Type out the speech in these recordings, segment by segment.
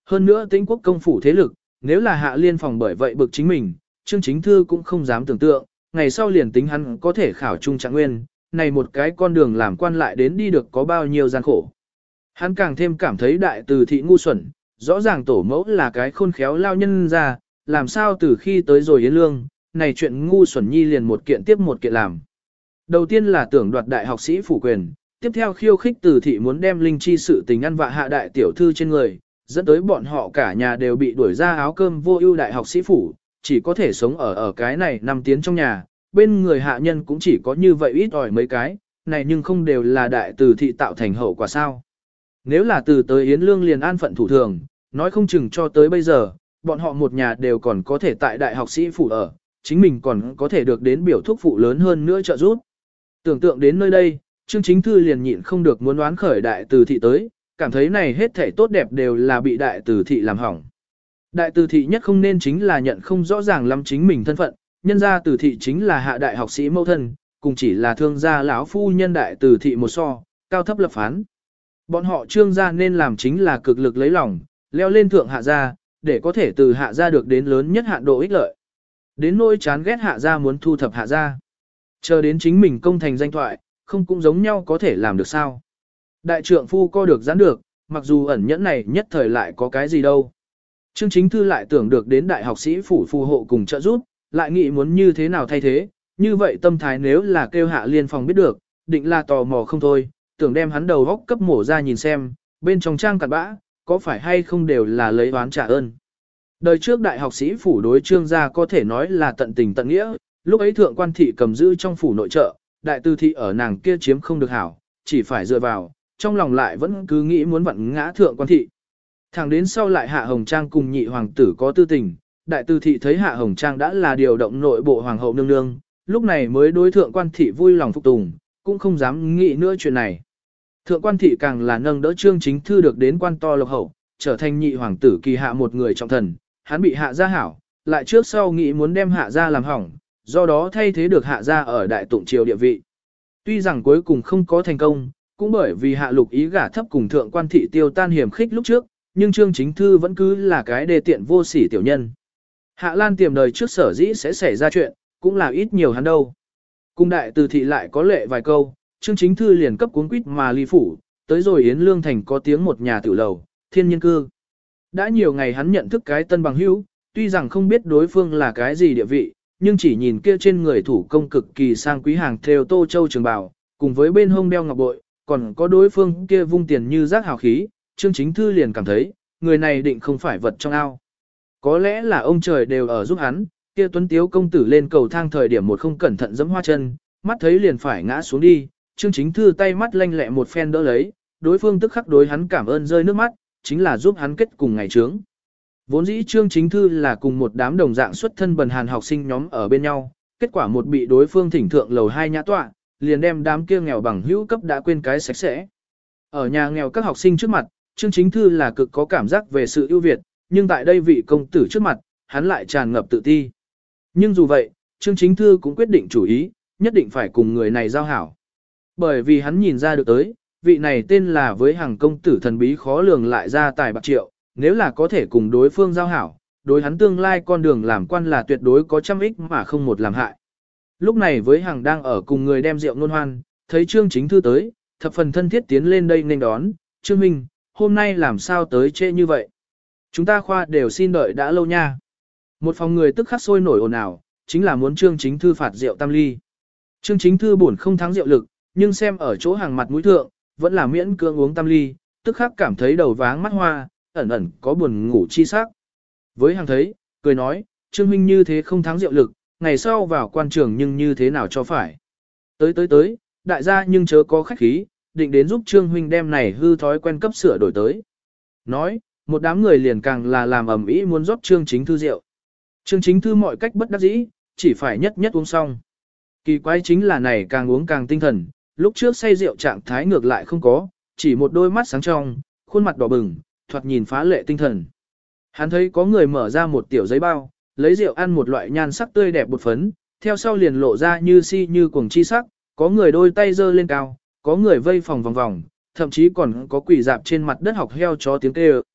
Hơn nữa Tĩnh quốc công phủ thế lực, nếu là Hạ Liên phòng bởi vậy bực chính mình, Trương Chính Thư cũng không dám tưởng tượng, ngày sau liền tính hắn có thể khảo trung trạng nguyên, này một cái con đường làm quan lại đến đi được có bao nhiêu gian khổ. Hắn càng thêm cảm thấy đại từ thị ngu xuẩn, rõ ràng tổ mẫu là cái khôn khéo lao nhân ra, làm sao từ khi tới rồi Yến Lương, này chuyện ngu xuẩn nhi liền một kiện tiếp một kiện làm. Đầu tiên là tưởng đoạt đại học sĩ phủ quyền, tiếp theo khiêu khích từ thị muốn đem linh chi sự tình ăn vạ hạ đại tiểu thư trên người, dẫn tới bọn họ cả nhà đều bị đuổi ra áo cơm vô ưu đại học sĩ phủ, chỉ có thể sống ở cái này nằm tiến trong nhà, bên người hạ nhân cũng chỉ có như vậy ít ỏi mấy cái, này nhưng không đều là đại từ thị tạo thành hậu quả sao. Nếu là từ tới Yến Lương liền an phận thủ thường, nói không chừng cho tới bây giờ, bọn họ một nhà đều còn có thể tại đại học sĩ phủ ở, chính mình còn có thể được đến biểu thúc phụ lớn hơn nữa trợ giúp. Tưởng tượng đến nơi đây, Trương Chính Thư liền nhịn không được muốn đoán khởi đại từ thị tới, cảm thấy này hết thảy tốt đẹp đều là bị đại từ thị làm hỏng. Đại từ thị nhất không nên chính là nhận không rõ ràng lắm chính mình thân phận, nhân gia từ thị chính là hạ đại học sĩ mẫu thân, cùng chỉ là thương gia lão phu nhân đại từ thị một so, cao thấp lập phán. Bọn họ Trương gia nên làm chính là cực lực lấy lòng, leo lên thượng hạ gia, để có thể từ hạ gia được đến lớn nhất hạn độ ích lợi. Đến nỗi chán ghét hạ gia muốn thu thập hạ gia. Chờ đến chính mình công thành danh thoại, không cũng giống nhau có thể làm được sao. Đại trượng phu co được giãn được, mặc dù ẩn nhẫn này nhất thời lại có cái gì đâu. Trương Chính Thư lại tưởng được đến đại học sĩ phủ phù hộ cùng trợ giúp, lại nghĩ muốn như thế nào thay thế, như vậy tâm thái nếu là kêu Hạ Liên phòng biết được, định là tò mò không thôi, tưởng đem hắn đầu góc cấp mổ ra nhìn xem, bên trong trang cặn bã, có phải hay không đều là lấy oán trả ơn. Đời trước đại học sĩ phủ đối Trương gia có thể nói là tận tình tận nghĩa, lúc ấy thượng quan thị cầm giữ trong phủ nội trợ, đại tư thị ở nàng kia chiếm không được hảo, chỉ phải dựa vào, trong lòng lại vẫn cứ nghĩ muốn vặn ngã thượng quan thị. Thẳng đến sau lại Hạ Hồng Trang cùng nhị hoàng tử có tư tình, đại tư thị thấy Hạ Hồng Trang đã là điều động nội bộ hoàng hậu nương nương, lúc này mới đối thượng quan thị vui lòng phục tùng, cũng không dám nghĩ nữa chuyện này. Thượng quan thị càng là nâng đỡ Trương Chính Thư được đến quan to lộc hậu, trở thành nhị hoàng tử kỳ hạ một người trọng thần, hắn bị hạ gia hảo, lại trước sau nghĩ muốn đem hạ gia làm hỏng, do đó thay thế được hạ gia ở đại tụng triều địa vị. Tuy rằng cuối cùng không có thành công, cũng bởi vì hạ lục ý gả thấp cùng thượng quan thị tiêu tan hiểm khích lúc trước, nhưng Trương Chính Thư vẫn cứ là cái đề tiện vô sỉ tiểu nhân. Hạ Lan tiềm đời trước sở dĩ sẽ xảy ra chuyện, cũng là ít nhiều hắn đâu. Cung đại từ thị lại có lệ vài câu, Trương Chính Thư liền cấp cuốn quýt mà ly phủ, tới rồi Yến Lương Thành có tiếng một nhà tiểu lầu, thiên nhiên cư. Đã nhiều ngày hắn nhận thức cái tân bằng hữu, tuy rằng không biết đối phương là cái gì địa vị, nhưng chỉ nhìn kia trên người thủ công cực kỳ sang quý hàng theo tô châu trường bào, cùng với bên hông đeo ngọc bội, còn có đối phương kia vung tiền như rác hào khí, Trương Chính Thư liền cảm thấy, người này định không phải vật trong ao. Có lẽ là ông trời đều ở giúp hắn, kia tuấn tiếu công tử lên cầu thang thời điểm một không cẩn thận giẫm hoa chân, mắt thấy liền phải ngã xuống đi, Trương Chính Thư tay mắt lanh lẹ một phen đỡ lấy, đối phương tức khắc đối hắn cảm ơn rơi nước mắt, chính là giúp hắn kết cùng ngày trướng. Vốn dĩ Trương Chính Thư là cùng một đám đồng dạng xuất thân bần hàn học sinh nhóm ở bên nhau, kết quả một bị đối phương thỉnh thượng lầu 2 nhã tọa, liền đem đám kia nghèo bằng hữu cấp đã quên cái sạch sẽ. Ở nhà nghèo các học sinh trước mặt, Trương Chính Thư là cực có cảm giác về sự ưu việt, nhưng tại đây vị công tử trước mặt, hắn lại tràn ngập tự ti. Nhưng dù vậy, Trương Chính Thư cũng quyết định chủ ý, nhất định phải cùng người này giao hảo. Bởi vì hắn nhìn ra được tới, vị này tên là với hàng công tử thần bí khó lường lại ra tài bạc triệu, nếu là có thể cùng đối phương giao hảo, đối hắn tương lai con đường làm quan là tuyệt đối có trăm ích mà không một làm hại. Lúc này với hàng đang ở cùng người đem rượu nôn hoan, thấy Trương Chính Thư tới, thập phần thân thiết tiến lên đây nên đón, Trương Minh, hôm nay làm sao tới trễ như vậy? Chúng ta khoa đều xin đợi đã lâu nha. Một phòng người tức khắc sôi nổi ồn ào, chính là muốn Trương Chính Thư phạt rượu tam ly. Trương Chính Thư buồn không thắng rượu lực, nhưng xem ở chỗ hàng mặt mũi thượng, vẫn là miễn cưỡng uống tam ly, tức khắc cảm thấy đầu váng mắt hoa, ẩn ẩn có buồn ngủ chi sắc. Với hàng thấy, cười nói, Trương Huynh như thế không thắng rượu lực, ngày sau vào quan trường nhưng như thế nào cho phải. Tới, đại gia nhưng chớ có khách khí, định đến giúp Trương Huynh đem này hư thói quen cấp sửa đổi tới. Nói, một đám người liền càng là làm ầm ĩ muốn rót Trương Chính Thư rượu. Trương Chính Thư mọi cách bất đắc dĩ, chỉ phải nhất nhất uống xong. Kỳ quái chính là này càng uống càng tinh thần, lúc trước say rượu trạng thái ngược lại không có, chỉ một đôi mắt sáng trong, khuôn mặt đỏ bừng, thoạt nhìn phá lệ tinh thần. Hắn thấy có người mở ra một tiểu giấy bao, lấy rượu ăn một loại nhan sắc tươi đẹp bột phấn, theo sau liền lộ ra như si như cuồng chi sắc, có người đôi tay giơ lên cao, có người vây phòng vòng vòng, thậm chí còn có quỷ dạp trên mặt đất học heo chó tiếng kêu.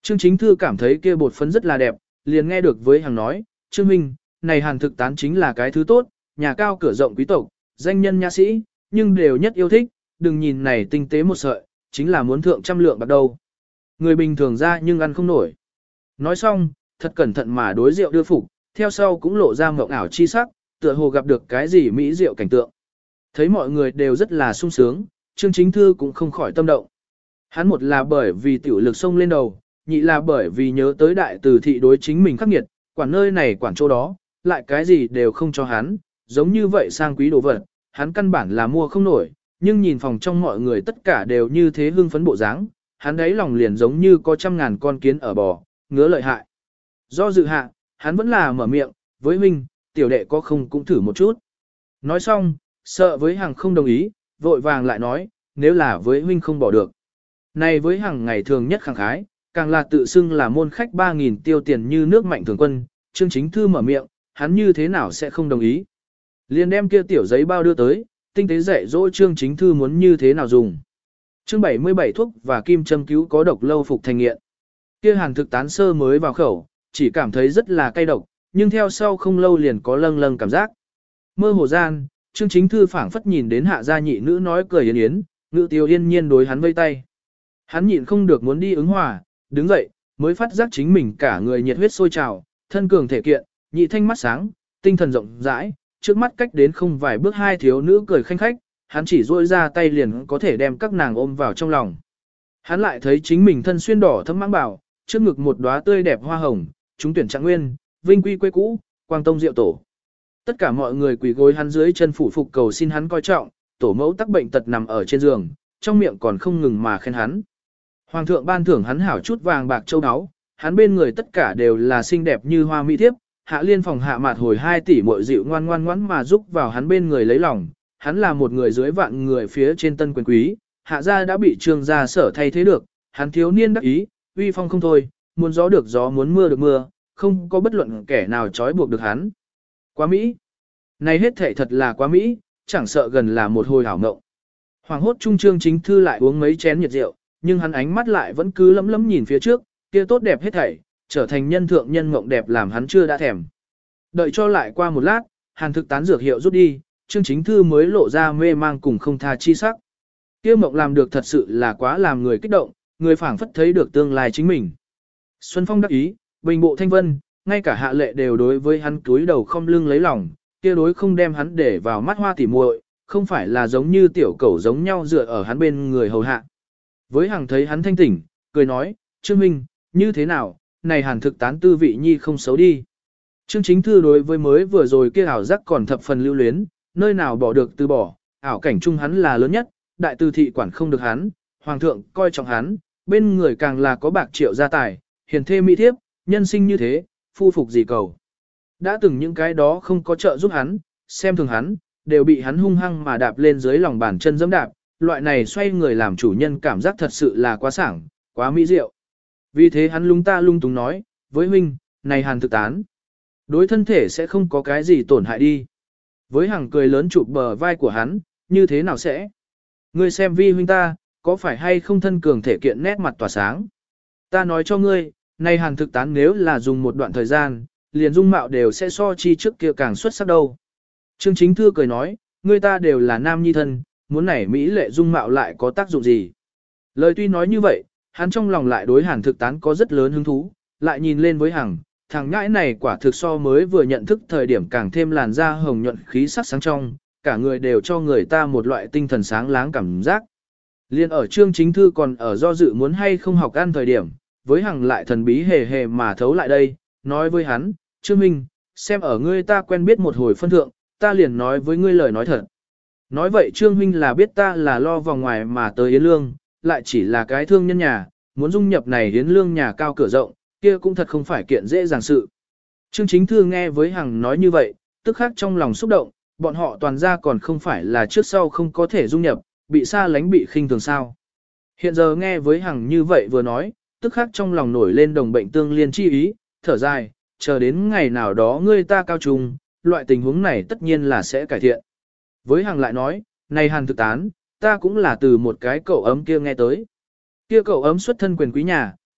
Trương Chính Thư cảm thấy kia bột phấn rất là đẹp, liền nghe được với Hằng nói, Trương Minh, này Hàn Thực Tán chính là cái thứ tốt, nhà cao cửa rộng quý tộc, danh nhân nha sĩ, nhưng đều nhất yêu thích, đừng nhìn này tinh tế một sợi, chính là muốn thượng trăm lượng bạc đâu. Người bình thường ra nhưng ăn không nổi. Nói xong, thật cẩn thận mà đối rượu đưa phục, theo sau cũng lộ ra mộng ảo chi sắc, tựa hồ gặp được cái gì mỹ diệu cảnh tượng. Thấy mọi người đều rất là sung sướng, Trương Chính Thư cũng không khỏi tâm động. Hắn một là bởi vì tiểu lực sông lên đầu, nhị là bởi vì nhớ tới đại từ thị đối chính mình khắc nghiệt, quản nơi này quản chỗ đó, lại cái gì đều không cho hắn, giống như vậy sang quý đồ vật, hắn căn bản là mua không nổi, nhưng nhìn phòng trong mọi người tất cả đều như thế hưng phấn bộ dáng, hắn đấy lòng liền giống như có trăm ngàn con kiến ở bò, ngứa lợi hại. Do dự hạ, hắn vẫn là mở miệng, với huynh, tiểu đệ có không cũng thử một chút. Nói xong, sợ với Hằng không đồng ý, vội vàng lại nói, nếu là với huynh không bỏ được. Này với Hằng ngày thường nhất khẳng khái, càng là tự xưng là môn khách 3.000 tiêu tiền như nước mạnh thường quân, Trương Chính Thư mở miệng, hắn như thế nào sẽ không đồng ý. Liền đem kia tiểu giấy bao đưa tới, tinh tế dạy dỗ Trương Chính Thư muốn như thế nào dùng. Chương 77 thuốc và kim châm cứu có độc lâu phục thành nghiện. Kia Hàn Thực Tán sơ mới vào khẩu, chỉ cảm thấy rất là cay độc, nhưng theo sau không lâu liền có lâng lâng cảm giác. Mơ hồ gian, Trương Chính Thư phảng phất nhìn đến hạ gia nhị nữ nói cười yến yến, ngự tiêu yên nhiên đối hắn vây tay. Hắn nhịn không được muốn đi ứng hòa, đứng dậy, mới phát giác chính mình cả người nhiệt huyết sôi trào, thân cường thể kiện, nhị thanh mắt sáng, tinh thần rộng rãi, trước mắt cách đến không vài bước hai thiếu nữ cười khanh khách, hắn chỉ duỗi ra tay liền có thể đem các nàng ôm vào trong lòng. Hắn lại thấy chính mình thân xuyên đỏ thấm mãng bảo, trước ngực một đóa tươi đẹp hoa hồng, chúng tuyển trạng nguyên, vinh quy quê cũ, quang tông diệu tổ. Tất cả mọi người quỳ gối hắn dưới chân phủ phục cầu xin hắn coi trọng, tổ mẫu tắc bệnh tật nằm ở trên giường, trong miệng còn không ngừng mà khen hắn. Hoàng thượng ban thưởng hắn hảo chút vàng bạc châu áo, hắn bên người tất cả đều là xinh đẹp như hoa mỹ thiếp, hạ liên phòng hạ mạt hồi 2 tỷ muội dịu ngoan ngoan ngoãn mà giúp vào hắn bên người lấy lòng, hắn là một người dưới vạn người phía trên tân quyền quý, hạ gia đã bị trương gia sở thay thế được, hắn thiếu niên đắc ý, uy phong không thôi, muốn gió được gió muốn mưa được mưa, không có bất luận kẻ nào trói buộc được hắn. Quá Mỹ! Này hết thể thật là quá Mỹ, chẳng sợ gần là một hồi hảo ngộng. Hoàng hốt trung Trương Chính Thư lại uống mấy chén nhiệt rượu, nhưng hắn ánh mắt lại vẫn cứ lấm lấm nhìn phía trước, kia tốt đẹp hết thảy, trở thành nhân thượng nhân mộng đẹp làm hắn chưa đã thèm. Đợi cho lại qua một lát, Hàn Thực Tán dược hiệu rút đi, Trương Chính Thư mới lộ ra mê mang cùng không tha chi sắc. Kia mộng làm được thật sự là quá làm người kích động, người phảng phất thấy được tương lai chính mình. Xuân Phong đắc ý, bình bộ thanh vân, ngay cả hạ lệ đều đối với hắn cúi đầu không lưng lấy lòng, kia đối không đem hắn để vào mắt hoa tỉ muội, không phải là giống như tiểu cẩu giống nhau dựa ở hắn bên người hầu hạ. Với Hằng thấy hắn thanh tỉnh, cười nói, Trương Minh, như thế nào, này Hàn Thực Tán tư vị nhi không xấu đi. Trương Chính Thư đối với mới vừa rồi kia ảo giác còn thập phần lưu luyến, nơi nào bỏ được từ bỏ, ảo cảnh chung hắn là lớn nhất, đại tư thị quản không được hắn, hoàng thượng coi trọng hắn, bên người càng là có bạc triệu gia tài, hiền thê mỹ thiếp, nhân sinh như thế, phu phục gì cầu. Đã từng những cái đó không có trợ giúp hắn, xem thường hắn, đều bị hắn hung hăng mà đạp lên dưới lòng bàn chân giẫm đạp, loại này xoay người làm chủ nhân cảm giác thật sự là quá sảng, quá mỹ diệu. Vì thế hắn lung ta lung tung nói, với huynh, này Hàn Thực Tán, đối thân thể sẽ không có cái gì tổn hại đi. Với Hằng cười lớn chụp bờ vai của hắn, như thế nào sẽ? Ngươi xem vi huynh ta, có phải hay không thân cường thể kiện nét mặt tỏa sáng? Ta nói cho ngươi, này Hàn Thực Tán nếu là dùng một đoạn thời gian, liền dung mạo đều sẽ so chi trước kia càng xuất sắc đâu. Trương Chính Thư cười nói, ngươi ta đều là nam nhi thân, muốn nảy mỹ lệ dung mạo lại có tác dụng gì? Lời tuy nói như vậy, hắn trong lòng lại đối Hàn Thực Tán có rất lớn hứng thú, lại nhìn lên với Hằng, thằng ngãi này quả thực so mới vừa nhận thức thời điểm càng thêm làn da hồng nhuận khí sắc sáng trong, cả người đều cho người ta một loại tinh thần sáng láng cảm giác. Liên ở Trương Chính Thư còn ở do dự muốn hay không học ăn thời điểm, với Hằng lại thần bí hề hề mà thấu lại đây, nói với hắn, Trương Minh, xem ở ngươi ta quen biết một hồi phân thượng, ta liền nói với ngươi lời nói thật. Nói vậy Trương Minh là biết ta là lo vòng ngoài mà tới Yến Lương, lại chỉ là cái thương nhân nhà, muốn dung nhập này Yến Lương nhà cao cửa rộng, kia cũng thật không phải kiện dễ dàng sự. Trương Chính Thư nghe với Hằng nói như vậy, tức khắc trong lòng xúc động, bọn họ toàn ra còn không phải là trước sau không có thể dung nhập, bị xa lánh bị khinh thường sao. Hiện giờ nghe với Hằng như vậy vừa nói, tức khắc trong lòng nổi lên đồng bệnh tương liên chi ý, thở dài, chờ đến ngày nào đó ngươi ta cao trùng, loại tình huống này tất nhiên là sẽ cải thiện. Với Hằng lại nói, này Hàn Thực Tán, ta cũng là từ một cái cậu ấm kia nghe tới. Kia cậu ấm xuất thân quyền quý nhà,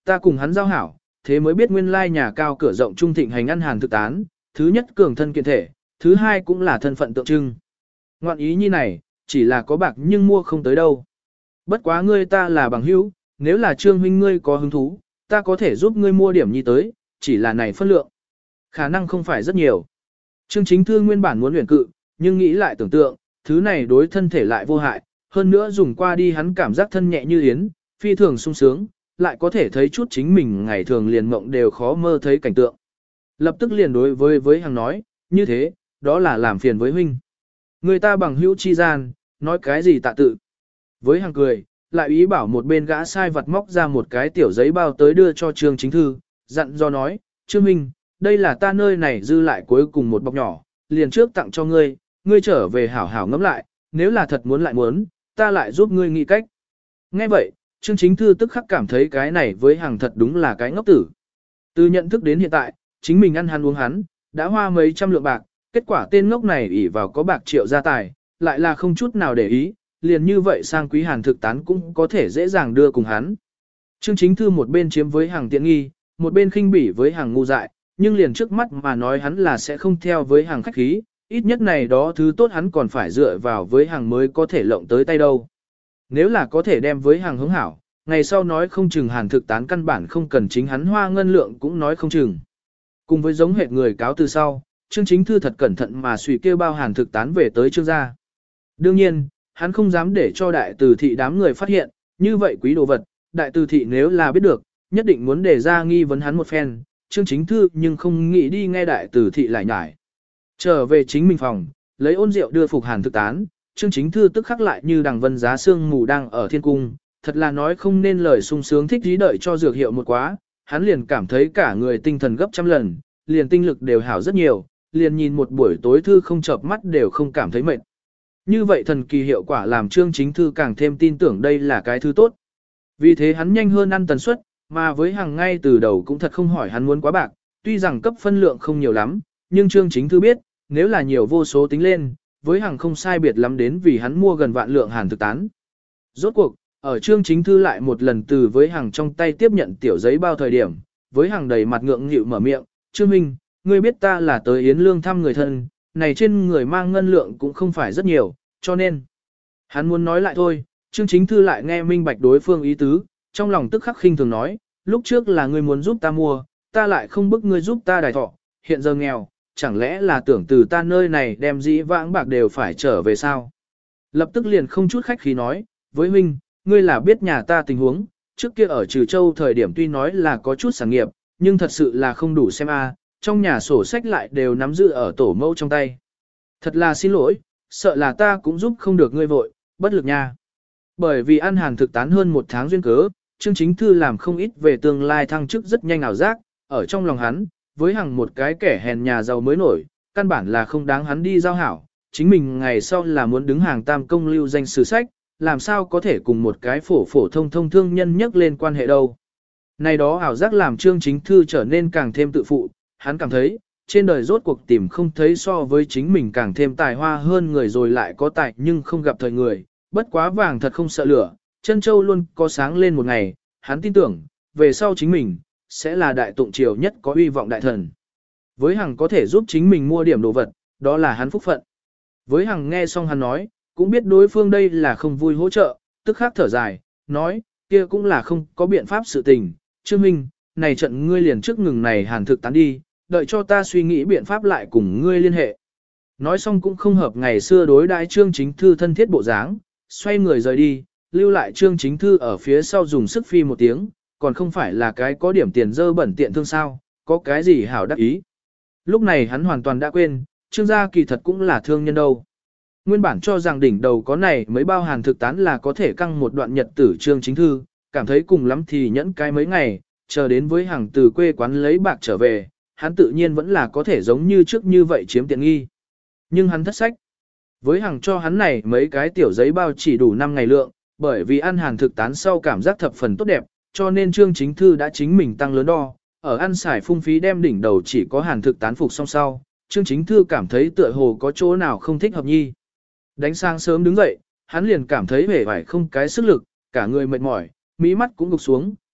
ta cùng hắn giao hảo, thế mới biết nguyên lai nhà cao cửa rộng trung thịnh hành ăn hàn thực tán, thứ nhất cường thân kiện thể, thứ hai cũng là thân phận tượng trưng. Ngoạn ý như này, chỉ là có bạc nhưng mua không tới đâu. Bất quá ngươi ta là bằng hữu, nếu là Trương huynh ngươi có hứng thú, ta có thể giúp ngươi mua điểm nhi tới, chỉ là này phân lượng. Khả năng không phải rất nhiều. Trương Chính Thư nguyên bản muốn luyện cự, nhưng nghĩ lại tưởng tượng, thứ này đối thân thể lại vô hại, hơn nữa dùng qua đi hắn cảm giác thân nhẹ như yến, phi thường sung sướng, lại có thể thấy chút chính mình ngày thường liền mộng đều khó mơ thấy cảnh tượng. Lập tức liền đối với hàng nói, như thế, đó là làm phiền với huynh. Người ta bằng hữu chi gian, nói cái gì tạ tự. Với hàng cười, lại ý bảo một bên gã sai vật móc ra một cái tiểu giấy bao tới đưa cho Trương Chính Thư, dặn do nói, Trương Minh, đây là ta nơi này dư lại cuối cùng một bọc nhỏ, liền trước tặng cho ngươi, ngươi trở về hảo hảo ngẫm lại, nếu là thật muốn lại muốn, ta lại giúp ngươi nghĩ cách. Nghe vậy, Trương Chính Thư tức khắc cảm thấy cái này với hàng thật đúng là cái ngốc tử. Từ nhận thức đến hiện tại, chính mình ăn hắn uống hắn, đã hoa mấy trăm lượng bạc, kết quả tên ngốc này ỷ vào có bạc triệu gia tài, lại là không chút nào để ý, liền như vậy sang quý hàn thực tán cũng có thể dễ dàng đưa cùng hắn. Trương Chính Thư một bên chiếm với hàng tiện nghi, một bên khinh bỉ với hàng ngu dại, nhưng liền trước mắt mà nói hắn là sẽ không theo với hàng khách khí, ít nhất này đó thứ tốt hắn còn phải dựa vào với hàng mới có thể lộng tới tay đâu. Nếu là có thể đem với hàng hướng hảo, ngày sau nói không chừng hàn thực tán căn bản không cần chính hắn hoa ngân lượng cũng nói không chừng. Cùng với giống hệt người cáo từ sau, Trương Chính Thư thật cẩn thận mà suy kêu bao hàn thực tán về tới Trương gia. Đương nhiên, hắn không dám để cho đại từ thị đám người phát hiện, như vậy quý đồ vật, đại từ thị nếu là biết được, nhất định muốn đề ra nghi vấn hắn một phen, Trương Chính Thư nhưng không nghĩ đi nghe đại từ thị lại nhải. Trở về chính mình phòng, lấy ôn rượu đưa phục hàn thực tán, Trương Chính Thư tức khắc lại như đằng vân giá sương mù đang ở thiên cung, thật là nói không nên lời sung sướng thích dí đợi cho dược hiệu một quá, hắn liền cảm thấy cả người tinh thần gấp trăm lần, liền tinh lực đều hảo rất nhiều, liền nhìn một buổi tối thư không chợp mắt đều không cảm thấy mệt. Như vậy thần kỳ hiệu quả làm Trương Chính Thư càng thêm tin tưởng đây là cái thứ tốt. Vì thế hắn nhanh hơn ăn tần suất, mà với hàng ngay từ đầu cũng thật không hỏi hắn muốn quá bạc, tuy rằng cấp phân lượng không nhiều lắm, nhưng Trương Chính Thư biết, nếu là nhiều vô số tính lên, với hàng không sai biệt lắm đến vì hắn mua gần vạn lượng hàn thực tán. Rốt cuộc, ở Trương Chính Thư lại một lần từ với hàng trong tay tiếp nhận tiểu giấy bao thời điểm, với hàng đầy mặt ngượng nghịu mở miệng, Trương Minh, ngươi biết ta là tới Yến Lương thăm người thân, này trên người mang ngân lượng cũng không phải rất nhiều, cho nên. Hắn muốn nói lại thôi, Trương Chính Thư lại nghe minh bạch đối phương ý tứ, trong lòng tức khắc khinh thường nói, lúc trước là ngươi muốn giúp ta mua, ta lại không bức ngươi giúp ta đài thọ, hiện giờ nghèo, chẳng lẽ là tưởng từ ta nơi này đem dĩ vãng bạc đều phải trở về sao? Lập tức liền không chút khách khí nói, với huynh, ngươi là biết nhà ta tình huống, trước kia ở Trừ Châu thời điểm tuy nói là có chút sản nghiệp, nhưng thật sự là không đủ xem a, trong nhà sổ sách lại đều nắm giữ ở tổ mẫu trong tay. Thật là xin lỗi, sợ là ta cũng giúp không được ngươi vội, bất lực nha. Bởi vì ăn hàn thực tán hơn một tháng duyên cớ, Trương Chính Thư làm không ít về tương lai thăng chức rất nhanh ảo giác, ở trong lòng hắn, với hàng một cái kẻ hèn nhà giàu mới nổi, căn bản là không đáng hắn đi giao hảo, chính mình ngày sau là muốn đứng hàng tam công lưu danh sử sách, làm sao có thể cùng một cái phổ thông thương nhân nhắc lên quan hệ đâu. Này đó ảo giác làm Trương Chính Thư trở nên càng thêm tự phụ, hắn cảm thấy, trên đời rốt cuộc tìm không thấy so với chính mình càng thêm tài hoa hơn người rồi lại có tài nhưng không gặp thời người, bất quá vàng thật không sợ lửa, chân châu luôn có sáng lên một ngày, hắn tin tưởng, về sau chính mình, sẽ là đại tụng triều nhất có uy vọng đại thần. Với Hằng có thể giúp chính mình mua điểm đồ vật, đó là hắn phúc phận. Với Hằng nghe xong hắn nói, cũng biết đối phương đây là không vui hỗ trợ, tức khắc thở dài, nói, kia cũng là không có biện pháp sự tình, Trương Minh, này trận ngươi liền trước ngừng này hàn thực tán đi, đợi cho ta suy nghĩ biện pháp lại cùng ngươi liên hệ. Nói xong cũng không hợp ngày xưa đối đãi Trương Chính Thư thân thiết bộ dáng, xoay người rời đi, lưu lại Trương Chính Thư ở phía sau dùng sức phi một tiếng, còn không phải là cái có điểm tiền dơ bẩn tiện thương sao, có cái gì hảo đắc ý. Lúc này hắn hoàn toàn đã quên, Trương gia kỳ thật cũng là thương nhân đâu. Nguyên bản cho rằng đỉnh đầu có này mấy bao hàn thực tán là có thể căng một đoạn nhật tử Trương Chính Thư, cảm thấy cùng lắm thì nhẫn cái mấy ngày, chờ đến với hàng từ quê quán lấy bạc trở về, hắn tự nhiên vẫn là có thể giống như trước như vậy chiếm tiện nghi. Nhưng hắn thất sách. Với hàng cho hắn này mấy cái tiểu giấy bao chỉ đủ 5 ngày lượng, bởi vì ăn hàn thực tán sau cảm giác thập phần tốt đẹp, cho nên Trương Chính Thư đã chính mình tăng lớn đo, ở ăn xài phung phí đem đỉnh đầu chỉ có hàn thực tán phục song sau, Trương Chính Thư cảm thấy tựa hồ có chỗ nào không thích hợp nhi. Đánh sáng sớm đứng dậy, hắn liền cảm thấy vẻ vải không cái sức lực, cả người mệt mỏi, mí mắt cũng gục xuống,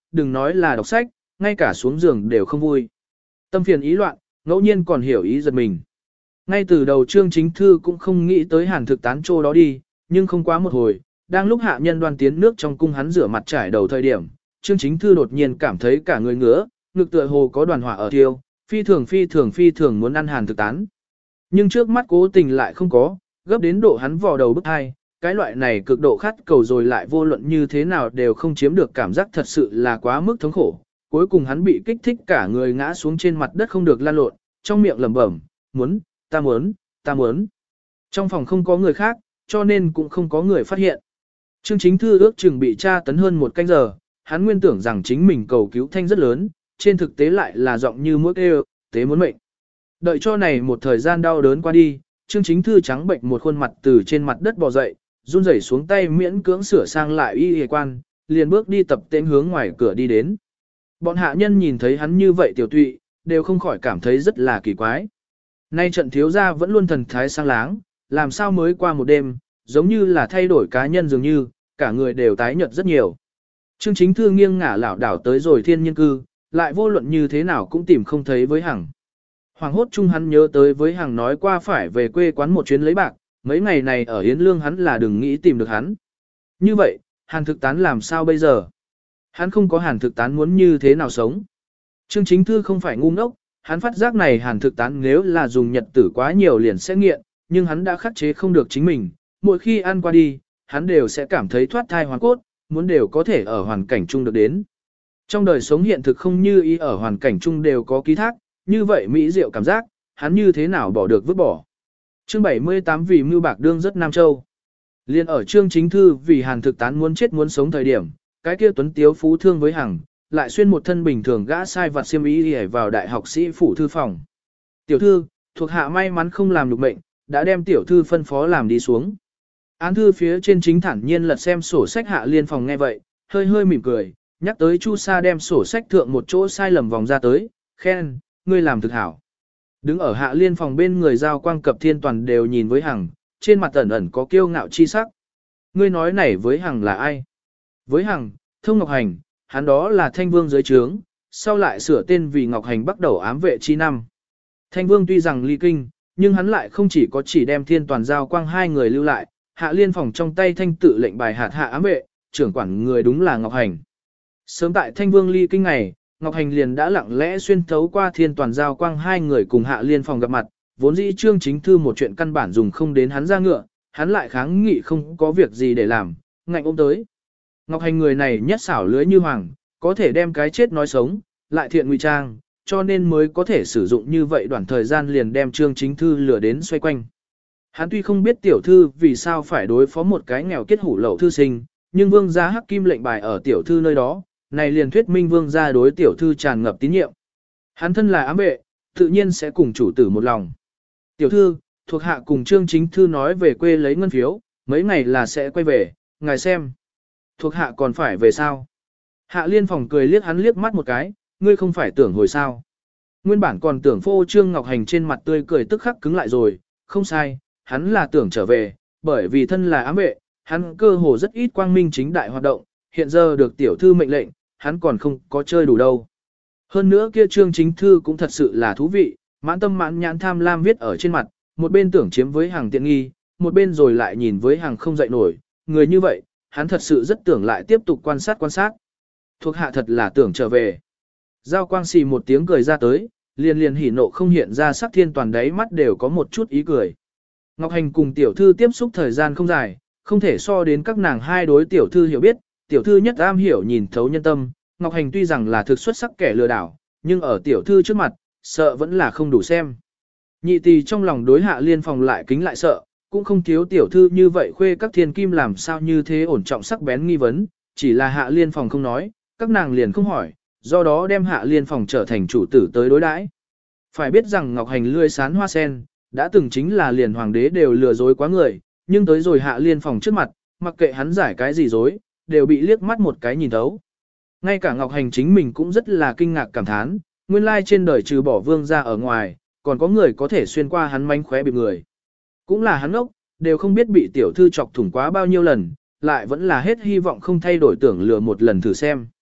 đừng nói là đọc sách, ngay cả xuống giường đều không vui. Tâm phiền ý loạn, ngẫu nhiên còn hiểu ý giật mình. Ngay từ đầu Trương Chính Thư cũng không nghĩ tới Hàn Thực Tán chỗ đó đi, nhưng không quá một hồi, đang lúc hạ nhân đoan tiến nước trong cung hắn rửa mặt trải đầu thời điểm, Trương Chính Thư đột nhiên cảm thấy cả người ngứa, ngực tựa hồ có đoàn hỏa ở thiêu, phi thường muốn ăn Hàn Thực Tán. Nhưng trước mắt cố tình lại không có, gấp đến độ hắn vò đầu bức hai, cái loại này cực độ khát cầu rồi lại vô luận như thế nào đều không chiếm được cảm giác thật sự là quá mức thống khổ. Cuối cùng hắn bị kích thích cả người ngã xuống trên mặt đất không được lăn lộn, trong miệng lẩm bẩm, ta muốn. Trong phòng không có người khác, cho nên cũng không có người phát hiện. Trương Chính Thư ước chừng bị tra tấn hơn một canh giờ, hắn nguyên tưởng rằng chính mình cầu cứu thanh rất lớn, trên thực tế lại là giọng như mũi kêu, tế muốn mệnh. Đợi cho này một thời gian đau đớn qua đi, Trương Chính Thư trắng bệnh một khuôn mặt từ trên mặt đất bò dậy, run rẩy xuống tay miễn cưỡng sửa sang lại y y quan, liền bước đi tập tên hướng ngoài cửa đi đến. Bọn hạ nhân nhìn thấy hắn như vậy tiểu tụy, đều không khỏi cảm thấy rất là kỳ quái. Nay trận thiếu gia vẫn luôn thần thái sang láng, làm sao mới qua một đêm, giống như là thay đổi cá nhân dường như, cả người đều tái nhợt rất nhiều. Trương Chính Thư nghiêng ngả lảo đảo tới rồi thiên nhân cư, lại vô luận như thế nào cũng tìm không thấy với Hằng. Hoàng hốt chung hắn nhớ tới với Hằng nói qua phải về quê quán một chuyến lấy bạc, mấy ngày này ở Yến Lương hắn là đừng nghĩ tìm được hắn. Như vậy, Hàn Thực Tán làm sao bây giờ? Hắn không có Hàn Thực Tán muốn như thế nào sống? Trương Chính Thư không phải ngu ngốc, hắn phát giác này Hàn Thực Tán nếu là dùng nhật tử quá nhiều liền sẽ nghiện, nhưng hắn đã khắc chế không được chính mình, mỗi khi ăn qua đi, hắn đều sẽ cảm thấy thoát thai hoàn cốt, muốn đều có thể ở hoàn cảnh chung được đến. Trong đời sống hiện thực không như ý ở hoàn cảnh chung đều có ký thác, như vậy mỹ diệu cảm giác, hắn như thế nào bỏ được vứt bỏ. Chương 78 vì mưu bạc đương rất Nam Châu. Liên ở Trương Chính Thư vì Hàn Thực Tán muốn chết muốn sống thời điểm, cái kia tuấn tiếu phú thương với Hằng, lại xuyên một thân bình thường gã sai vặt xiêm y đi vào đại học sĩ phủ thư phòng. Tiểu thư, thuộc hạ may mắn không làm được mệnh, đã đem tiểu thư phân phó làm đi xuống. Án thư phía trên chính thản nhiên lật xem sổ sách Hạ Liên phòng nghe vậy, hơi hơi mỉm cười, nhắc tới Chu Sa đem sổ sách thượng một chỗ sai lầm vòng ra tới, khen, ngươi làm thực hảo. Đứng ở Hạ Liên phòng bên người Giao Quang Cập Thiên toàn đều nhìn với Hằng, trên mặt ẩn ẩn có kiêu ngạo chi sắc. Ngươi nói này với Hằng là ai? Với Hằng, Thông Ngọc Hành, hắn đó là Thanh Vương dưới trướng, sau lại sửa tên vì Ngọc Hành bắt đầu ám vệ chi năm. Thanh Vương tuy rằng ly kinh, nhưng hắn lại không chỉ có chỉ đem Thiên toàn Giao Quang hai người lưu lại, Hạ Liên phòng trong tay thanh tự lệnh bài hạt hạ ám vệ, trưởng quản người đúng là Ngọc Hành. Sớm tại Thanh Vương ly kinh ngày, Ngọc Hành liền đã lặng lẽ xuyên thấu qua Thiên toàn Giao Quang hai người cùng Hạ Liên phòng gặp mặt, vốn dĩ Trương Chính Thư một chuyện căn bản dùng không đến hắn ra ngựa, hắn lại kháng nghị không có việc gì để làm, ngạnh ôm tới. Ngọc Hành người này nhất xảo lưới như hoàng, có thể đem cái chết nói sống, lại thiện ngụy trang, cho nên mới có thể sử dụng như vậy đoạn thời gian liền đem Trương Chính Thư lừa đến xoay quanh. Hắn tuy không biết tiểu thư vì sao phải đối phó một cái nghèo kết hủ lậu thư sinh, nhưng vương gia hắc kim lệnh bài ở tiểu thư nơi đó, này liền thuyết minh vương gia đối tiểu thư tràn ngập tín nhiệm. Hắn thân là ám vệ, tự nhiên sẽ cùng chủ tử một lòng. Tiểu thư, thuộc hạ cùng Trương Chính Thư nói về quê lấy ngân phiếu, mấy ngày là sẽ quay về, ngài xem. Thuộc hạ còn phải về sao? Hạ Liên phòng cười liếc hắn liếc mắt một cái, ngươi không phải tưởng hồi sao. Nguyên bản còn tưởng phô Trương Ngọc Hành trên mặt tươi cười tức khắc cứng lại rồi, không sai, hắn là tưởng trở về, bởi vì thân là ám vệ, hắn cơ hồ rất ít quang minh chính đại hoạt động, hiện giờ được tiểu thư mệnh lệnh, hắn còn không có chơi đủ đâu. Hơn nữa kia Trương Chính Thư cũng thật sự là thú vị, mãn tâm mãn nhãn tham lam viết ở trên mặt, một bên tưởng chiếm với hàng tiện nghi, một bên rồi lại nhìn với hàng không dậy nổi, người như vậy, hắn thật sự rất tưởng lại tiếp tục quan sát. Thuộc hạ thật là tưởng trở về. Giao Quang xì một tiếng cười ra tới, liền hỉ nộ không hiện ra sắc Thiên toàn đáy mắt đều có một chút ý cười. Ngọc Hành cùng tiểu thư tiếp xúc thời gian không dài, không thể so đến các nàng hai đối tiểu thư hiểu biết, tiểu thư nhất am hiểu nhìn thấu nhân tâm, Ngọc Hành tuy rằng là thực xuất sắc kẻ lừa đảo, nhưng ở tiểu thư trước mặt, sợ vẫn là không đủ xem. Nhị tỳ trong lòng đối Hạ Liên phòng lại kính lại sợ, cũng không thiếu tiểu thư như vậy khuê các thiên kim làm sao như thế ổn trọng sắc bén nghi vấn, chỉ là Hạ Liên phòng không nói, các nàng liền không hỏi, do đó đem Hạ Liên phòng trở thành chủ tử tới đối đãi. Phải biết rằng Ngọc Hành lươi sán hoa sen, đã từng chính là liền hoàng đế đều lừa dối quá người, nhưng tới rồi Hạ Liên phòng trước mặt, mặc kệ hắn giải cái gì dối, đều bị liếc mắt một cái nhìn thấu. Ngay cả Ngọc Hành chính mình cũng rất là kinh ngạc cảm thán, nguyên lai trên đời trừ bỏ vương ra ở ngoài, còn có người có thể xuyên qua hắn mánh khóe bị người. Cũng là hắn ốc, đều không biết bị tiểu thư chọc thủng quá bao nhiêu lần, lại vẫn là hết hy vọng không thay đổi tưởng lừa một lần thử xem.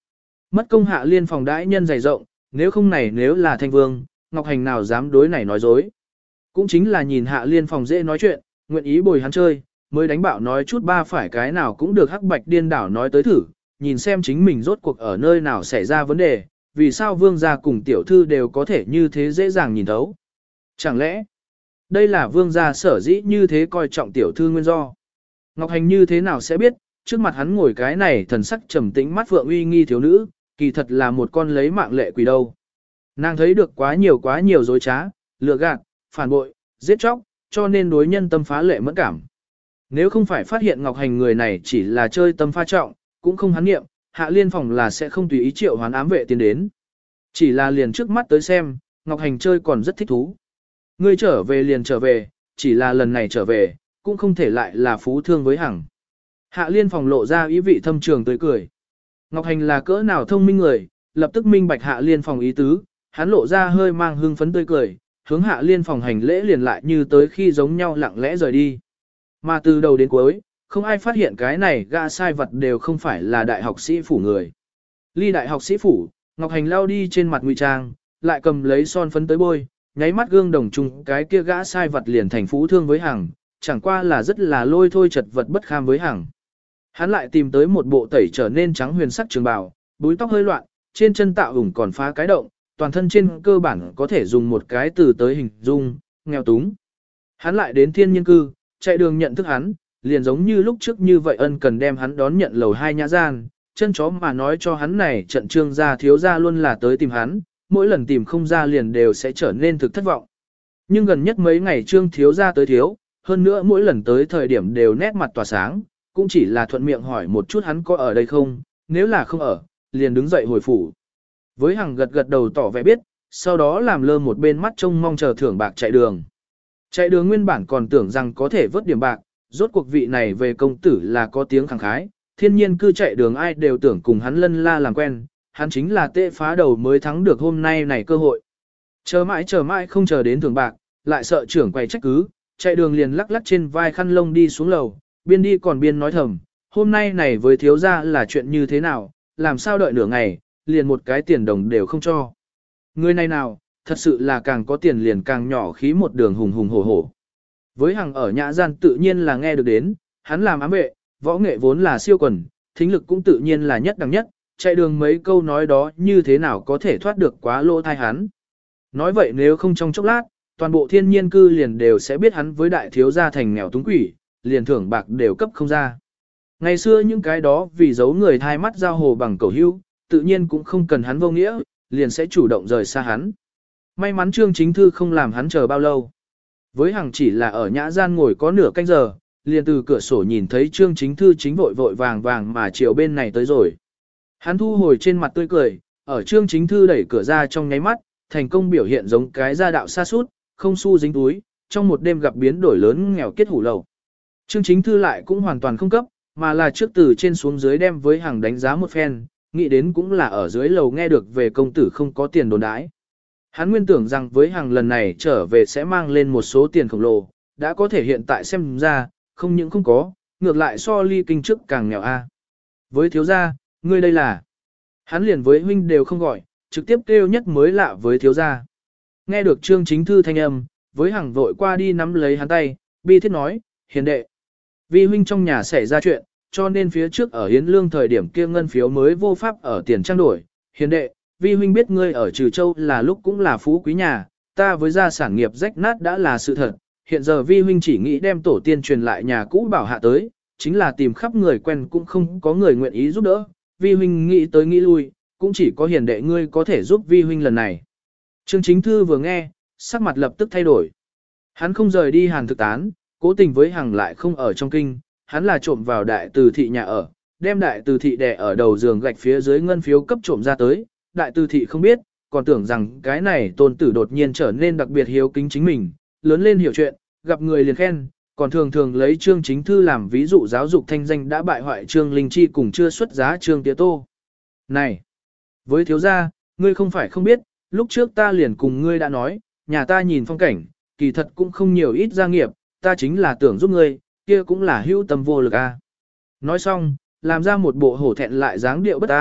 Mất công Hạ Liên phòng đãi nhân dày rộng, nếu không này nếu là Thanh Vương, Ngọc Hành nào dám đối này nói dối. Cũng chính là nhìn Hạ Liên phòng dễ nói chuyện, nguyện ý bồi hắn chơi, mới đánh bạo nói chút ba phải cái nào cũng được hắc bạch điên đảo nói tới thử, nhìn xem chính mình rốt cuộc ở nơi nào xảy ra vấn đề, vì sao vương gia cùng tiểu thư đều có thể như thế dễ dàng nhìn thấu. Chẳng lẽ, đây là vương gia sở dĩ như thế coi trọng tiểu thư nguyên do. Ngọc Hành như thế nào sẽ biết, trước mặt hắn ngồi cái này thần sắc trầm tĩnh mắt phượng uy nghi thiếu nữ, kỳ thật là một con lấy mạng lệ quỷ đâu. Nàng thấy được quá nhiều dối trá, lừa gạt, phản bội, giết chóc, cho nên đối nhân tâm phá lệ mẫn cảm. Nếu không phải phát hiện Ngọc Hành người này chỉ là chơi tâm pha trọng, cũng không hắn nghiệm, Hạ Liên phòng là sẽ không tùy ý triệu hoán ám vệ tiến đến. Chỉ là liền trước mắt tới xem, Ngọc Hành chơi còn rất thích thú. Ngươi trở về liền trở về, chỉ là lần này trở về, cũng không thể lại là phú thương với Hằng. Hạ Liên phòng lộ ra ý vị thâm trường tươi cười. Ngọc Hành là cỡ nào thông minh người, lập tức minh bạch Hạ Liên phòng ý tứ, hắn lộ ra hơi mang hưng phấn tươi cười, hướng Hạ Liên phòng hành lễ liền lại như tới khi giống nhau lặng lẽ rời đi. Mà từ đầu đến cuối, không ai phát hiện cái này gã sai vật đều không phải là đại học sĩ phủ người. Ly đại học sĩ phủ, Ngọc Hành lao đi trên mặt ngụy trang, lại cầm lấy son phấn tới bôi, nháy mắt gương đồng chung cái kia gã sai vật liền thành phú thương với Hằng, chẳng qua là rất là lôi thôi chật vật bất kham với Hằng. Hắn lại tìm tới một bộ tẩy trở nên trắng huyền sắc trường bào, búi tóc hơi loạn, trên chân tạo ủng còn phá cái động, toàn thân trên cơ bản có thể dùng một cái từ tới hình dung, nghèo túng. Hắn lại đến thiên nhiên cư, chạy đường nhận thức hắn, liền giống như lúc trước như vậy ân cần đem hắn đón nhận lầu 2 nhã gian, chân chó mà nói cho hắn này trận trương gia thiếu gia luôn là tới tìm hắn, mỗi lần tìm không ra liền đều sẽ trở nên thực thất vọng. Nhưng gần nhất mấy ngày trương thiếu gia tới thiếu, hơn nữa mỗi lần tới thời điểm đều nét mặt tỏa sáng, cũng chỉ là thuận miệng hỏi một chút hắn có ở đây không, nếu là không ở, liền đứng dậy hồi phủ. Với Hằng gật gật đầu tỏ vẻ biết, sau đó làm lơ một bên mắt trông mong chờ thưởng bạc chạy đường. Chạy đường nguyên bản còn tưởng rằng có thể vớt điểm bạc, rốt cuộc vị này về công tử là có tiếng khẳng khái, thiên nhiên cư chạy đường ai đều tưởng cùng hắn lân la làm quen, hắn chính là tệ phá đầu mới thắng được hôm nay này cơ hội. Chờ mãi không chờ đến thưởng bạc, lại sợ trưởng quay trách cứ, chạy đường liền lắc lắc trên vai khăn lông đi xuống lầu, biên đi còn biên nói thầm, hôm nay này với thiếu gia là chuyện như thế nào, làm sao đợi nửa ngày, liền một cái tiền đồng đều không cho. Người này nào, thật sự là càng có tiền liền càng nhỏ khí một đường hùng hùng hổ hổ. Với Hằng ở nhã gian tự nhiên là nghe được đến, hắn làm ám vệ, võ nghệ vốn là siêu quần, thính lực cũng tự nhiên là nhất đẳng nhất, chạy đường mấy câu nói đó như thế nào có thể thoát được quá lỗ thai hắn. Nói vậy nếu không trong chốc lát, toàn bộ thiên nhiên cư liền đều sẽ biết hắn với đại thiếu gia thành nghèo túng quỷ, liền thưởng bạc đều cấp không ra. Ngày xưa những cái đó vì giấu người thai mắt giao hồ bằng cầu hưu, tự nhiên cũng không cần hắn vô nghĩa, liền sẽ chủ động rời xa hắn. May mắn Trương Chính Thư không làm hắn chờ bao lâu. Với Hằng chỉ là ở nhã gian ngồi có nửa canh giờ, liền từ cửa sổ nhìn thấy Trương Chính Thư chính vội vội vàng vàng mà chiều bên này tới rồi. Hắn thu hồi trên mặt tươi cười, ở Trương Chính Thư đẩy cửa ra trong nháy mắt, thành công biểu hiện giống cái gia đạo xa sút, không xu dính túi, trong một đêm gặp biến đổi lớn nghèo kết hủ lầu. Trương Chính Thư lại cũng hoàn toàn không cấp, mà là trước từ trên xuống dưới đem với Hằng đánh giá một phen, nghĩ đến cũng là ở dưới lầu nghe được về công tử không có tiền đồn đãi. Hắn nguyên tưởng rằng với Hằng lần này trở về sẽ mang lên một số tiền khổng lồ, đã có thể hiện tại xem ra, không những không có, ngược lại so ly kinh trước càng nghèo a. Với thiếu gia, ngươi đây là. Hắn liền với huynh đều không gọi, trực tiếp kêu nhất mới lạ với thiếu gia. Nghe được Trương Chính Thư thanh âm, với Hằng vội qua đi nắm lấy hắn tay, bi thiết nói, hiền đệ. Vì huynh trong nhà xảy ra chuyện, cho nên phía trước ở hiến lương thời điểm kia ngân phiếu mới vô pháp ở tiền trang đổi. Hiền đệ, vì huynh biết ngươi ở Trừ Châu là lúc cũng là phú quý nhà, ta với gia sản nghiệp rách nát đã là sự thật. Hiện giờ vi huynh chỉ nghĩ đem tổ tiên truyền lại nhà cũ bảo hạ tới, chính là tìm khắp người quen cũng không có người nguyện ý giúp đỡ. Vi huynh nghĩ tới nghĩ lui, cũng chỉ có hiền đệ ngươi có thể giúp vi huynh lần này. Trương Chính Thư vừa nghe, sắc mặt lập tức thay đổi. Hắn không rời đi Hàn Thực Tán, cố tình với Hằng lại không ở trong kinh, hắn là trộm vào đại từ thị nhà ở, đem đại từ thị đè ở đầu giường gạch phía dưới ngân phiếu cấp trộm ra tới, đại từ thị không biết, còn tưởng rằng cái này tôn tử đột nhiên trở nên đặc biệt hiếu kính chính mình, lớn lên hiểu chuyện, gặp người liền khen, còn thường thường lấy Trương Chính Thư làm ví dụ giáo dục thanh danh đã bại hoại Trương Linh Chi cùng chưa xuất giá Trương Tía Tô. Này, với thiếu gia, ngươi không phải không biết, lúc trước ta liền cùng ngươi đã nói, nhà ta nhìn phong cảnh, kỳ thật cũng không nhiều ít gia nghiệp, ta chính là tưởng giúp ngươi, kia cũng là hữu tâm vô lực a. Nói xong, làm ra một bộ hổ thẹn lại dáng điệu bất an,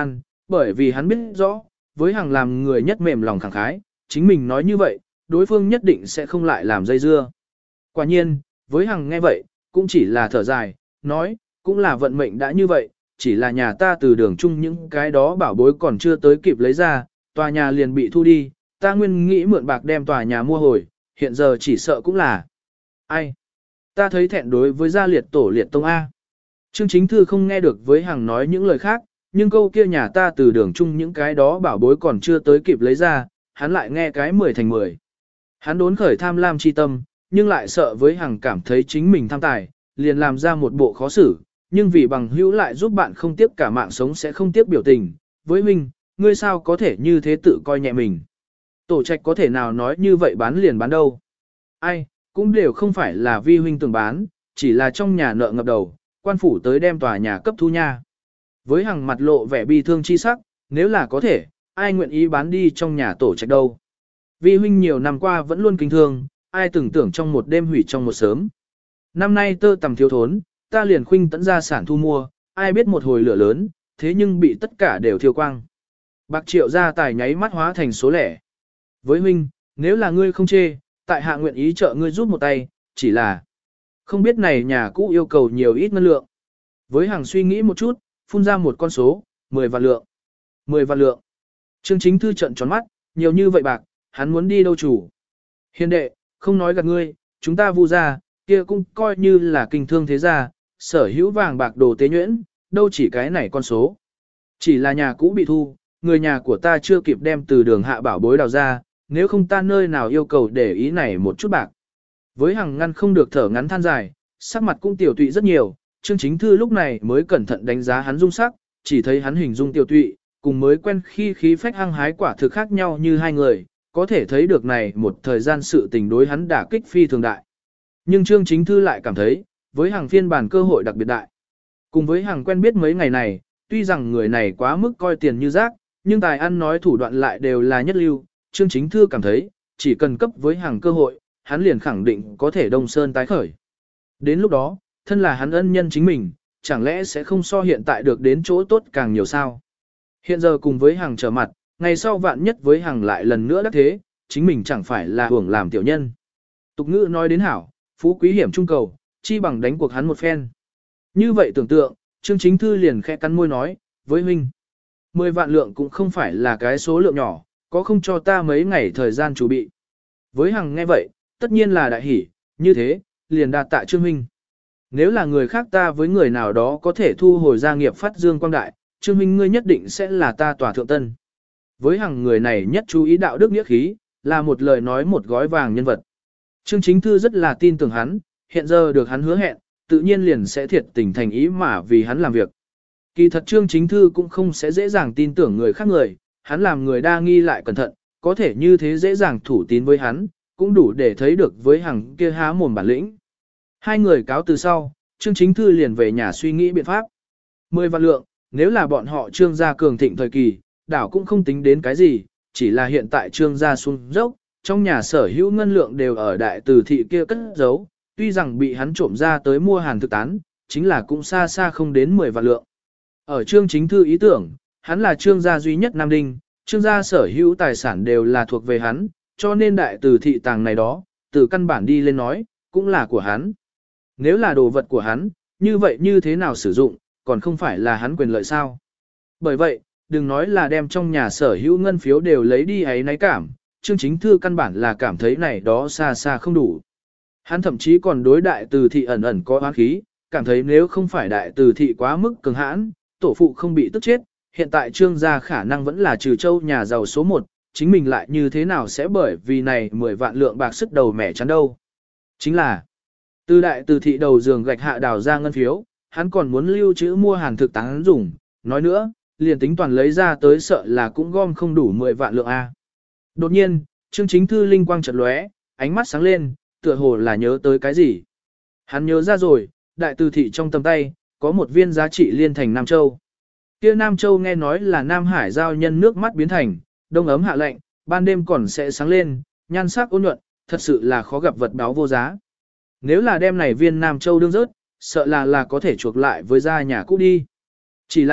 bởi vì hắn biết rõ, với hàng làm người nhất mềm lòng khẳng khái, chính mình nói như vậy, đối phương nhất định sẽ không lại làm dây dưa. Quả nhiên, với hàng nghe vậy, cũng chỉ là thở dài, nói, cũng là vận mệnh đã như vậy, chỉ là nhà ta từ đường chung những cái đó bảo bối còn chưa tới kịp lấy ra, tòa nhà liền bị thu đi, ta nguyên nghĩ mượn bạc đem tòa nhà mua hồi, hiện giờ chỉ sợ cũng là. Ai? Ta thấy thẹn đối với gia liệt tổ liệt tông A. Trương Chính Thư không nghe được với hàng nói những lời khác, nhưng câu kia nhà ta từ đường chung những cái đó bảo bối còn chưa tới kịp lấy ra, hắn lại nghe cái 10 thành 10. Hắn đốn khởi tham lam chi tâm, nhưng lại sợ với hàng cảm thấy chính mình tham tài, liền làm ra một bộ khó xử, nhưng vì bằng hữu lại giúp bạn không tiếp cả mạng sống sẽ không tiếp biểu tình. Với mình, ngươi sao có thể như thế tự coi nhẹ mình. Tổ trạch có thể nào nói như vậy bán liền bán đâu. Ai, cũng đều không phải là vi huynh tưởng bán, chỉ là trong nhà nợ ngập đầu, quan phủ tới đem tòa nhà cấp thu nha. Với hàng mặt lộ vẻ bi thương chi sắc, nếu là có thể, ai nguyện ý bán đi trong nhà tổ trạch đâu. Vi huynh nhiều năm qua vẫn luôn kinh thương, ai từng tưởng trong một đêm hủy trong một sớm. Năm nay tơ tầm thiếu thốn, ta liền khuynh tận gia sản thu mua, ai biết một hồi lửa lớn, thế nhưng bị tất cả đều thiêu quang. Bạc triệu gia tài nháy mắt hóa thành số lẻ. Với huynh, nếu là ngươi không chê, tại hạ nguyện ý trợ ngươi giúp một tay, chỉ là không biết này nhà cũ yêu cầu nhiều ít ngân lượng. Với hàng suy nghĩ một chút, phun ra một con số, 10 vạn lượng. 10 vạn lượng. Trương Chính Thư trận tròn mắt, nhiều như vậy bạc, hắn muốn đi đâu chủ. Hiền đệ, không nói gạt ngươi, chúng ta Vu gia, kia cũng coi như là kinh thương thế gia, sở hữu vàng bạc đồ tế nhuyễn, đâu chỉ cái này con số. Chỉ là nhà cũ bị thu, người nhà của ta chưa kịp đem từ đường hạ bảo bối đào ra, nếu không ta nơi nào yêu cầu để ý này một chút bạc. Với hàng ngăn không được thở ngắn than dài, sắc mặt cũng tiểu tụy rất nhiều, Trương Chính Thư lúc này mới cẩn thận đánh giá hắn dung sắc, chỉ thấy hắn hình dung tiểu tụy, cùng mới quen khi khí phách hăng hái quả thực khác nhau như hai người, có thể thấy được này một thời gian sự tình đối hắn đả kích phi thường đại. Nhưng Trương Chính Thư lại cảm thấy, với hàng phiên bản cơ hội đặc biệt đại. Cùng với hàng quen biết mấy ngày này, tuy rằng người này quá mức coi tiền như rác, nhưng tài ăn nói thủ đoạn lại đều là nhất lưu, Trương Chính Thư cảm thấy, chỉ cần cấp với hàng cơ hội, hắn liền khẳng định có thể đông sơn tái khởi. Đến lúc đó, thân là hắn ân nhân chính mình, chẳng lẽ sẽ không so hiện tại được đến chỗ tốt càng nhiều sao? Hiện giờ cùng với hàng trở mặt, ngày sau vạn nhất với hàng lại lần nữa đắc thế, chính mình chẳng phải là hưởng làm tiểu nhân. Tục ngữ nói đến hảo, phú quý hiểm trung cầu, chi bằng đánh cuộc hắn một phen. Như vậy tưởng tượng, Trương Chính Thư liền khẽ cắn môi nói, với huynh, 10 vạn lượng cũng không phải là cái số lượng nhỏ, có không cho ta mấy ngày thời gian chuẩn bị. Với hàng nghe vậy, tất nhiên là đại hỉ, như thế, liền đạt tạ Trương huynh. Nếu là người khác ta với người nào đó có thể thu hồi gia nghiệp phát dương quang đại, Trương huynh ngươi nhất định sẽ là ta tòa thượng tân. Với hàng người này nhất chú ý đạo đức nghĩa khí, là một lời nói một gói vàng nhân vật. Trương Chính Thư rất là tin tưởng hắn, hiện giờ được hắn hứa hẹn, tự nhiên liền sẽ thiệt tình thành ý mà vì hắn làm việc. Kỳ thật Trương Chính Thư cũng không sẽ dễ dàng tin tưởng người khác người, hắn làm người đa nghi lại cẩn thận, có thể như thế dễ dàng thủ tín với hắn, cũng đủ để thấy được với hàng kia há mồm bản lĩnh. Hai người cáo từ sau, Trương Chính Thư liền về nhà suy nghĩ biện pháp. 10 vạn lượng, nếu là bọn họ Trương gia cường thịnh thời kỳ, đảo cũng không tính đến cái gì, chỉ là hiện tại Trương gia xuống dốc, trong nhà sở hữu ngân lượng đều ở đại từ thị kia cất giấu, tuy rằng bị hắn trộm ra tới mua hàng thực tán, chính là cũng xa xa không đến 10 vạn lượng. Ở Trương Chính Thư ý tưởng, hắn là Trương gia duy nhất Nam Đinh, Trương gia sở hữu tài sản đều là thuộc về hắn, cho nên đại từ thị tàng này đó, từ căn bản đi lên nói, cũng là của hắn. Nếu là đồ vật của hắn, như vậy như thế nào sử dụng, còn không phải là hắn quyền lợi sao? Bởi vậy, đừng nói là đem trong nhà sở hữu ngân phiếu đều lấy đi ấy náy cảm, Trương Chính Thư căn bản là cảm thấy này đó xa xa không đủ. Hắn thậm chí còn đối đại từ thị ẩn ẩn có oán khí, cảm thấy nếu không phải đại từ thị quá mức cường hãn, tổ phụ không bị tức chết, hiện tại Trương gia khả năng vẫn là trừ châu nhà giàu số 1, chính mình lại như thế nào sẽ bởi vì này 10 vạn lượng bạc sức đầu mẻ chắn đâu. Chính là, từ đại từ thị đầu giường gạch hạ đào ra ngân phiếu, hắn còn muốn lưu trữ mua hàng thực tán dùng, nói nữa, liền tính toàn lấy ra tới sợ là cũng gom không đủ 10 vạn lượng A. Đột nhiên, Trương Chính Thư linh quang chợt lóe, ánh mắt sáng lên, tựa hồ là nhớ tới cái gì. Hắn nhớ ra rồi, đại từ thị trong tầm tay, có một viên giá trị liên thành Nam Châu. Kia Nam Châu nghe nói là Nam Hải giao nhân nước mắt biến thành, đông ấm hạ lạnh, ban đêm còn sẽ sáng lên, nhan sắc ôn nhuận, thật sự là khó gặp vật báo vô giá. Nếu là đem này viên Nam Châu đương rớt, sợ là có thể chuộc lại với gia nhà cũ đi. Chỉ là,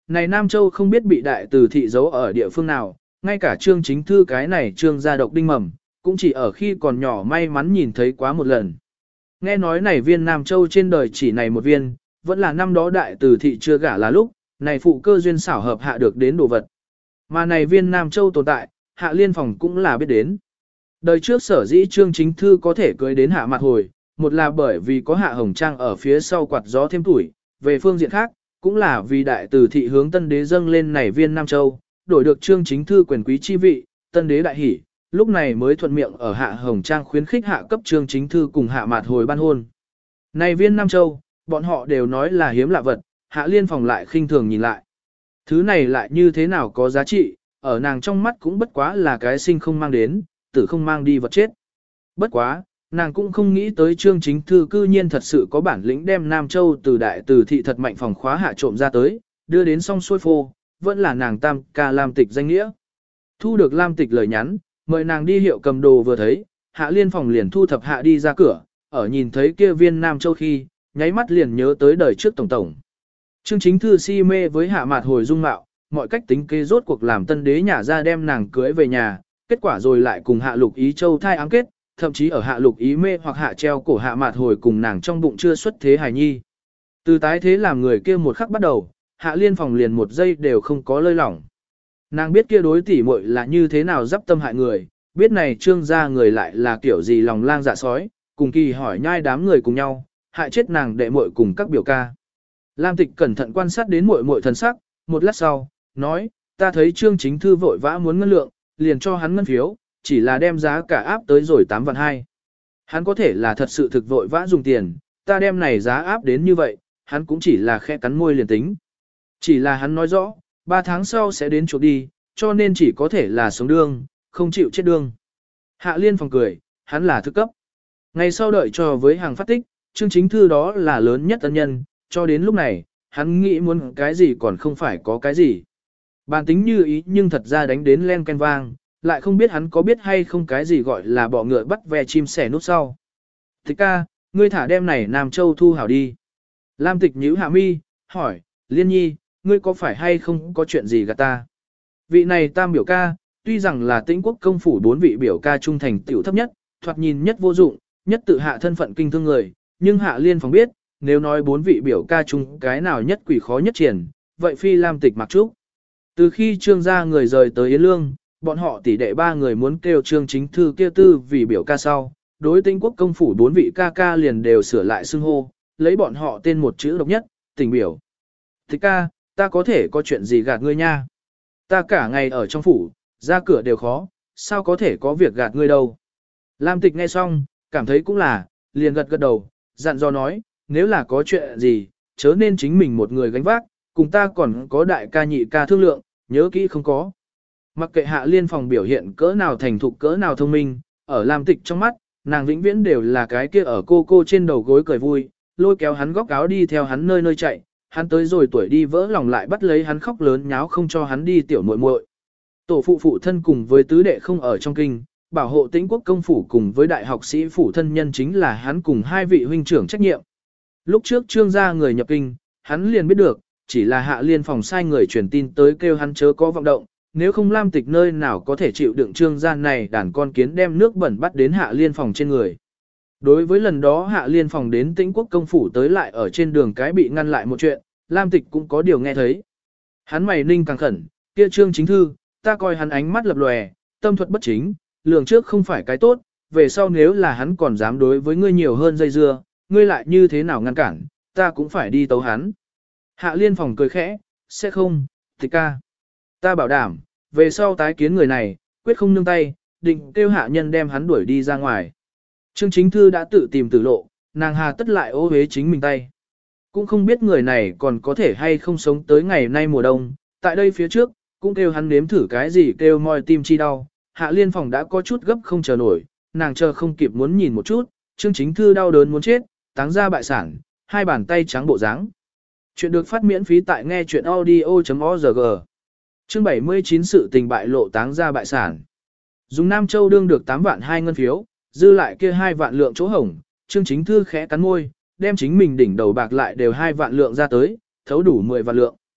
này Nam Châu không biết bị đại từ thị giấu ở địa phương nào, ngay cả Trương Chính Thư cái này Trương gia độc đinh mầm, cũng chỉ ở khi còn nhỏ may mắn nhìn thấy quá một lần. Nghe nói này viên Nam Châu trên đời chỉ này một viên, vẫn là năm đó đại từ thị chưa gả là lúc, này phụ cơ duyên xảo hợp hạ được đến đồ vật. Mà này viên Nam Châu tồn tại, Hạ Liên Phòng cũng là biết đến. Đời trước sở dĩ Trương Chính Thư có thể cưới đến Hạ Mạt Hồi, một là bởi vì có Hạ Hồng Trang ở phía sau quạt gió thêm tuổi, về phương diện khác, cũng là vì đại từ thị hướng tân đế dâng lên này viên Nam Châu, đổi được Trương Chính Thư quyền quý chi vị, tân đế đại hỉ, lúc này mới thuận miệng ở Hạ Hồng Trang khuyến khích hạ cấp Trương Chính Thư cùng Hạ Mạt Hồi ban hôn. Này viên Nam Châu, bọn họ đều nói là hiếm lạ vật, Hạ Liên Phòng lại khinh thường nhìn lại. Thứ này lại như thế nào có giá trị, ở nàng trong mắt cũng bất quá là cái sinh không mang đến, tử không mang đi vật chết. Bất quá, nàng cũng không nghĩ tới Trương Chính Thư cư nhiên thật sự có bản lĩnh đem Nam Châu từ đại từ thị thật mạnh phòng khóa hạ trộm ra tới, đưa đến song xuôi phô, vẫn là nàng tam ca Lam Tịch danh nghĩa. Thu được Lam Tịch lời nhắn, mời nàng đi hiệu cầm đồ vừa thấy, Hạ Liên Phòng liền thu thập hạ đi ra cửa, ở nhìn thấy kia viên Nam Châu khi, nháy mắt liền nhớ tới đời trước tổng tổng. Trương Chính Thư si mê với Hạ Mạt Hồi dung mạo, mọi cách tính kế rốt cuộc làm tân đế nhà ra đem nàng cưới về nhà, kết quả rồi lại cùng Hạ Lục Ý Châu thai áng kết, thậm chí ở Hạ Lục Ý mê hoặc hạ treo cổ Hạ Mạt Hồi cùng nàng trong bụng chưa xuất thế hài nhi. Từ tái thế làm người kia một khắc bắt đầu, Hạ Liên Phòng liền một giây đều không có lơi lỏng. Nàng biết kia đối tỷ muội là như thế nào dắp tâm hại người, biết này Trương gia người lại là kiểu gì lòng lang dạ sói, cùng kỳ hỏi nhai đám người cùng nhau, hại chết nàng đệ muội cùng các biểu ca. Lam Tịch cẩn thận quan sát đến muội muội thần sắc, một lát sau, nói, ta thấy Trương Chính Thư vội vã muốn ngân lượng, liền cho hắn ngân phiếu, chỉ là đem giá cả áp tới rồi 8 vạn 2. Hắn có thể là thật sự thực vội vã dùng tiền, ta đem này giá áp đến như vậy, hắn cũng chỉ là khẽ cắn môi liền tính. Chỉ là hắn nói rõ, 3 tháng sau sẽ đến chuộc đi, cho nên chỉ có thể là sống đương, không chịu chết đương. Hạ Liên Phòng cười, hắn là thức cấp. Ngày sau đợi cho với hàng phát tích, Trương Chính Thư đó là lớn nhất ân nhân, cho đến lúc này, hắn nghĩ muốn cái gì còn không phải có cái gì. Bàn tính như ý nhưng thật ra đánh đến len ken vang, lại không biết hắn có biết hay không cái gì gọi là bọ ngựa bắt ve chim sẻ nút sau. Thích ca, ngươi thả đem này Nam Châu thu hảo đi. Lam Tịch nhíu hạ mi, hỏi, Liên Nhi, ngươi có phải hay không có chuyện gì gạt ta? Vị này tam biểu ca, tuy rằng là Tĩnh Quốc công phủ 4 vị biểu ca trung thành tiểu thấp nhất, thoạt nhìn nhất vô dụng, nhất tự hạ thân phận kinh thương người, nhưng Hạ Liên Phòng biết, nếu nói 4 vị biểu ca chung cái nào nhất quỷ khó nhất triển, vậy phi Lam Tịch mặc trúc. Từ khi Trương gia người rời tới Yến Lương, bọn họ tỷ đệ 3 người muốn kêu Trương Chính Thư kia tư vì biểu ca sau, đối Tĩnh Quốc công phủ 4 vị ca ca liền đều sửa lại xưng hô, lấy bọn họ tên một chữ độc nhất, tình biểu. Thích ca, ta có thể có chuyện gì gạt ngươi nha? Ta cả ngày ở trong phủ, ra cửa đều khó, sao có thể có việc gạt ngươi đâu? Lam Tịch nghe xong, cảm thấy cũng là, liền gật gật đầu, dặn dò nói, nếu là có chuyện gì, chớ nên chính mình một người gánh vác, cùng ta còn có đại ca nhị ca thương lượng, nhớ kỹ không có. Mặc kệ Hạ Liên Phòng biểu hiện cỡ nào thành thục cỡ nào thông minh, ở Lam Tịch trong mắt, nàng vĩnh viễn đều là cái kia ở cô trên đầu gối cười vui, lôi kéo hắn góc áo đi theo hắn nơi nơi chạy, hắn tới rồi tuổi đi vỡ lòng lại bắt lấy hắn khóc lớn nháo không cho hắn đi tiểu muội muội. Tổ phụ phụ thân cùng với tứ đệ không ở trong kinh, bảo hộ Tĩnh Quốc công phủ cùng với đại học sĩ phủ thân nhân chính là hắn cùng 2 vị huynh trưởng trách nhiệm. Lúc trước Trương gia người nhập kinh, hắn liền biết được, chỉ là Hạ Liên Phòng sai người truyền tin tới kêu hắn chớ có vọng động, nếu không Lam Tịch nơi nào có thể chịu đựng Trương gia này đàn con kiến đem nước bẩn bắt đến Hạ Liên Phòng trên người. Đối với lần đó Hạ Liên Phòng đến Tĩnh Quốc công phủ tới lại ở trên đường cái bị ngăn lại một chuyện, Lam Tịch cũng có điều nghe thấy. Hắn mày ninh càng khẩn, kia Trương Chính Thư, ta coi hắn ánh mắt lập lòe, tâm thuật bất chính, lường trước không phải cái tốt, về sau nếu là hắn còn dám đối với ngươi nhiều hơn dây dưa, ngươi lại như thế nào ngăn cản, ta cũng phải đi tấu hắn. Hạ Liên Phòng cười khẽ, sẽ không, Tịch ca. Ta bảo đảm, về sau tái kiến người này, quyết không nương tay, định kêu hạ nhân đem hắn đuổi đi ra ngoài. Trương Chính Thư đã tự tìm tử lộ, nàng hà tất lại ô uế chính mình tay. Cũng không biết người này còn có thể hay không sống tới ngày nay mùa đông, tại đây phía trước, cũng kêu hắn nếm thử cái gì kêu moi tim chi đau. Hạ Liên Phòng đã có chút gấp không chờ nổi, nàng chờ không kịp muốn nhìn một chút, Trương Chính Thư đau đớn muốn chết, táng ra bại sản, 2 bàn tay trắng bộ dáng. Chuyện được phát miễn phí tại nghe chuyện audio.org. Chương 79 sự tình bại lộ táng ra bại sản. Dùng Nam Châu đương được 8 vạn 2 ngân phiếu, dư lại kia 2 vạn lượng chỗ hổng, Trương Chính Thư khẽ cắn môi, đem chính mình đỉnh đầu bạc lại đều 2 vạn lượng ra tới, thấu đủ 10 vạn lượng.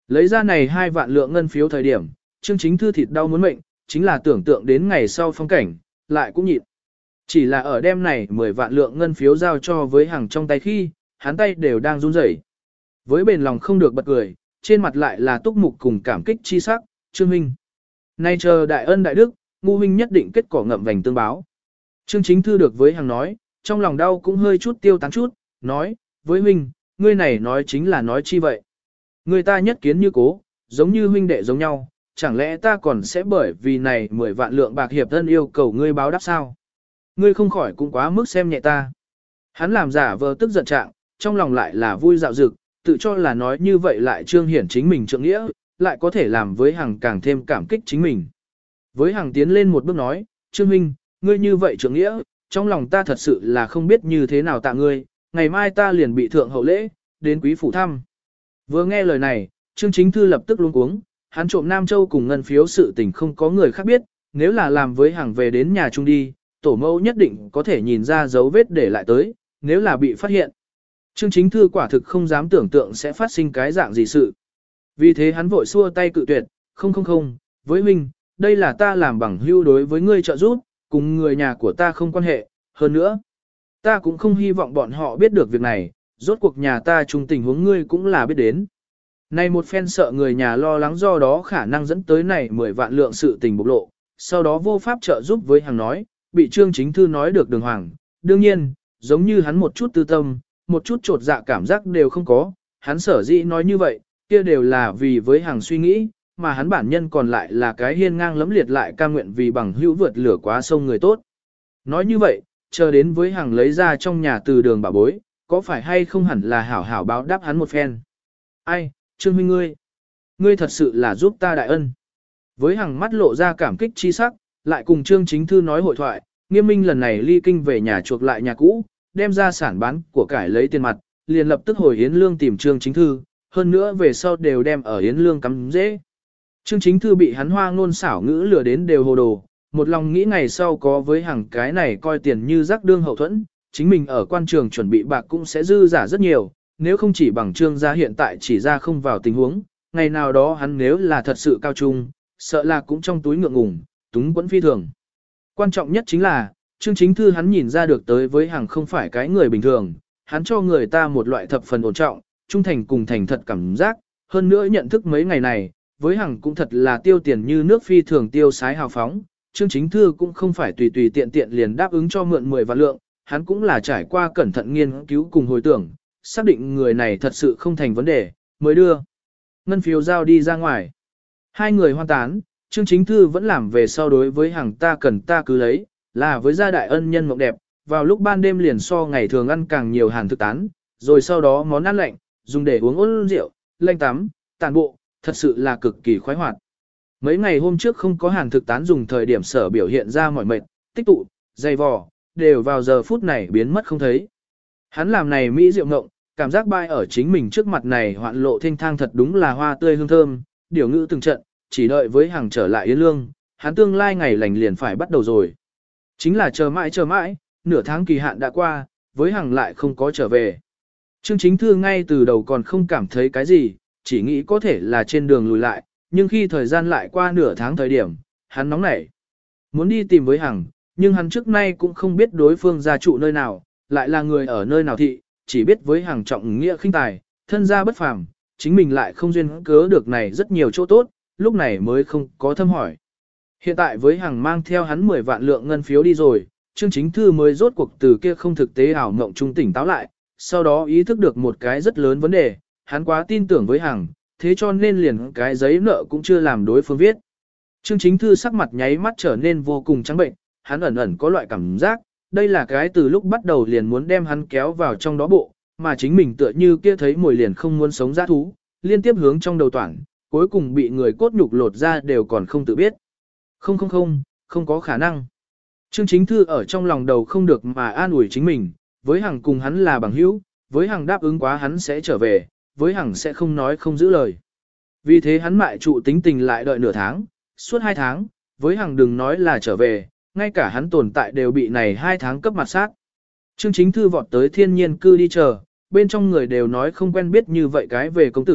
Lấy ra này 2 vạn lượng ngân phiếu thời điểm, Trương Chính Thư thịt đau muốn mệnh, chính là tưởng tượng đến ngày sau phong cảnh, lại cũng nhịn. Chỉ là ở đêm này 10 vạn lượng ngân phiếu giao cho với hàng trong tay khi, hắn tay đều đang run rẩy. Với bền lòng không được bật cười, trên mặt lại là túc mục cùng cảm kích chi sắc, Trương huynh. Nay chờ đại ân đại đức, ngu huynh nhất định kết quả ngậm vành tương báo. Trương Chính Thư được với hàng nói, trong lòng đau cũng hơi chút tiêu tán chút, nói, với huynh, ngươi này nói chính là nói chi vậy. Người ta nhất kiến như cố, giống như huynh đệ giống nhau, chẳng lẽ ta còn sẽ bởi vì này 10 vạn lượng bạc hiệp thân yêu cầu ngươi báo đáp sao? Ngươi không khỏi cũng quá mức xem nhẹ ta. Hắn làm giả vờ tức giận trạng, trong lòng lại là vui dạo dực, tự cho là nói như vậy lại trương hiển chính mình trượng nghĩa, lại có thể làm với hàng càng thêm cảm kích chính mình. Với hàng tiến lên một bước nói, Trương huynh, ngươi như vậy trượng nghĩa, trong lòng ta thật sự là không biết như thế nào tạ ngươi, ngày mai ta liền bị thượng hậu lễ, đến quý phủ thăm. Vừa nghe lời này, Trương Chính Thư lập tức luống cuống, hắn trộm Nam Châu cùng ngân phiếu sự tình không có người khác biết, nếu là làm với hàng về đến nhà chung đi, tổ mẫu nhất định có thể nhìn ra dấu vết để lại tới, nếu là bị phát hiện. Trương Chính Thư quả thực không dám tưởng tượng sẽ phát sinh cái dạng gì sự. Vì thế hắn vội xua tay cự tuyệt, không, với huynh, đây là ta làm bằng hữu đối với ngươi trợ giúp, cùng người nhà của ta không quan hệ, hơn nữa. Ta cũng không hy vọng bọn họ biết được việc này, rốt cuộc nhà ta chung tình huống ngươi cũng là biết đến. Này một phen sợ người nhà lo lắng do đó khả năng dẫn tới này 10 vạn lượng sự tình bộc lộ, sau đó vô pháp trợ giúp với hàng nói, bị Trương Chính Thư nói được đường hoàng. Đương nhiên, giống như hắn một chút tư tâm, một chút trột dạ cảm giác đều không có, hắn sở dĩ nói như vậy, kia đều là vì với hàng suy nghĩ, mà hắn bản nhân còn lại là cái hiên ngang lẫm liệt lại cam nguyện vì bằng hữu vượt lửa quá sông người tốt. Nói như vậy, chờ đến với hàng lấy ra trong nhà từ đường bà bối, có phải hay không hẳn là hảo hảo báo đáp hắn một phen. Ai, Trương huynh ngươi thật sự là giúp ta đại ân. Với hàng mắt lộ ra cảm kích chi sắc, lại cùng Trương Chính Thư nói hội thoại, Nghiêm Minh lần này ly kinh về nhà chuộc lại nhà cũ, đem ra sản bán của cải lấy tiền mặt, liền lập tức hồi Yến Lương tìm Trương Chính Thư, hơn nữa về sau đều đem ở Yến Lương cắm dễ. Trương Chính Thư bị hắn hoa ngôn xảo ngữ lừa đến đều hồ đồ, một lòng nghĩ ngày sau có với hàng cái này coi tiền như rác đương hậu thuẫn, chính mình ở quan trường chuẩn bị bạc cũng sẽ dư giả rất nhiều, nếu không chỉ bằng Trương gia hiện tại chỉ ra không vào tình huống, ngày nào đó hắn nếu là thật sự cao trung, sợ là cũng trong túi ngượng ngùng, túng quẫn phi thường. Quan trọng nhất chính là, Trương Chính Thư hắn nhìn ra được tới với hàng không phải cái người bình thường, hắn cho người ta một loại thập phần ổn trọng, trung thành cùng thành thật cảm giác, hơn nữa nhận thức mấy ngày này, với hàng cũng thật là tiêu tiền như nước phi thường tiêu sái hào phóng, Trương Chính Thư cũng không phải tùy tùy tiện tiện liền đáp ứng cho mượn 10 vạn lượng, hắn cũng là trải qua cẩn thận nghiên cứu cùng hồi tưởng, xác định người này thật sự không thành vấn đề, mới đưa ngân phiếu giao đi ra ngoài. Hai người hoan tán, Trương Chính Thư vẫn làm về sau đối với hàng ta cần ta cứ lấy, là với gia đại ân nhân mộng đẹp, vào lúc ban đêm liền so ngày thường ăn càng nhiều hàn thực tán, rồi sau đó món ăn lạnh, dùng để uống ôn rượu, lanh tắm, tàn bộ, thật sự là cực kỳ khoái hoạt. Mấy ngày hôm trước không có hàn thực tán dùng thời điểm sở biểu hiện ra mỏi mệt, tích tụ, dày vò, đều vào giờ phút này biến mất không thấy. Hắn làm này mỹ rượu ngộng, cảm giác bay ở chính mình trước mặt này hoạn lộ thanh thang thật đúng là hoa tươi hương thơm, điều ngữ từng trận, chỉ đợi với hàng trở lại Yến Lương, hắn tương lai ngày lành liền phải bắt đầu rồi. Chính là chờ mãi, nửa tháng kỳ hạn đã qua, với hàng lại không có trở về. Trương Chính Thư ngay từ đầu còn không cảm thấy cái gì, chỉ nghĩ có thể là trên đường lùi lại, nhưng khi thời gian lại qua nửa tháng thời điểm, hắn nóng nảy. Muốn đi tìm với hàng, nhưng hắn trước nay cũng không biết đối phương gia trụ nơi nào, lại là người ở nơi nào thị, chỉ biết với hàng trọng nghĩa khinh tài, thân gia bất phàm, chính mình lại không duyên cớ được này rất nhiều chỗ tốt, lúc này mới không có thâm hỏi. Hiện tại với hàng mang theo hắn 10 vạn lượng ngân phiếu đi rồi, Trương Chính Thư mới rốt cuộc từ kia không thực tế ảo mộng trung tỉnh táo lại, sau đó ý thức được một cái rất lớn vấn đề, hắn quá tin tưởng với hàng, thế cho nên liền cái giấy nợ cũng chưa làm đối phương viết. Trương Chính Thư sắc mặt nháy mắt trở nên vô cùng trắng bệnh, hắn ẩn ẩn có loại cảm giác, đây là cái từ lúc bắt đầu liền muốn đem hắn kéo vào trong đó bộ, mà chính mình tựa như kia thấy mồi liền không muốn sống dã thú, liên tiếp hướng trong đầu toản, cuối cùng bị người cốt nhục lột ra đều còn không tự biết. Không có khả năng. Trương Chính Thư ở trong lòng đầu không được mà an ủi chính mình, với hàng cùng hắn là bằng hữu, với hàng đáp ứng quá hắn sẽ trở về, với hàng sẽ không nói không giữ lời. Vì thế hắn mại trụ tính tình lại đợi nửa tháng, suốt 2 tháng, với hàng đừng nói là trở về, ngay cả hắn tồn tại đều bị này 2 tháng cấp mặt sát. Trương Chính Thư vọt tới Thiên Nhiên cư đi chờ, bên trong người đều nói không quen biết như vậy cái về công tử,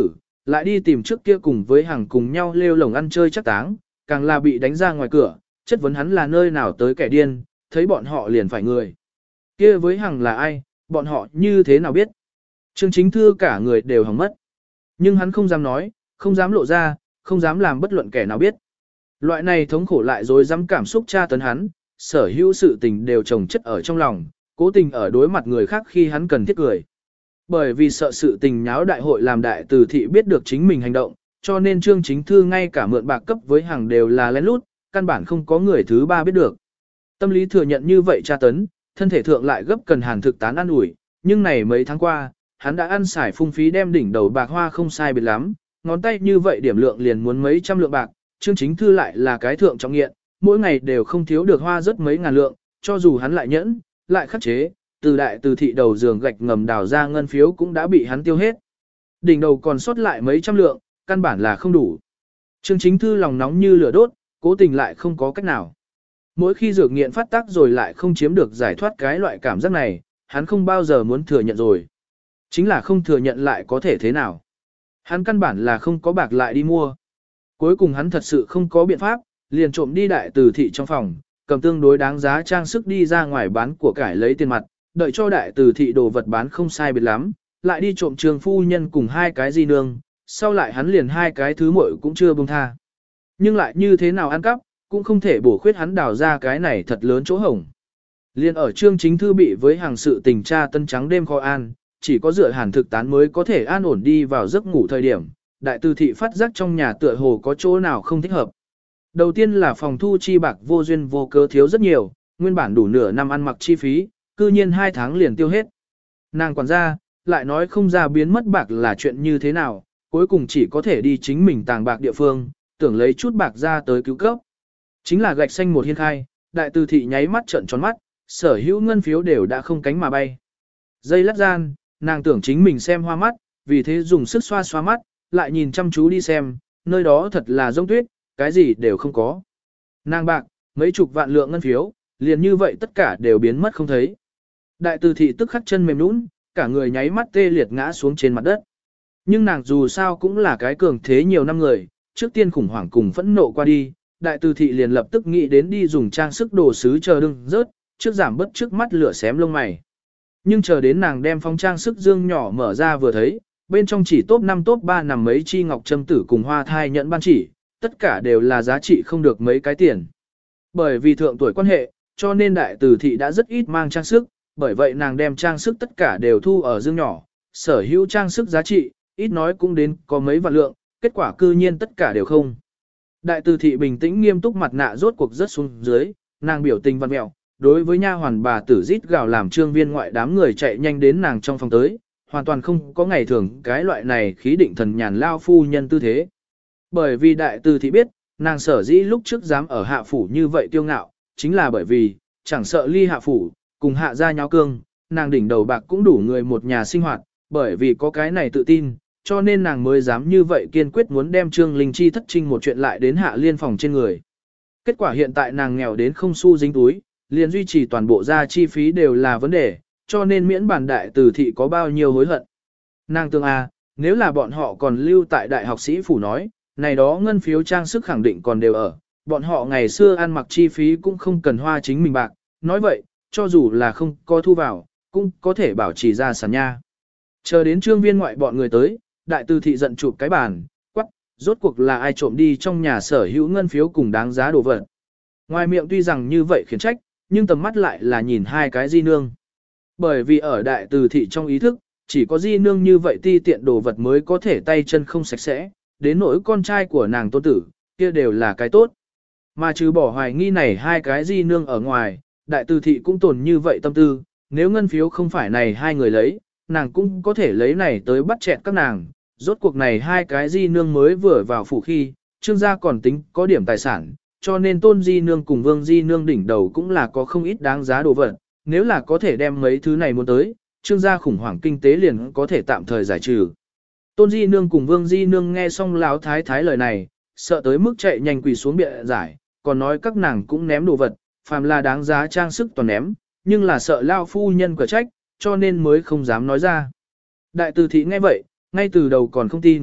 lại đi tìm trước kia cùng với hàng cùng nhau lêu lồng ăn chơi chắc táng, càng là bị đánh ra ngoài cửa, chất vấn hắn là nơi nào tới kẻ điên, thấy bọn họ liền phải người. Kia với hàng là ai, bọn họ như thế nào biết. Trương Chính Thư cả người đều hỏng mất. Nhưng hắn không dám nói, không dám lộ ra, không dám làm bất luận kẻ nào biết. Loại này thống khổ lại rồi dám cảm xúc tra tấn hắn, sở hữu sự tình đều chồng chất ở trong lòng, cố tình ở đối mặt người khác khi hắn cần thiết cười. Bởi vì sợ sự tình nháo đại hội làm đại từ thị biết được chính mình hành động, cho nên Trương Chính Thư ngay cả mượn bạc cấp với hàng đều là lén lút, căn bản không có người thứ ba biết được. Tâm lý thừa nhận như vậy tra tấn, thân thể thượng lại gấp cần hàn thực tán ăn ủi, nhưng này mấy tháng qua, hắn đã ăn xài phung phí đem đỉnh đầu bạc hoa không sai biệt lắm, ngón tay như vậy điểm lượng liền muốn mấy trăm lượng bạc, Trương Chính Thư lại là cái thượng trọng nghiện, mỗi ngày đều không thiếu được hoa rất mấy ngàn lượng, cho dù hắn lại nhẫn, lại khắc chế, từ đại từ thị đầu giường gạch ngầm đào ra ngân phiếu cũng đã bị hắn tiêu hết. Đỉnh đầu còn sót lại mấy trăm lượng, căn bản là không đủ. Trương Chính Thư lòng nóng như lửa đốt, cố tình lại không có cách nào. Mỗi khi dược nghiện phát tác rồi lại không chiếm được giải thoát cái loại cảm giác này, hắn không bao giờ muốn thừa nhận rồi. Chính là không thừa nhận lại có thể thế nào. Hắn căn bản là không có bạc lại đi mua. Cuối cùng hắn thật sự không có biện pháp, liền trộm đi đại từ thị trong phòng, cầm tương đối đáng giá trang sức đi ra ngoài bán của cải lấy tiền mặt, đợi cho đại từ thị đồ vật bán không sai biệt lắm, lại đi trộm trường phu nhân cùng hai cái di nương, sau lại hắn liền hai cái thứ muội cũng chưa buông tha. Nhưng lại như thế nào ăn cắp, cũng không thể bổ khuyết hắn đào ra cái này thật lớn chỗ hổng. Liên ở Trương Chính Thư bị với hàng sự tình tra tân trắng đêm khó an, chỉ có dựa hàn thực tán mới có thể an ổn đi vào giấc ngủ thời điểm, đại từ thị phát giác trong nhà tựa hồ có chỗ nào không thích hợp. Đầu tiên là phòng thu chi bạc vô duyên vô cớ thiếu rất nhiều, nguyên bản đủ nửa năm ăn mặc chi phí, cư nhiên 2 tháng liền tiêu hết. Nàng quản gia, lại nói không ra biến mất bạc là chuyện như thế nào, cuối cùng chỉ có thể đi chính mình tàng bạc địa phương, tưởng lấy chút bạc ra tới cứu cấp. Chính là gạch xanh một hiên khai, đại từ thị nháy mắt trợn tròn mắt, sở hữu ngân phiếu đều đã không cánh mà bay. Dây lát gian, nàng tưởng chính mình xem hoa mắt, vì thế dùng sức xoa xoa mắt, lại nhìn chăm chú đi xem, nơi đó thật là rông tuyết, cái gì đều không có. Nàng bạc, mấy chục vạn lượng ngân phiếu, liền như vậy tất cả đều biến mất không thấy. Đại từ thị tức khắc chân mềm nũng, cả người nháy mắt tê liệt ngã xuống trên mặt đất. Nhưng nàng dù sao cũng là cái cường thế nhiều năm người, trước tiên khủng hoảng cùng phẫn nộ qua đi, đại từ thị liền lập tức nghĩ đến đi dùng trang sức đồ sứ chờ đừng rớt, trước giảm bớt trước mắt lửa xém lông mày. Nhưng chờ đến nàng đem phong trang sức dương nhỏ mở ra vừa thấy, bên trong chỉ top 5 top 3 nằm mấy chi ngọc châm tử cùng hoa thai nhẫn ban chỉ, tất cả đều là giá trị không được mấy cái tiền. Bởi vì thượng tuổi quan hệ, cho nên đại từ thị đã rất ít mang trang sức, bởi vậy nàng đem trang sức tất cả đều thu ở dương nhỏ, sở hữu trang sức giá trị, ít nói cũng đến có mấy vạn lượng, kết quả cư nhiên tất cả đều không. Đại từ thị bình tĩnh nghiêm túc mặt nạ rốt cuộc rớt xuống dưới, nàng biểu tình văn mẹo, đối với nha hoàn bà tử rít gào làm trương viên ngoại đám người chạy nhanh đến nàng trong phòng tới, hoàn toàn không có ngày thường cái loại này khí định thần nhàn lao phu nhân tư thế. Bởi vì đại từ thị biết, nàng sở dĩ lúc trước dám ở hạ phủ như vậy kiêu ngạo, chính là bởi vì, chẳng sợ ly hạ phủ, cùng hạ gia nháo cương, nàng đỉnh đầu bạc cũng đủ người một nhà sinh hoạt, bởi vì có cái này tự tin, cho nên nàng mới dám như vậy kiên quyết muốn đem Trương Linh Chi thất trinh một chuyện lại đến hạ liên phòng trên người. Kết quả hiện tại nàng nghèo đến không xu dính túi, liền duy trì toàn bộ gia chi phí đều là vấn đề, cho nên miễn bản đại từ thị có bao nhiêu hối hận. Nàng tương nếu là bọn họ còn lưu tại đại học sĩ phủ nói, này đó ngân phiếu trang sức khẳng định còn đều ở, bọn họ ngày xưa ăn mặc chi phí cũng không cần hoa chính mình bạc, nói vậy, cho dù là không có thu vào, cũng có thể bảo trì ra sản nha. Chờ đến trương viên ngoại bọn người tới, đại từ thị giận chụp cái bàn, quắc, rốt cuộc là ai trộm đi trong nhà sở hữu ngân phiếu cùng đáng giá đồ vật. Ngoài miệng tuy rằng như vậy khiển trách, nhưng tầm mắt lại là nhìn hai cái di nương. Bởi vì ở đại từ thị trong ý thức, chỉ có di nương như vậy ti tiện đồ vật mới có thể tay chân không sạch sẽ, đến nỗi con trai của nàng tôn tử, kia đều là cái tốt. Mà trừ bỏ hoài nghi này hai cái di nương ở ngoài, đại từ thị cũng tồn như vậy tâm tư, nếu ngân phiếu không phải này hai người lấy, nàng cũng có thể lấy này tới bắt chẹt các nàng. Rốt cuộc này hai cái di nương mới vừa vào phủ khi, trương gia còn tính có điểm tài sản, cho nên tôn di nương cùng vương di nương đỉnh đầu cũng là có không ít đáng giá đồ vật. Nếu là có thể đem mấy thứ này muốn tới, trương gia khủng hoảng kinh tế liền có thể tạm thời giải trừ. Tôn di nương cùng vương di nương nghe xong lão thái thái lời này, sợ tới mức chạy nhanh quỳ xuống bịa giải, còn nói các nàng cũng ném đồ vật, phàm là đáng giá trang sức toàn ném, nhưng là sợ lao phu nhân quả trách, cho nên mới không dám nói ra. Đại từ thị nghe vậy, ngay từ đầu còn không tin,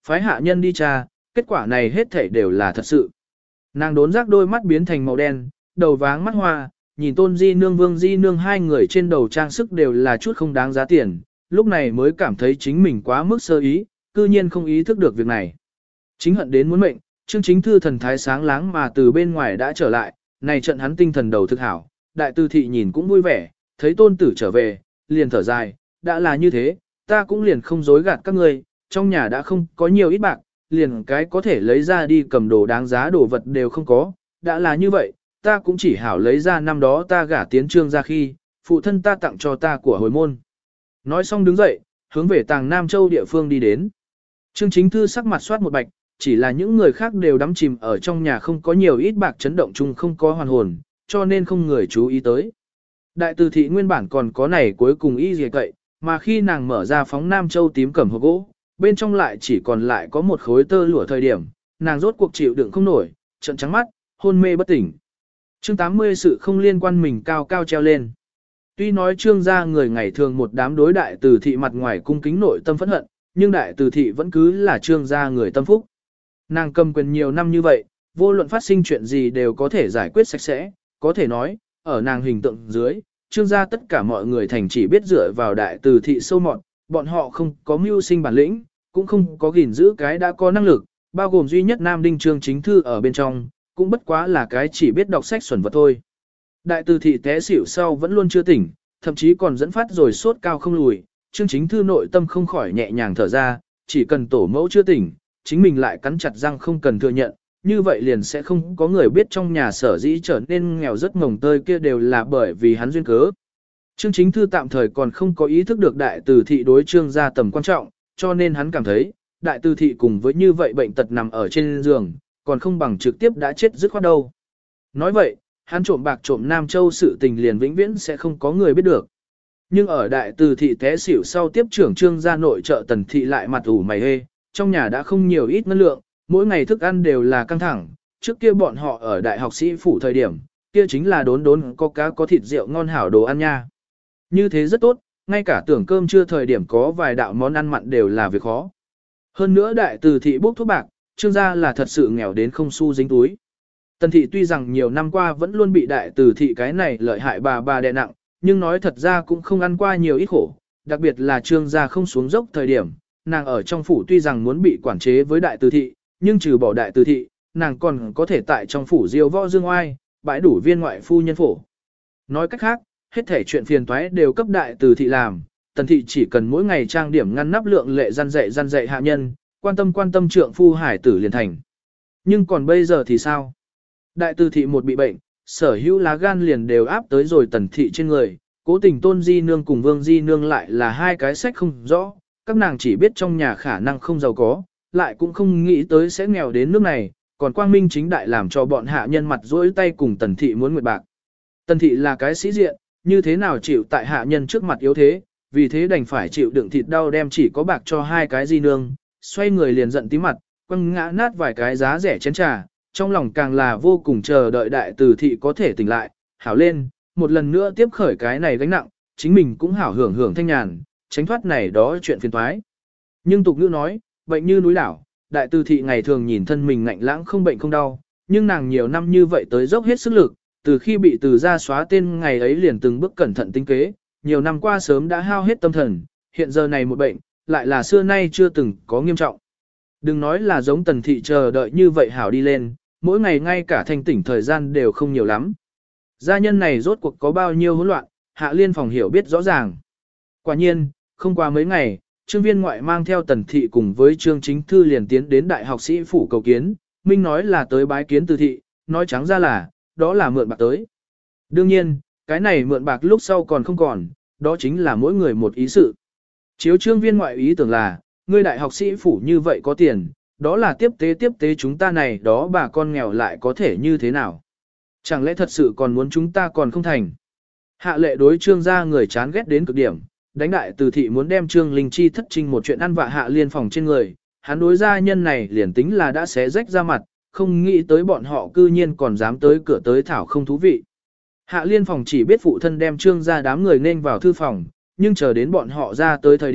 phái hạ nhân đi tra, kết quả này hết thảy đều là thật sự. Nàng đốn giác đôi mắt biến thành màu đen, đầu váng mắt hoa, nhìn Tôn Di Nương Vương Di Nương hai người trên đầu trang sức đều là chút không đáng giá tiền, lúc này mới cảm thấy chính mình quá mức sơ ý, cư nhiên không ý thức được việc này. Chính hận đến muốn mệnh, Trương Chính Thư thần thái sáng láng mà từ bên ngoài đã trở lại, này trận hắn tinh thần đầu thực hảo, đại tư thị nhìn cũng vui vẻ, thấy tôn tử trở về, liền thở dài, đã là như thế, ta cũng liền không dối gạt các ngươi, trong nhà đã không có nhiều ít bạc, liền cái có thể lấy ra đi cầm đồ đáng giá đồ vật đều không có, đã là như vậy, ta cũng chỉ hảo lấy ra năm đó ta gả tiến Trương ra khi, phụ thân ta tặng cho ta của hồi môn. Nói xong đứng dậy, hướng về Tàng Nam Châu địa phương đi đến. Trương Chính Thư sắc mặt soát một bạch, chỉ là những người khác đều đắm chìm ở trong nhà không có nhiều ít bạc chấn động chung không có hoàn hồn, cho nên không người chú ý tới. Đại từ thị nguyên bản còn có này cuối cùng y dề cậy, mà khi nàng mở ra phóng Nam Châu tím cẩm hộp gỗ, bên trong lại chỉ còn lại có một khối tơ lụa thời điểm, nàng rốt cuộc chịu đựng không nổi, trợn trắng mắt, hôn mê bất tỉnh. Chương 80 sự không liên quan mình cao cao treo lên. Tuy nói Trương gia người ngày thường một đám đối đại từ thị mặt ngoài cung kính nội tâm phẫn hận, nhưng đại từ thị vẫn cứ là Trương gia người tâm phúc. Nàng cầm quyền nhiều năm như vậy, vô luận phát sinh chuyện gì đều có thể giải quyết sạch sẽ, có thể nói, ở nàng hình tượng dưới, Trương gia tất cả mọi người thành chỉ biết dựa vào đại từ thị sâu mọt, bọn họ không có mưu sinh bản lĩnh, cũng không có gìn giữ cái đã có năng lực, bao gồm duy nhất Nam Đinh Trương Chính Thư ở bên trong, cũng bất quá là cái chỉ biết đọc sách xuẩn vật thôi. Đại từ thị té xỉu sau vẫn luôn chưa tỉnh, thậm chí còn dẫn phát rồi sốt cao không lùi, Trương Chính Thư nội tâm không khỏi nhẹ nhàng thở ra, chỉ cần tổ mẫu chưa tỉnh, chính mình lại cắn chặt răng không cần thừa nhận, như vậy liền sẽ không có người biết trong nhà sở dĩ trở nên nghèo rất mồng tơi kia đều là bởi vì hắn duyên cớ. Trương Chính Thư tạm thời còn không có ý thức được đại từ thị đối Trương gia tầm quan trọng, cho nên hắn cảm thấy, đại từ thị cùng với như vậy bệnh tật nằm ở trên giường, còn không bằng trực tiếp đã chết dứt khoát đâu. Nói vậy, hắn trộm bạc trộm Nam Châu sự tình liền vĩnh viễn sẽ không có người biết được. Nhưng ở đại từ thị té xỉu sau tiếp trưởng Trương gia nội trợ Tần thị lại mặt ủ mày hê, trong nhà đã không nhiều ít ngân lượng, mỗi ngày thức ăn đều là căng thẳng, trước kia bọn họ ở đại học sĩ phủ thời điểm, kia chính là đốn đốn có cá có thịt rượu ngon hảo đồ ăn nha. Như thế rất tốt, ngay cả tưởng cơm trưa thời điểm có vài đạo món ăn mặn đều là việc khó. Hơn nữa đại từ thị bốc thuốc bạc, Trương gia là thật sự nghèo đến không xu dính túi. Tần thị tuy rằng nhiều năm qua vẫn luôn bị đại từ thị cái này lợi hại bà đè nặng, nhưng nói thật ra cũng không ăn qua nhiều ít khổ, đặc biệt là Trương gia không xuống dốc thời điểm, nàng ở trong phủ tuy rằng muốn bị quản chế với đại từ thị, nhưng trừ bỏ đại từ thị, nàng còn có thể tại trong phủ diêu võ dương oai, bãi đủ viên ngoại phu nhân phổ. Nói cách khác, hết thể chuyện phiền toái đều cấp đại từ thị làm, Tần thị chỉ cần mỗi ngày trang điểm ngăn nắp lượng lệ gian dạy hạ nhân, quan tâm trượng phu hải tử liền thành. Nhưng còn bây giờ thì sao? Đại từ thị một bị bệnh, sở hữu lá gan liền đều áp tới rồi Tần thị trên người, cố tình Tôn Di Nương cùng Vương Di Nương lại là hai cái sách không rõ, các nàng chỉ biết trong nhà khả năng không giàu có, lại cũng không nghĩ tới sẽ nghèo đến nước này, còn quang minh chính đại làm cho bọn hạ nhân mặt dỗi tay cùng Tần thị muốn nguyệt bạc. Tần thị là cái sĩ diện, như thế nào chịu tại hạ nhân trước mặt yếu thế, vì thế đành phải chịu đựng thịt đau đem chỉ có bạc cho hai cái Di Nương, xoay người liền giận tí mặt, quăng ngã nát vài cái giá rẻ chén trà, trong lòng càng là vô cùng chờ đợi đại từ thị có thể tỉnh lại, hảo lên, một lần nữa tiếp khởi cái này gánh nặng, chính mình cũng hảo hưởng thanh nhàn, tránh thoát này đó chuyện phiền toái. Nhưng tục ngữ nói, bệnh như núi đảo, đại từ thị ngày thường nhìn thân mình ngạnh lãng không bệnh không đau, nhưng nàng nhiều năm như vậy tới dốc hết sức lực, từ khi bị từ gia xóa tên ngày ấy liền từng bước cẩn thận tinh kế, nhiều năm qua sớm đã hao hết tâm thần, hiện giờ này một bệnh, lại là xưa nay chưa từng có nghiêm trọng. Đừng nói là giống Tần thị chờ đợi như vậy hảo đi lên, mỗi ngày ngay cả thanh tỉnh thời gian đều không nhiều lắm. Gia nhân này rốt cuộc có bao nhiêu hỗn loạn, Hạ Liên phòng hiểu biết rõ ràng. Quả nhiên, không qua mấy ngày, Trương Viên ngoại mang theo Tần thị cùng với Trương Chính Thư liền tiến đến đại học sĩ phủ cầu kiến, minh nói là tới bái kiến Từ thị, nói trắng ra là, đó là mượn bạc tới. Đương nhiên, cái này mượn bạc lúc sau còn không còn, đó chính là mỗi người một ý sự. Chiếu Trương Viên ngoại ý tưởng là, ngươi đại học sĩ phủ như vậy có tiền, đó là tiếp tế chúng ta này đó bà con nghèo lại có thể như thế nào. Chẳng lẽ thật sự còn muốn chúng ta còn không thành. Hạ lệ đối Trương gia người chán ghét đến cực điểm, đánh đại từ thị muốn đem Trương Linh Chi thất trinh một chuyện ăn vạ Hạ Liên phòng trên người, hắn đối gia nhân này liền tính là đã xé rách ra mặt, không nghĩ tới bọn họ cư nhiên còn dám tới cửa tới thảo không thú vị. Hạ Liên phòng chỉ biết phụ thân đem Trương gia đám người nên vào thư phòng, nhưng chờ đến bọn họ ra tới thời điểm,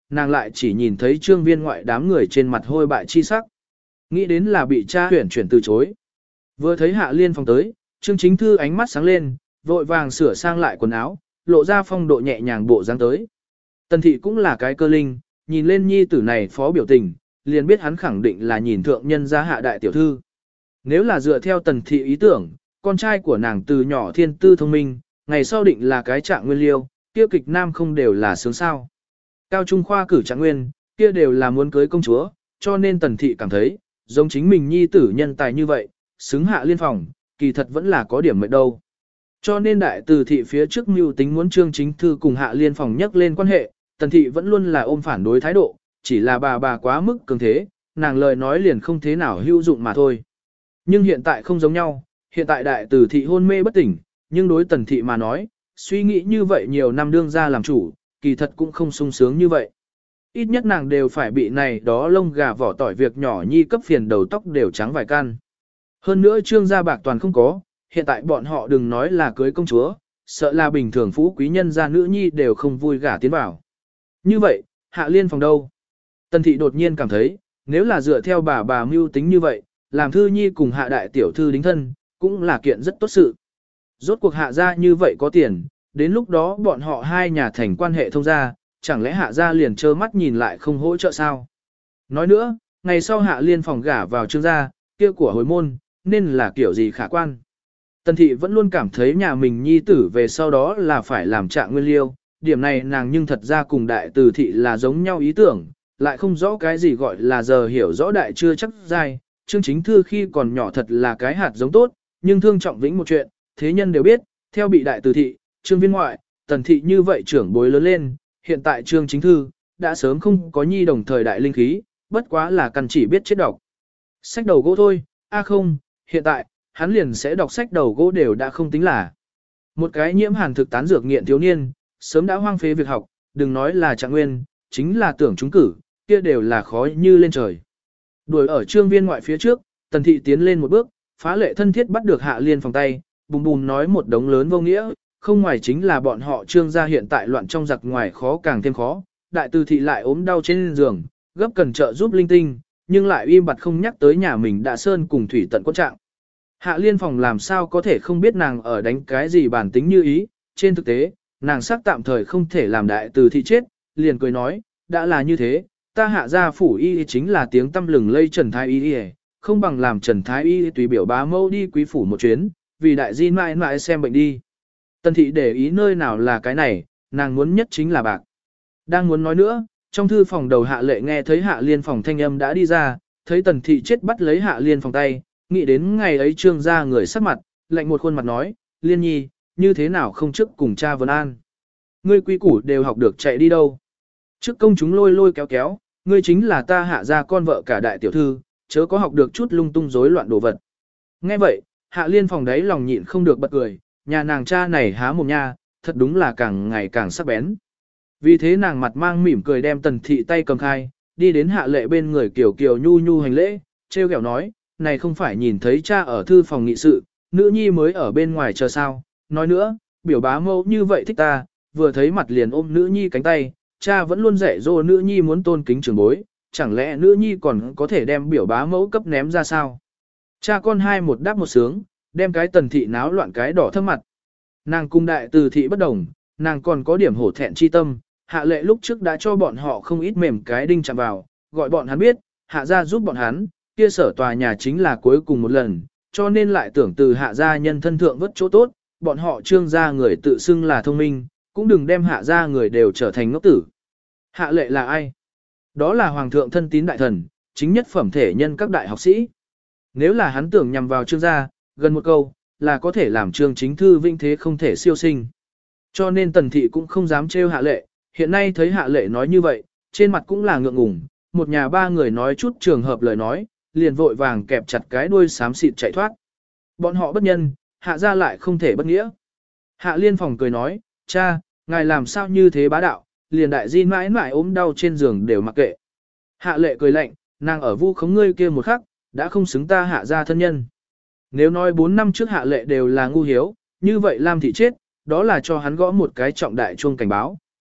nàng lại chỉ nhìn thấy trương viên ngoại đám người trên mặt hôi bại chi sắc. Nghĩ đến là bị cha chuyển từ chối. Vừa thấy Hạ Liên Phong tới, Trương Chính Thư ánh mắt sáng lên, vội vàng sửa sang lại quần áo, lộ ra phong độ nhẹ nhàng bộ dáng tới. Tần thị cũng là cái cơ linh, nhìn lên nhi tử này phó biểu tình, liền biết hắn khẳng định là nhìn thượng nhân gia Hạ đại tiểu thư. Nếu là dựa theo Tần thị ý tưởng, con trai của nàng từ nhỏ thiên tư thông minh, ngày sau định là cái Trạng Nguyên liêu, kia kịch nam không đều là sướng sao. Cao trung khoa cử Trạng Nguyên, kia đều là muốn cưới công chúa, cho nên Tần thị cảm thấy, giống chính mình nhi tử nhân tài như vậy, xứng Hạ Liên Phòng, kỳ thật vẫn là có điểm mệnh đâu. Cho nên đại từ thị phía trước mưu tính muốn Trương Chính Thư cùng Hạ Liên Phòng nhắc lên quan hệ, Tần thị vẫn luôn là ôm phản đối thái độ, chỉ là bà quá mức cường thế, nàng lời nói liền không thế nào hữu dụng mà thôi. Nhưng hiện tại không giống nhau, hiện tại đại từ thị hôn mê bất tỉnh, nhưng đối Tần thị mà nói, suy nghĩ như vậy nhiều năm đương ra làm chủ, kỳ thật cũng không sung sướng như vậy. Ít nhất nàng đều phải bị này đó lông gà vỏ tỏi việc nhỏ nhi cấp phiền đầu tóc đều trắng vài căn. Hơn nữa trương gia bạc toàn không có, hiện tại bọn họ đừng nói là cưới công chúa, sợ là bình thường phú quý nhân gia nữ nhi đều không vui gả tiến vào. Như vậy, Hạ Liên Phòng đâu? Tần thị đột nhiên cảm thấy, nếu là dựa theo bà mưu tính như vậy, làm thư nhi cùng Hạ đại tiểu thư đính thân, cũng là kiện rất tốt sự. Rốt cuộc Hạ gia như vậy có tiền, đến lúc đó bọn họ hai nhà thành quan hệ thông gia, chẳng lẽ Hạ gia liền trơ mắt nhìn lại không hỗ trợ sao? Nói nữa, ngày sau Hạ Liên Phòng gả vào trương gia, kia của hồi môn, nên là kiểu gì khả quan. Tần thị vẫn luôn cảm thấy nhà mình nhi tử về sau đó là phải làm Trạng Nguyên liêu, điểm này nàng nhưng thật ra cùng đại từ thị là giống nhau ý tưởng, lại không rõ cái gì gọi là giờ hiểu rõ đại chưa chắc dai. Trương Chính Thư khi còn nhỏ thật là cái hạt giống tốt, nhưng thương trọng vĩnh một chuyện, thế nhân đều biết, theo bị đại từ thị, Trương Viên ngoại, Tần thị như vậy trưởng bối lớn lên, hiện tại Trương Chính Thư, đã sớm không có nhi đồng thời đại linh khí, bất quá là cần chỉ biết chết đọc. Sách đầu gỗ thôi, không, hiện tại, hắn liền sẽ đọc sách đầu gỗ đều đã không tính là. Một cái nhiễm hàn thực tán dược nghiện thiếu niên, sớm đã hoang phế việc học, đừng nói là Trạng Nguyên, chính là tưởng trúng cử, kia đều là khó như lên trời. Đuổi ở Trương Viên ngoại phía trước, Tần thị tiến lên một bước, phá lệ thân thiết bắt được Hạ Liên Phòng tay, bùm bùm nói một đống lớn vô nghĩa, không ngoài chính là bọn họ Trương gia hiện tại loạn trong giặc ngoài khó càng thêm khó, đại từ thị lại ốm đau trên giường, gấp cần trợ giúp linh tinh, nhưng lại im bặt không nhắc tới nhà mình đã sơn cùng thủy tận quân trạng. Hạ Liên Phòng làm sao có thể không biết nàng ở đánh cái gì bản tính như ý, trên thực tế, nàng sắc tạm thời không thể làm đại từ thị chết, liền cười nói, đã là như thế, ta Hạ gia phủ y chính là tiếng tâm lừng lây Trần Thái y, không bằng làm Trần Thái y tùy biểu bá mẫu đi quý phủ một chuyến, vì đại di mãi mãi xem bệnh đi. Tần thị để ý nơi nào là cái này, nàng muốn nhất chính là bạc. Đang muốn nói nữa, trong thư phòng đầu Hạ Lệ nghe thấy Hạ Liên Phòng thanh âm đã đi ra, thấy Tần thị chết bắt lấy Hạ Liên Phòng tay, nghĩ đến ngày ấy Trương gia người sắc mặt, lạnh một khuôn mặt nói, Liên nhi, như thế nào không trước cùng cha vấn an. Ngươi quy củ đều học được chạy đi đâu. Trước công chúng lôi lôi kéo kéo, ngươi chính là ta Hạ gia con vợ cả đại tiểu thư, chớ có học được chút lung tung rối loạn đồ vật. Nghe vậy, Hạ Liên Phòng đấy lòng nhịn không được bật cười, nhà nàng cha này há mồm nha, thật đúng là càng ngày càng sắc bén. Vì thế nàng mặt mang mỉm cười đem Tần thị tay cầm khai, đi đến Hạ Lệ bên người kiểu kiểu nhu nhu hành lễ, treo kẹo nói, này không phải nhìn thấy cha ở thư phòng nghị sự, nữ nhi mới ở bên ngoài chờ sao, nói nữa, biểu bá mẫu như vậy thích ta, vừa thấy mặt liền ôm nữ nhi cánh tay, cha vẫn luôn dạy dỗ nữ nhi muốn tôn kính trưởng bối, chẳng lẽ nữ nhi còn có thể đem biểu bá mẫu cấp ném ra sao? Cha con hai một đáp một sướng, đem cái Tần thị náo loạn cái đỏ thâm mặt. Nàng cung đại từ thị bất đồng, nàng còn có điểm hổ thẹn chi tâm, Hạ Lệ lúc trước đã cho bọn họ không ít mềm cái đinh chạm vào, gọi bọn hắn biết, Hạ gia giúp bọn hắn, kia sở tòa nhà chính là cuối cùng một lần, cho nên lại tưởng từ Hạ gia nhân thân thượng vất chỗ tốt, bọn họ Trương gia người tự xưng là thông minh, cũng đừng đem Hạ gia người đều trở thành ngốc tử. Hạ Lệ là ai? Đó là Hoàng thượng thân tín đại thần, chính nhất phẩm thể nhân các đại học sĩ. Nếu là hắn tưởng nhằm vào Trương gia, gần một câu, là có thể làm Trương Chính Thư vinh thế không thể siêu sinh. Cho nên Tần thị cũng không dám trêu Hạ Lệ, hiện nay thấy Hạ Lệ nói như vậy, trên mặt cũng là ngượng ngùng, một nhà ba người nói chút trường hợp lời nói, liền vội vàng kẹp chặt cái đuôi xám xịt chạy thoát. Bọn họ bất nhân, Hạ gia lại không thể bất nghĩa. Hạ Liên Phòng cười nói, cha, ngài làm sao như thế bá đạo, liền đại di mãi mãi ốm đau trên giường đều mặc kệ. Hạ Lệ cười lạnh, nàng ở vu khống ngươi kia một khắc, đã không xứng ta Hạ gia thân nhân. Nếu nói 4 năm trước Hạ Lệ đều là ngu hiếu, như vậy Lam thị chết, đó là cho hắn gõ một cái trọng đại chuông cảnh báo.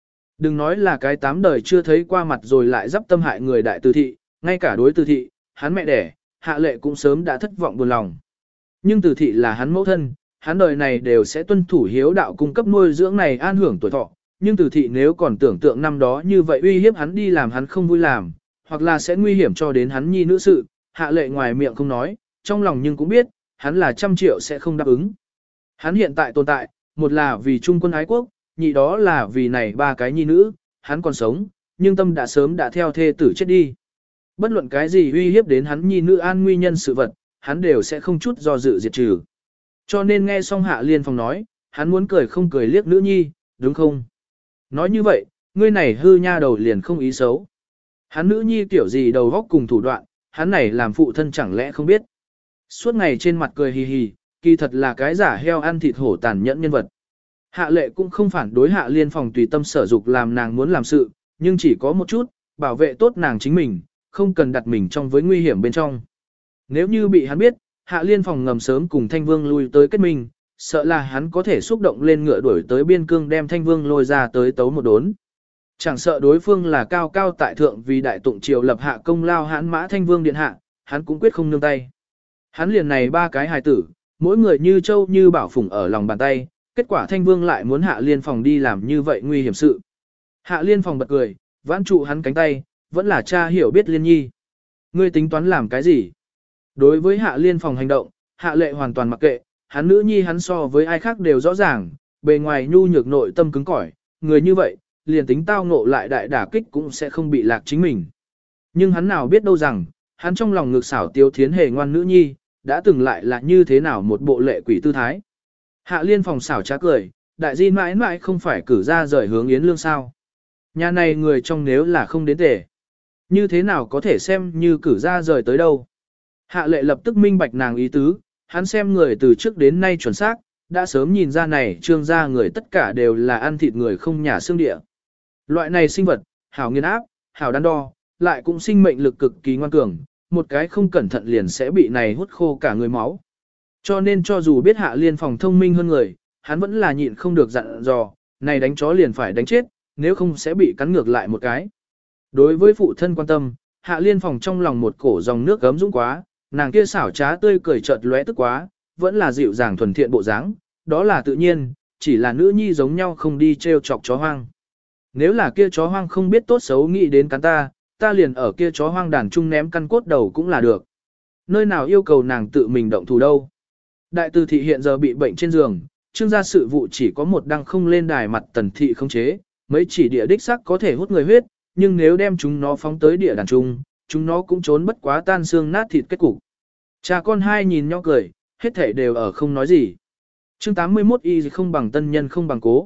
Đừng nói là cái 8 đời chưa thấy qua mặt rồi lại dắp tâm hại người đại từ thị, ngay cả đối từ thị, hắn mẹ đẻ, Hạ Lệ cũng sớm đã thất vọng buồn lòng. Nhưng từ thị là hắn mẫu thân, hắn đời này đều sẽ tuân thủ hiếu đạo cung cấp nuôi dưỡng này an hưởng tuổi thọ, nhưng từ thị nếu còn tưởng tượng năm đó như vậy uy hiếp hắn đi làm hắn không vui làm, hoặc là sẽ nguy hiểm cho đến hắn nhi nữ sự, Hạ Lệ ngoài miệng không nói, trong lòng nhưng cũng biết, hắn là 100 triệu sẽ không đáp ứng. Hắn hiện tại tồn tại, một là vì trung quân ái quốc, nhị đó là vì này 3 cái nhi nữ, hắn còn sống, nhưng tâm đã sớm đã theo thê tử chết đi. Bất luận cái gì uy hiếp đến hắn nhi nữ an nguy nhân sự vật, hắn đều sẽ không chút do dự diệt trừ. Cho nên nghe xong Hạ Liên Phong nói, hắn muốn cười không cười liếc nữ nhi, đúng không? Nói như vậy, ngươi này hư nha đầu liền không ý xấu. Hắn nữ nhi kiểu gì đầu góc cùng thủ đoạn, hắn này làm phụ thân chẳng lẽ không biết. Suốt ngày trên mặt cười hì hì, kỳ thật là cái giả heo ăn thịt hổ tàn nhẫn nhân vật. Hạ Lệ cũng không phản đối Hạ Liên Phong tùy tâm sở dục làm nàng muốn làm sự, nhưng chỉ có một chút, bảo vệ tốt nàng chính mình, không cần đặt mình trong với nguy hiểm bên trong. Nếu như bị hắn biết, Hạ Liên Phong ngầm sớm cùng Thanh Vương lui tới kết minh, sợ là hắn có thể xúc động lên ngựa đuổi tới biên cương đem Thanh Vương lôi ra tới tấu một đốn. Chẳng sợ đối phương là cao cao tại thượng vì đại tụng triều lập hạ công lao hãn mã Thanh Vương điện hạ, hắn cũng quyết không nương tay. Hắn liền này 3 cái hài tử, mỗi người như châu như bảo phủng ở lòng bàn tay, kết quả Thanh Vương lại muốn Hạ Liên Phong đi làm như vậy nguy hiểm sự. Hạ Liên Phong bật cười, vãn trụ hắn cánh tay, vẫn là cha hiểu biết Liên Nhi. Ngươi tính toán làm cái gì? Đối với Hạ Liên Phong hành động, Hạ Lệ hoàn toàn mặc kệ, hắn nữ nhi hắn so với ai khác đều rõ ràng, bề ngoài nhu nhược nội tâm cứng cỏi, người như vậy, liền tính tao ngộ lại đại đả kích cũng sẽ không bị lạc chính mình. Nhưng hắn nào biết đâu rằng, hắn trong lòng ngực xảo tiêu thiến hề ngoan nữ nhi, đã từng lại là như thế nào một bộ lệ quỷ tư thái. Hạ Liên Phong xảo trá cười, đại di mãi mãi không phải cử ra rời hướng Yến Lương sao. Nhà này người trong nếu là không đến tể, như thế nào có thể xem như cử ra rời tới đâu. Hạ Lệ lập tức minh bạch nàng ý tứ, hắn xem người từ trước đến nay chuẩn xác, đã sớm nhìn ra này trương gia người tất cả đều là ăn thịt người không nhà xương địa. Loại này sinh vật, hảo nghiên áp, hảo đắn đo, lại cũng sinh mệnh lực cực kỳ ngoan cường, một cái không cẩn thận liền sẽ bị này hút khô cả người máu. Cho nên cho dù biết Hạ Liên Phong thông minh hơn người, hắn vẫn là nhịn không được dặn dò, này đánh chó liền phải đánh chết, nếu không sẽ bị cắn ngược lại một cái. Đối với phụ thân quan tâm, Hạ Liên Phong trong lòng một cổ dòng nước gấm dũng quá, nàng kia xảo trá tươi cười chợt lóe tức quá, vẫn là dịu dàng thuần thiện bộ dáng, đó là tự nhiên, chỉ là nữ nhi giống nhau không đi treo chọc chó hoang. Nếu là kia chó hoang không biết tốt xấu nghĩ đến cắn ta liền ở kia chó hoang đàn chung ném căn cốt đầu cũng là được. Nơi nào yêu cầu nàng tự mình động thủ đâu. Đại từ thị hiện giờ bị bệnh trên giường, trương gia sự vụ chỉ có một đăng không lên đài mặt tần thị không chế, mấy chỉ địa đích sắc có thể hút người huyết, nhưng nếu đem chúng nó phóng tới địa đàn trung, chúng nó cũng trốn bất quá tan xương nát thịt kết cục. Cha con hai nhìn nhau cười, hết thảy đều ở không nói gì. Chương 81 y không bằng tân nhân không bằng cố.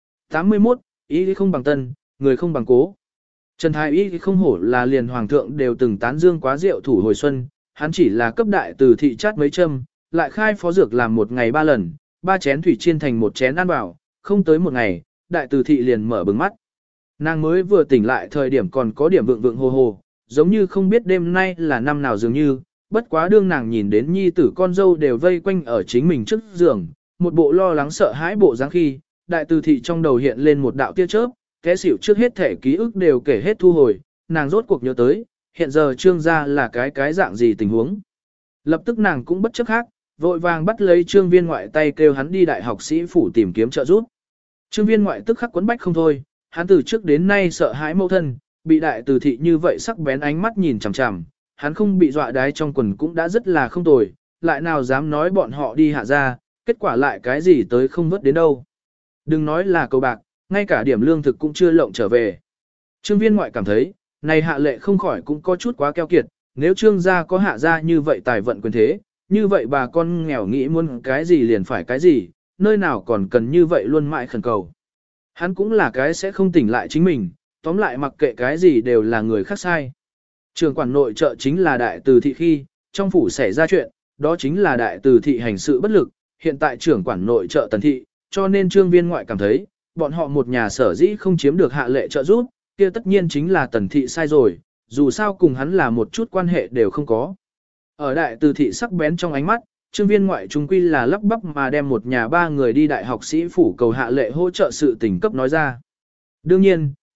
81 y không bằng tân, người không bằng cố. Trần Thái y không hổ là liền hoàng thượng đều từng tán dương quá rượu thủ hồi xuân, hắn chỉ là cấp đại từ thị chát mấy châm, lại khai phó dược làm 1 ngày 3 lần, 3 chén thủy chiên thành 1 chén ăn vào, không tới 1 ngày, đại từ thị liền mở bừng mắt. Nàng mới vừa tỉnh lại thời điểm còn có điểm vượng vượng hồ hồ, giống như không biết đêm nay là năm nào dường như, bất quá đương nàng nhìn đến nhi tử con dâu đều vây quanh ở chính mình trước giường, một bộ lo lắng sợ hãi bộ dáng khi, đại từ thị trong đầu hiện lên một đạo tia chớp, kẻ xỉu trước hết thể ký ức đều kể hết thu hồi, nàng rốt cuộc nhớ tới, hiện giờ trương gia là cái dạng gì tình huống. Lập tức nàng cũng bất chấp khác, vội vàng bắt lấy trương viên ngoại tay kêu hắn đi đại học sĩ phủ tìm kiếm trợ giúp. Trương viên ngoại tức khắc quấn bách không thôi, hắn từ trước đến nay sợ hãi mâu thân, bị đại từ thị như vậy sắc bén ánh mắt nhìn chằm chằm, hắn không bị dọa đái trong quần cũng đã rất là không tồi, lại nào dám nói bọn họ đi hạ ra, kết quả lại cái gì tới không vớt đến đâu. Đừng nói là cầu bạc, ngay cả điểm lương thực cũng chưa lộng trở về. Trương viên ngoại cảm thấy, này Hạ Lệ không khỏi cũng có chút quá keo kiệt, nếu trương gia có hạ gia như vậy tài vận quyền thế, như vậy bà con nghèo nghĩ muốn cái gì liền phải cái gì, nơi nào còn cần như vậy luôn mãi khẩn cầu. Hắn cũng là cái sẽ không tỉnh lại chính mình, tóm lại mặc kệ cái gì đều là người khác sai. Trường quản nội trợ chính là đại từ thị khi, trong phủ xảy ra chuyện, đó chính là đại từ thị hành sự bất lực, hiện tại trưởng quản nội trợ tần thị, cho nên trương viên ngoại cảm thấy, bọn họ một nhà sở dĩ không chiếm được Hạ Lệ trợ giúp, kia tất nhiên chính là tần thị sai rồi, dù sao cùng hắn là một chút quan hệ đều không có. Ở đại từ thị sắc bén trong ánh mắt, trương viên ngoại trung quy là lắp bắp mà đem một nhà 3 người đi đại học sĩ phủ cầu Hạ Lệ hỗ trợ sự tình cấp nói ra. Đương nhiên,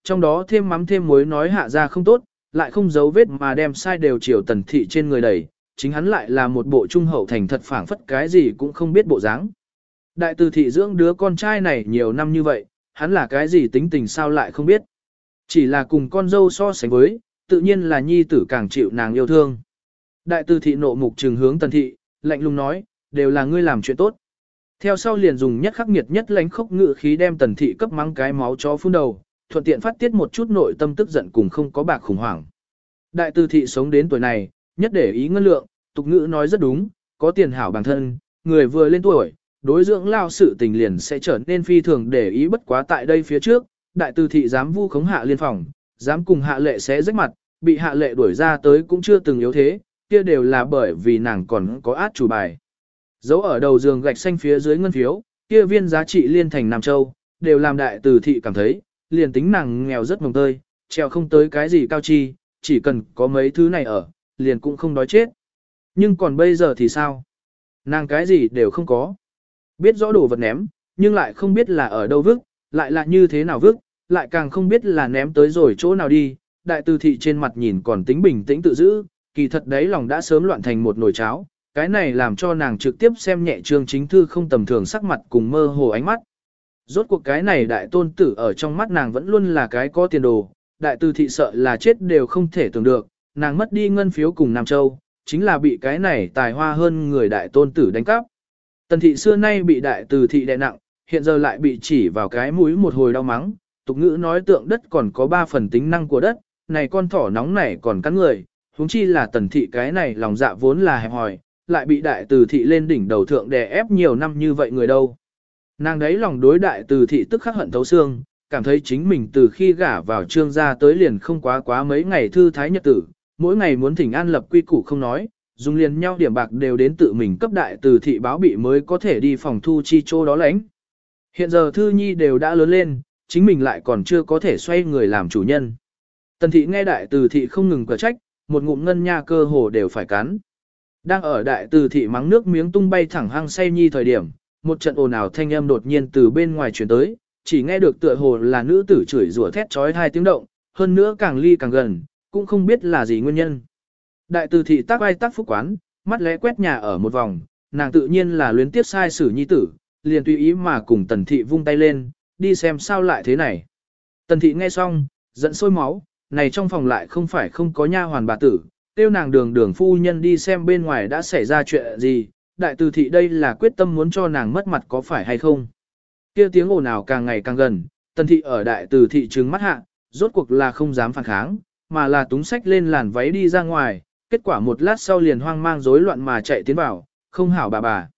trong đó thêm mắm thêm muối nói hạ ra không tốt, lại không giấu vết mà đem sai đều chiều Tần Thị trên người đẩy, chính hắn lại là một bộ trung hậu thành thật phảng phất cái gì cũng không biết bộ dáng. Đại Từ Thị dưỡng đứa con trai này nhiều năm như vậy, hắn là cái gì tính tình sao lại không biết. Chỉ là cùng con dâu so sánh với, tự nhiên là nhi tử càng chịu nàng yêu thương. Đại Từ Thị nộ mục trừng hướng Tần Thị, lạnh lùng nói, đều là ngươi làm chuyện tốt. Theo sau liền dùng nhất khắc nghiệt nhất lánh khốc ngự khí đem Tần Thị cấp mắng cái máu chó phun đầu, thuận tiện phát tiết một chút nội tâm tức giận cùng không có bạc khủng hoảng. Đại Từ Thị sống đến tuổi này, nhất để ý ngân lượng, tục ngữ nói rất đúng, có tiền hảo bản thân, người vừa lên tuổi, đối dưỡng lao sự tình liền sẽ trở nên phi thường để ý bất quá tại đây phía trước, Đại Từ Thị dám vu khống Hạ Liên phòng, dám cùng Hạ Lệ xé rách mặt, bị Hạ Lệ đuổi ra tới cũng chưa từng yếu thế, kia đều là bởi vì nàng còn có át chủ bài. Dấu ở đầu giường gạch xanh phía dưới ngân phiếu, kia viên giá trị liên thành Nam Châu, đều làm Đại Từ Thị cảm thấy, liền tính nàng nghèo rất mồng tơi, treo không tới cái gì cao chi, chỉ cần có mấy thứ này ở, liền cũng không đói chết. Nhưng còn bây giờ thì sao? Nàng cái gì đều không có. Biết rõ đồ vật ném, nhưng lại không biết là ở đâu vứt, lại là như thế nào vứt, lại càng không biết là ném tới rồi chỗ nào đi. Đại Từ Thị trên mặt nhìn còn tính bình tĩnh tự giữ, kỳ thật đấy lòng đã sớm loạn thành một nồi cháo. Cái này làm cho nàng trực tiếp xem nhẹ Trương Chính Thư không tầm thường sắc mặt cùng mơ hồ ánh mắt. Rốt cuộc cái này đại tôn tử ở trong mắt nàng vẫn luôn là cái có tiền đồ, Đại Từ Thị sợ là chết đều không thể tưởng được, nàng mất đi ngân phiếu cùng Nam Châu, chính là bị cái này tài hoa hơn người đại tôn tử đánh cắp. Tần Thị xưa nay bị Đại Từ Thị đè nặng, hiện giờ lại bị chỉ vào cái mũi một hồi đau mắng, tục ngữ nói tượng đất còn có 3 phần tính năng của đất, này con thỏ nóng này còn cắn người, huống chi là Tần Thị cái này lòng dạ vốn là hẹp hòi, lại bị Đại Từ Thị lên đỉnh đầu thượng đè ép nhiều năm như vậy người đâu. Nàng đấy lòng đối Đại Từ Thị tức khắc hận thấu xương, cảm thấy chính mình từ khi gả vào Trương gia tới liền không quá mấy ngày thư thái nhật tử, mỗi ngày muốn thỉnh an lập quy củ không nói, dùng liền nhau điểm bạc đều đến tự mình cấp Đại Từ Thị báo bị mới có thể đi phòng thu chi chỗ đó lãnh. Hiện giờ Thư Nhi đều đã lớn lên, chính mình lại còn chưa có thể xoay người làm chủ nhân. Tần Thị nghe Đại Từ Thị không ngừng cở trách, một ngụm ngân nha cơ hồ đều phải cắn. Đang ở Đại Từ Thị mắng nước miếng tung bay thẳng hăng say nhi thời điểm, một trận ồn ào thanh âm đột nhiên từ bên ngoài truyền tới, chỉ nghe được tựa hồ là nữ tử chửi rủa thét chói tai tiếng động, hơn nữa càng ly càng gần, cũng không biết là gì nguyên nhân. Đại Từ Thị tác vai tác phúc quán, mắt lẽ quét nhà ở một vòng, nàng tự nhiên là luyến tiếc sai xử nhi tử, liền tùy ý mà cùng Tần Thị vung tay lên, đi xem sao lại thế này. Tần Thị nghe xong, giận sôi máu, này trong phòng lại không phải không có nha hoàn bà tử, tiêu nàng đường phu nhân đi xem bên ngoài đã xảy ra chuyện gì, Đại Từ Thị đây là quyết tâm muốn cho nàng mất mặt có phải hay không. Kia tiếng ồn ào càng ngày càng gần, Tần Thị ở Đại Từ Thị trừng mắt hạ, rốt cuộc là không dám phản kháng, mà là túng sách lên làn váy đi ra ngoài, kết quả một lát sau liền hoang mang rối loạn mà chạy tiến vào, không hảo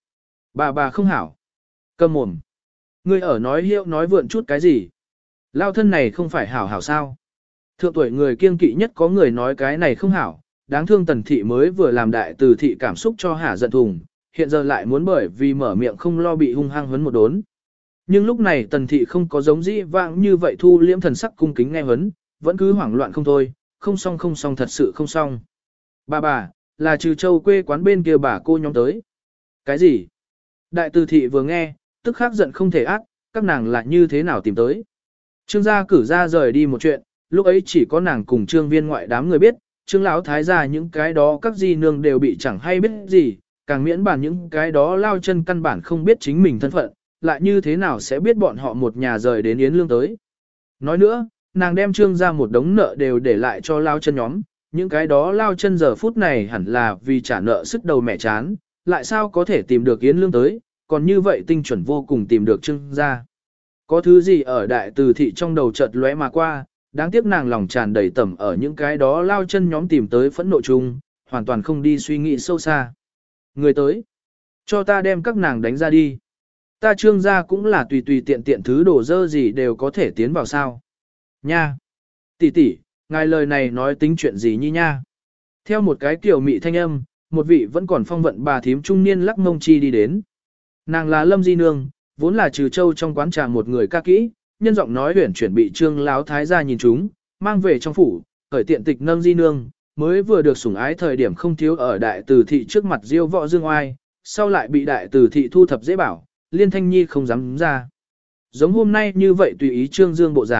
bà không hảo. Câm mồm. Ngươi ở nói hiệu nói vượn chút cái gì? Lao thân này không phải hảo hảo sao? Thượng tuổi người kiêng kỵ nhất có người nói cái này không hảo, đáng thương Tần Thị mới vừa làm Đại Từ Thị cảm xúc cho hả giận thùng, hiện giờ lại muốn bởi vì mở miệng không lo bị hung hăng huấn một đốn. Nhưng lúc này Tần Thị không có giống dĩ vãng như vậy thu liễm thần sắc cung kính nghe huấn, vẫn cứ hoảng loạn không thôi, không xong thật sự không xong. Bà, là Trừ Châu quê quán bên kia bà cô nhóm tới. Cái gì? Đại Từ Thị vừa nghe, tức khắc giận không thể ác, các nàng lại như thế nào tìm tới. Trương gia cử ra rời đi một chuyện, lúc ấy chỉ có nàng cùng Trương Viên ngoại đám người biết, Trương lão thái gia những cái đó các di nương đều bị chẳng hay biết gì, càng miễn bàn những cái đó lao chân căn bản không biết chính mình thân phận, lại như thế nào sẽ biết bọn họ một nhà rời đến Yến Lương tới. Nói nữa, nàng đem Trương gia một đống nợ đều để lại cho lao chân nhóm, những cái đó lao chân giờ phút này hẳn là vì trả nợ sức đầu mẹ chán, lại sao có thể tìm được Yến Lương tới, còn như vậy tinh chuẩn vô cùng tìm được Trương gia. Có thứ gì ở Đại Từ Thị trong đầu chợt lóe mà qua, đáng tiếc nàng lòng tràn đầy tẩm ở những cái đó lao chân nhóm tìm tới phẫn nộ chung, hoàn toàn không đi suy nghĩ sâu xa. Người tới, cho ta đem các nàng đánh ra đi. Ta Trương gia cũng là tùy tùy tiện tiện thứ đổ dơ gì đều có thể tiến vào sao. Nha! Tỷ, ngài lời này nói tính chuyện gì nhi nha? Theo một cái kiểu mị thanh âm, một vị vẫn còn phong vận bà thím trung niên lắc mông chi đi đến. Nàng là Lâm Di Nương, vốn là Trừ Châu trong quán trà một người ca kỹ, nhân giọng nói huyển chuyển bị Trương láo thái gia nhìn chúng, mang về trong phủ, khởi tiện tịch nâng Di Nương, mới vừa được sủng ái thời điểm không thiếu ở Đại Từ Thị trước mặt diêu võ dương oai, sau lại bị Đại Từ Thị thu thập dễ bảo, Liên Thanh Nhi không dám ra. Giống hôm nay như vậy tùy ý Trương Dương bộ dáng,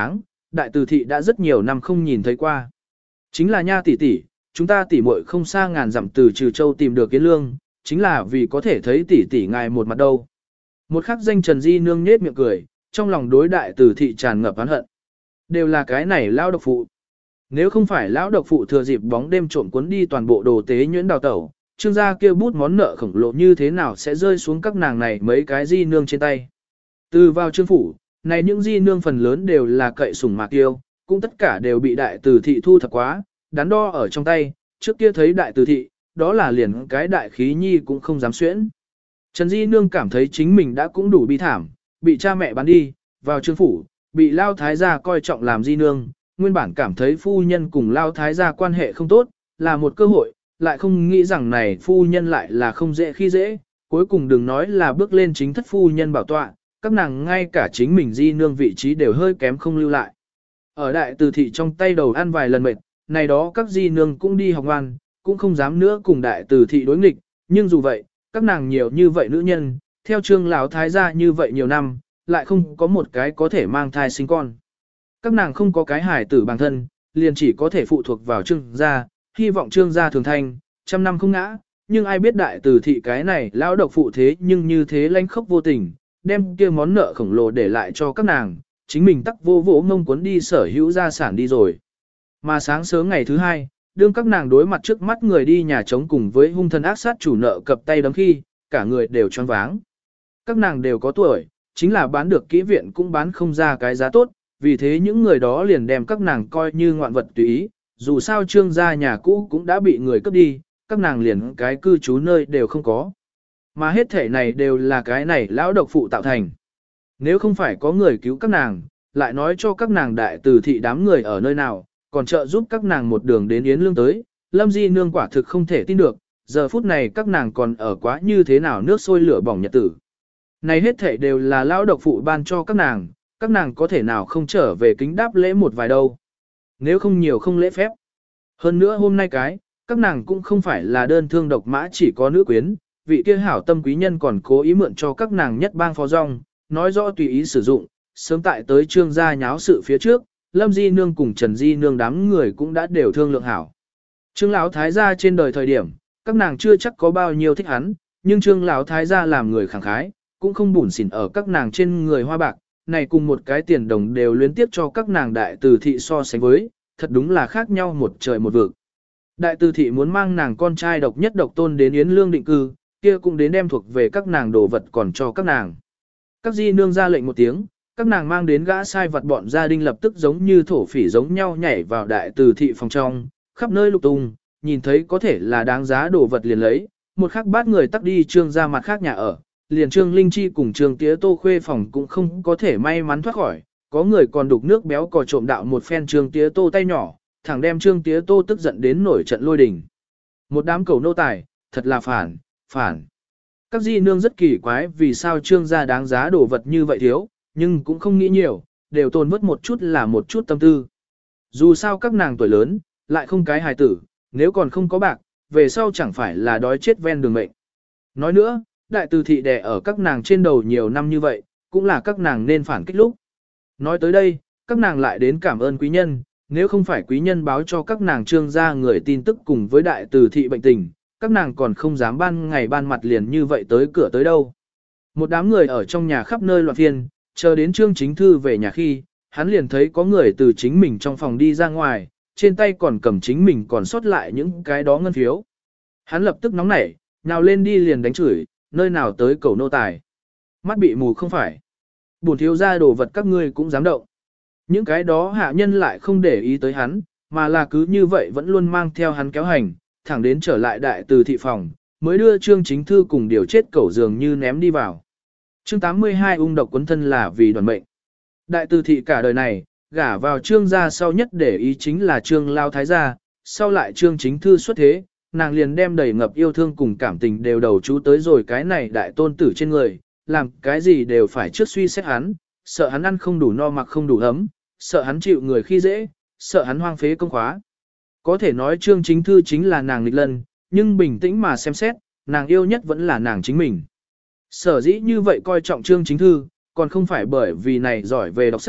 đại từ thị đã rất nhiều năm không nhìn thấy qua. Chính là nha tỷ tỷ, chúng ta tỷ muội không xa ngàn dặm từ Trừ Châu tìm được Yến Lương, chính là vì có thể thấy tỷ tỷ ngài một mặt đâu. Một khắc danh Trần Di Nương nhếch miệng cười, trong lòng đối đại từ thị tràn ngập oán hận. Đều là cái này lão độc phụ. Nếu không phải lão độc phụ thừa dịp bóng đêm trộm cuốn đi toàn bộ đồ tế nhuyễn đào tẩu, Trương gia kia bút món nợ khổng lồ như thế nào sẽ rơi xuống các nàng này mấy cái Di Nương trên tay. Từ vào Trương phủ, này những Di Nương phần lớn đều là cậy sủng mạc tiêu, cũng tất cả đều bị đại từ thị thu thập quá, đắn đo ở trong tay, trước kia thấy đại từ thị, đó là liền cái đại khí nhi cũng không dám xuyễn. Trần Di Nương cảm thấy chính mình đã cũng đủ bi thảm, bị cha mẹ bán đi, vào Trương phủ, bị Lao Thái gia coi trọng làm Di Nương, nguyên bản cảm thấy phu nhân cùng Lao Thái gia quan hệ không tốt, là một cơ hội, lại không nghĩ rằng này phu nhân lại là không dễ khi dễ, cuối cùng đừng nói là bước lên chính thất phu nhân bảo tọa, các nàng ngay cả chính mình Di Nương vị trí đều hơi kém không lưu lại. Ở đại từ thị trong tay đầu ăn vài lần mệt, này đó các Di Nương cũng đi học ngoan, cũng không dám nữa cùng đại từ thị đối nghịch, nhưng dù vậy, các nàng nhiều như vậy nữ nhân, theo Trương lão thái gia như vậy nhiều năm, lại không có một cái có thể mang thai sinh con. Các nàng không có cái hài tử bản thân, liền chỉ có thể phụ thuộc vào Trương gia, hy vọng Trương gia thường thành, trăm năm không ngã, nhưng ai biết đại từ thị cái này lão độc phụ thế nhưng như thế lanh khốc vô tình, đem kia món nợ khổng lồ để lại cho các nàng, chính mình tắc vô vỗ ngông cuốn đi sở hữu gia sản đi rồi. Mà sáng sớm ngày thứ hai, đương các nàng đối mặt trước mắt người đi nhà trống cùng với hung thần ác sát chủ nợ cập tay đấm khi, cả người đều choáng váng. Các nàng đều có tuổi, chính là bán được kỹ viện cũng bán không ra cái giá tốt, vì thế những người đó liền đem các nàng coi như ngoạn vật tùy ý, dù sao Trương gia nhà cũ cũng đã bị người cướp đi, các nàng liền cái cư trú nơi đều không có. Mà hết thể này đều là cái này lão độc phụ tạo thành. Nếu không phải có người cứu các nàng, lại nói cho các nàng đại từ thị đám người ở nơi nào, còn trợ giúp các nàng một đường đến Yến Lương tới, Lâm Di Nương quả thực không thể tin được, giờ phút này các nàng còn ở quá như thế nào nước sôi lửa bỏng nhật tử. Này hết thể đều là lão độc phụ ban cho các nàng có thể nào không trở về kính đáp lễ một vài đâu. Nếu không nhiều không lễ phép. Hơn nữa hôm nay các nàng cũng không phải là đơn thương độc mã chỉ có nữ quyến, vị kia hảo tâm quý nhân còn cố ý mượn cho các nàng nhất bang phó rong, nói rõ tùy ý sử dụng, sớm tại tới Trương gia nháo sự phía trước, Lâm Di Nương cùng Trần Di Nương đám người cũng đã đều thương lượng hảo. Trương lão thái gia trên đời thời điểm, các nàng chưa chắc có bao nhiêu thích hắn, nhưng Trương lão thái gia làm người khẳng khái, cũng không bủn xỉn ở các nàng trên người hoa bạc, này cùng một cái tiền đồng đều luyến tiếp cho các nàng đại từ thị so sánh với, thật đúng là khác nhau một trời một vực. Đại từ thị muốn mang nàng con trai độc nhất độc tôn đến Yến Lương định cư, kia cũng đến đem thuộc về các nàng đồ vật còn cho các nàng. Các Di Nương ra lệnh một tiếng, các nàng mang đến gã sai vật bọn gia đình lập tức giống như thổ phỉ giống nhau nhảy vào đại từ thị phòng trong, khắp nơi lục tung, nhìn thấy có thể là đáng giá đồ vật liền lấy, một khắc bát người tắc đi Trương ra mặt khác nhà ở, liền Trương Linh Chi cùng Trương Tía Tô khuê phòng cũng không có thể may mắn thoát khỏi, có người còn đục nước béo cò trộm đạo một phen Trương Tía Tô tay nhỏ, thẳng đem Trương Tía Tô tức giận đến nổi trận lôi đình. Một đám cầu nô tài, thật là phản. Các Di Nương rất kỳ quái vì sao Trương gia đáng giá đồ vật như vậy thiếu, nhưng cũng không nghĩ nhiều, đều tồn vất một chút là một chút tâm tư. Dù sao các nàng tuổi lớn, lại không cái hài tử, nếu còn không có bạc, về sau chẳng phải là đói chết ven đường mệnh. Nói nữa, đại từ thị đè ở các nàng trên đầu nhiều năm như vậy, cũng là các nàng nên phản kích lúc. Nói tới đây, các nàng lại đến cảm ơn quý nhân, nếu không phải quý nhân báo cho các nàng Trương gia người tin tức cùng với đại từ thị bệnh tình, các nàng còn không dám ban ngày ban mặt liền như vậy tới cửa tới đâu. Một đám người ở trong nhà khắp nơi loạn phiên, chờ đến Trương Chính Thư về nhà khi, hắn liền thấy có người từ chính mình trong phòng đi ra ngoài, trên tay còn cầm chính mình còn sót lại những cái đó ngân phiếu. Hắn lập tức nóng nảy, nào lên đi liền đánh chửi, nơi nào tới cầu nô tài. Mắt bị mù không phải. Bổn thiếu ra đồ vật các ngươi cũng dám động. Những cái đó hạ nhân lại không để ý tới hắn, mà là cứ như vậy vẫn luôn mang theo hắn kéo hành, thẳng đến trở lại đại từ thị phòng, mới đưa Trương Chính Thư cùng điều chết cẩu dường như ném đi vào. Chương 82 ung độc quấn thân là vì đoàn mệnh. Đại từ thị cả đời này, gả vào Trương gia sau nhất để ý chính là Trương Lao Thái gia, sau lại Trương Chính Thư xuất thế, nàng liền đem đầy ngập yêu thương cùng cảm tình đều đầu chú tới rồi cái này đại tôn tử trên người, làm cái gì đều phải trước suy xét hắn, sợ hắn ăn không đủ no mặc không đủ ấm, sợ hắn chịu người khi dễ, sợ hắn hoang phế công khóa. Có thể nói Trương Chính Thư chính là nàng nghịch lân, nhưng bình tĩnh mà xem xét, nàng yêu nhất vẫn là nàng chính mình. Sở dĩ như vậy coi trọng Trương Chính Thư, còn không phải bởi vì này giỏi về đọc sách,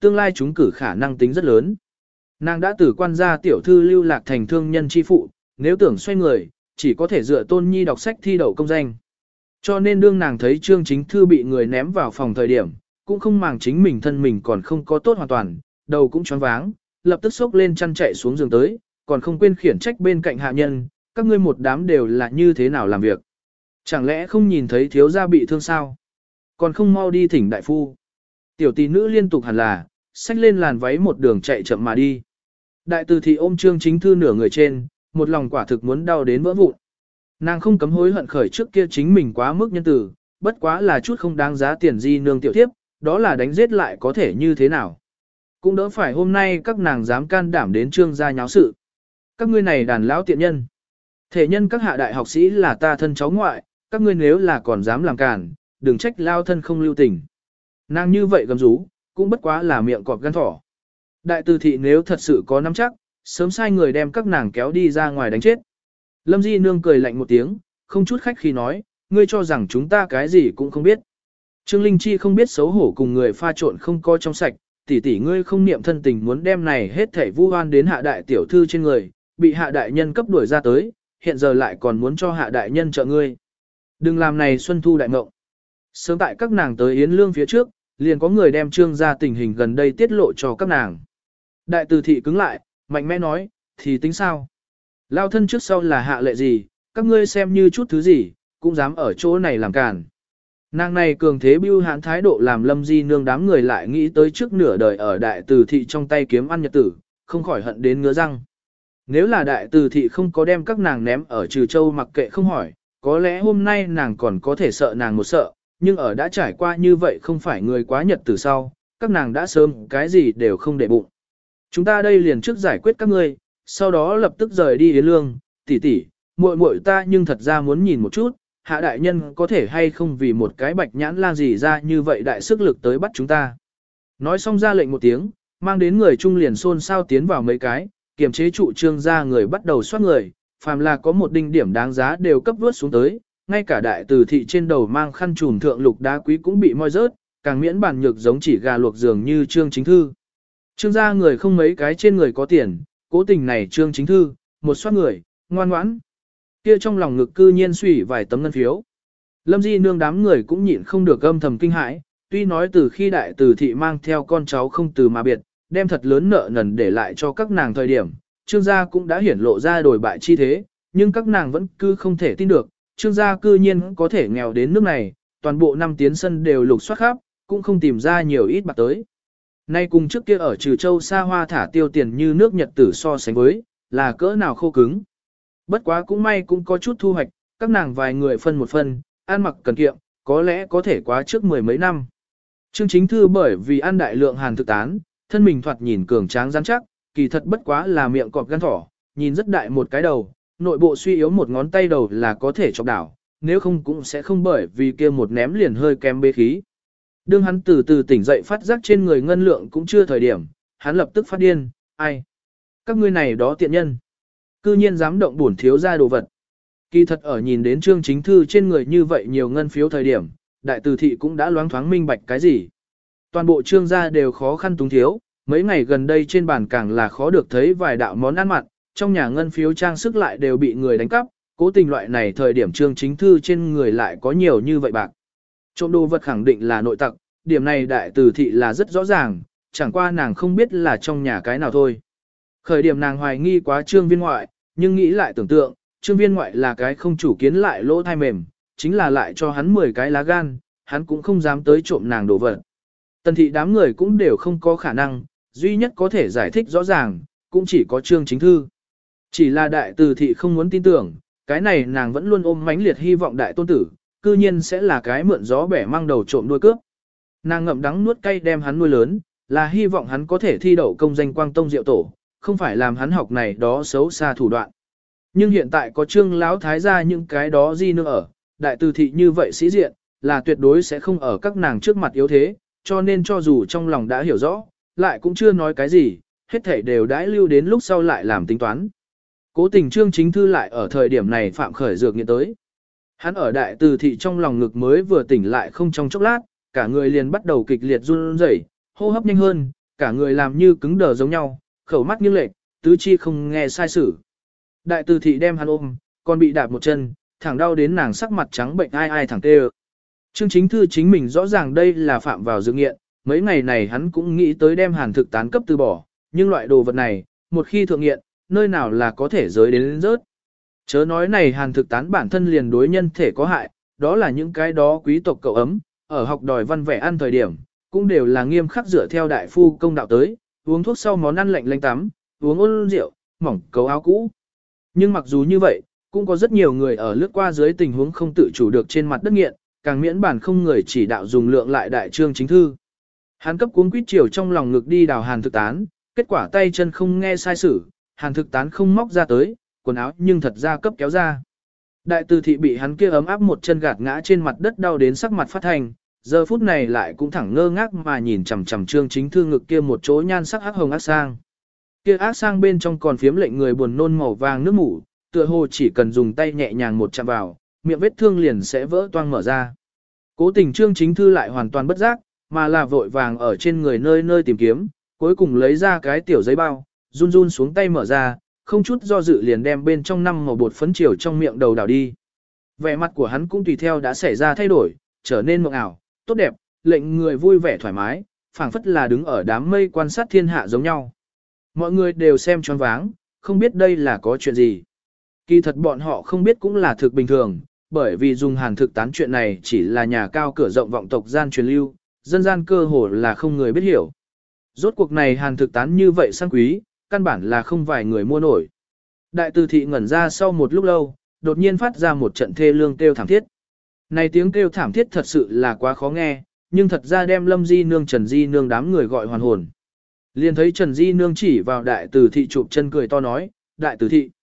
tương lai trúng cử khả năng tính rất lớn. Nàng đã từ quan gia tiểu thư lưu lạc thành thương nhân chi phụ, nếu tưởng xoay người, chỉ có thể dựa Tôn Nhi đọc sách thi đậu công danh. Cho nên đương nàng thấy Trương Chính Thư bị người ném vào phòng thời điểm, cũng không màng chính mình thân mình còn không có tốt hoàn toàn, đầu cũng choáng váng, lập tức xốc lên chăn chạy xuống giường tới, còn không quên khiển trách bên cạnh hạ nhân, các ngươi một đám đều là như thế nào làm việc. Chẳng lẽ không nhìn thấy thiếu gia bị thương sao? Còn không mau đi thỉnh đại phu. Tiểu tỷ nữ liên tục hẳn là, xách lên làn váy một đường chạy chậm mà đi. Đại từ thị ôm Trương Chính Thư nửa người trên, một lòng quả thực muốn đau đến vỡ vụn. Nàng không cấm hối hận khởi trước kia chính mình quá mức nhân từ, bất quá là chút không đáng giá tiền di nương tiểu tiếp, đó là đánh giết lại có thể như thế nào. Cũng đỡ phải hôm nay các nàng dám can đảm đến Trương gia nháo sự. Các ngươi này đàn lão tiện nhân. Thể nhân các hạ đại học sĩ là ta thân cháu ngoại, các ngươi nếu là còn dám làm cản, đừng trách lao thân không lưu tình. Nàng như vậy gầm rú, cũng bất quá là miệng cọp gan thỏ. Đại từ thị nếu thật sự có nắm chắc, sớm sai người đem các nàng kéo đi ra ngoài đánh chết. Lâm Di Nương cười lạnh một tiếng, không chút khách khi nói, ngươi cho rằng chúng ta cái gì cũng không biết. Trương Linh Chi không biết xấu hổ cùng người pha trộn không coi trong sạch, tỷ tỷ ngươi không niệm thân tình muốn đem này hết thảy vu oan đến hạ đại tiểu thư trên người, bị hạ đại nhân cấp đuổi ra tới, hiện giờ lại còn muốn cho hạ đại nhân trợ ngươi. Đừng làm này xuân thu đại mộng. Sớm tại các nàng tới Yến Lương phía trước, liền có người đem Trương gia tình hình gần đây tiết lộ cho các nàng. Đại từ thị cứng lại, mạnh mẽ nói, thì tính sao? Lao thân trước sau là hạ lệ gì, các ngươi xem như chút thứ gì, cũng dám ở chỗ này làm cản. Nàng này cường thế bưu hãn thái độ làm Lâm Di Nương đám người lại nghĩ tới trước nửa đời ở đại từ thị trong tay kiếm ăn nhật tử, không khỏi hận đến ngứa răng. Nếu là đại từ thị không có đem các nàng ném ở Trừ Châu mặc kệ không hỏi, có lẽ hôm nay nàng còn có thể sợ nàng một sợ, nhưng ở đã trải qua như vậy không phải người quá nhật từ sau, các nàng đã sớm cái gì đều không để bụng. Chúng ta đây liền trước giải quyết các ngươi, sau đó lập tức rời đi Yến Lương, tỷ tỷ, muội muội ta nhưng thật ra muốn nhìn một chút, hạ đại nhân có thể hay không vì một cái bạch nhãn lang gì ra như vậy đại sức lực tới bắt chúng ta. Nói xong ra lệnh một tiếng, mang đến người trung liền xôn xao tiến vào mấy cái, kiềm chế trụ Trương gia người bắt đầu soát người, phàm là có một đinh điểm đáng giá đều cấp vuốt xuống tới, ngay cả đại từ thị trên đầu mang khăn trùm thượng lục đá quý cũng bị moi rớt, càng miễn bản nhược giống chỉ gà luộc giường như Trương Chính Thư. Trương gia người không mấy cái trên người có tiền, cố tình này Trương Chính Thư, một soát người, ngoan ngoãn. Kia trong lòng ngực cư nhiên suy vài tấm ngân phiếu. Lâm Di Nương đám người cũng nhịn không được âm thầm kinh hãi, tuy nói từ khi đại từ thị mang theo con cháu không từ mà biệt, đem thật lớn nợ nần để lại cho các nàng thời điểm, Trương gia cũng đã hiển lộ ra đổi bại chi thế, nhưng các nàng vẫn cứ không thể tin được, Trương gia cư nhiên có thể nghèo đến nước này, toàn bộ năm tiến sân đều lục soát khắp, cũng không tìm ra nhiều ít bạc tới. Nay cùng trước kia ở Trừ Châu xa hoa thả tiêu tiền như nước Nhật tử so sánh với, là cỡ nào khô cứng. Bất quá cũng may cũng có chút thu hoạch, các nàng vài người phân một phân, ăn mặc cần kiệm, có lẽ có thể quá trước mười mấy năm. Trương Chính Thư bởi vì ăn đại lượng hàn thực tán, thân mình thoạt nhìn cường tráng rắn chắc, kỳ thật bất quá là miệng cọp gan thỏ, nhìn rất đại một cái đầu, nội bộ suy yếu một ngón tay đầu là có thể chọc đảo, nếu không cũng sẽ không bởi vì kia một ném liền hơi kém bế khí. Đương hắn từ từ tỉnh dậy phát giác trên người ngân lượng cũng chưa thời điểm, hắn lập tức phát điên, ai? Các ngươi này đó tiện nhân. Cư nhiên dám động bổn thiếu ra đồ vật. Kỳ thật ở nhìn đến Trương Chính Thư trên người như vậy nhiều ngân phiếu thời điểm, đại từ thị cũng đã loáng thoáng minh bạch cái gì. Toàn bộ trương gia đều khó khăn túng thiếu, mấy ngày gần đây trên bàn càng là khó được thấy vài đạo món ăn mặn, trong nhà ngân phiếu trang sức lại đều bị người đánh cắp, cố tình loại này thời điểm Trương Chính Thư trên người lại có nhiều như vậy bạc. Trộm đồ vật khẳng định là nội tặc, điểm này đại từ thị là rất rõ ràng, chẳng qua nàng không biết là trong nhà cái nào thôi. Khởi điểm nàng hoài nghi quá Trương Viên Ngoại, nhưng nghĩ lại tưởng tượng, Trương Viên Ngoại là cái không chủ kiến lại lỗ thai mềm, chính là lại cho hắn 10 cái lá gan, hắn cũng không dám tới trộm nàng đồ vật. Tần thị đám người cũng đều không có khả năng, duy nhất có thể giải thích rõ ràng, cũng chỉ có Trương Chính Thư. Chỉ là đại từ thị không muốn tin tưởng, cái này nàng vẫn luôn ôm mãnh liệt hy vọng đại tôn tử, cư nhiên sẽ là cái mượn gió bẻ mang đầu trộm đuôi cướp. Nàng ngậm đắng nuốt cay đem hắn nuôi lớn, là hy vọng hắn có thể thi đậu công danh quang tông diệu tổ, không phải làm hắn học này đó xấu xa thủ đoạn. Nhưng hiện tại có Trương lão thái gia những cái đó di nương ở, đại từ thị như vậy sĩ diện, là tuyệt đối sẽ không ở các nàng trước mặt yếu thế, cho nên cho dù trong lòng đã hiểu rõ, lại cũng chưa nói cái gì, hết thảy đều đãi lưu đến lúc sau lại làm tính toán. Cố tình Trương Chính Thư lại ở thời điểm này phạm khởi dược nghiện tới. Hắn ở đại từ thị trong lòng ngực mới vừa tỉnh lại không trong chốc lát, cả người liền bắt đầu kịch liệt run rẩy, hô hấp nhanh hơn, cả người làm như cứng đờ giống nhau, khẩu mắt nghiêng lệch, tứ chi không nghe sai sử. Đại từ thị đem hắn ôm, còn bị đạp một chân, thẳng đau đến nàng sắc mặt trắng bệnh ai ai thẳng tê. Trương Chính Thư chính mình rõ ràng đây là phạm vào dược nghiện, mấy ngày này hắn cũng nghĩ tới đem hàn thực tán cấp từ bỏ, nhưng loại đồ vật này, một khi thượng nghiện, nơi nào là có thể giới đến rớt. Chớ nói này hàn thực tán bản thân liền đối nhân thể có hại, đó là những cái đó quý tộc cậu ấm, ở học đòi văn vẻ ăn thời điểm, cũng đều là nghiêm khắc dựa theo đại phu công đạo tới, uống thuốc sau món ăn lạnh lạnh tắm, uống ôn rượu, mỏng cấu áo cũ. Nhưng mặc dù như vậy, cũng có rất nhiều người ở lướt qua dưới tình huống không tự chủ được trên mặt đất nghiện, càng miễn bản không người chỉ đạo dùng lượng lại đại trương chính thư. Hắn cấp cuốn quýt chiều trong lòng ngực đi đào hàn thực tán, kết quả tay chân không nghe sai sử, hàn thực tán không móc ra tới, quần áo nhưng thật ra cấp kéo ra. Đại từ thị bị hắn kia ấm áp một chân gạt ngã trên mặt đất đau đến sắc mặt phát thành, giờ phút này lại cũng thẳng ngơ ngác mà nhìn chằm chằm trương chính thư ngực kia một chỗ nhan sắc ác hồng ác sang. Kia ác sang bên trong còn phiếm lệnh người buồn nôn màu vàng nước mủ, tựa hồ chỉ cần dùng tay nhẹ nhàng một chạm vào, miệng vết thương liền sẽ vỡ toang mở ra. Cố tình trương chính thư lại hoàn toàn bất giác, mà là vội vàng ở trên người nơi nơi tìm kiếm, cuối cùng lấy ra cái tiểu giấy bao, run run xuống tay mở ra, không chút do dự liền đem bên trong 5 màu bột phấn chiều trong miệng đầu đảo đi. Vẻ mặt của hắn cũng tùy theo đã xảy ra thay đổi, trở nên mộng ảo, tốt đẹp, lệnh người vui vẻ thoải mái, phảng phất là đứng ở đám mây quan sát thiên hạ giống nhau. Mọi người đều xem choáng váng, không biết đây là có chuyện gì. Kỳ thật bọn họ không biết cũng là thực bình thường, bởi vì dùng hàn thực tán chuyện này chỉ là nhà cao cửa rộng vọng tộc gian truyền lưu, dân gian cơ hồ là không người biết hiểu. Rốt cuộc này hàn thực tán như vậy sang quý, căn bản là không vài người mua nổi. Đại từ thị ngẩn ra sau một lúc lâu, đột nhiên phát ra một trận thê lương kêu thảm thiết. Này tiếng kêu thảm thiết thật sự là quá khó nghe, nhưng thật ra đem Lâm Di Nương Trần Di Nương đám người gọi hoàn hồn. Liền thấy Trần Di Nương chỉ vào đại từ thị chụp chân cười to nói, đại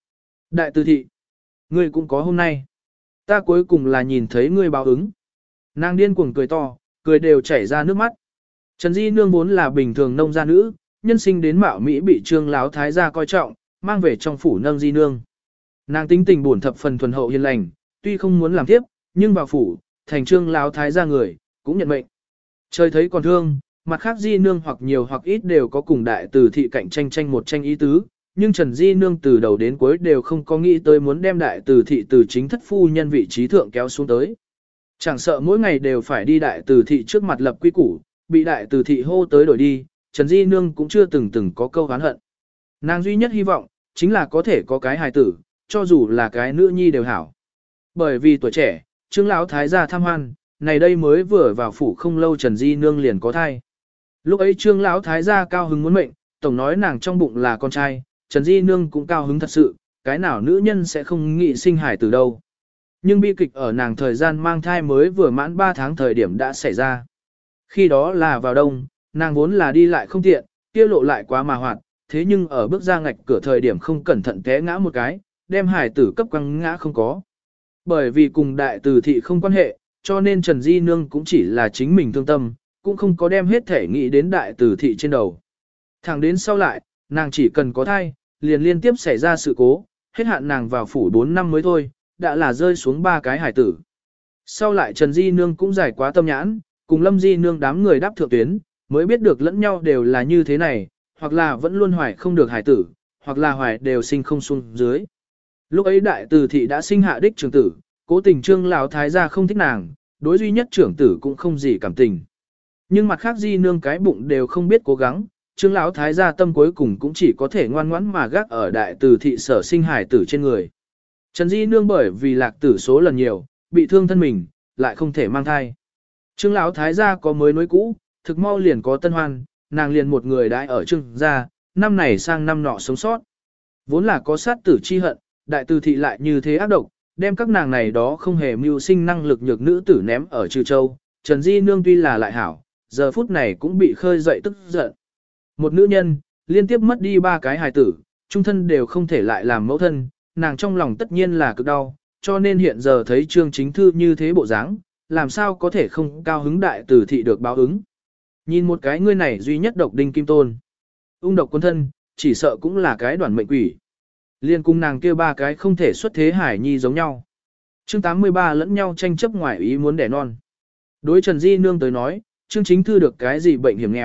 từ thị, ngươi cũng có hôm nay. Ta cuối cùng là nhìn thấy ngươi báo ứng. Nàng điên cuồng cười to, cười đều chảy ra nước mắt. Trần Di Nương vốn là bình thường nông gia nữ, nhân sinh đến mạo Mỹ bị trương láo thái gia coi trọng, mang về trong phủ nâng Di Nương. Nàng tính tình buồn thập phần thuần hậu hiền lành, tuy không muốn làm tiếp, nhưng vào phủ, thành trương láo thái gia người, cũng nhận mệnh. Trời thấy còn thương, mặt khác Di Nương hoặc nhiều hoặc ít đều có cùng đại từ thị cạnh tranh một tranh ý tứ, nhưng Trần Di Nương từ đầu đến cuối đều không có nghĩ tới muốn đem đại từ thị từ chính thất phu nhân vị trí thượng kéo xuống tới. Chẳng sợ mỗi ngày đều phải đi đại từ thị trước mặt lập quy củ, bị đại từ thị hô tới đổi đi, Trần Di Nương cũng chưa từng có câu oán hận. Nàng duy nhất hy vọng, chính là có thể có cái hài tử, cho dù là cái nữ nhi đều hảo. Bởi vì tuổi trẻ, Trương lão thái gia tham hoan, này đây mới vừa vào phủ không lâu Trần Di Nương liền có thai. Lúc ấy Trương lão thái gia cao hứng muốn mệnh, tổng nói nàng trong bụng là con trai, Trần Di Nương cũng cao hứng thật sự, cái nào nữ nhân sẽ không nghĩ sinh hài tử đâu. Nhưng bi kịch ở nàng thời gian mang thai mới vừa mãn 3 tháng thời điểm đã xảy ra. Khi đó là vào đông, nàng vốn là đi lại không tiện, kia lộ lại quá mà hoạt, thế nhưng ở bước ra ngạch cửa thời điểm không cẩn thận té ngã một cái, đem hài tử cấp quăng ngã không có. Bởi vì cùng đại từ thị không quan hệ, cho nên Trần Di Nương cũng chỉ là chính mình thương tâm, cũng không có đem hết thể nghĩ đến đại từ thị trên đầu. Thẳng đến sau lại, nàng chỉ cần có thai, liền liên tiếp xảy ra sự cố, hết hạn nàng vào phủ 4 năm mới thôi, đã là rơi xuống 3 cái hải tử. Sau lại Trần Di Nương cũng giải quá tâm nhãn, cùng Lâm Di Nương đám người đáp thượng tuyến, mới biết được lẫn nhau đều là như thế này, hoặc là vẫn luôn hoài không được hải tử, hoặc là hoài đều sinh không xuống dưới. Lúc ấy đại từ thị đã sinh hạ đích trưởng tử, cố tình Trương lão thái gia không thích nàng, đối duy nhất trưởng tử cũng không gì cảm tình. Nhưng mặt khác Di Nương cái bụng đều không biết cố gắng, Trương lão thái gia tâm cuối cùng cũng chỉ có thể ngoan ngoãn mà gác ở đại từ thị sở sinh hải tử trên người. Trần Di Nương bởi vì lạc tử số lần nhiều, bị thương thân mình, lại không thể mang thai. Trương lão thái gia có mới nối cũ, thực mau liền có tân hoan, nàng liền một người đãi ở Trương gia, năm này sang năm nọ sống sót. Vốn là có sát tử chi hận, đại từ thị lại như thế ác độc, đem các nàng này đó không hề mưu sinh năng lực nhược nữ tử ném ở Trư Châu. Trần Di Nương tuy là lại hảo, giờ phút này cũng bị khơi dậy tức giận. Một nữ nhân, liên tiếp mất đi 3 cái hài tử, trung thân đều không thể lại làm mẫu thân, nàng trong lòng tất nhiên là cực đau, cho nên hiện giờ thấy Trương Chính Thư như thế bộ dáng, làm sao có thể không cao hứng đại từ thị được báo ứng. Nhìn một cái ngươi này duy nhất độc đinh kim tôn. Ung độc quân thân, chỉ sợ cũng là cái đoàn mệnh quỷ. Liên cung nàng kia 3 cái không thể xuất thế hải nhi giống nhau. Chương 83 lẫn nhau tranh chấp ngoài ý muốn đẻ non. Đối Trần Di Nương tới nói, Trương Chính Thư được cái gì bệnh hiểm nghèo,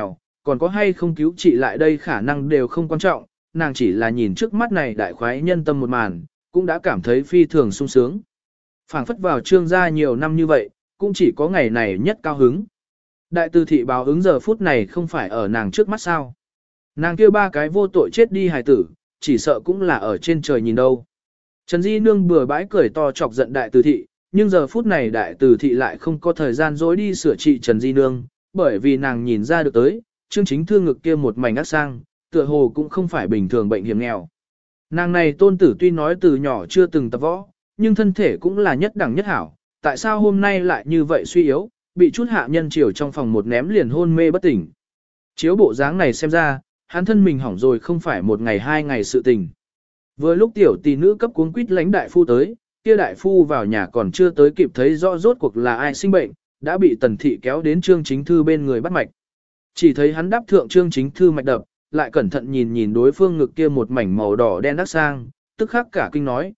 còn có hay không cứu trị lại đây khả năng đều không quan trọng, nàng chỉ là nhìn trước mắt này đại khoái nhân tâm một màn, cũng đã cảm thấy phi thường sung sướng. Phảng phất vào Trương gia nhiều năm như vậy, cũng chỉ có ngày này nhất cao hứng. Đại từ thị báo ứng giờ phút này không phải ở nàng trước mắt sao. Nàng kia ba cái vô tội chết đi hài tử, chỉ sợ cũng là ở trên trời nhìn đâu. Trần Di Nương bừa bãi cười to chọc giận đại từ thị, nhưng giờ phút này đại từ thị lại không có thời gian dối đi sửa trị Trần Di Nương, bởi vì nàng nhìn ra được tới, Trương Chính Thư ngực kia một mảnh ác sang, tựa hồ cũng không phải bình thường bệnh hiểm nghèo. Nàng này tôn tử tuy nói từ nhỏ chưa từng tập võ, nhưng thân thể cũng là nhất đẳng nhất hảo, tại sao hôm nay lại như vậy suy yếu, bị chút hạ nhân chiều trong phòng một ném liền hôn mê bất tỉnh. Chiếu bộ dáng này xem ra, hắn thân mình hỏng rồi không phải một ngày hai ngày sự tình. Vừa lúc tiểu tỷ nữ cấp cuống quýt lãnh đại phu tới, kia đại phu vào nhà còn chưa tới kịp thấy rõ rốt cuộc là ai sinh bệnh, đã bị Tần thị kéo đến Trương Chính Thư bên người bắt mạch. Chỉ thấy hắn đáp thượng Trương Chính Thư mạch đập, lại cẩn thận nhìn nhìn đối phương ngực kia một mảnh màu đỏ đen đắc sang, tức khắc cả kinh nói,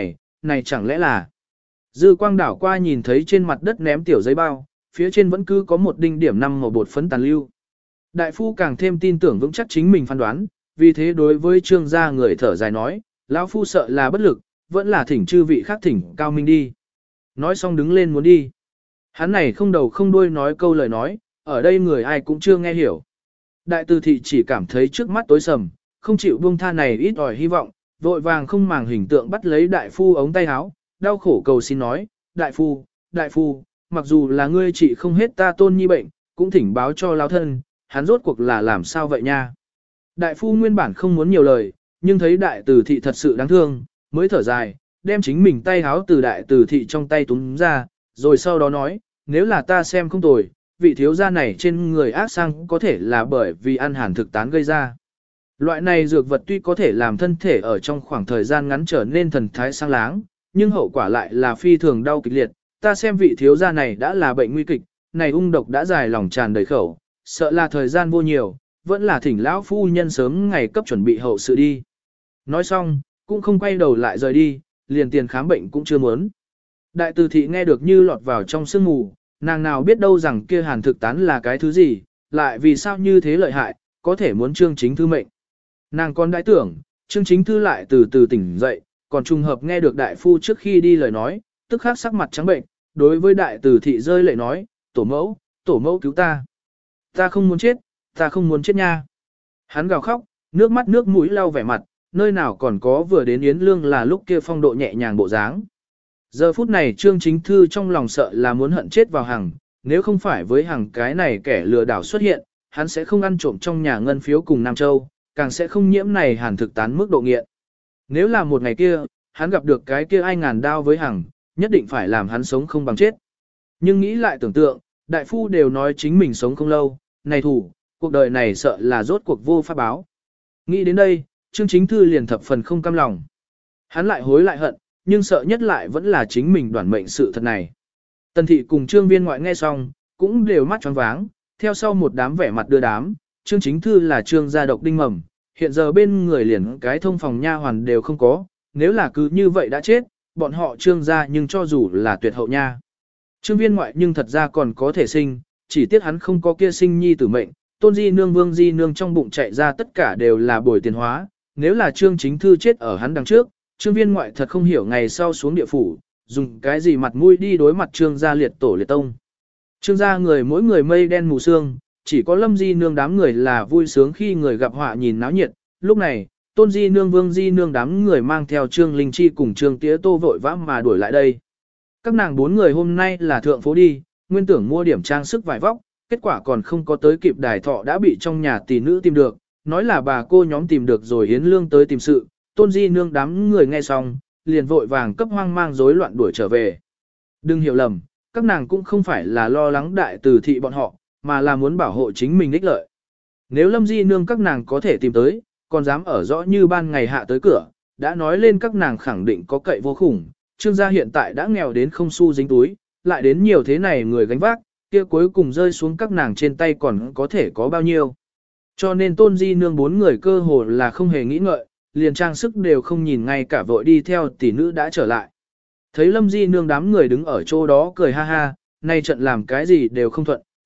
này chẳng lẽ là... Dư quang đảo qua nhìn thấy trên mặt đất ném tiểu giấy bao, phía trên vẫn cứ có một đinh điểm năm màu bột phấn tàn lưu. Đại phu càng thêm tin tưởng vững chắc chính mình phán đoán, vì thế đối với Trương gia người thở dài nói, lão phu sợ là bất lực, vẫn là thỉnh chư vị khác thỉnh cao minh đi. Nói xong đứng lên muốn đi. Hắn này không đầu không đuôi nói câu lời nói, ở đây người ai cũng chưa nghe hiểu. Đại từ thị chỉ cảm thấy trước mắt tối sầm, không chịu buông tha này ít ỏi hy vọng, vội vàng không màng hình tượng bắt lấy đại phu ống tay áo, đau khổ cầu xin nói, đại phu, mặc dù là ngươi trị không hết ta tôn nhi bệnh, cũng thỉnh báo cho lão thân, hắn rốt cuộc là làm sao vậy nha. Đại phu nguyên bản không muốn nhiều lời, nhưng thấy đại từ thị thật sự đáng thương, mới thở dài, đem chính mình tay háo từ đại từ thị trong tay túm ra, rồi sau đó nói, nếu là ta xem không tồi, vị thiếu gia này trên người ác sang có thể là bởi vì ăn hàn thực tán gây ra. Loại này dược vật tuy có thể làm thân thể ở trong khoảng thời gian ngắn trở nên thần thái sang láng, nhưng hậu quả lại là phi thường đau kịch liệt, ta xem vị thiếu gia này đã là bệnh nguy kịch, này ung độc đã dài lòng tràn đầy khẩu, sợ là thời gian vô nhiều, vẫn là thỉnh lão phu nhân sớm ngày cấp chuẩn bị hậu sự đi. Nói xong, cũng không quay đầu lại rời đi, liền tiền khám bệnh cũng chưa muốn. Đại từ thị nghe được như lọt vào trong sương mù, nàng nào biết đâu rằng kia hàn thực tán là cái thứ gì, lại vì sao như thế lợi hại, có thể muốn Trương Chính Thư mệnh. Nàng còn đãi tưởng, Trương Chính Thư lại từ từ tỉnh dậy, còn trùng hợp nghe được đại phu trước khi đi lời nói, tức khắc sắc mặt trắng bệnh, đối với đại từ thị rơi lệ nói, tổ mẫu cứu ta. Ta không muốn chết nha. Hắn gào khóc, nước mắt nước mũi lau vẻ mặt, nơi nào còn có vừa đến Yến Lương là lúc kia phong độ nhẹ nhàng bộ dáng. Giờ phút này Trương Chính Thư trong lòng sợ là muốn hận chết vào Hằng, nếu không phải với Hằng cái này kẻ lừa đảo xuất hiện, hắn sẽ không ăn trộm trong nhà ngân phiếu cùng Nam Châu, càng sẽ không nhiễm này hàn thực tán mức độ nghiện. Nếu là một ngày kia, hắn gặp được cái kia ai ngàn đao với Hằng, nhất định phải làm hắn sống không bằng chết. Nhưng nghĩ lại tưởng tượng, đại phu đều nói chính mình sống không lâu, này thủ, cuộc đời này sợ là rốt cuộc vô pháp báo. Nghĩ đến đây, Trương Chính Thư liền thập phần không cam lòng. Hắn lại hối lại hận, nhưng sợ nhất lại vẫn là chính mình đoản mệnh sự thật này. Tần thị cùng Trương Viên ngoại nghe xong, cũng đều mắt tròn váng, theo sau một đám vẻ mặt đưa đám, Trương Chính Thư là Trương gia độc đinh mầm, hiện giờ bên người liền cái thông phòng nha hoàn đều không có, nếu là cứ như vậy đã chết, bọn họ Trương gia nhưng cho dù là tuyệt hậu nha. Trương Viên ngoại nhưng thật ra còn có thể sinh, chỉ tiếc hắn không có kia sinh nhi tử mệnh, Tôn Di Nương Vương Di Nương trong bụng chạy ra tất cả đều là bồi tiền hóa, nếu là Trương Chính Thư chết ở hắn đằng trước, Trương Viên ngoại thật không hiểu ngày sau xuống địa phủ, dùng cái gì mặt mũi đi đối mặt Trương gia liệt tổ liệt tông. Trương gia người mỗi người mây đen mù sương, chỉ có Lâm Di Nương đám người là vui sướng khi người gặp họa nhìn náo nhiệt, lúc này, Tôn Di Nương Vương Di Nương đám người mang theo Trương Linh Chi cùng Trương Tía Tô vội vã mà đuổi lại đây. Các nàng bốn người hôm nay là thượng phố đi, nguyên tưởng mua điểm trang sức vải vóc, kết quả còn không có tới kịp đài thọ đã bị trong nhà tỷ nữ tìm được, nói là bà cô nhóm tìm được rồi Hiến Lương tới tìm sự, Tôn Di Nương đám người nghe xong, liền vội vàng cấp hoang mang rối loạn đuổi trở về. Đừng hiểu lầm, các nàng cũng không phải là lo lắng đại từ thị bọn họ, mà là muốn bảo hộ chính mình ích lợi. Nếu Lâm Di Nương các nàng có thể tìm tới, còn dám ở rõ như ban ngày hạ tới cửa, đã nói lên các nàng khẳng định có cậy vô khủng, Trương gia hiện tại đã nghèo đến không xu dính túi, lại đến nhiều thế này người gánh vác, kia cuối cùng rơi xuống các nàng trên tay còn có thể có bao nhiêu. Cho nên Tôn Di Nương bốn người cơ hồ là không hề nghĩ ngợi, liền trang sức đều không nhìn ngay cả vội đi theo tỷ nữ đã trở lại. Thấy Lâm Di Nương đám người đứng ở chỗ đó cười ha ha, nay trận làm cái gì đều không thuận,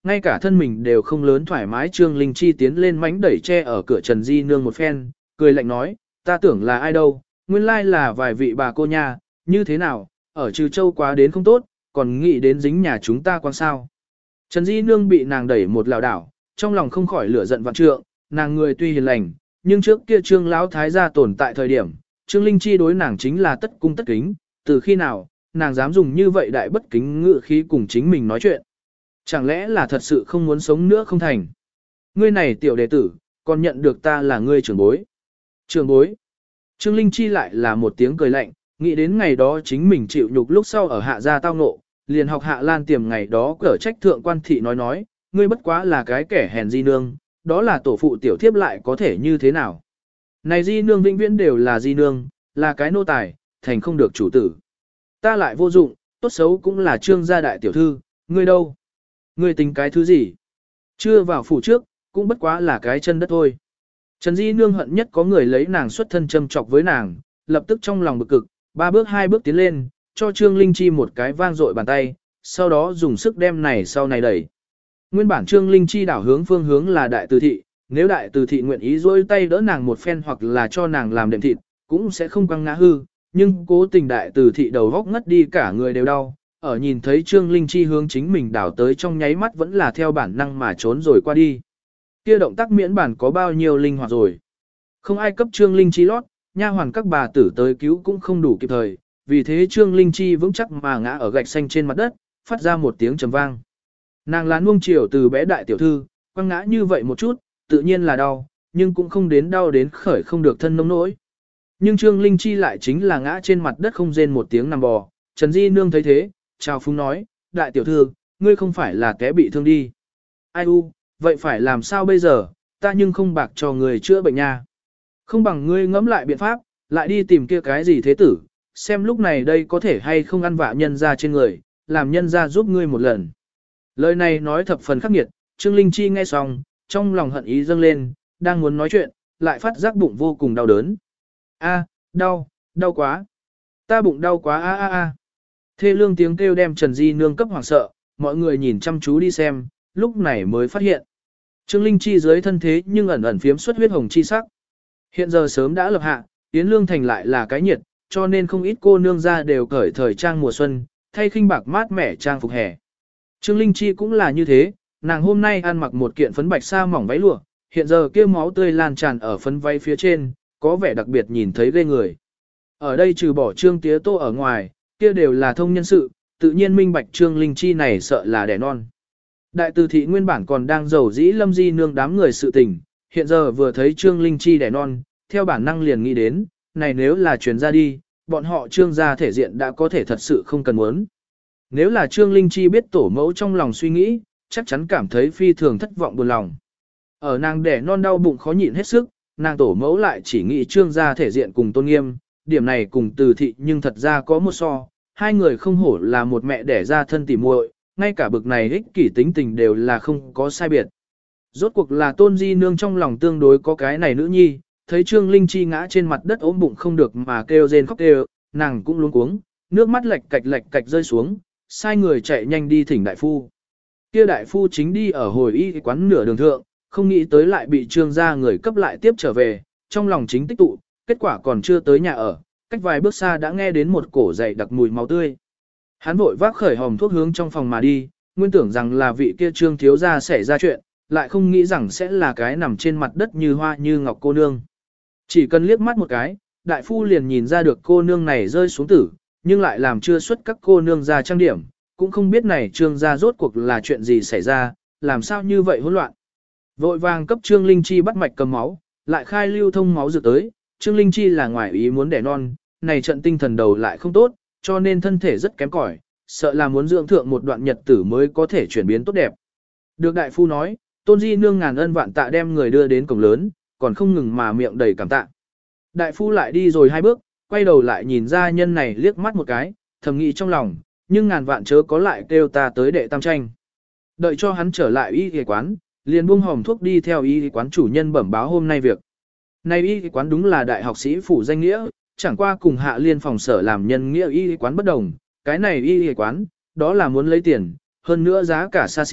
ngay cả thân mình đều không lớn thoải mái. Trương Linh Chi tiến lên mánh đẩy che ở cửa Trần Di Nương một phen, cười lạnh nói, ta tưởng là ai đâu, nguyên lai là vài vị bà cô nha, như thế nào, ở Trừ Châu quá đến không tốt, còn nghĩ đến dính nhà chúng ta quan sao. Trần Di Nương bị nàng đẩy một lảo đảo, trong lòng không khỏi lửa giận vạn trượng, nàng người tuy hiền lành, nhưng trước kia Trương lão thái gia tồn tại thời điểm, Trương Linh Chi đối nàng chính là tất cung tất kính, từ khi nào, nàng dám dùng như vậy đại bất kính ngự khí cùng chính mình nói chuyện. Chẳng lẽ là thật sự không muốn sống nữa không thành? Ngươi này tiểu đệ tử, còn nhận được ta là ngươi trưởng bối. Trưởng bối. Trương Linh Chi lại là một tiếng cười lạnh, nghĩ đến ngày đó chính mình chịu nhục lúc sau ở hạ gia tao ngộ, liền học Hạ Lan Tiềm ngày đó cở trách thượng quan thị nói, ngươi bất quá là cái kẻ hèn di nương, đó là tổ phụ tiểu thiếp lại có thể như thế nào. Này di nương vĩnh viễn đều là di nương, là cái nô tài, thành không được chủ tử. Ta lại vô dụng, tốt xấu cũng là Trương gia đại tiểu thư, ngươi đâu? Ngươi tính cái thứ gì? Chưa vào phủ trước, cũng bất quá là cái chân đất thôi. Trần Di Nương hận nhất có người lấy nàng xuất thân châm chọc với nàng, lập tức trong lòng bực cực, 3 bước 2 bước tiến lên, cho Trương Linh Chi một cái vang dội bàn tay, sau đó dùng sức đem này sau này đẩy. Nguyên bản Trương Linh Chi đảo hướng phương hướng là đại từ thị, nếu đại từ thị nguyện ý dối tay đỡ nàng một phen hoặc là cho nàng làm đệm thịt, cũng sẽ không quăng ngã hư, nhưng cố tình đại từ thị đầu góc ngất đi cả người đều đau, ở nhìn thấy Trương Linh Chi hướng chính mình đảo tới trong nháy mắt vẫn là theo bản năng mà trốn rồi qua đi. Kia động tác miễn bản có bao nhiêu linh hoạt rồi. Không ai cấp Trương Linh Chi lót, nha hoàn các bà tử tới cứu cũng không đủ kịp thời, vì thế Trương Linh Chi vững chắc mà ngã ở gạch xanh trên mặt đất, phát ra một tiếng trầm vang. Nàng lán nuông chiều từ bé đại tiểu thư, quăng ngã như vậy một chút, tự nhiên là đau, nhưng cũng không đến đau đến khởi không được thân nông nỗi. Nhưng Trương Linh Chi lại chính là ngã trên mặt đất không rên một tiếng nằm bò. Trần Di Nương thấy thế, chào phúng nói, đại tiểu thư, ngươi không phải là té bị thương đi. Ai u, vậy phải làm sao bây giờ, ta nhưng không bạc cho người chữa bệnh nha. Không bằng ngươi ngẫm lại biện pháp, lại đi tìm kia cái gì thế tử, xem lúc này đây có thể hay không ăn vạ nhân ra trên người, làm nhân ra giúp ngươi một lần. Lời này nói thập phần khắc nghiệt, Trương Linh Chi nghe xong, trong lòng hận ý dâng lên, đang muốn nói chuyện, lại phát giác bụng vô cùng đau đớn. A, đau, đau quá. Ta bụng đau quá a a a. Thê lương tiếng kêu đem Trần Di Nương cấp hoảng sợ, mọi người nhìn chăm chú đi xem, lúc này mới phát hiện. Trương Linh Chi dưới thân thế nhưng ẩn ẩn phiếm xuất huyết hồng chi sắc. Hiện giờ sớm đã lập hạ, Yến Lương Thành lại là cái nhiệt, cho nên không ít cô nương ra đều cởi thời trang mùa xuân, thay khinh bạc mát mẻ trang phục hè. Trương Linh Chi cũng là như thế, nàng hôm nay ăn mặc một kiện phấn bạch sa mỏng váy lụa, hiện giờ kia máu tươi lan tràn ở phấn váy phía trên, có vẻ đặc biệt nhìn thấy ghê người. Ở đây trừ bỏ Trương Tía Tô ở ngoài, kia đều là thông nhân sự, tự nhiên minh bạch Trương Linh Chi này sợ là đẻ non. Đại từ thị nguyên bản còn đang giàu dĩ Lâm Di Nương đám người sự tình, hiện giờ vừa thấy Trương Linh Chi đẻ non, theo bản năng liền nghĩ đến, này nếu là truyền ra đi, bọn họ Trương gia thể diện đã có thể thật sự không cần muốn. Nếu là Trương Linh Chi biết tổ mẫu trong lòng suy nghĩ, chắc chắn cảm thấy phi thường thất vọng buồn lòng. Ở nàng đẻ non đau bụng khó nhịn hết sức, nàng tổ mẫu lại chỉ nghĩ Trương gia thể diện cùng tôn nghiêm, điểm này cùng từ thị nhưng thật ra có một so, hai người không hổ là một mẹ đẻ ra thân tỉ muội, ngay cả bực này ích kỷ tính tình đều là không có sai biệt. Rốt cuộc là Tôn Di Nương trong lòng tương đối có cái này nữ nhi, thấy Trương Linh Chi ngã trên mặt đất ốm bụng không được mà kêu rên khóc kêu, nàng cũng luống cuống, nước mắt lệch cạch rơi xuống, sai người chạy nhanh đi thỉnh đại phu. Kia đại phu chính đi ở hồi y quán nửa đường thượng, không nghĩ tới lại bị Trương gia người cấp lại tiếp trở về, trong lòng chính tích tụ, kết quả còn chưa tới nhà ở, cách vài bước xa đã nghe đến một cổ dậy đặc mùi máu tươi. Hắn vội vác khởi hòm thuốc hướng trong phòng mà đi, nguyên tưởng rằng là vị kia Trương thiếu gia xảy ra chuyện, lại không nghĩ rằng sẽ là cái nằm trên mặt đất như hoa như ngọc cô nương. Chỉ cần liếc mắt một cái, đại phu liền nhìn ra được cô nương này rơi xuống tử, nhưng lại làm chưa xuất các cô nương ra trang điểm, cũng không biết này Trương gia rốt cuộc là chuyện gì xảy ra, làm sao như vậy hỗn loạn. Vội vàng cấp Trương Linh Chi bắt mạch cầm máu, lại khai lưu thông máu dược tới, Trương Linh Chi là ngoài ý muốn đẻ non, này trận tinh thần đầu lại không tốt, cho nên thân thể rất kém cỏi, sợ là muốn dưỡng thượng một đoạn nhật tử mới có thể chuyển biến tốt đẹp. Được đại phu nói, Tôn Di Nương ngàn ân vạn tạ đem người đưa đến cổng lớn, còn không ngừng mà miệng đầy cảm tạ. Đại phu lại đi rồi 2 bước, quay đầu lại nhìn gia nhân này liếc mắt một cái, thầm nghĩ trong lòng, nhưng ngàn vạn chớ có lại kêu ta tới đệ tam tranh. Đợi cho hắn trở lại y y quán, liền buông hòm thuốc đi theo y y quán chủ nhân bẩm báo hôm nay việc. Này y y quán đúng là đại học sĩ phủ danh nghĩa, chẳng qua cùng Hạ Liên phòng sở làm nhân nghĩa y y quán bất đồng, cái này y y quán, đó là muốn lấy tiền, hơn nữa giá cả xa xỉ,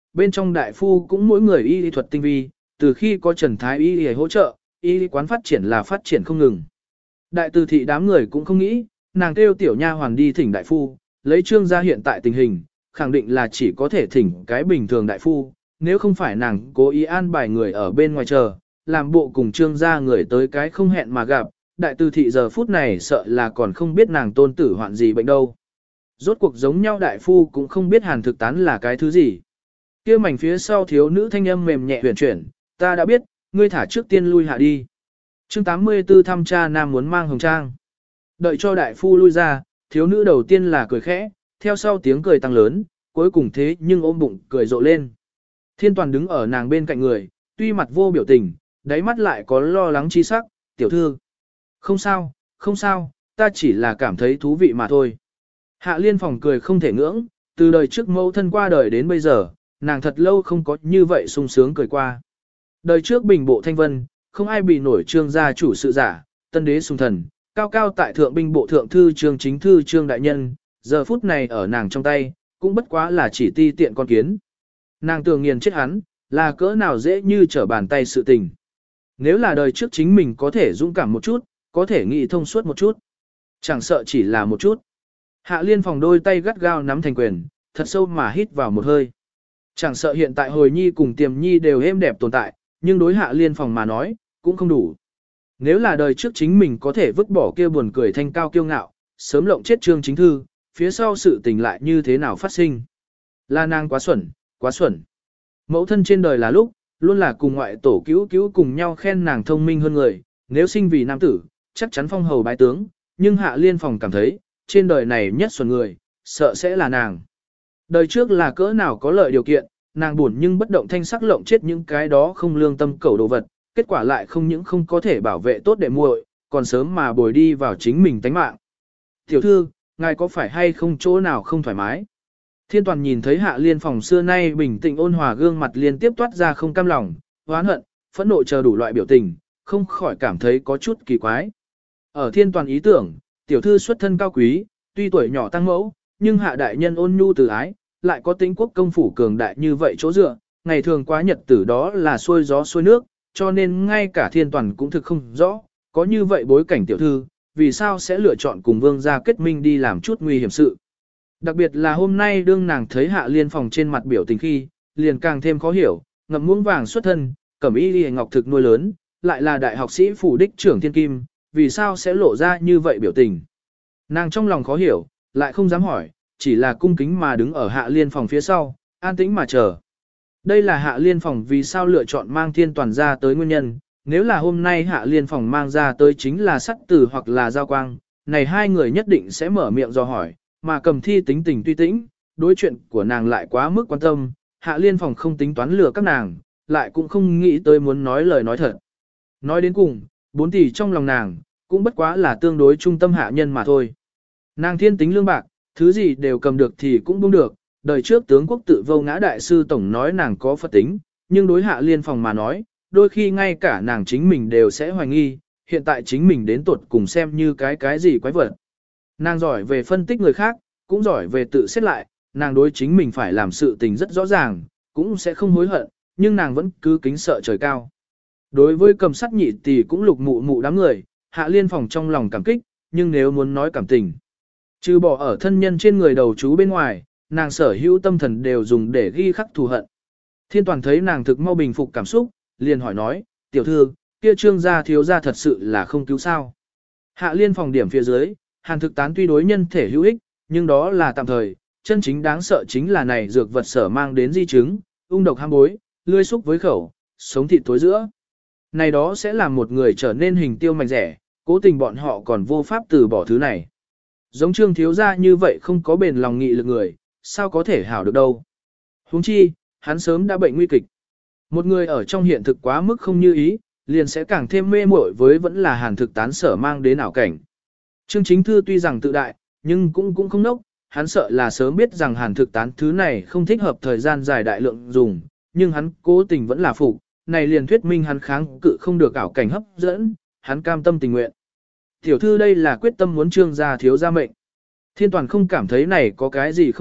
bên trong đại phu cũng mỗi người y lý thuật tinh vi, từ khi có Trần Thái y lý hỗ trợ, y lý quán phát triển là phát triển không ngừng. Đại từ thị đám người cũng không nghĩ, nàng kêu tiểu nha hoàn đi thỉnh đại phu, lấy Trương gia hiện tại tình hình, khẳng định là chỉ có thể thỉnh cái bình thường đại phu, nếu không phải nàng cố ý an bài người ở bên ngoài chờ, làm bộ cùng Trương gia người tới cái không hẹn mà gặp, đại từ thị giờ phút này sợ là còn không biết nàng tôn tử hoạn gì bệnh đâu. Rốt cuộc giống nhau đại phu cũng không biết hàn thực tán là cái thứ gì. Kia mảnh phía sau thiếu nữ thanh âm mềm nhẹ huyền chuyển, ta đã biết, ngươi thả trước tiên lui hạ đi. Chương 84 thăm cha nam muốn mang hồng trang. Đợi cho đại phu lui ra, thiếu nữ đầu tiên là cười khẽ, theo sau tiếng cười tăng lớn, cuối cùng thế nhưng ôm bụng cười rộ lên. Thiên Toàn đứng ở nàng bên cạnh người, tuy mặt vô biểu tình, đáy mắt lại có lo lắng chi sắc, tiểu thư. Không sao, không sao, ta chỉ là cảm thấy thú vị mà thôi. Hạ Liên Phòng cười không thể ngưỡng, từ đời trước mẫu thân qua đời đến bây giờ, nàng thật lâu không có như vậy sung sướng cười qua. Đời trước bình bộ thanh vân, không ai bị nổi Trương gia chủ sự giả, tân đế sùng thần, cao cao tại thượng binh bộ thượng thư Trương chính thư Trương đại nhân, giờ phút này ở nàng trong tay, cũng bất quá là chỉ ti tiện con kiến. Nàng tưởng nghiền chết hắn, là cỡ nào dễ như trở bàn tay sự tình. Nếu là đời trước chính mình có thể dũng cảm một chút, có thể nghĩ thông suốt một chút. Chẳng sợ chỉ là một chút. Hạ Liên Phòng đôi tay gắt gao nắm thành quyền, thật sâu mà hít vào một hơi. Chẳng sợ hiện tại hồi nhi cùng tiềm nhi đều êm đẹp tồn tại, nhưng đối Hạ Liên Phòng mà nói, cũng không đủ. Nếu là đời trước chính mình có thể vứt bỏ kia buồn cười thanh cao kiêu ngạo, sớm lộng chết Trương chính thư, phía sau sự tình lại như thế nào phát sinh. Là nàng quá xuẩn, quá xuẩn. Mẫu thân trên đời là lúc, luôn là cùng ngoại tổ cứu cứu cùng nhau khen nàng thông minh hơn người, nếu sinh vì nam tử, chắc chắn phong hầu bái tướng, nhưng Hạ Liên Phòng cảm thấy, trên đời này nhất xuẩn người, sợ sẽ là nàng. Đời trước là cỡ nào có lợi điều kiện, nàng buồn nhưng bất động thanh sắc lộng chết những cái đó không lương tâm cẩu đồ vật, kết quả lại không những không có thể bảo vệ tốt đệ muội, còn sớm mà bồi đi vào chính mình tánh mạng. Tiểu thư, ngài có phải hay không chỗ nào không thoải mái? Thiên Toàn nhìn thấy Hạ Liên Phòng xưa nay bình tĩnh ôn hòa gương mặt liên tiếp toát ra không cam lòng, oán hận, phẫn nộ chờ đủ loại biểu tình, không khỏi cảm thấy có chút kỳ quái. Ở Thiên Toàn ý tưởng, tiểu thư xuất thân cao quý, tuy tuổi nhỏ tăng mẫu, nhưng Hạ đại nhân ôn nhu từ ái, lại có tính quốc công phủ cường đại như vậy chỗ dựa, ngày thường quá nhật tử đó là xuôi gió xuôi nước, cho nên ngay cả Thiên Toàn cũng thực không rõ, có như vậy bối cảnh tiểu thư, vì sao sẽ lựa chọn cùng vương gia kết minh đi làm chút nguy hiểm sự. Đặc biệt là hôm nay đương nàng thấy Hạ Liên Phòng trên mặt biểu tình khi, liền càng thêm khó hiểu, ngậm muỗng vàng xuất thân, cẩm y liễu ngọc thực nuôi lớn, lại là đại học sĩ phủ đích trưởng thiên kim, vì sao sẽ lộ ra như vậy biểu tình. Nàng trong lòng khó hiểu, lại không dám hỏi, chỉ là cung kính mà đứng ở Hạ Liên Phòng phía sau, an tĩnh mà chờ. Đây là Hạ Liên Phòng vì sao lựa chọn mang Thiên Toàn ra tới nguyên nhân, nếu là hôm nay Hạ Liên Phòng mang ra tới chính là Sắt Tử hoặc là Giao Quang, này hai người nhất định sẽ mở miệng dò hỏi, mà Cầm Thi tính tình tuy tĩnh, đối chuyện của nàng lại quá mức quan tâm, Hạ Liên Phòng không tính toán lừa các nàng, lại cũng không nghĩ tới muốn nói lời nói thật. Nói đến cùng, 4 tỷ trong lòng nàng, cũng bất quá là tương đối trung tâm hạ nhân mà thôi. Nàng thiên tính lương bạc, thứ gì đều cầm được thì cũng buông được, đời trước tướng quốc tự vô ngã đại sư tổng nói nàng có Phật tính, nhưng đối Hạ Liên Phòng mà nói, đôi khi ngay cả nàng chính mình đều sẽ hoài nghi, hiện tại chính mình đến tuột cùng xem như cái gì quái vật. Nàng giỏi về phân tích người khác, cũng giỏi về tự xét lại, nàng đối chính mình phải làm sự tình rất rõ ràng, cũng sẽ không hối hận, nhưng nàng vẫn cứ kính sợ trời cao. Đối với Cầm Sắt nhị tỷ cũng lục mụ mụ đám người, Hạ Liên Phòng trong lòng cảm kích, nhưng nếu muốn nói cảm tình, trừ bỏ ở thân nhân trên người đầu chú bên ngoài, nàng sở hữu tâm thần đều dùng để ghi khắc thù hận. Thiên Toàn thấy nàng thực mau bình phục cảm xúc, liền hỏi nói, tiểu thư, kia Trương gia thiếu gia thật sự là không cứu sao. Hạ Liên Phòng điểm phía dưới, Hàn thực tán tuy đối nhân thể hữu ích, nhưng đó là tạm thời, chân chính đáng sợ chính là này dược vật sở mang đến di chứng, ung độc ham bối, lươi xúc với khẩu, sống thịt tối giữa. Này đó sẽ làm một người trở nên hình tiêu mạch rẻ, cố tình bọn họ còn vô pháp từ bỏ thứ này. Giống Trương thiếu gia như vậy không có bền lòng nghị lực người, sao có thể hảo được đâu. Huống chi, hắn sớm đã bệnh nguy kịch. Một người ở trong hiện thực quá mức không như ý, liền sẽ càng thêm mê muội với vẫn là Hàn thực tán sở mang đến ảo cảnh. Trương chính thư tuy rằng tự đại, nhưng cũng không nốc, hắn sợ là sớm biết rằng Hàn thực tán thứ này không thích hợp thời gian dài đại lượng dùng, nhưng hắn cố tình vẫn là phục, này liền thuyết minh hắn kháng cự không được ảo cảnh hấp dẫn, hắn cam tâm tình nguyện. Tiểu thư đây là quyết tâm muốn Trương gia thiếu gia mệnh. Thiên Toàn không cảm thấy này có cái gì không tốt,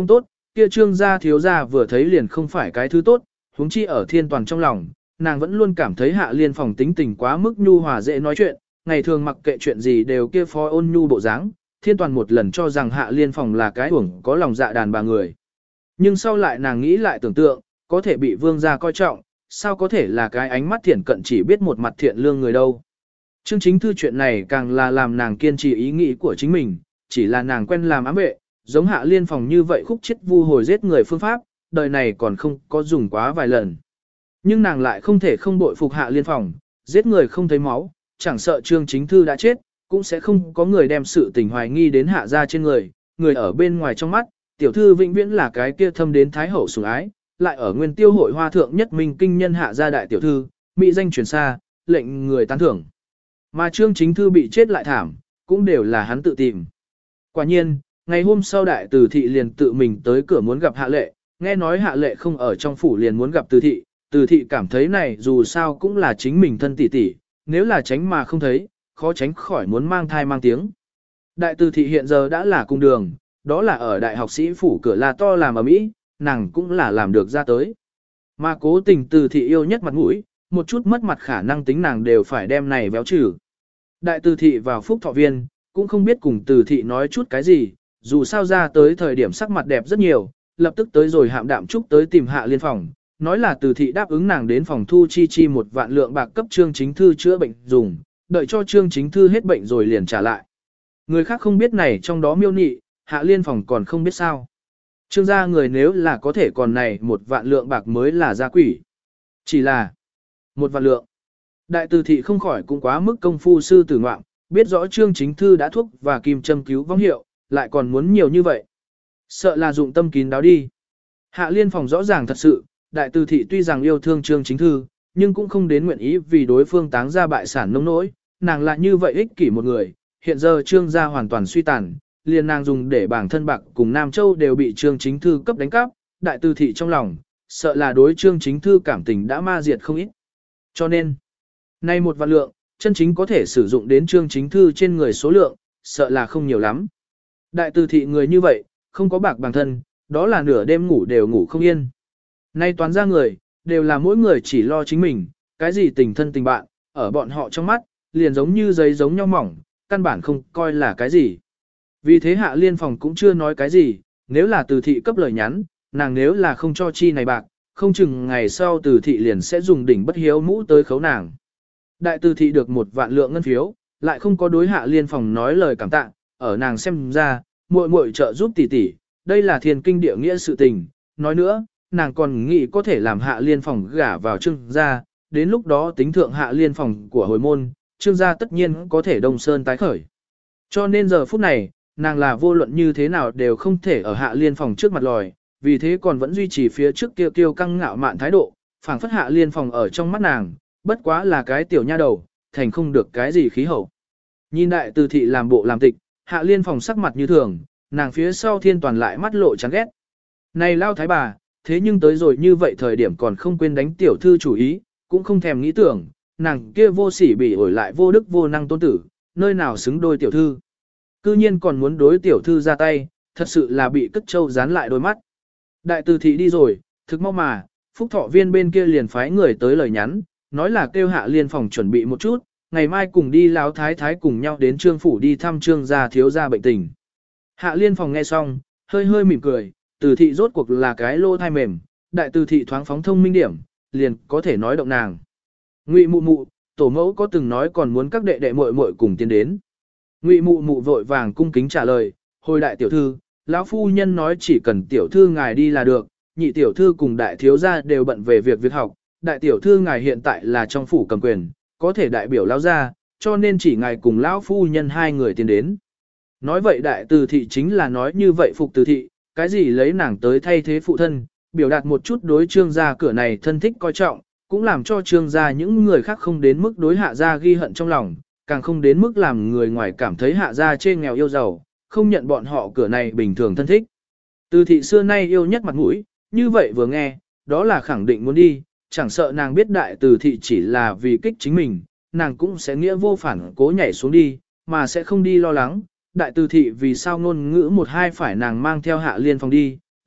kia trương gia thiếu gia vừa thấy liền không phải cái thứ tốt, huống chi ở thiên toàn trong lòng, nàng vẫn luôn cảm thấy hạ liên phòng tính tình quá mức nhu hòa dễ nói chuyện, ngày thường mặc kệ chuyện gì đều kia phó ôn nhu bộ dáng, thiên toàn một lần cho rằng hạ liên phòng là cái uổng có lòng dạ đàn bà người. Nhưng sau lại nàng nghĩ lại tưởng tượng, có thể bị vương gia coi trọng, sao có thể là cái ánh mắt thiện cận chỉ biết một mặt thiện lương người đâu. Chương chính thư chuyện này càng là làm nàng kiên trì ý nghĩ của chính mình, chỉ là nàng quen làm ám vệ, giống hạ liên phòng như vậy khúc chết vu hồi giết người phương pháp, đời này còn không có dùng quá vài lần. Nhưng nàng lại không thể không bội phục hạ liên phòng, giết người không thấy máu, chẳng sợ trương chính thư đã chết, cũng sẽ không có người đem sự tình hoài nghi đến hạ ra trên người, người ở bên ngoài trong mắt, tiểu thư vĩnh viễn là cái kia thâm đến thái hậu sủng ái, lại ở nguyên tiêu hội hoa thượng nhất minh kinh nhân hạ gia đại tiểu thư, mỹ danh truyền xa, lệnh người tán thưởng. Mà trương chính thư bị chết lại thảm, cũng đều là hắn tự tìm. Quả nhiên, ngày hôm sau đại từ thị liền tự mình tới cửa muốn gặp hạ lệ, nghe nói hạ lệ không ở trong phủ liền muốn gặp từ thị cảm thấy này dù sao cũng là chính mình thân tỷ tỷ, nếu là tránh mà không thấy, khó tránh khỏi muốn mang thai mang tiếng. Đại từ thị hiện giờ đã là cung đường, đó là ở đại học sĩ phủ cửa là to làm ở Mỹ, nàng cũng là làm được ra tới. Mà cố tình từ thị yêu nhất mặt mũi, một chút mất mặt khả năng tính nàng đều phải đem này véo trừ. Đại từ thị vào phúc thọ viên, cũng không biết cùng từ thị nói chút cái gì, dù sao ra tới thời điểm sắc mặt đẹp rất nhiều, lập tức tới rồi hạm đạm trúc tới tìm hạ liên phòng, nói là từ thị đáp ứng nàng đến phòng thu chi 1 vạn lượng bạc cấp trương chính thư chữa bệnh dùng, đợi cho trương chính thư hết bệnh rồi liền trả lại. Người khác không biết này trong đó miêu nị, hạ liên phòng còn không biết sao. Trương gia người nếu là có thể còn này 1 vạn lượng bạc mới là gia quỷ. Chỉ là 1 vạn lượng. Đại từ thị không khỏi cũng quá mức công phu sư tử ngoạm, biết rõ trương chính thư đã thuốc và kim châm cứu vong hiệu, lại còn muốn nhiều như vậy. Sợ là dụng tâm kín đáo đi. Hạ liên phòng rõ ràng thật sự, đại từ thị tuy rằng yêu thương trương chính thư, nhưng cũng không đến nguyện ý vì đối phương táng ra bại sản nông nỗi, nàng lại như vậy ích kỷ một người, hiện giờ trương gia hoàn toàn suy tàn, liền nàng dùng để bảng thân bạc cùng Nam Châu đều bị trương chính thư cấp đánh cắp, đại từ thị trong lòng, sợ là đối trương chính thư cảm tình đã ma diệt không ít. Cho nên, nay 1 vạn lượng, chân chính có thể sử dụng đến trương chính thư trên người số lượng, sợ là không nhiều lắm. Đại từ thị người như vậy, không có bạc bằng thân, đó là nửa đêm ngủ đều ngủ không yên. Nay toán ra người, đều là mỗi người chỉ lo chính mình, cái gì tình thân tình bạn, ở bọn họ trong mắt, liền giống như giấy giống nhau mỏng, căn bản không coi là cái gì. Vì thế hạ liên phòng cũng chưa nói cái gì, nếu là từ thị cấp lời nhắn, nàng nếu là không cho chi này bạc, không chừng ngày sau từ thị liền sẽ dùng đỉnh bất hiếu mũ tới khấu nàng. Đại từ thị được 1 vạn lượng ngân phiếu, lại không có đối hạ liên phòng nói lời cảm tạ, ở nàng xem ra, muội muội trợ giúp tỷ tỷ, đây là thiên kinh địa nghĩa sự tình. Nói nữa, nàng còn nghĩ có thể làm hạ liên phòng gả vào trương gia, đến lúc đó tính thượng hạ liên phòng của hồi môn, trương gia tất nhiên có thể đông sơn tái khởi. Cho nên giờ phút này, nàng là vô luận như thế nào đều không thể ở hạ liên phòng trước mặt lòi, vì thế còn vẫn duy trì phía trước kia kiêu căng ngạo mạn thái độ, phảng phất hạ liên phòng ở trong mắt nàng, bất quá là cái tiểu nha đầu, thành không được cái gì khí hậu. Nhìn đại từ thị làm bộ làm tịch, hạ liên phòng sắc mặt như thường, nàng phía sau thiên toàn lại mắt lộ chán ghét. Này lao thái bà, thế nhưng tới rồi như vậy thời điểm còn không quên đánh tiểu thư chủ ý, cũng không thèm nghĩ tưởng, nàng kia vô sỉ bị ổi lại vô đức vô năng tôn tử, nơi nào xứng đôi tiểu thư. Cư nhiên còn muốn đối tiểu thư ra tay, thật sự là bị cất trâu dán lại đôi mắt. Đại từ thị đi rồi, thực mau mà, phúc thọ viên bên kia liền phái người tới lời nhắn, nói là kêu hạ liên phòng chuẩn bị một chút, ngày mai cùng đi lão thái thái cùng nhau đến trương phủ đi thăm trương gia thiếu gia bệnh tình. Hạ liên phòng nghe xong, hơi hơi mỉm cười, từ thị rốt cuộc là cái lô thai mềm, đại từ thị thoáng phóng thông minh điểm, liền có thể nói động nàng. Ngụy mụ mụ, tổ mẫu có từng nói còn muốn các đệ đệ muội muội cùng tiến đến. Ngụy mụ mụ vội vàng cung kính trả lời, hồi đại tiểu thư, lão phu nhân nói chỉ cần tiểu thư ngài đi là được, nhị tiểu thư cùng đại thiếu gia đều bận về việc học, đại tiểu thư ngài hiện tại là trong phủ cầm quyền, có thể đại biểu lão gia, cho nên chỉ ngài cùng lão phu nhân 2 người tiến đến. Nói vậy đại từ thị chính là nói như vậy phục từ thị, cái gì lấy nàng tới thay thế phụ thân, biểu đạt một chút đối trương gia cửa này thân thích coi trọng, cũng làm cho trương gia những người khác không đến mức đối hạ gia ghi hận trong lòng, càng không đến mức làm người ngoài cảm thấy hạ gia chê nghèo yêu giàu, không nhận bọn họ cửa này bình thường thân thích. Từ thị xưa nay yêu nhất mặt mũi, như vậy vừa nghe, đó là khẳng định muốn đi, chẳng sợ nàng biết đại từ thị chỉ là vì kích chính mình, nàng cũng sẽ nghĩa vô phản cố nhảy xuống đi, mà sẽ không đi lo lắng, đại từ thị vì sao ngôn ngữ một hai phải nàng mang theo hạ liên phòng đi,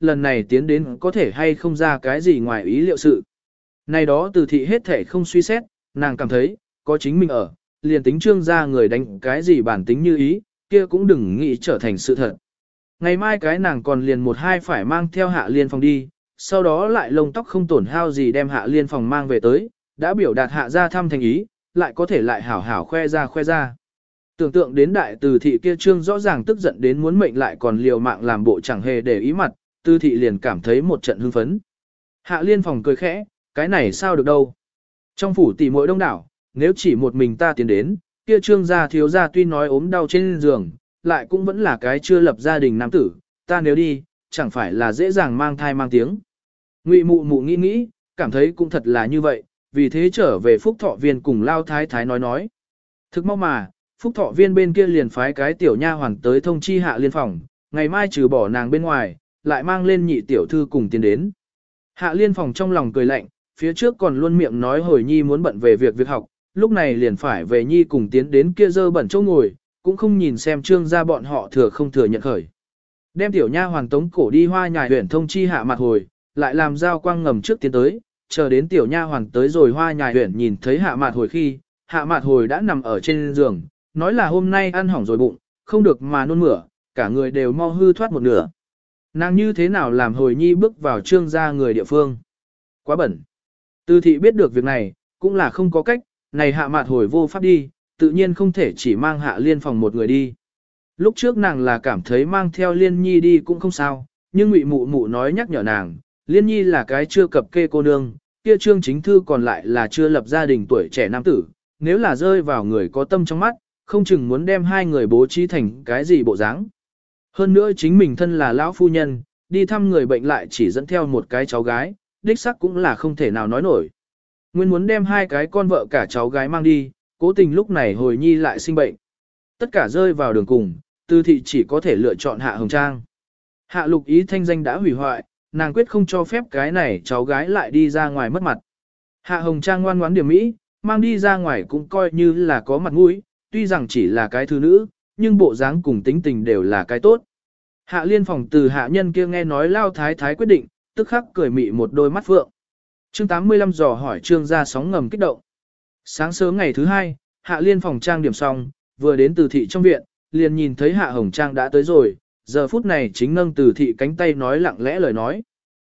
lần này tiến đến có thể hay không ra cái gì ngoài ý liệu sự. Này đó Từ thị hết thể không suy xét, nàng cảm thấy, có chính mình ở, liền tính Trương gia người đánh cái gì bản tính như ý, kia cũng đừng nghĩ trở thành sự thật. Ngày mai cái nàng còn liền một hai phải mang theo Hạ Liên phòng đi, sau đó lại lông tóc không tổn hao gì đem Hạ Liên phòng mang về tới, đã biểu đạt Hạ gia thăm thành ý, lại có thể lại hảo hảo khoe ra. Tưởng tượng đến đại Từ thị kia Trương rõ ràng tức giận đến muốn mệnh lại còn liều mạng làm bộ chẳng hề để ý mặt, Từ thị liền cảm thấy một trận hưng phấn. Hạ Liên phòng cười khẽ, cái này sao được đâu. Trong phủ tỷ muội đông đảo, nếu chỉ một mình ta tiến đến, kia Trương gia thiếu gia tuy nói ốm đau trên giường, lại cũng vẫn là cái chưa lập gia đình nam tử, ta nếu đi, chẳng phải là dễ dàng mang thai mang tiếng. Ngụy mụ mụ nghĩ, cảm thấy cũng thật là như vậy, vì thế trở về Phúc Thọ Viên cùng Lao Thái Thái nói. Thực mau mà, Phúc Thọ Viên bên kia liền phái cái tiểu nha hoàn tới thông chi Hạ Liên phòng, ngày mai trừ bỏ nàng bên ngoài, lại mang lên nhị tiểu thư cùng tiến đến. Hạ Liên phòng trong lòng cười lạnh, phía trước còn luôn miệng nói hồi nhi muốn bận về việc học, lúc này liền phải về nhi cùng tiến đến kia dơ bẩn chỗ ngồi, cũng không nhìn xem Trương gia bọn họ thừa không thừa nhận khởi. Đem tiểu nha hoàn tống cổ đi Hoa Nhài huyện thông chi Hạ Mạt Hồi, lại làm giao quang ngầm trước tiến tới, chờ đến tiểu nha hoàn tới rồi Hoa Nhài huyện nhìn thấy Hạ Mạt Hồi khi, Hạ Mạt Hồi đã nằm ở trên giường, nói là hôm nay ăn hỏng rồi bụng, không được mà nôn mửa, cả người đều mau hư thoát một nửa. Nàng như thế nào làm Hồi nhi bước vào Trương gia người địa phương? Quá bẩn. Từ thị biết được việc này, cũng là không có cách, này Hạ Mạt Hồi vô pháp đi, tự nhiên không thể chỉ mang Hạ Liên phòng một người đi. Lúc trước nàng là cảm thấy mang theo Liên Nhi đi cũng không sao, nhưng Ngụy mụ mụ nói nhắc nhở nàng, Liên Nhi là cái chưa cập kê cô nương, kia Trương Chính Thư còn lại là chưa lập gia đình tuổi trẻ nam tử, nếu là rơi vào người có tâm trong mắt, không chừng muốn đem hai người bố trí thành cái gì bộ dáng. Hơn nữa chính mình thân là lão phu nhân, đi thăm người bệnh lại chỉ dẫn theo một cái cháu gái, đích sắc cũng là không thể nào nói nổi. Nguyên muốn đem hai cái con vợ cả cháu gái mang đi, cố tình lúc này Hồi nhi lại sinh bệnh. Tất cả rơi vào đường cùng, Từ thị chỉ có thể lựa chọn Hạ Hồng Trang. Hạ Lục Ý thanh danh đã hủy hoại, nàng quyết không cho phép cái này cháu gái lại đi ra ngoài mất mặt. Hạ Hồng Trang ngoan ngoãn điểm mỹ, mang đi ra ngoài cũng coi như là có mặt mũi, tuy rằng chỉ là cái thứ nữ, nhưng bộ dáng cùng tính tình đều là cái tốt. Hạ Liên phòng từ hạ nhân kia nghe nói Lao Thái Thái quyết định, tức khắc cười mị một đôi mắt phượng. Chương 85 dò hỏi Trương gia sóng ngầm kích động. Sáng sớm ngày thứ hai, Hạ Liên phòng trang điểm xong, vừa đến Từ thị trong viện, liền nhìn thấy Hạ Hồng Trang đã tới rồi, giờ phút này chính nâng Từ thị cánh tay nói lặng lẽ lời nói.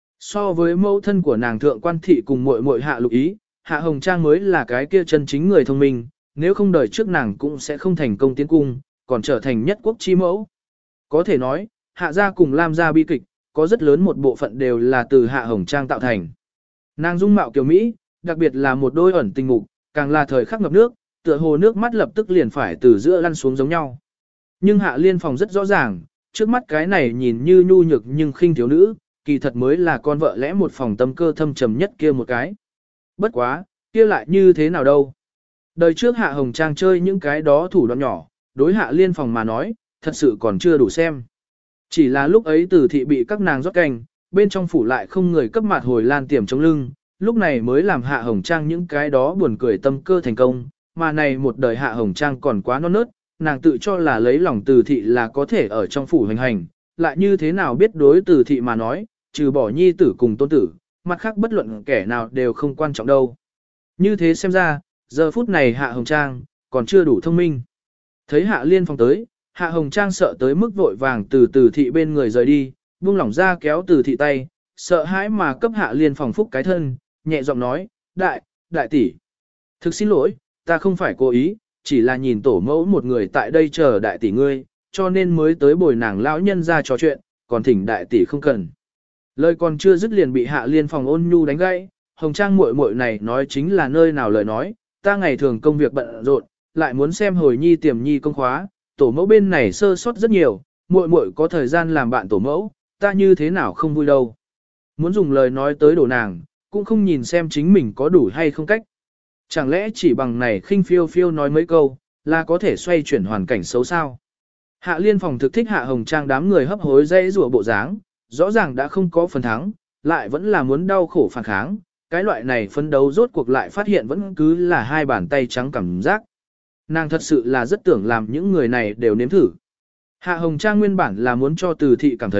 So với mẫu thân của nàng thượng quan thị cùng muội muội Hạ Lục Ý, Hạ Hồng Trang mới là cái kia chân chính người thông minh, nếu không đời trước nàng cũng sẽ không thành công tiến cung, còn trở thành nhất quốc chi mẫu. Có thể nói, Hạ gia cùng Lam gia bi kịch, có rất lớn một bộ phận đều là từ Hạ Hồng Trang tạo thành. Nàng dung mạo kiều Mỹ, đặc biệt là một đôi ẩn tình mục, càng là thời khắc ngập nước, tựa hồ nước mắt lập tức liền phải từ giữa lăn xuống giống nhau. Nhưng Hạ Liên phòng rất rõ ràng, trước mắt cái này nhìn như nhu nhược nhưng khinh thiếu nữ, kỳ thật mới là con vợ lẽ một phòng tâm cơ thâm trầm nhất kia một cái. Bất quá, kia lại như thế nào đâu. Đời trước Hạ Hồng Trang chơi những cái đó thủ đoạn nhỏ, đối Hạ Liên phòng mà nói, thật sự còn chưa đủ xem. Chỉ là lúc ấy Từ thị bị các nàng rót canh, bên trong phủ lại không người cấp mặt hồi lan tiềm chống lưng, lúc này mới làm Hạ Hồng Trang những cái đó buồn cười tâm cơ thành công, mà này một đời Hạ Hồng Trang còn quá non nớt, nàng tự cho là lấy lòng Từ thị là có thể ở trong phủ hành hành, lại như thế nào biết đối Từ thị mà nói, trừ bỏ nhi tử cùng tôn tử, mặt khác bất luận kẻ nào đều không quan trọng đâu. Như thế xem ra, giờ phút này Hạ Hồng Trang còn chưa đủ thông minh. Thấy Hạ Liên phòng tới, Hạ Hồng Trang sợ tới mức vội vàng từ Từ thị bên người rời đi, buông lỏng ra kéo Từ thị tay, sợ hãi mà cấp Hạ Liên phòng phúc cái thân, nhẹ giọng nói, đại tỷ. Thực xin lỗi, ta không phải cố ý, chỉ là nhìn tổ mẫu một người tại đây chờ đại tỷ ngươi, cho nên mới tới bồi nàng lão nhân ra trò chuyện, còn thỉnh đại tỷ không cần. Lời còn chưa dứt liền bị Hạ Liên phòng ôn nhu đánh gãy, Hồng Trang muội muội này nói chính là nơi nào lời nói, ta ngày thường công việc bận rộn, lại muốn xem hồi nhi tiềm nhi công khóa, tổ mẫu bên này sơ sót rất nhiều, muội muội có thời gian làm bạn tổ mẫu, ta như thế nào không vui đâu. Muốn dùng lời nói tới đổ nàng, cũng không nhìn xem chính mình có đủ hay không cách. Chẳng lẽ chỉ bằng này khinh phiêu phiêu nói mấy câu, là có thể xoay chuyển hoàn cảnh xấu sao? Hạ Liên phòng thực thích Hạ Hồng Trang đám người hấp hối dây rùa bộ dáng, rõ ràng đã không có phần thắng, lại vẫn là muốn đau khổ phản kháng, cái loại này phấn đấu rốt cuộc lại phát hiện vẫn cứ là hai bàn tay trắng cảm giác. Nàng thật sự là rất tưởng làm những người này đều nếm thử. Hạ Hồng Trang nguyên bản là muốn cho Từ thị cảm thấy,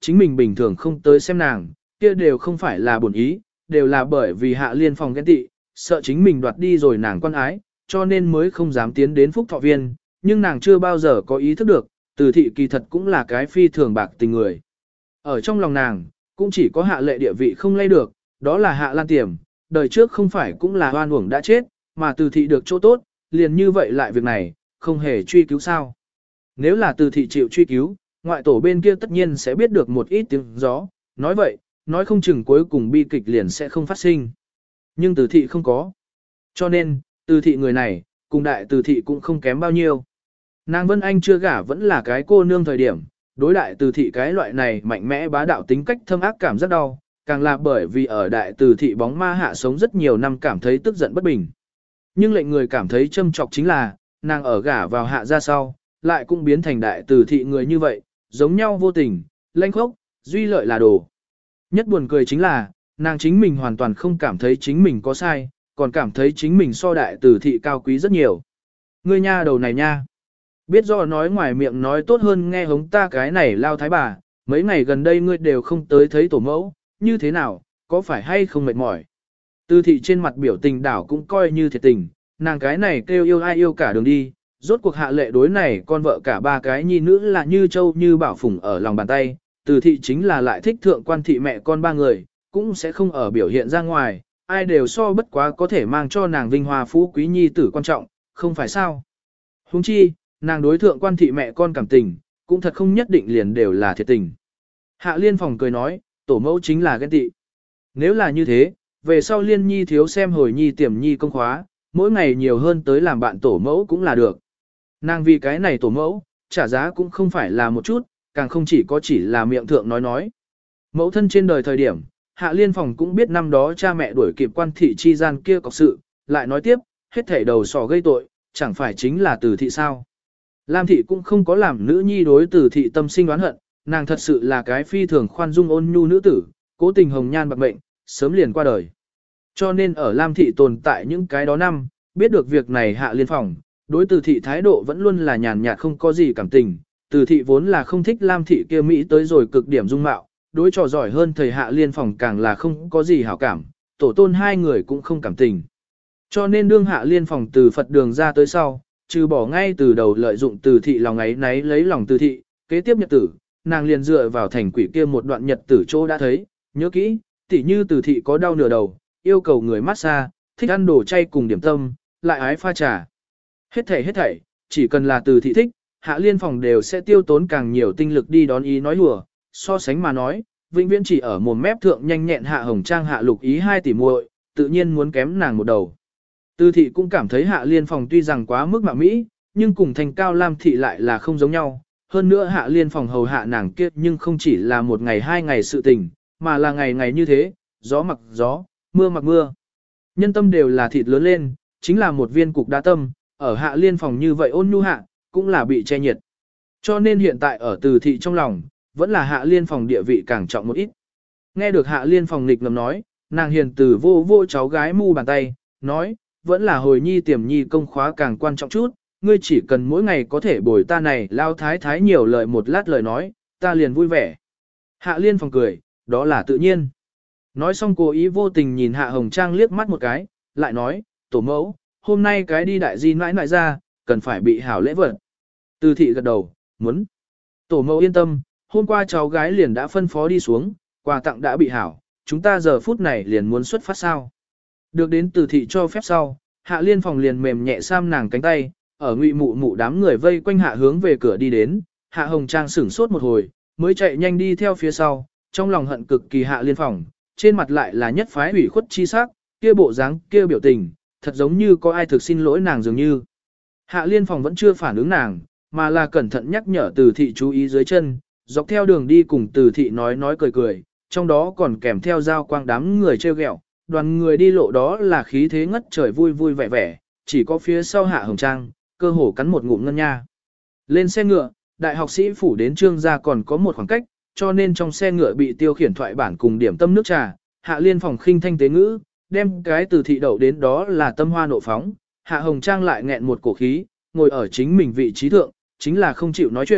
chính mình bình thường không tới xem nàng, kia đều không phải là bổn ý, đều là bởi vì Hạ Liên Phong ghen tị, sợ chính mình đoạt đi rồi nàng quan ái, cho nên mới không dám tiến đến Phúc Thọ Viên, nhưng nàng chưa bao giờ có ý thức được, Từ thị kỳ thật cũng là cái phi thường bạc tình người. Ở trong lòng nàng, cũng chỉ có Hạ Lệ địa vị không lay được, đó là Hạ Lan Tiềm, đời trước không phải cũng là oan uổng đã chết, mà Từ thị được chỗ tốt, liền như vậy lại việc này, không hề truy cứu sao. Nếu là Từ thị chịu truy cứu, ngoại tổ bên kia tất nhiên sẽ biết được một ít tiếng gió, nói vậy, nói không chừng cuối cùng bi kịch liền sẽ không phát sinh. Nhưng Từ thị không có. Cho nên, Từ thị người này, cùng đại Từ thị cũng không kém bao nhiêu. Nàng Vân Anh chưa gả vẫn là cái cô nương thời điểm, đối đại Từ thị cái loại này mạnh mẽ bá đạo tính cách thâm ác cảm rất đau, càng là bởi vì ở đại Từ thị bóng ma hạ sống rất nhiều năm cảm thấy tức giận bất bình. Nhưng lệnh người cảm thấy châm chọc chính là, nàng ở gả vào hạ ra sau, lại cũng biến thành đại Từ thị người như vậy, giống nhau vô tình, lanh khốc, duy lợi là đồ. Nhất buồn cười chính là, nàng chính mình hoàn toàn không cảm thấy chính mình có sai, còn cảm thấy chính mình so đại Từ thị cao quý rất nhiều. Ngươi nha đầu này nha. Biết rõ nói ngoài miệng nói tốt hơn nghe hống ta cái này lao thái bà, mấy ngày gần đây ngươi đều không tới thấy tổ mẫu, như thế nào, có phải hay không mệt mỏi. Từ thị trên mặt biểu tình đảo cũng coi như thiệt tình, nàng cái này kêu yêu ai yêu cả đường đi, rốt cuộc Hạ Lệ đối này con vợ cả ba cái nhi nữ là như châu như bảo phủng ở lòng bàn tay, từ thị chính là lại thích thượng quan thị mẹ con ba người, cũng sẽ không ở biểu hiện ra ngoài, ai đều so bất quá có thể mang cho nàng vinh hoa phú quý nhi tử quan trọng, không phải sao. Huống chi, nàng đối thượng quan thị mẹ con cảm tình, cũng thật không nhất định liền đều là thiệt tình. Hạ Liên Phòng cười nói, tổ mẫu chính là ghen tị. Nếu là như thế, về sau Liên Nhi thiếu xem hồi Nhi tiềm Nhi công khóa, mỗi ngày nhiều hơn tới làm bạn tổ mẫu cũng là được. Nàng vì cái này tổ mẫu, trả giá cũng không phải là một chút, càng không chỉ là miệng thượng nói. Mẫu thân trên đời thời điểm, Hạ Liên Phòng cũng biết năm đó cha mẹ đuổi kịp quan thị chi gian kia cọc sự, lại nói tiếp, hết thảy đầu sỏ gây tội, chẳng phải chính là Từ thị sao. Lam thị cũng không có làm nữ nhi đối Từ thị tâm sinh oán hận, nàng thật sự là cái phi thường khoan dung ôn nhu nữ tử, cố tình hồng nhan bạc mệnh, sớm liền qua đời. Cho nên ở Lam thị tồn tại những cái đó năm, biết được việc này Hạ Liên Phòng, đối Từ thị thái độ vẫn luôn là nhàn nhạt không có gì cảm tình, Từ thị vốn là không thích Lam thị kia Mỹ tới rồi cực điểm dung mạo, đối trò giỏi hơn thầy Hạ Liên Phòng càng là không có gì hảo cảm, tổ tôn hai người cũng không cảm tình. Cho nên đương Hạ Liên Phòng từ Phật đường ra tới sau, trừ bỏ ngay từ đầu lợi dụng Từ thị lòng ấy náy lấy lòng Từ thị, kế tiếp nhật tử, nàng liền dựa vào thành quỷ kia một đoạn nhật tử chỗ đã thấy, nhớ kỹ, tỉ như Từ thị có đau nửa đầu, yêu cầu người massage, thích ăn đồ chay cùng điểm tâm, lại ái pha trà. Hết thảy, chỉ cần là Từ thị thích, Hạ Liên Phòng đều sẽ tiêu tốn càng nhiều tinh lực đi đón ý nói hùa, so sánh mà nói, vĩnh viễn chỉ ở mồm mép thượng nhanh nhẹn Hạ Hồng Trang Hạ Lục Ý 2 tỷ muội, tự nhiên muốn kém nàng một đầu. Từ thị cũng cảm thấy Hạ Liên Phòng tuy rằng quá mức mạo mỹ, nhưng cùng thành cao Lam thị lại là không giống nhau. Hơn nữa Hạ Liên Phòng hầu hạ nàng kia nhưng không chỉ là một ngày hai ngày sự tình, mà là ngày ngày như thế, gió mặc gió, mưa mặc mưa. Nhân tâm đều là thịt lớn lên, chính là một viên cục đá tâm, ở Hạ Liên Phòng như vậy ôn nhu hạ, cũng là bị che nhiệt. Cho nên hiện tại ở Từ thị trong lòng, vẫn là Hạ Liên Phòng địa vị càng trọng một ít. Nghe được Hạ Liên Phòng nghịch ngầm nói, nàng hiền từ vô cháu gái mu bàn tay, nói, vẫn là hồi Nhi tiềm Nhi công khóa càng quan trọng chút, ngươi chỉ cần mỗi ngày có thể bồi ta này lao thái thái nhiều lời một lát lời nói, ta liền vui vẻ. Hạ Liên Phòng cười, đó là tự nhiên. Nói xong cố ý vô tình nhìn Hạ Hồng Trang liếc mắt một cái, lại nói, tổ mẫu, hôm nay cái đi đại di nãi nãi ra, cần phải bị hảo lễ vật. Từ thị gật đầu, muốn. Tổ mẫu yên tâm, hôm qua cháu gái liền đã phân phó đi xuống, quà tặng đã bị hảo, chúng ta giờ phút này liền muốn xuất phát sao. Được đến Từ thị cho phép sau, Hạ Liên Phòng liền mềm nhẹ sam nàng cánh tay, ở Ngụy Mụ Mụ đám người vây quanh hạ hướng về cửa đi đến, Hạ Hồng Trang sửng sốt một hồi, mới chạy nhanh đi theo phía sau, trong lòng hận cực kỳ Hạ Liên Phòng, trên mặt lại là nhất phái ủy khuất chi sắc, kia bộ dáng, kia biểu tình, thật giống như có ai thực xin lỗi nàng dường như. Hạ Liên Phòng vẫn chưa phản ứng nàng, mà là cẩn thận nhắc nhở Từ thị chú ý dưới chân, dọc theo đường đi cùng Từ thị nói cười, trong đó còn kèm theo giao quang đám người trêu ghẹo, đoàn người đi lộ đó là khí thế ngất trời vui vẻ, chỉ có phía sau Hạ Hồng Trang, cơ hồ cắn một ngụm ngân nha. Lên xe ngựa, đại học sĩ phủ đến Trương gia còn có một khoảng cách, cho nên trong xe ngựa bị tiêu khiển thoại bản cùng điểm tâm nước trà, Hạ Liên Phòng khinh thanh tế ngữ, đem cái Từ thị đậu đến đó là tâm hoa nộ phóng, Hạ Hồng Trang lại nghẹn một cổ khí, ngồi ở chính mình vị trí thượng, chính là không chịu nói chuyện,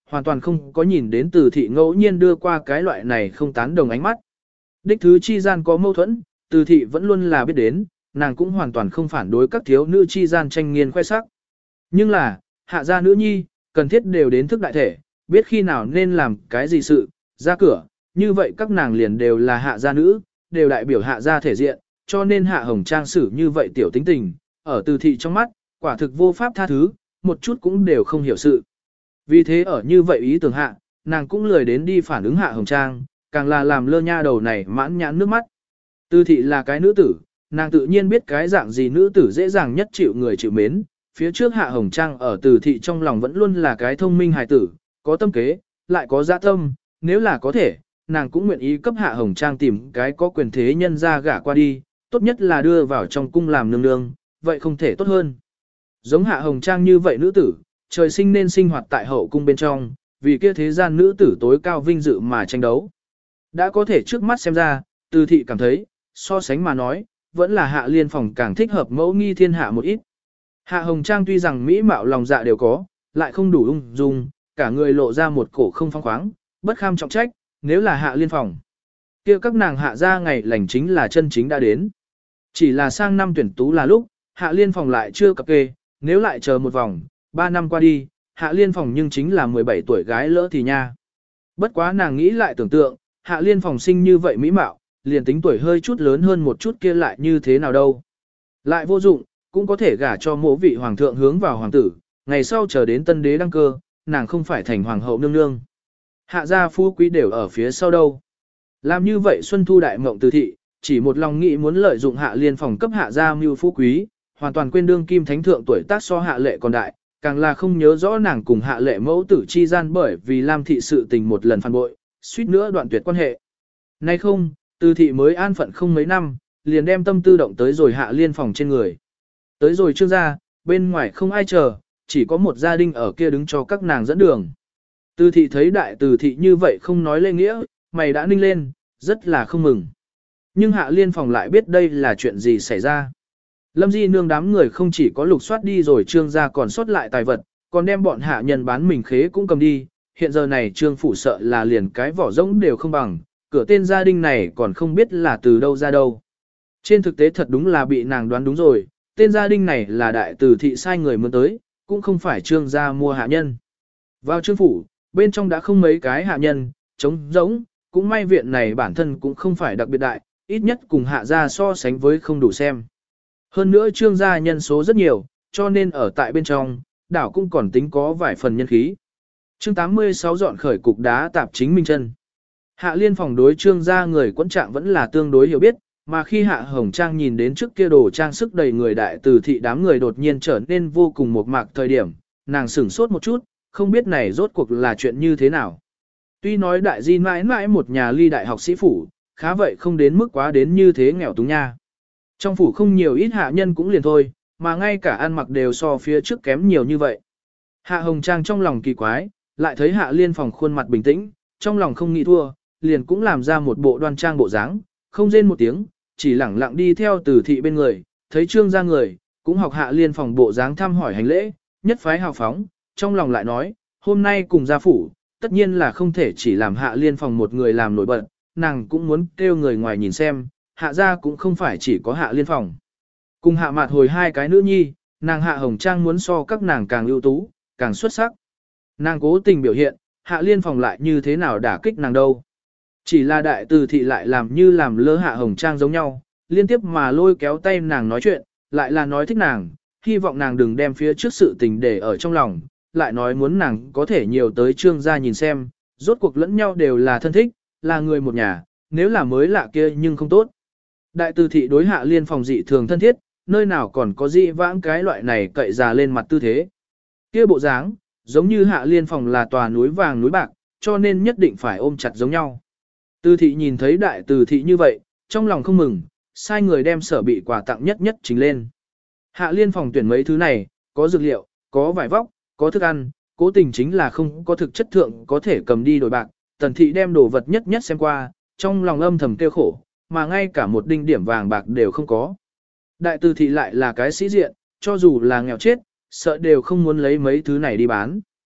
hoàn toàn không có nhìn đến Từ thị ngẫu nhiên đưa qua cái loại này không tán đồng ánh mắt. Đích thứ chi gian có mâu thuẫn, Từ thị vẫn luôn là biết đến, nàng cũng hoàn toàn không phản đối các thiếu nữ chi gian tranh nghiên khoe sắc. Nhưng là, hạ gia nữ nhi, cần thiết đều đến thức đại thể, biết khi nào nên làm cái gì sự, ra cửa, như vậy các nàng liền đều là hạ gia nữ, đều đại biểu hạ gia thể diện, cho nên hạ hồng trang xử như vậy tiểu tính tình, ở Từ thị trong mắt, quả thực vô pháp tha thứ, một chút cũng đều không hiểu sự. Vì thế ở như vậy ý tưởng hạ, nàng cũng lười đến đi phản ứng hạ hồng trang, càng là làm lơ nha đầu này mãn nhãn nước mắt. Từ thị là cái nữ tử, nàng tự nhiên biết cái dạng gì nữ tử dễ dàng nhất chịu người chịu mến. Phía trước hạ hồng trang ở Từ thị trong lòng vẫn luôn là cái thông minh hài tử, có tâm kế, lại có dạ tâm, nếu là có thể, nàng cũng nguyện ý cấp hạ hồng trang tìm cái có quyền thế nhân ra gả qua đi, tốt nhất là đưa vào trong cung làm nương nương, vậy không thể tốt hơn. Giống hạ hồng trang như vậy nữ tử, trời sinh nên sinh hoạt tại hậu cung bên trong, vì kia thế gian nữ tử tối cao vinh dự mà tranh đấu. Đã có thể trước mắt xem ra, Từ thị cảm thấy, so sánh mà nói, vẫn là hạ liên phòng càng thích hợp mẫu nghi thiên hạ một ít. Hạ hồng trang tuy rằng mỹ mạo lòng dạ đều có, lại không đủ ung dung, cả người lộ ra một cổ không phong khoáng, bất kham trọng trách, nếu là hạ liên phòng. Kia các nàng hạ ra ngày lành chính là chân chính đã đến. Chỉ là sang năm tuyển tú là lúc, hạ liên phòng lại chưa cập kê, nếu lại chờ một vòng, 3 năm qua đi, hạ liên phòng nhưng chính là 17 tuổi gái lỡ thì nha. Bất quá nàng nghĩ lại tưởng tượng, hạ liên phòng sinh như vậy mỹ mạo, liền tính tuổi hơi chút lớn hơn một chút kia lại như thế nào đâu. Lại vô dụng, cũng có thể gả cho mỗi vị hoàng thượng hướng vào hoàng tử, ngày sau chờ đến tân đế đăng cơ, nàng không phải thành hoàng hậu nương nương. Hạ gia phú quý đều ở phía sau đâu. Làm như vậy Xuân Thu đại mộng Từ thị, chỉ một lòng nghĩ muốn lợi dụng hạ liên phòng cấp hạ gia mưu phú quý, hoàn toàn quên đương kim thánh thượng tuổi tác so hạ lệ còn đại, càng là không nhớ rõ nàng cùng hạ lệ mẫu tử chi gian bởi vì Lam thị sự tình một lần phản bội, suýt nữa đoạn tuyệt quan hệ. Nay không, Từ thị mới an phận không mấy năm, liền đem tâm tư động tới rồi hạ liên phòng trên người. Tới rồi Trương gia, bên ngoài không ai chờ, chỉ có một gia đình ở kia đứng cho các nàng dẫn đường. Từ thị thấy đại Từ thị như vậy không nói lễ nghĩa, mày đã ninh lên, rất là không mừng. Nhưng hạ liên phòng lại biết đây là chuyện gì xảy ra. Lâm Di nương đám người không chỉ có lục soát đi rồi Trương gia còn sót lại tài vật, còn đem bọn hạ nhân bán mình khế cũng cầm đi. Hiện giờ này Trương phủ sợ là liền cái vỏ rỗng đều không bằng, cửa tên gia đình này còn không biết là từ đâu ra đâu. Trên thực tế thật đúng là bị nàng đoán đúng rồi, tên gia đình này là đại Từ thị sai người mướn tới, cũng không phải Trương gia mua hạ nhân. Vào Trương phủ, bên trong đã không mấy cái hạ nhân, trống rỗng, cũng may viện này bản thân cũng không phải đặc biệt đại, ít nhất cùng hạ gia so sánh với không đủ xem. Hơn nữa Trương gia nhân số rất nhiều, cho nên ở tại bên trong, đảo cũng còn tính có vài phần nhân khí. Chương 86 dọn khởi cục đá tạp chính minh chân. Hạ liên phòng đối Trương gia người quẫn trạng vẫn là tương đối hiểu biết, mà khi Hạ Hồng Trang nhìn đến trước kia đồ trang sức đầy người đại Từ thị đám người đột nhiên trở nên vô cùng mộc mạc thời điểm, nàng sửng sốt một chút, không biết này rốt cuộc là chuyện như thế nào. Tuy nói đại di mãi mãi một nhà ly đại học sĩ phủ, khá vậy không đến mức quá đến như thế nghèo túng nha. Trong phủ không nhiều ít hạ nhân cũng liền thôi, mà ngay cả ăn mặc đều so phía trước kém nhiều như vậy. Hạ Hồng Trang trong lòng kỳ quái, lại thấy Hạ liên phòng khuôn mặt bình tĩnh, trong lòng không nghĩ thua, liền cũng làm ra một bộ đoan trang bộ dáng, không rên một tiếng, chỉ lẳng lặng đi theo Từ thị bên người, thấy Trương gia người, cũng học Hạ liên phòng bộ dáng thăm hỏi hành lễ, nhất phái hào phóng, trong lòng lại nói, hôm nay cùng gia phủ, tất nhiên là không thể chỉ làm Hạ liên phòng một người làm nổi bật, nàng cũng muốn kêu người ngoài nhìn xem, Hạ gia cũng không phải chỉ có Hạ liên phòng. Cùng Hạ mạt hồi hai cái nữ nhi, nàng Hạ Hồng Trang muốn so các nàng càng ưu tú, càng xuất sắc. Nàng cố tình biểu hiện, Hạ liên phòng lại như thế nào đả kích nàng đâu. Chỉ là đại Từ thị lại làm như làm lơ Hạ Hồng Trang giống nhau, liên tiếp mà lôi kéo tay nàng nói chuyện, lại là nói thích nàng, hy vọng nàng đừng đem phía trước sự tình để ở trong lòng, lại nói muốn nàng có thể nhiều tới Trương gia nhìn xem, rốt cuộc lẫn nhau đều là thân thích, là người một nhà, nếu là mới lạ kia nhưng không tốt. Đại Từ thị đối Hạ liên phòng dị thường thân thiết, nơi nào còn có dị vãng cái loại này cậy già lên mặt tư thế. Kia bộ dáng, giống như Hạ liên phòng là tòa núi vàng núi bạc, cho nên nhất định phải ôm chặt giống nhau. Từ thị nhìn thấy đại Từ thị như vậy, trong lòng không mừng, sai người đem sở bị quà tặng nhất nhất trình lên. Hạ liên phòng tuyển mấy thứ này, có dược liệu, có vải vóc, có thức ăn, cố tình chính là không có thực chất thượng có thể cầm đi đổi bạc. Tần thị đem đồ vật nhất nhất xem qua, trong lòng âm thầm tiêu khổ, mà ngay cả một đinh điểm vàng bạc đều không có. Đại Từ thị lại là cái sĩ diện, cho dù là nghèo chết, sợ đều không muốn lấy mấy thứ này đi bán.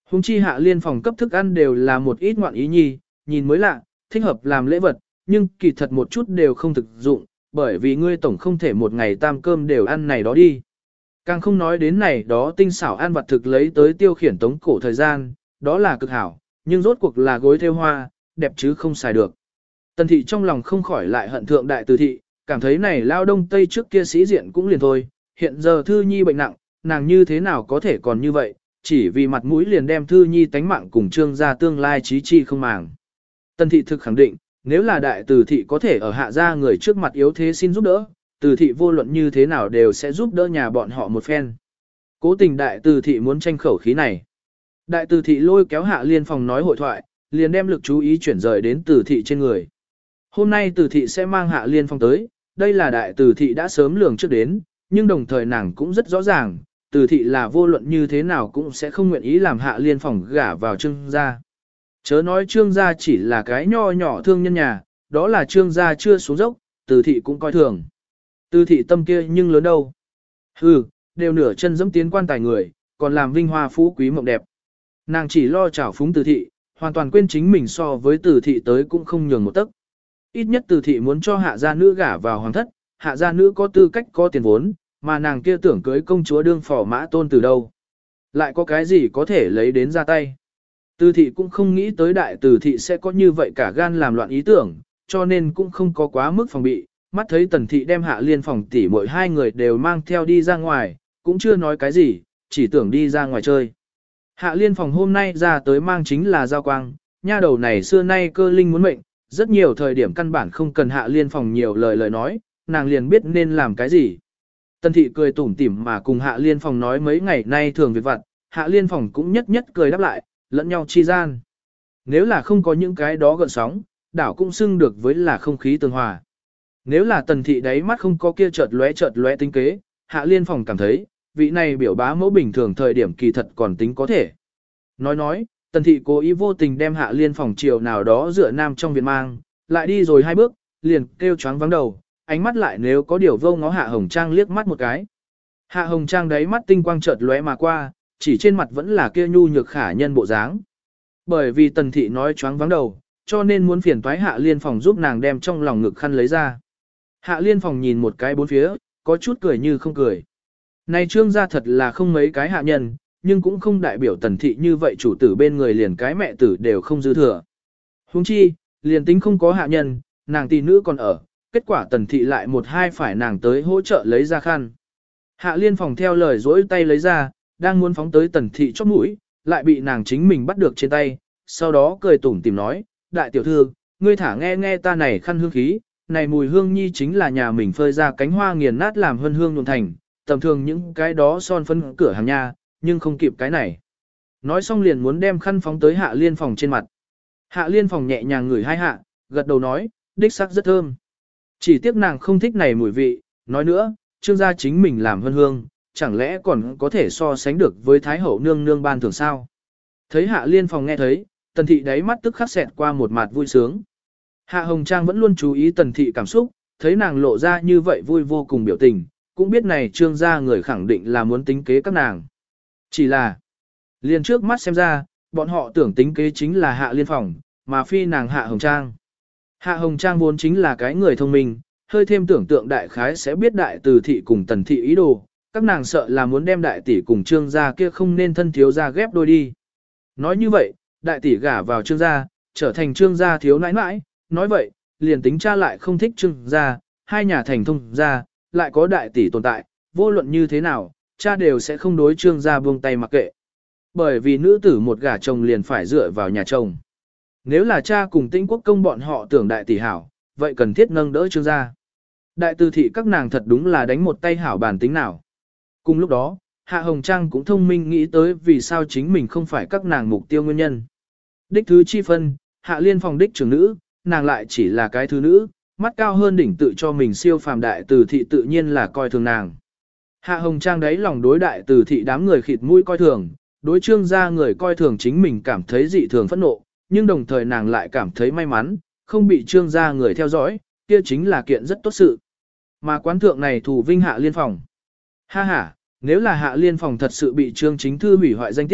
Hùng chi Hạ Liên phòng cấp thức ăn đều là một ít ngoạn ý nhi, nhìn mới lạ, thích hợp làm lễ vật, nhưng kỳ thật một chút đều không thực dụng, bởi vì ngươi tổng không thể một ngày tam cơm đều ăn này đó đi. Càng không nói đến này đó tinh xảo ăn vặt thực lấy tới tiêu khiển tống cổ thời gian, đó là cực hảo, nhưng rốt cuộc là gối theo hoa, đẹp chứ không xài được. Tần thị trong lòng không khỏi lại hận thượng đại từ thị, cảm thấy này lao đông tây trước kia sĩ diện cũng liền thôi, hiện giờ Thư Nhi bệnh nặng, nàng như thế nào có thể còn như vậy, chỉ vì mặt mũi liền đem Thư Nhi tánh mạng cùng Trương gia tương lai trí chi không màng. Tần thị thực khẳng định, nếu là đại từ thị có thể ở hạ gia người trước mặt yếu thế xin giúp đỡ, từ thị vô luận như thế nào đều sẽ giúp đỡ nhà bọn họ một phen. Cố tình đại từ thị muốn tranh khẩu khí này. Đại từ thị lôi kéo Hạ Liên phòng nói hội thoại, liền đem lực chú ý chuyển rời đến từ thị trên người. Hôm nay từ thị sẽ mang Hạ Liên phong tới, đây là đại từ thị đã sớm lường trước đến, nhưng đồng thời nàng cũng rất rõ ràng, từ thị là vô luận như thế nào cũng sẽ không nguyện ý làm Hạ Liên phòng gả vào Trương gia. Chớ nói Trương gia chỉ là cái nho nhỏ thương nhân nhà, đó là Trương gia chưa xuống dốc, từ thị cũng coi thường. Từ thị tâm kia nhưng lớn đâu. Hừ, đều nửa chân dẫm tiến quan tài người, còn làm vinh hoa phú quý mộng đẹp. Nàng chỉ lo trảo phúng từ thị, hoàn toàn quên chính mình so với từ thị tới cũng không nhường một tấc. Ít nhất từ thị muốn cho hạ gia nữ gả vào hoàng thất, hạ gia nữ có tư cách có tiền vốn, mà nàng kia tưởng cưới công chúa đương phò mã tôn từ đâu. Lại có cái gì có thể lấy đến ra tay. Từ thị cũng không nghĩ tới đại từ thị sẽ có như vậy cả gan làm loạn ý tưởng, cho nên cũng không có quá mức phòng bị. Mắt thấy tần thị đem Hạ Liên phòng tỷ mỗi hai người đều mang theo đi ra ngoài, cũng chưa nói cái gì, chỉ tưởng đi ra ngoài chơi. Hạ Liên phòng hôm nay ra tới mang chính là Giao Quang, nha đầu này xưa nay cơ linh muốn mệnh, rất nhiều thời điểm căn bản không cần Hạ Liên phòng nhiều lời nói, nàng liền biết nên làm cái gì. Tần thị cười tủm tỉm mà cùng Hạ Liên phòng nói mấy ngày nay thường việc vặt, Hạ Liên phòng cũng nhất nhất cười đáp lại, lẫn nhau chi gian. Nếu là không có những cái đó gợn sóng, đảo cũng xưng được với là không khí tương hòa. Nếu là tần thị đáy mắt không có kia chợt lóe tính kế, Hạ Liên phòng cảm thấy, vị này biểu bá mẫu bình thường thời điểm kỳ thật còn tính có thể. Nói, tần thị cố ý vô tình đem Hạ Liên phòng chiều nào đó dựa nam trong viện mang, lại đi rồi hai bước, liền kêu choáng vắng đầu, ánh mắt lại nếu có điều vô ngó Hạ Hồng Trang liếc mắt một cái. Hạ Hồng Trang đáy mắt tinh quang chợt lóe mà qua, chỉ trên mặt vẫn là kia nhu nhược khả nhân bộ dáng. Bởi vì tần thị nói choáng vắng đầu, cho nên muốn phiền toái Hạ Liên phòng giúp nàng đem trong lòng ngực khăn lấy ra. Hạ Liên phòng nhìn một cái bốn phía, có chút cười như không cười. Này Trương gia thật là không mấy cái hạ nhân, nhưng cũng không đại biểu tần thị như vậy chủ tử bên người liền cái mẹ tử đều không dư thừa. Huống chi, liền tính không có hạ nhân, nàng tỷ nữ còn ở, kết quả tần thị lại một hai phải nàng tới hỗ trợ lấy ra khăn. Hạ Liên phòng theo lời dỗi tay lấy ra, đang muốn phóng tới tần thị chóp mũi, lại bị nàng chính mình bắt được trên tay, sau đó cười tủm tỉm nói, đại tiểu thư, ngươi thả nghe ta này khăn hương khí, này mùi hương nhi chính là nhà mình phơi ra cánh hoa nghiền nát làm hương hương nhuộm thành, tầm thường những cái đó son phấn cửa hàng nha, nhưng không kịp cái này. Nói xong liền muốn đem khăn phóng tới Hạ Liên phòng trên mặt. Hạ Liên phòng nhẹ nhàng ngửi hai hạ, gật đầu nói, đích sắc rất thơm. Chỉ tiếc nàng không thích này mùi vị, nói nữa, Trương gia chính mình làm hương hương, chẳng lẽ còn có thể so sánh được với Thái hậu nương nương ban thường sao? Thấy Hạ Liên phòng nghe thấy, tần thị đáy mắt tức khắc xẹt qua một mặt vui sướng. Hạ Hồng Trang vẫn luôn chú ý tần thị cảm xúc, thấy nàng lộ ra như vậy vui vô cùng biểu tình, cũng biết này Trương gia người khẳng định là muốn tính kế các nàng. Chỉ là, liền trước mắt xem ra, bọn họ tưởng tính kế chính là Hạ Liên phòng, mà phi nàng Hạ Hồng Trang. Hạ Hồng Trang vốn chính là cái người thông minh, hơi thêm tưởng tượng đại khái sẽ biết đại từ thị cùng tần thị ý đồ, các nàng sợ là muốn đem đại tỷ cùng Trương gia kia không nên thân thiếu gia ghép đôi đi. Nói như vậy, đại tỷ gả vào Trương gia, trở thành Trương gia thiếu nãi nãi, nói vậy, liền tính cha lại không thích Trương gia, hai nhà thành thông gia, lại có đại tỷ tồn tại, vô luận như thế nào, cha đều sẽ không đối Trương gia buông tay mặc kệ. Bởi vì nữ tử một gả chồng liền phải dựa vào nhà chồng. Nếu là cha cùng Tĩnh Quốc công bọn họ tưởng đại tỷ hảo, vậy cần thiết nâng đỡ Trương gia. Đại từ thị các nàng thật đúng là đánh một tay hảo bản tính nào. Cùng lúc đó, Hạ Hồng Trang cũng thông minh nghĩ tới vì sao chính mình không phải các nàng mục tiêu nguyên nhân. Đích thứ chi phân, Hạ Liên phòng đích trưởng nữ, nàng lại chỉ là cái thứ nữ, mắt cao hơn đỉnh tự cho mình siêu phàm đại từ thị tự nhiên là coi thường nàng. Hạ Hồng Trang đấy lòng đối đại từ thị đám người khịt mũi coi thường, đối Trương gia người coi thường chính mình cảm thấy dị thường phẫn nộ, nhưng đồng thời nàng lại cảm thấy may mắn, không bị Trương gia người theo dõi, kia chính là kiện rất tốt sự. Mà quán thượng này thủ vinh Hạ Liên phòng. Ha ha, nếu là Hạ Liên phòng thật sự bị Trương Chính Thư hủy hoại danh tiết,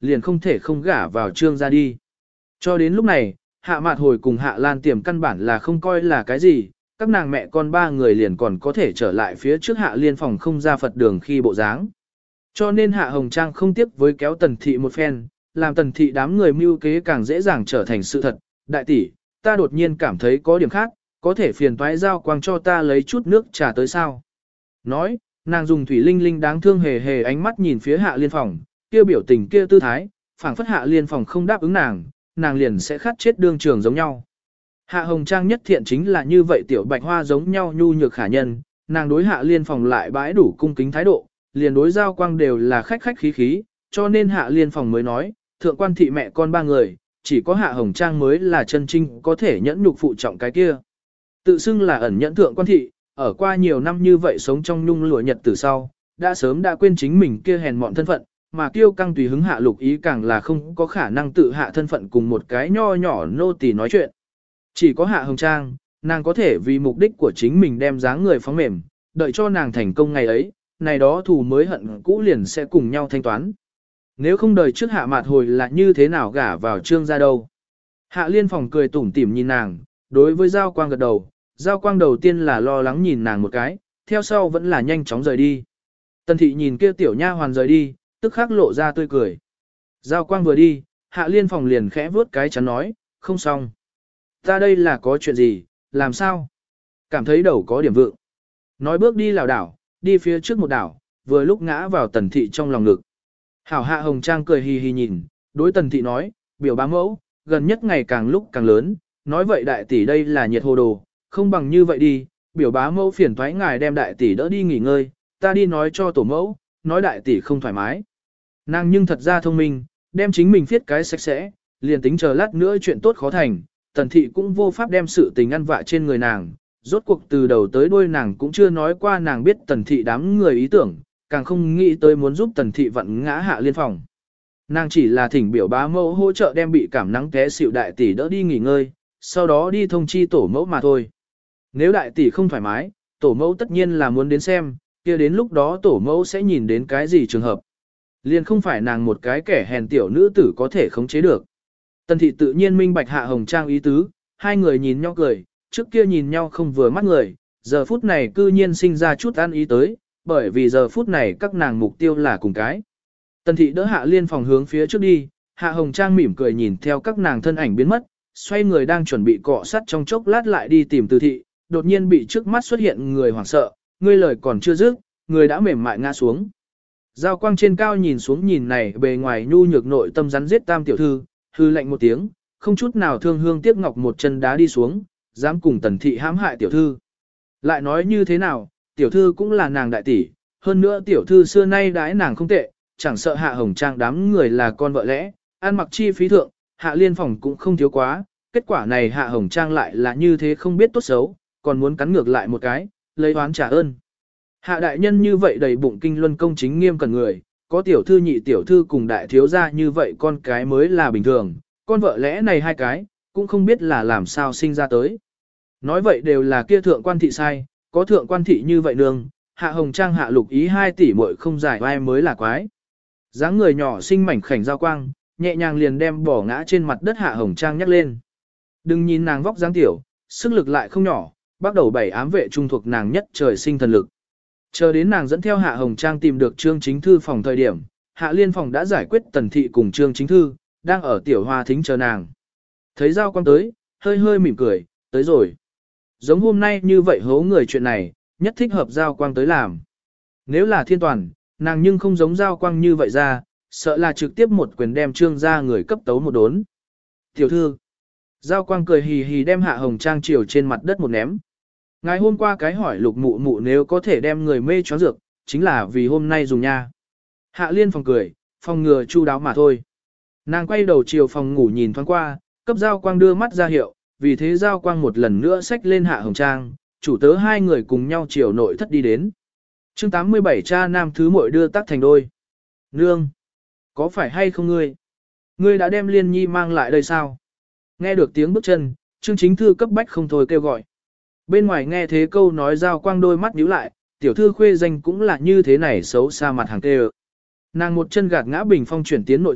liền không thể không gả vào Trương gia đi. Cho đến lúc này, Hạ Mạt Hồi cùng Hạ Lan Tiềm căn bản là không coi là cái gì, các nàng mẹ con ba người liền còn có thể trở lại phía trước Hạ Liên phòng không ra Phật đường khi bộ dáng. Cho nên Hạ Hồng Trang không tiếc với kéo Tần Thị một phen, làm Tần Thị đám người mưu kế càng dễ dàng trở thành sự thật. Đại tỷ, ta đột nhiên cảm thấy có điểm khác, có thể phiền toái Giao Quang cho ta lấy chút nước trà tới sao. Nói, nàng dùng thủy linh linh đáng thương hề hề ánh mắt nhìn phía Hạ Liên phòng, kia biểu tình kia tư thái, phảng phất Hạ Liên phòng không đáp ứng nàng liền sẽ khát chết đương trường giống nhau. Hạ Hồng Trang nhất thiện chính là như vậy tiểu bạch hoa giống nhau nhu nhược khả nhân, nàng đối Hạ Liên phòng lại bãi đủ cung kính thái độ, liền đối Giao Quang đều là khách khách khí khí, cho nên Hạ Liên phòng mới nói, thượng quan thị mẹ con ba người, chỉ có Hạ Hồng Trang mới là chân trinh có thể nhẫn nhục phụ trọng cái kia. Tự xưng là ẩn nhẫn thượng quan thị, ở qua nhiều năm như vậy sống trong nhung lụa nhật từ sau, đã sớm đã quên chính mình kia hèn mọn thân phận, mà kiêu căng tùy hứng Hạ Lục Ý càng là không có khả năng tự hạ thân phận cùng một cái nho nhỏ nô tỳ nói chuyện. Chỉ có Hạ Hồng Trang, nàng có thể vì mục đích của chính mình đem dáng người phóng mềm, đợi cho nàng thành công ngày ấy, này đó thù mới hận cũ liền sẽ cùng nhau thanh toán. Nếu không đời trước Hạ Mạt Hồi là như thế nào gả vào Trương gia đâu. Hạ Liên phòng cười tủm tỉm nhìn nàng, đối với Giao Quang gật đầu, Giao Quang đầu tiên là lo lắng nhìn nàng một cái, theo sau vẫn là nhanh chóng rời đi. Tần Thị nhìn kia tiểu nha hoàn rời đi, tức khắc lộ ra tươi cười. Giao Quang vừa đi, Hạ Liên phòng liền khẽ vuốt cái chắn nói, không xong. Ta đây là có chuyện gì, làm sao? Cảm thấy đầu có điểm vượng. Nói bước đi lảo đảo, đi phía trước một đảo, vừa lúc ngã vào Tần Thị trong lòng ngực. Hảo Hạ Hồng Trang cười hì hì nhìn, đối Tần Thị nói, biểu bá mẫu, gần nhất ngày càng lúc càng lớn, nói vậy đại tỷ đây là nhiệt hồ đồ, không bằng như vậy đi, biểu bá mẫu phiền thoái ngài đem đại tỷ đỡ đi nghỉ ngơi, ta đi nói cho tổ mẫu, nói đại tỷ không thoải mái. Nàng nhưng thật ra thông minh, đem chính mình viết cái sạch sẽ, liền tính chờ lát nữa chuyện tốt khó thành, Tần Thị cũng vô pháp đem sự tình ăn vạ trên người nàng, rốt cuộc từ đầu tới đuôi nàng cũng chưa nói qua nàng biết Tần Thị đám người ý tưởng, càng không nghĩ tới muốn giúp Tần Thị vặn ngã Hạ Liên phòng. Nàng chỉ là thỉnh biểu bá mẫu hỗ trợ đem bị cảm nắng té xỉu đại tỷ đỡ đi nghỉ ngơi, sau đó đi thông chi tổ mẫu mà thôi. Nếu đại tỷ không thoải mái, tổ mẫu tất nhiên là muốn đến xem, kia đến lúc đó tổ mẫu sẽ nhìn đến cái gì trường hợp. Liền không phải nàng một cái kẻ hèn tiểu nữ tử có thể khống chế được. Tần Thị tự nhiên minh bạch Hạ Hồng Trang ý tứ, hai người nhìn nhau cười, trước kia nhìn nhau không vừa mắt người, giờ phút này cư nhiên sinh ra chút ăn ý tới, bởi vì giờ phút này các nàng mục tiêu là cùng cái. Tần Thị đỡ Hạ Liên phòng hướng phía trước đi, Hạ Hồng Trang mỉm cười nhìn theo các nàng thân ảnh biến mất, xoay người đang chuẩn bị cọ sắt trong chốc lát lại đi tìm Từ Thị, đột nhiên bị trước mắt xuất hiện người hoảng sợ, ngươi lời còn chưa dứt, người đã mềm mại ngã xuống. Giao Quang trên cao nhìn xuống nhìn này bề ngoài nhu nhược nội tâm rắn giết tam tiểu thư, hư lạnh một tiếng, không chút nào thương hương tiếc ngọc một chân đá đi xuống, dám cùng Tần Thị hãm hại tiểu thư. Lại nói như thế nào, tiểu thư cũng là nàng đại tỷ, hơn nữa tiểu thư xưa nay đãi nàng không tệ, chẳng sợ Hạ Hồng Trang đám người là con vợ lẽ, ăn mặc chi phí thượng, Hạ Liên phòng cũng không thiếu quá, kết quả này Hạ Hồng Trang lại là như thế không biết tốt xấu, còn muốn cắn ngược lại một cái, lấy oán trả ơn. Hạ đại nhân như vậy đầy bụng kinh luân công chính nghiêm cẩn người, có tiểu thư nhị tiểu thư cùng đại thiếu gia như vậy con cái mới là bình thường, con vợ lẽ này hai cái, cũng không biết là làm sao sinh ra tới. Nói vậy đều là kia thượng quan thị sai, có thượng quan thị như vậy nương, Hạ Hồng Trang Hạ Lục Ý 2 tỷ muội không giải vai mới là quái. Dáng người nhỏ xinh mảnh khảnh Giao Quang, nhẹ nhàng liền đem bỏ ngã trên mặt đất Hạ Hồng Trang nhắc lên. Đừng nhìn nàng vóc dáng tiểu, sức lực lại không nhỏ, bắt đầu bảy ám vệ trung thuộc nàng nhất trời sinh thần lực. Chờ đến nàng dẫn theo Hạ Hồng Trang tìm được Trương Chính Thư phòng thời điểm, Hạ Liên phòng đã giải quyết Tần Thị cùng Trương Chính Thư, đang ở tiểu hoa thính chờ nàng. Thấy Giao Quang tới, hơi hơi mỉm cười, tới rồi. Giống hôm nay như vậy hố người chuyện này, nhất thích hợp Giao Quang tới làm. Nếu là thiên toàn, nàng nhưng không giống Giao Quang như vậy ra, sợ là trực tiếp một quyền đem Trương ra người cấp tấu một đốn. Tiểu thư, Giao Quang cười hì hì đem Hạ Hồng Trang chiều trên mặt đất một ném. Ngày hôm qua cái hỏi Lục mụ mụ nếu có thể đem người mê chó dược, chính là vì hôm nay dùng nha. Hạ Liên phòng cười, phòng ngừa chu đáo mà thôi. Nàng quay đầu chiều phòng ngủ nhìn thoáng qua, cấp Giao Quang đưa mắt ra hiệu, vì thế Giao Quang một lần nữa xách lên Hạ Hồng Trang, chủ tớ hai người cùng nhau chiều nội thất đi đến. Chương 87 cha nam thứ muội đưa tác thành đôi. Nương! Có phải hay không ngươi? Ngươi đã đem Liên Nhi mang lại đây sao? Nghe được tiếng bước chân, Trương Chính Thư cấp bách không thôi kêu gọi. Bên ngoài nghe thế câu nói Giao Quang đôi mắt nhíu lại, tiểu thư khuê danh cũng là như thế này xấu xa mặt hàng tê. Nàng một chân gạt ngã bình phong chuyển tiến nội thất,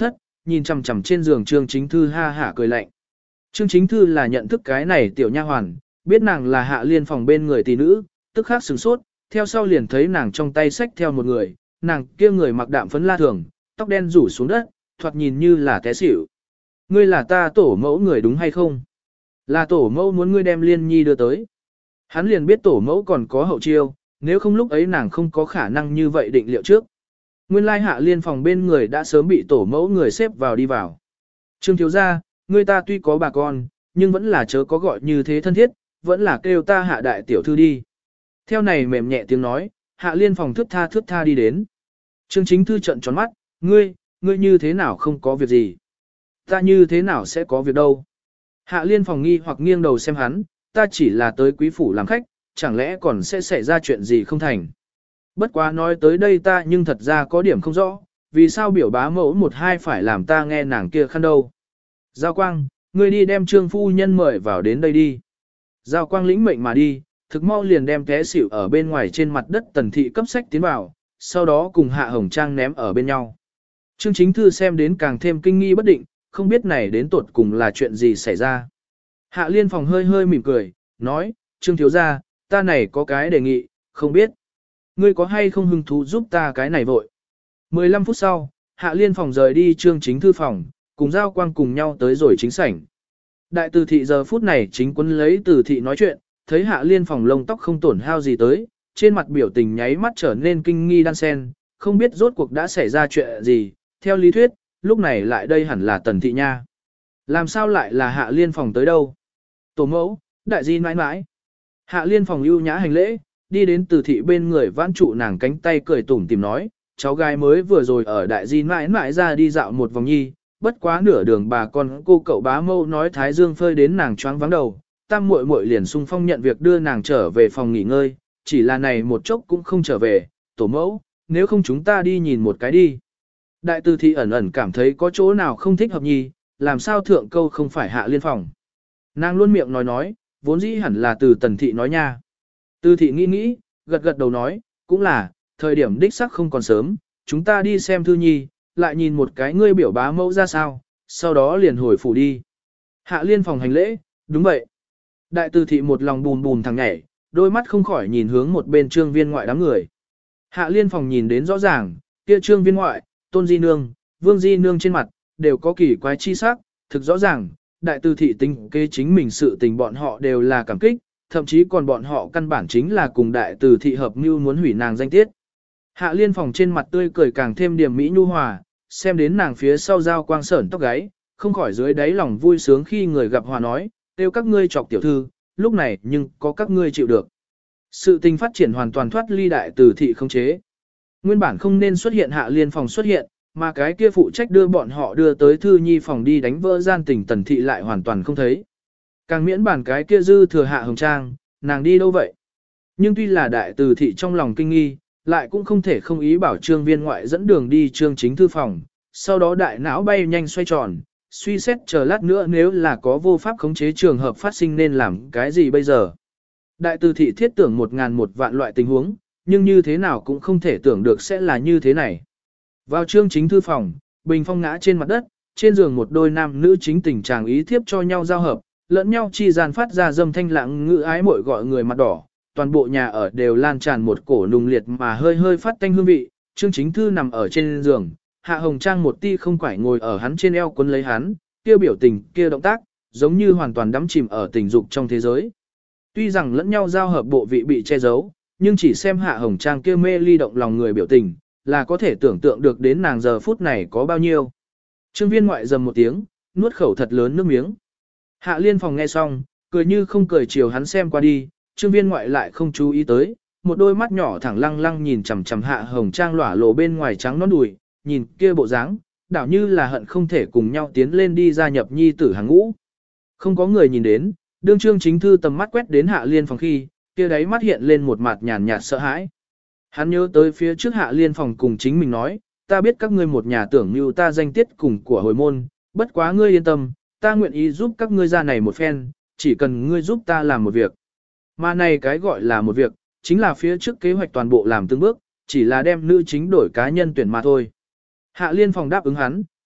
nhìn chằm chằm trên giường Trương Chính Thư ha hả cười lạnh. Trương Chính Thư là nhận thức cái này tiểu nha hoàn, biết nàng là Hạ Liên phòng bên người tỷ nữ, tức khắc sửng sốt, theo sau liền thấy nàng trong tay xách theo một người, nàng kia người mặc đạm phấn la thường, tóc đen rủ xuống đất, thoạt nhìn như là té xỉu. Ngươi là ta tổ mẫu người đúng hay không? Là tổ mẫu muốn ngươi đem Liên Nhi đưa tới. Hắn liền biết tổ mẫu còn có hậu chiêu, nếu không lúc ấy nàng không có khả năng như vậy định liệu trước. Nguyên lai Hạ Liên phòng bên người đã sớm bị tổ mẫu người xếp vào đi vào. Trương thiếu gia, ngươi ta tuy có bà con, nhưng vẫn là chớ có gọi như thế thân thiết, vẫn là kêu ta Hạ đại tiểu thư đi. Theo này mềm nhẹ tiếng nói, Hạ Liên phòng thước tha đi đến. Trương Chính Thư trợn tròn mắt, ngươi như thế nào không có việc gì? Ta như thế nào sẽ có việc đâu? Hạ Liên phòng nghi hoặc nghiêng đầu xem hắn, ta chỉ là tới quý phủ làm khách, chẳng lẽ còn sẽ xảy ra chuyện gì không thành? Bất quá nói tới đây ta nhưng thật ra có điểm không rõ, vì sao biểu bá mẫu một hai phải làm ta nghe nàng kia khăn đâu? Giao Quang, ngươi đi đem Trương phu nhân mời vào đến đây đi. Giao Quang lĩnh mệnh mà đi, thực mau liền đem té xỉu ở bên ngoài trên mặt đất Tần Thị cấp sách tiến vào, sau đó cùng Hạ Hồng Trang ném ở bên nhau. Trương Chính Thư xem đến càng thêm kinh nghi bất định, không biết này đến tột cùng là chuyện gì xảy ra. Hạ Liên phòng hơi mỉm cười, nói, Trương thiếu gia, ta này có cái đề nghị, không biết. Ngươi có hay không hứng thú giúp ta cái này vội. 15 phút sau, Hạ Liên phòng rời đi Trương Chính Thư phòng, cùng Giao Quang cùng nhau tới rồi chính sảnh. Đại Từ Thị giờ phút này chính quấn lấy Từ Thị nói chuyện, thấy Hạ Liên phòng lông tóc không tổn hao gì tới, trên mặt biểu tình nháy mắt trở nên kinh nghi đan sen, không biết rốt cuộc đã xảy ra chuyện gì, theo lý thuyết, lúc này lại đây hẳn là Tần Thị nha. Làm sao lại là Hạ Liên phòng tới đâu? Tổ mẫu, đại di mãi mãi. Hạ Liên phòng ưu nhã hành lễ, đi đến Từ Thị bên người vãn trụ nàng cánh tay cười tủm tìm nói, cháu gái mới vừa rồi ở đại di mãi mãi ra đi dạo một vòng nhi, bất quá nửa đường bà con cô cậu bá mâu nói thái dương phơi đến nàng choáng vắng đầu, tam muội muội liền sung phong nhận việc đưa nàng trở về phòng nghỉ ngơi, chỉ là này một chốc cũng không trở về, tổ mẫu, nếu không chúng ta đi nhìn một cái đi. Đại Từ Thị ẩn ẩn cảm thấy có chỗ nào không thích hợp nhi, làm sao thượng câu không phải Hạ Liên phòng. Nàng luôn miệng nói, vốn dĩ hẳn là từ Tần Thị nói nha. Từ Thị nghĩ, gật đầu nói, cũng là, thời điểm đích sắc không còn sớm, chúng ta đi xem thư nhi, lại nhìn một cái ngươi biểu bá mẫu ra sao, sau đó liền hồi phủ đi. Hạ Liên phòng hành lễ, đúng vậy. Đại Từ Thị một lòng bùn thằng nhảy, đôi mắt không khỏi nhìn hướng một bên Trương Viên ngoại đám người. Hạ Liên phòng nhìn đến rõ ràng, kia Trương Viên ngoại, Tôn Di Nương, Vương Di Nương trên mặt, đều có kỳ quái chi sắc, thực rõ ràng, Đại Từ Thị tính kế chính mình sự tình bọn họ đều là cảm kích, thậm chí còn bọn họ căn bản chính là cùng Đại Từ Thị hợp mưu muốn hủy nàng danh tiết. Hạ Liên phòng trên mặt tươi cười càng thêm điềm mỹ nhu hòa, xem đến nàng phía sau Giao Quang sởn tóc gáy, không khỏi dưới đáy lòng vui sướng khi người gặp hòa nói, kêu các ngươi chọc tiểu thư, lúc này nhưng có các ngươi chịu được. Sự tình phát triển hoàn toàn thoát ly Đại Từ Thị không chế. Nguyên bản không nên xuất hiện Hạ Liên phòng xuất hiện, mà cái kia phụ trách đưa bọn họ đưa tới Thư Nhi phòng đi đánh vỡ gian tình Tần Thị lại hoàn toàn không thấy. Càng miễn bản cái kia dư thừa Hạ Hồng Trang, nàng đi đâu vậy? Nhưng tuy là Đại Từ Thị trong lòng kinh nghi, lại cũng không thể không ý bảo Trương Viên ngoại dẫn đường đi Trương Chính Thư phòng, sau đó đại não bay nhanh xoay tròn, suy xét chờ lát nữa nếu là có vô pháp khống chế trường hợp phát sinh nên làm cái gì bây giờ. Đại Từ Thị thiết tưởng 1001 vạn loại tình huống, nhưng như thế nào cũng không thể tưởng được sẽ là như thế này. Vào Trương Chính Thư phòng, bình phong ngã trên mặt đất, trên giường một đôi nam nữ chính tình chàng ý thiếp cho nhau giao hợp, lẫn nhau chi gian phát ra dâm thanh lãng ngữ ái mội gọi người mặt đỏ, toàn bộ nhà ở đều lan tràn một cổ nùng liệt mà hơi phát tanh hương vị. Trương Chính Thư nằm ở trên giường, Hạ Hồng Trang một ti không quải ngồi ở hắn trên eo quấn lấy hắn, kia biểu tình, kia động tác, giống như hoàn toàn đắm chìm ở tình dục trong thế giới. Tuy rằng lẫn nhau giao hợp bộ vị bị che giấu, nhưng chỉ xem Hạ Hồng Trang kia mê ly động lòng người biểu tình, là có thể tưởng tượng được đến nàng giờ phút này có bao nhiêu. Trương Viên ngoại rầm một tiếng, nuốt khẩu thật lớn nước miếng. Hạ Liên phòng nghe xong, cười như không cười chiều hắn xem qua đi, Trương Viên ngoại lại không chú ý tới, một đôi mắt nhỏ thẳng lăng lăng nhìn chằm chằm Hạ Hồng Trang lỏa lộ bên ngoài trắng nõn đùi, nhìn kia bộ dáng, đảo như là hận không thể cùng nhau tiến lên đi gia nhập nhi tử hàng ngũ. Không có người nhìn đến, đương Trương Chính Thư tầm mắt quét đến Hạ Liên phòng khi, kia đáy mắt hiện lên một mặt nhàn nhạt sợ hãi. Hắn nhớ tới phía trước Hạ Liên phòng cùng chính mình nói, ta biết các ngươi một nhà tưởng như ta danh tiết cùng của hồi môn, bất quá ngươi yên tâm, ta nguyện ý giúp các ngươi ra này một phen, chỉ cần ngươi giúp ta làm một việc. Mà này cái gọi là một việc, chính là phía trước kế hoạch toàn bộ làm từng bước, chỉ là đem nữ chính đổi cá nhân tuyển mà thôi. Hạ Liên phòng đáp ứng hắn,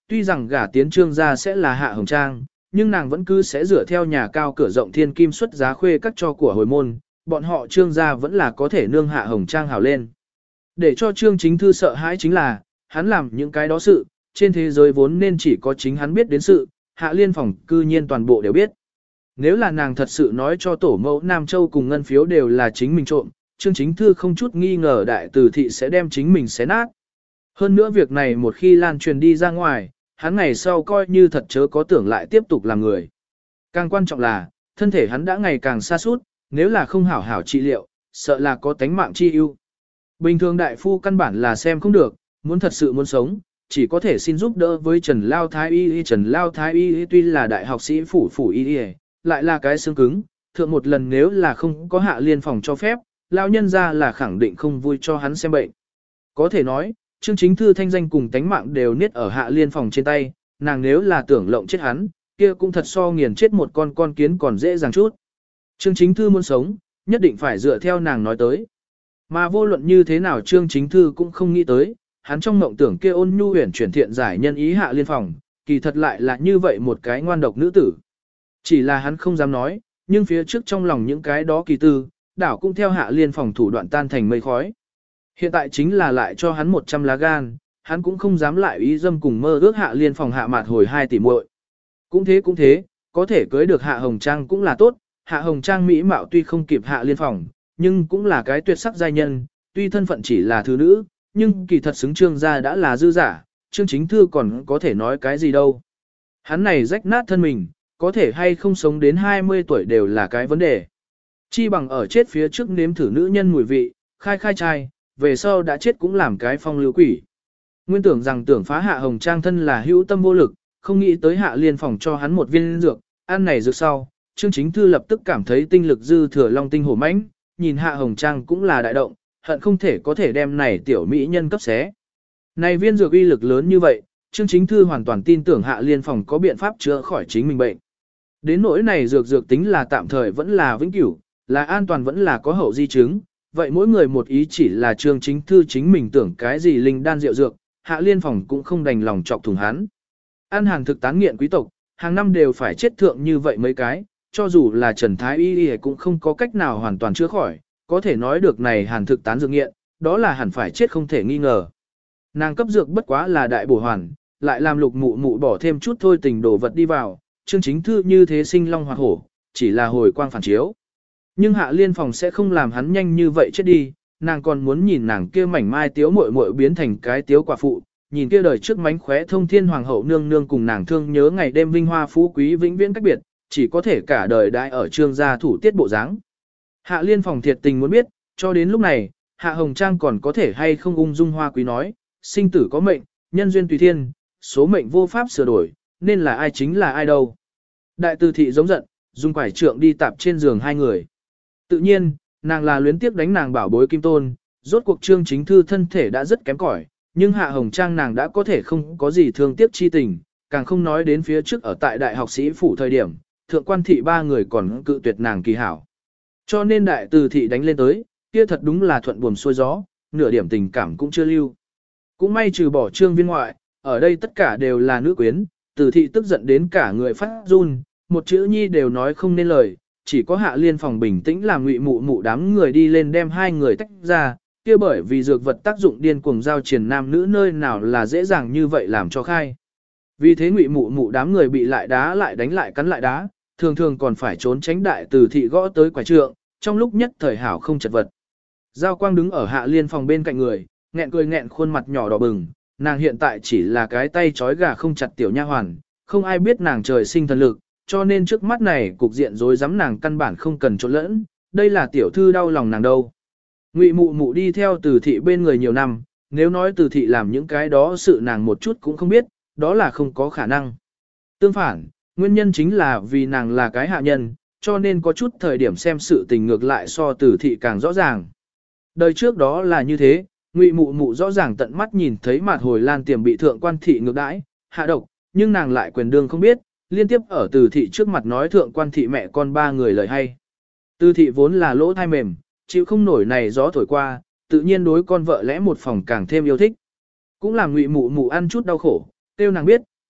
tuy rằng gả tiến trương gia sẽ là Hạ Hồng Trang, nhưng nàng vẫn cứ sẽ dựa theo nhà cao cửa rộng thiên kim xuất giá khuê các cho của hồi môn, bọn họ trương gia vẫn là có thể nương Hạ Hồng Trang hào lên. Để cho Trương Chính Thư sợ hãi chính là, hắn làm những cái đó sự, trên thế giới vốn nên chỉ có chính hắn biết đến sự, Hạ Liên Phòng cư nhiên toàn bộ đều biết. Nếu là nàng thật sự nói cho tổ mẫu Nam Châu cùng ngân phiếu đều là chính mình trộm, Trương Chính Thư không chút nghi ngờ đại từ thị sẽ đem chính mình xé nát. Hơn nữa việc này một khi lan truyền đi ra ngoài, hắn ngày sau coi như thật chớ có tưởng lại tiếp tục làm người. Càng quan trọng là, thân thể hắn đã ngày càng sa sút, nếu là không hảo hảo trị liệu, sợ là có tánh mạng chi ưu. Bình thường đại phu căn bản là xem không được, muốn thật sự muốn sống, chỉ có thể xin giúp đỡ với Trần Lao Thái Y. Trần Lao Thái Y tuy là đại học sĩ phủ y, lại là cái xương cứng, thượng một lần nếu là không có Hạ Liên Phòng cho phép, lao nhân ra là khẳng định không vui cho hắn xem bệnh. Có thể nói, Trương Chính Thư thanh danh cùng tánh mạng đều niết ở Hạ Liên Phòng trên tay, nàng nếu là tưởng lộng chết hắn, kia cũng thật so nghiền chết một con kiến còn dễ dàng chút. Trương Chính Thư muốn sống, nhất định phải dựa theo nàng nói tới. Mà vô luận như thế nào Trương Chính Thư cũng không nghĩ tới, hắn trong mộng tưởng kia ôn nhu huyền chuyển thiện giải nhân ý Hạ Liên Phòng, kỳ thật lại là như vậy một cái ngoan độc nữ tử. Chỉ là hắn không dám nói, nhưng phía trước trong lòng những cái đó kỳ tư, đảo cũng theo Hạ Liên Phòng thủ đoạn tan thành mây khói. Hiện tại chính là lại cho hắn 100 lá gan, hắn cũng không dám lại ý dâm cùng mơ ước Hạ Liên Phòng hạ mạt hồi 2 tỷ muội. Cũng thế, có thể cưới được Hạ Hồng Trang cũng là tốt, Hạ Hồng Trang mỹ mạo tuy không kịp Hạ Liên Phòng, nhưng cũng là cái tuyệt sắc giai nhân, tuy thân phận chỉ là thứ nữ, nhưng kỳ thật xứng Trương gia đã là dư giả, Trương Chính Thư còn có thể nói cái gì đâu. Hắn này rách nát thân mình, có thể hay không sống đến 20 tuổi đều là cái vấn đề. Chi bằng ở chết phía trước nếm thử nữ nhân mùi vị, khai trai, về sau đã chết cũng làm cái phong lưu quỷ. Nguyên tưởng rằng tưởng phá Hạ Hồng Trang thân là hữu tâm vô lực, không nghĩ tới Hạ Liên Phòng cho hắn một viên dược, ăn này dược sau, Trương Chính Thư lập tức cảm thấy tinh lực dư thừa long tinh hổ mãnh, nhìn Hạ Hồng Trang cũng là đại động, hận không thể có thể đem này tiểu mỹ nhân cấp xé. Này viên dược uy lực lớn như vậy, Trương Chính Thư hoàn toàn tin tưởng Hạ Liên Phòng có biện pháp chữa khỏi chính mình bệnh. Đến nỗi này dược tính là tạm thời vẫn là vĩnh cửu, là an toàn vẫn là có hậu di chứng, vậy mỗi người một ý chỉ là Trương Chính Thư chính mình tưởng cái gì linh đan rượu dược, Hạ Liên Phòng cũng không đành lòng chọc thủng hắn. An hàng thực tán nghiện quý tộc, hàng năm đều phải chết thượng như vậy mấy cái, cho dù là Trần Thái Y cũng không có cách nào hoàn toàn chữa khỏi, có thể nói được này hàn thực tán dược nghiện, đó là hẳn phải chết không thể nghi ngờ. Nàng cấp dược bất quá là đại bổ hoàn, lại làm lục mụ mụ bỏ thêm chút thôi tình đồ vật đi vào, Trương Chính Thư như thế sinh long hoặc hổ, chỉ là hồi quang phản chiếu. Nhưng Hạ Liên Phòng sẽ không làm hắn nhanh như vậy chết đi, nàng còn muốn nhìn nàng kia mảnh mai tiếu muội muội biến thành cái tiếu quả phụ, nhìn kia đời trước mánh khóe thông thiên hoàng hậu nương nương cùng nàng thương nhớ ngày đêm vinh hoa phú quý vĩnh viễn cách biệt, chỉ có thể cả đời đại ở Trương gia thủ tiết bộ dáng. Hạ Liên Phòng thiệt tình muốn biết, cho đến lúc này, Hạ Hồng Trang còn có thể hay không ung dung hoa quý nói, sinh tử có mệnh, nhân duyên tùy thiên, số mệnh vô pháp sửa đổi, nên là ai chính là ai đâu. Đại từ thị giống giận, dùng quải trượng đi tạp trên giường hai người. Tự nhiên, nàng là luyến tiếc đánh nàng bảo bối Kim Tôn, rốt cuộc Trương Chính Thư thân thể đã rất kém cỏi, nhưng Hạ Hồng Trang nàng đã có thể không có gì thương tiếc chi tình, càng không nói đến phía trước ở tại đại học sĩ phủ thời điểm, thượng quan thị ba người còn cự tuyệt nàng kỳ hảo. Cho nên đại từ thị đánh lên tới, kia thật đúng là thuận buồm xuôi gió, nửa điểm tình cảm cũng chưa lưu. Cũng may trừ bỏ Trương viên ngoại, ở đây tất cả đều là nữ quyến, từ thị tức giận đến cả người phát run, một chữ nhi đều nói không nên lời, chỉ có Hạ Liên Phòng bình tĩnh làm ngụy mụ mụ đám người đi lên đem hai người tách ra, kia bởi vì dược vật tác dụng điên cuồng giao truyền nam nữ nơi nào là dễ dàng như vậy làm cho khai. Vì thế ngụy mụ mụ đám người bị lại đá lại đánh lại cắn lại đá, thường thường còn phải trốn tránh đại từ thị gõ tới quả trượng, trong lúc nhất thời hảo không chật vật. Giao Quang đứng ở Hạ Liên Phòng bên cạnh người, nghẹn cười nghẹn khuôn mặt nhỏ đỏ bừng, nàng hiện tại chỉ là cái tay trói gà không chặt tiểu nha hoàn, không ai biết nàng trời sinh thần lực, cho nên trước mắt này cục diện rối rắm nàng căn bản không cần trộn lẫn, đây là tiểu thư đau lòng nàng đâu. Ngụy mụ mụ đi theo từ thị bên người nhiều năm, nếu nói từ thị làm những cái đó sự nàng một chút cũng không biết, đó là không có khả năng. Tương phản, nguyên nhân chính là vì nàng là cái hạ nhân, cho nên có chút thời điểm xem sự tình ngược lại so từ thị càng rõ ràng. Đời trước đó là như thế, Ngụy mụ mụ rõ ràng tận mắt nhìn thấy Mạt Hồi Lan tiềm bị thượng quan thị ngược đãi, hạ độc, nhưng nàng lại quyền đương không biết, liên tiếp ở từ thị trước mặt nói thượng quan thị mẹ con ba người lời hay. Từ thị vốn là lỗ thai mềm, chịu không nổi này gió thổi qua, tự nhiên đối con vợ lẽ một phòng càng thêm yêu thích. Cũng làm Ngụy mụ mụ ăn chút đau khổ, tiêu nàng biết,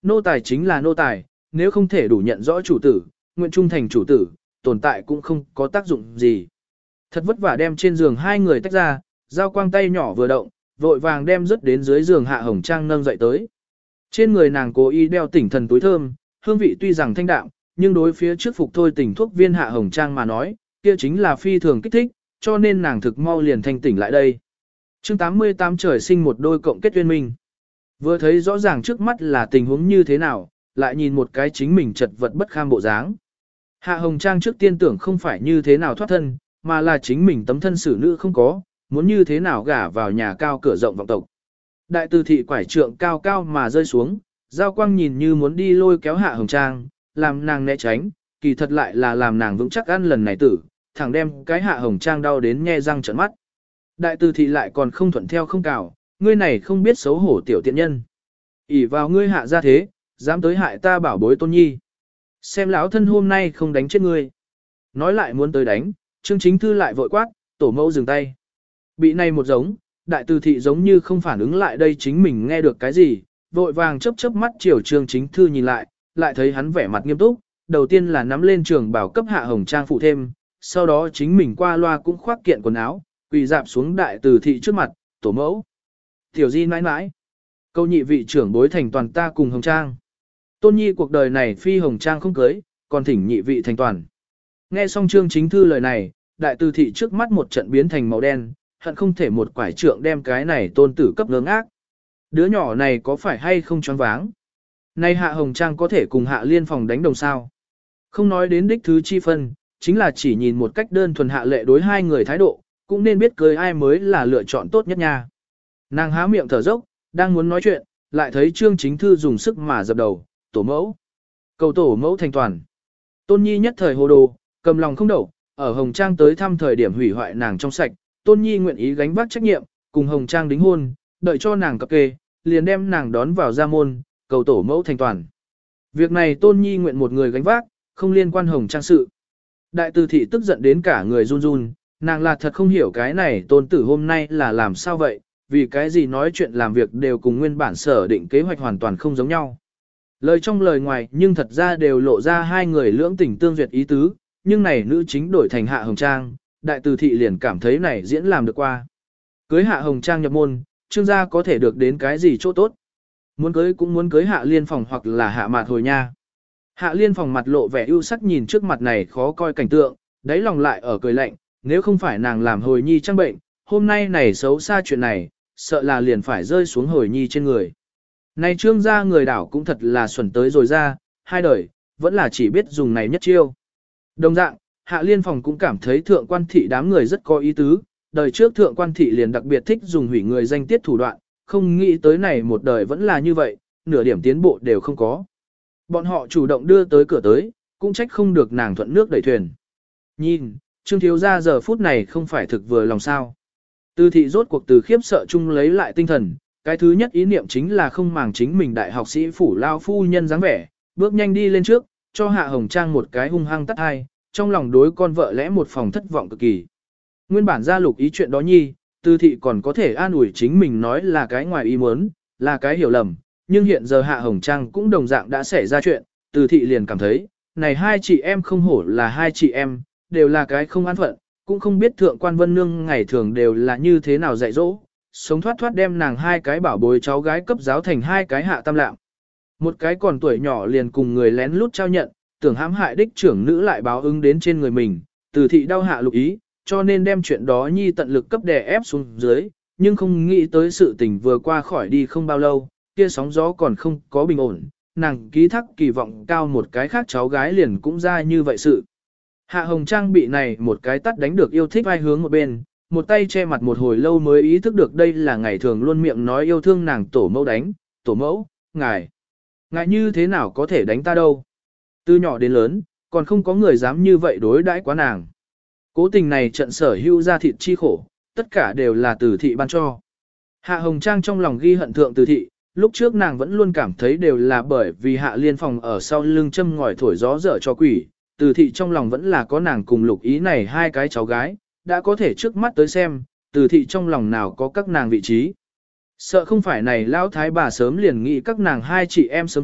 Nô tài chính là nô tài, nếu không thể đủ nhận rõ chủ tử, nguyện trung thành chủ tử, tồn tại cũng không có tác dụng gì. Thật vất vả đem trên giường hai người tách ra, Giao Quang tay nhỏ vừa động, vội vàng đem rớt đến dưới giường Hạ Hồng Trang nâng dậy tới. Trên người nàng cố ý đeo tỉnh thần túi thơm, hương vị tuy rằng thanh đạm, nhưng đối phía trước phục thôi tỉnh thuốc viên Hạ Hồng Trang mà nói, kia chính là phi thường kích thích, cho nên nàng thực mau liền thanh tỉnh lại đây. Chương 88 trời sinh một đôi cộng kết duyên minh. Vừa thấy rõ ràng trước mắt là tình huống như thế nào, lại nhìn một cái chính mình chật vật bất kham bộ dáng. Hạ Hồng Trang trước tiên tưởng không phải như thế nào thoát thân, mà là chính mình tấm thân xử nữ không có, muốn như thế nào gả vào nhà cao cửa rộng vọng tộc. Đại từ thị quải trượng cao cao mà rơi xuống, Giao Quang nhìn như muốn đi lôi kéo Hạ Hồng Trang, làm nàng né tránh, kỳ thật lại là làm nàng vững chắc ăn lần này tử, thẳng đem cái Hạ Hồng Trang đau đến nhe răng trợn mắt. Đại từ thị lại còn không thuận theo không cào, ngươi này không biết xấu hổ tiểu tiện nhân. ỷ vào ngươi hạ ra thế, dám tới hại ta bảo bối Tôn Nhi. Xem lão thân hôm nay không đánh chết ngươi. Nói lại muốn tới đánh, Trương Chính Thư lại vội quát, tổ mẫu dừng tay. Bị này một giống, đại từ thị giống như không phản ứng lại đây chính mình nghe được cái gì, vội vàng chớp chớp mắt chiều Trương Chính Thư nhìn lại, lại thấy hắn vẻ mặt nghiêm túc, đầu tiên là nắm lên trường bảo cấp Hạ Hồng Trang phụ thêm, sau đó chính mình qua loa cũng khoác kiện quần áo, quỳ dạp xuống đại từ thị trước mặt, tổ mẫu. Tiểu di nãi nãi, câu nhị vị trưởng bối thành toàn ta cùng Hồng Trang. Tôn Nhi cuộc đời này phi Hồng Trang không cưới, còn thỉnh nhị vị thành toàn. Nghe xong Trương Chính Thư lời này, đại từ thị trước mắt một trận biến thành màu đen, hận không thể một quải trượng đem cái này tôn tử cấp ngớ ác. Đứa nhỏ này có phải hay không choáng váng? Nay Hạ Hồng Trang có thể cùng Hạ Liên phòng đánh đồng sao? Không nói đến đích thứ chi phân, chính là chỉ nhìn một cách đơn thuần hạ lệ đối hai người thái độ, cũng nên biết cưới ai mới là lựa chọn tốt nhất nha. Nàng há miệng thở dốc, đang muốn nói chuyện, lại thấy Trương Chính Thư dùng sức mà dập đầu, tổ mẫu. Cầu tổ mẫu thành toàn. Tôn Nhi nhất thời hồ đồ, cầm lòng không đậu, ở Hồng Trang tới thăm thời điểm hủy hoại nàng trong sạch, Tôn Nhi nguyện ý gánh vác trách nhiệm, cùng Hồng Trang đính hôn, đợi cho nàng cập kê, liền đem nàng đón vào gia môn, cầu tổ mẫu thành toàn. Việc này Tôn Nhi nguyện một người gánh vác, không liên quan Hồng Trang sự. Đại từ thị tức giận đến cả người run run, nàng là thật không hiểu cái này tôn tử hôm nay là làm sao vậy, vì cái gì nói chuyện làm việc đều cùng nguyên bản sở định kế hoạch hoàn toàn không giống nhau. Lời trong lời ngoài nhưng thật ra đều lộ ra hai người lưỡng tình tương duyệt ý tứ, nhưng này nữ chính đổi thành Hạ Hồng Trang, đại từ thị liền cảm thấy này diễn làm được qua. Cưới Hạ Hồng Trang nhập môn, Trương gia có thể được đến cái gì chỗ tốt. Muốn cưới cũng muốn cưới Hạ Liên phòng hoặc là Hạ Mạt hồi nha. Hạ Liên phòng mặt lộ vẻ ưu sắc nhìn trước mặt này khó coi cảnh tượng, đáy lòng lại ở cười lạnh, nếu không phải nàng làm hồi nhi trang bệnh, hôm nay này xấu xa chuyện này, sợ là liền phải rơi xuống hồi nhi trên người. Này Trương gia người đảo cũng thật là xuẩn tới rồi ra, hai đời, vẫn là chỉ biết dùng này nhất chiêu. Đồng dạng, Hạ Liên phòng cũng cảm thấy thượng quan thị đám người rất có ý tứ, đời trước thượng quan thị liền đặc biệt thích dùng hủy người danh tiết thủ đoạn, không nghĩ tới này một đời vẫn là như vậy, nửa điểm tiến bộ đều không có. Bọn họ chủ động đưa tới cửa tới, cũng trách không được nàng thuận nước đẩy thuyền. Nhìn, Trương thiếu gia giờ phút này không phải thực vừa lòng sao. Từ thị rốt cuộc từ khiếp sợ chung lấy lại tinh thần, cái thứ nhất ý niệm chính là không màng chính mình đại học sĩ phủ lao phu nhân dáng vẻ, bước nhanh đi lên trước, cho Hạ Hồng Trang một cái hung hăng tắt hai, trong lòng đối con vợ lẽ một phòng thất vọng cực kỳ. Nguyên bản ra lục ý chuyện đó nhi, Từ thị còn có thể an ủi chính mình nói là cái ngoài ý muốn, là cái hiểu lầm, nhưng hiện giờ Hạ Hồng Trang cũng đồng dạng đã xảy ra chuyện, Từ thị liền cảm thấy, này hai chị em không hổ là hai chị em, đều là cái không an phận, cũng không biết thượng quan Vân Nương ngày thường đều là như thế nào dạy dỗ, sống thoát thoát đem nàng hai cái bảo bối cháu gái cấp giáo thành hai cái hạ tam lạm. Một cái còn tuổi nhỏ liền cùng người lén lút trao nhận, tưởng hãm hại đích trưởng nữ lại báo ứng đến trên người mình, Từ thị đau hạ lục ý, cho nên đem chuyện đó nhi tận lực cấp đè ép xuống dưới, nhưng không nghĩ tới sự tình vừa qua khỏi đi không bao lâu, kia sóng gió còn không có bình ổn, nàng ký thác kỳ vọng cao một cái khác cháu gái liền cũng ra như vậy sự. Hạ Hồng Trang bị này một cái tắt đánh được yêu thích vai hướng một bên, một tay che mặt một hồi lâu mới ý thức được đây là ngày thường luôn miệng nói yêu thương nàng tổ mẫu đánh, tổ mẫu, ngài như thế nào có thể đánh ta đâu. Từ nhỏ đến lớn, còn không có người dám như vậy đối đãi quá nàng. Cố tình này trận sở hữu ra thịt chi khổ, tất cả đều là Từ thị ban cho. Hạ Hồng Trang trong lòng ghi hận thượng Từ thị, lúc trước nàng vẫn luôn cảm thấy đều là bởi vì Hạ Liên phòng ở sau lưng châm ngòi thổi gió dở cho quỷ, Từ thị trong lòng vẫn là có nàng cùng lục ý này hai cái cháu gái, đã có thể trước mắt tới xem, Từ thị trong lòng nào có các nàng vị trí. Sợ không phải này lão thái bà sớm liền nghĩ các nàng hai chị em sớm chết,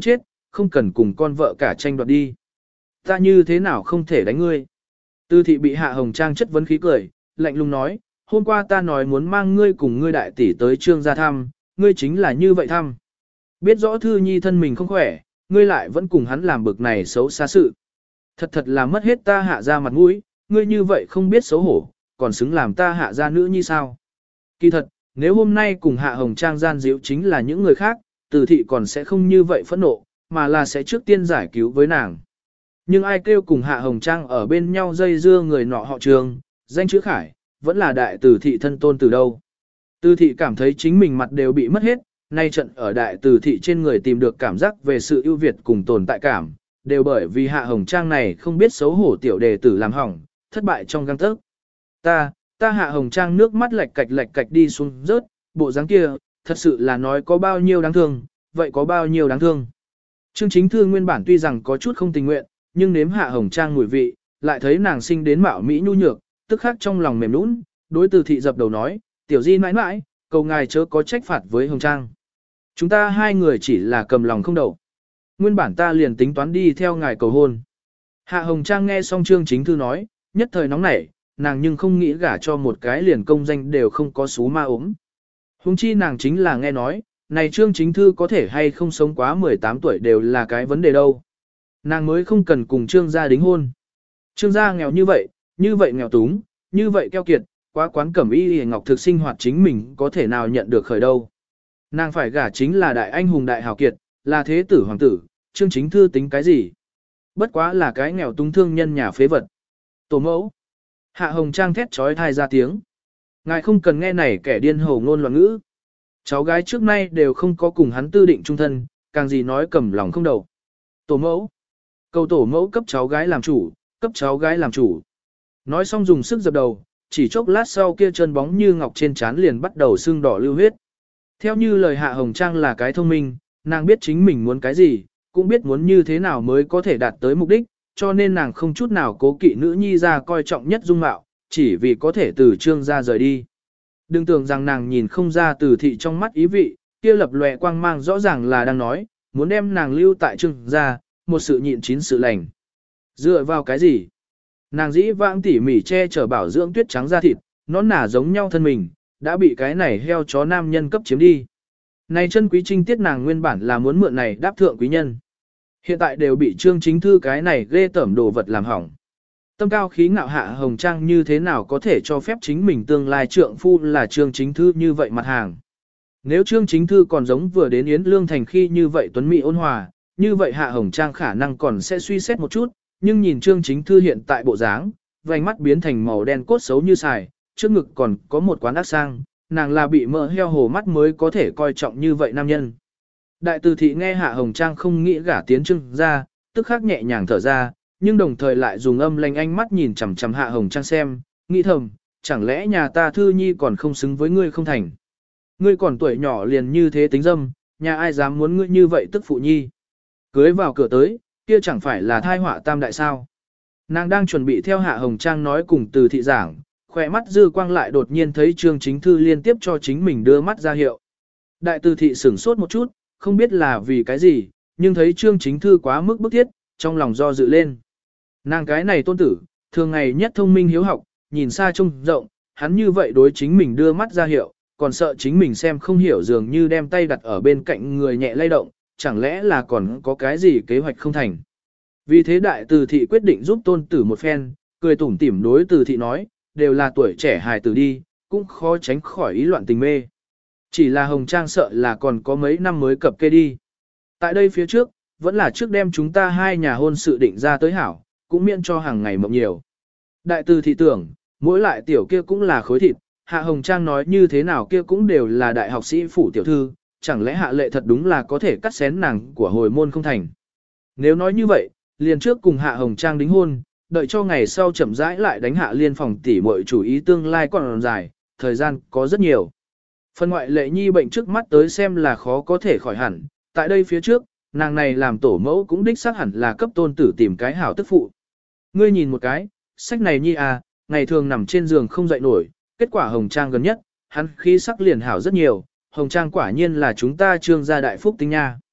không cần cùng con vợ cả tranh đoạt đi. Ta như thế nào không thể đánh ngươi? Từ thị bị Hạ Hồng Trang chất vấn khí cười, lạnh lùng nói, hôm qua ta nói muốn mang ngươi cùng ngươi đại tỷ tới Trương gia thăm, ngươi chính là như vậy thăm. Biết rõ Thư Nhi thân mình không khỏe, ngươi lại vẫn cùng hắn làm bực này xấu xa sự. Thật là mất hết ta Hạ ra mặt mũi, ngươi như vậy không biết xấu hổ, còn xứng làm ta Hạ ra nữ nhi sao? Kỳ thật, nếu hôm nay cùng Hạ Hồng Trang gian díu chính là những người khác, Từ thị còn sẽ không như vậy phẫn nộ, mà là sẽ trước tiên giải cứu với nàng. Nhưng ai kêu cùng Hạ Hồng Trang ở bên nhau dây dưa người nọ họ Trường, danh chữ Khải, vẫn là đại Từ thị thân tôn từ đâu. Từ thị cảm thấy chính mình mặt đều bị mất hết, nay trận ở đại Từ thị trên người tìm được cảm giác về sự ưu việt cùng tồn tại cảm, đều bởi vì Hạ Hồng Trang này không biết xấu hổ tiểu đề tử làm hỏng, thất bại trong gang tấc. Ta Hạ Hồng Trang nước mắt lạch cạch đi xuống rớt, bộ dáng kia, thật sự là nói có bao nhiêu đáng thương, vậy có bao nhiêu đáng thương. Trương Chính Thư nguyên bản tuy rằng có chút không tình nguyện, nhưng nếm Hạ Hồng Trang mùi vị, lại thấy nàng sinh đến mạo mỹ nhu nhược, tức khắc trong lòng mềm nũng, đối Từ thị dập đầu nói, tiểu di mãi mãi, cầu ngài chớ có trách phạt với Hồng Trang. Chúng ta hai người chỉ là cầm lòng không đậu. Nguyên bản ta liền tính toán đi theo ngài cầu hôn. Hạ Hồng Trang nghe xong Trương Chính Thư nói, nhất thời nóng nảy, nàng nhưng không nghĩ gả cho một cái liền công danh đều không có xú ma ốm. Hùng chi nàng chính là nghe nói, này Trương Chính Thư có thể hay không sống quá 18 tuổi đều là cái vấn đề đâu. Nàng mới không cần cùng Trương gia đính hôn. Trương gia nghèo như vậy nghèo túng, như vậy keo kiệt, quá quán cẩm y ngọc thực sinh hoạt chính mình có thể nào nhận được khởi đâu. Nàng phải gả chính là đại anh hùng đại hào kiệt, là thế tử hoàng tử, Trương Chính Thư tính cái gì? Bất quá là cái nghèo túng thương nhân nhà phế vật. Tổ mẫu. Hạ Hồng Trang thét trói thai ra tiếng. Ngài không cần nghe này kẻ điên hồ ngôn loạn ngữ. Cháu gái trước nay đều không có cùng hắn tư định chung thân, càng gì nói cầm lòng không đầu. Tổ mẫu. Cầu tổ mẫu cấp cháu gái làm chủ, cấp cháu gái làm chủ. Nói xong dùng sức dập đầu, chỉ chốc lát sau kia chân bóng như ngọc trên trán liền bắt đầu sưng đỏ lưu huyết. Theo như lời Hạ Hồng Trang là cái thông minh, nàng biết chính mình muốn cái gì, cũng biết muốn như thế nào mới có thể đạt tới mục đích, cho nên nàng không chút nào cố kỵ nữ nhi ra coi trọng nhất dung mạo, chỉ vì có thể từ Trương gia rời đi. Đừng tưởng rằng nàng nhìn không ra Từ thị trong mắt ý vị, kia lập lòe quang mang rõ ràng là đang nói, muốn đem nàng lưu tại Trương gia, một sự nhịn chín sự lành. Dựa vào cái gì? Nàng dĩ vãng tỉ mỉ che chở bảo dưỡng tuyết trắng da thịt, nó nả giống nhau thân mình, đã bị cái này heo chó nam nhân cấp chiếm đi. Này chân quý trinh tiết nàng nguyên bản là muốn mượn này đáp thượng quý nhân. Hiện tại đều bị Trương Chính Thư cái này ghê tởm đồ vật làm hỏng. Tâm cao khí ngạo Hạ Hồng Trang như thế nào có thể cho phép chính mình tương lai trượng phu là Trương Chính Thư như vậy mặt hàng. Nếu Trương Chính Thư còn giống vừa đến Yến Lương Thành khi như vậy tuấn mỹ ôn hòa, như vậy Hạ Hồng Trang khả năng còn sẽ suy xét một chút, nhưng nhìn Trương Chính Thư hiện tại bộ dáng, vành mắt biến thành màu đen cốt xấu như xài, trước ngực còn có một quán ác sang, nàng là bị mỡ heo hồ mắt mới có thể coi trọng như vậy nam nhân. Đại Từ thị nghe Hạ Hồng Trang không nghĩ gả tiến Trương ra, tức khắc nhẹ nhàng thở ra, nhưng đồng thời lại dùng âm lanh ánh mắt nhìn chằm chằm Hạ Hồng Trang xem, nghĩ thầm, chẳng lẽ nhà ta Thư Nhi còn không xứng với ngươi không thành. Ngươi còn tuổi nhỏ liền như thế tính dâm, nhà ai dám muốn ngươi như vậy tức phụ nhi. Cưới vào cửa tới, kia chẳng phải là thai họa tam đại sao. Nàng đang chuẩn bị theo Hạ Hồng Trang nói cùng Từ thị giảng, khỏe mắt dư quang lại đột nhiên thấy Trương Chính Thư liên tiếp cho chính mình đưa mắt ra hiệu. Đại Từ thị sửng sốt một chút, không biết là vì cái gì, nhưng thấy Trương Chính Thư quá mức bức thiết, trong lòng do dự lên. Nàng cái này tôn tử, thường ngày nhất thông minh hiếu học, nhìn xa trông rộng, hắn như vậy đối chính mình đưa mắt ra hiệu, còn sợ chính mình xem không hiểu dường như đem tay đặt ở bên cạnh người nhẹ lay động, chẳng lẽ là còn có cái gì kế hoạch không thành. Vì thế Đại Từ thị quyết định giúp tôn tử một phen, cười tủm tỉm đối Từ thị nói, đều là tuổi trẻ hài tử đi, cũng khó tránh khỏi ý loạn tình mê. Chỉ là Hồng Trang sợ là còn có mấy năm mới cập kê đi. Tại đây phía trước, vẫn là trước đem chúng ta hai nhà hôn sự định ra tới hảo, cũng miễn cho hàng ngày mộng nhiều. Đại Từ thị tưởng, mỗi lại tiểu kia cũng là khối thịt, Hạ Hồng Trang nói như thế nào kia cũng đều là đại học sĩ phủ tiểu thư, chẳng lẽ Hạ Lệ thật đúng là có thể cắt xén nàng của hồi môn không thành. Nếu nói như vậy, liền trước cùng Hạ Hồng Trang đính hôn, đợi cho ngày sau chậm rãi lại đánh Hạ Liên phòng tỉ muội chủ ý tương lai còn dài, thời gian có rất nhiều. Phần ngoại Lệ nhi bệnh trước mắt tới xem là khó có thể khỏi hẳn, tại đây phía trước, nàng này làm tổ mẫu cũng đích xác hẳn là cấp tôn tử tìm cái hảo tức phụ. Ngươi nhìn một cái, sách này nhi à, ngày thường nằm trên giường không dậy nổi, kết quả Hồng Trang gần nhất, hắn khí sắc liền hảo rất nhiều, Hồng Trang quả nhiên là chúng ta Trương gia đại phúc tinh nha.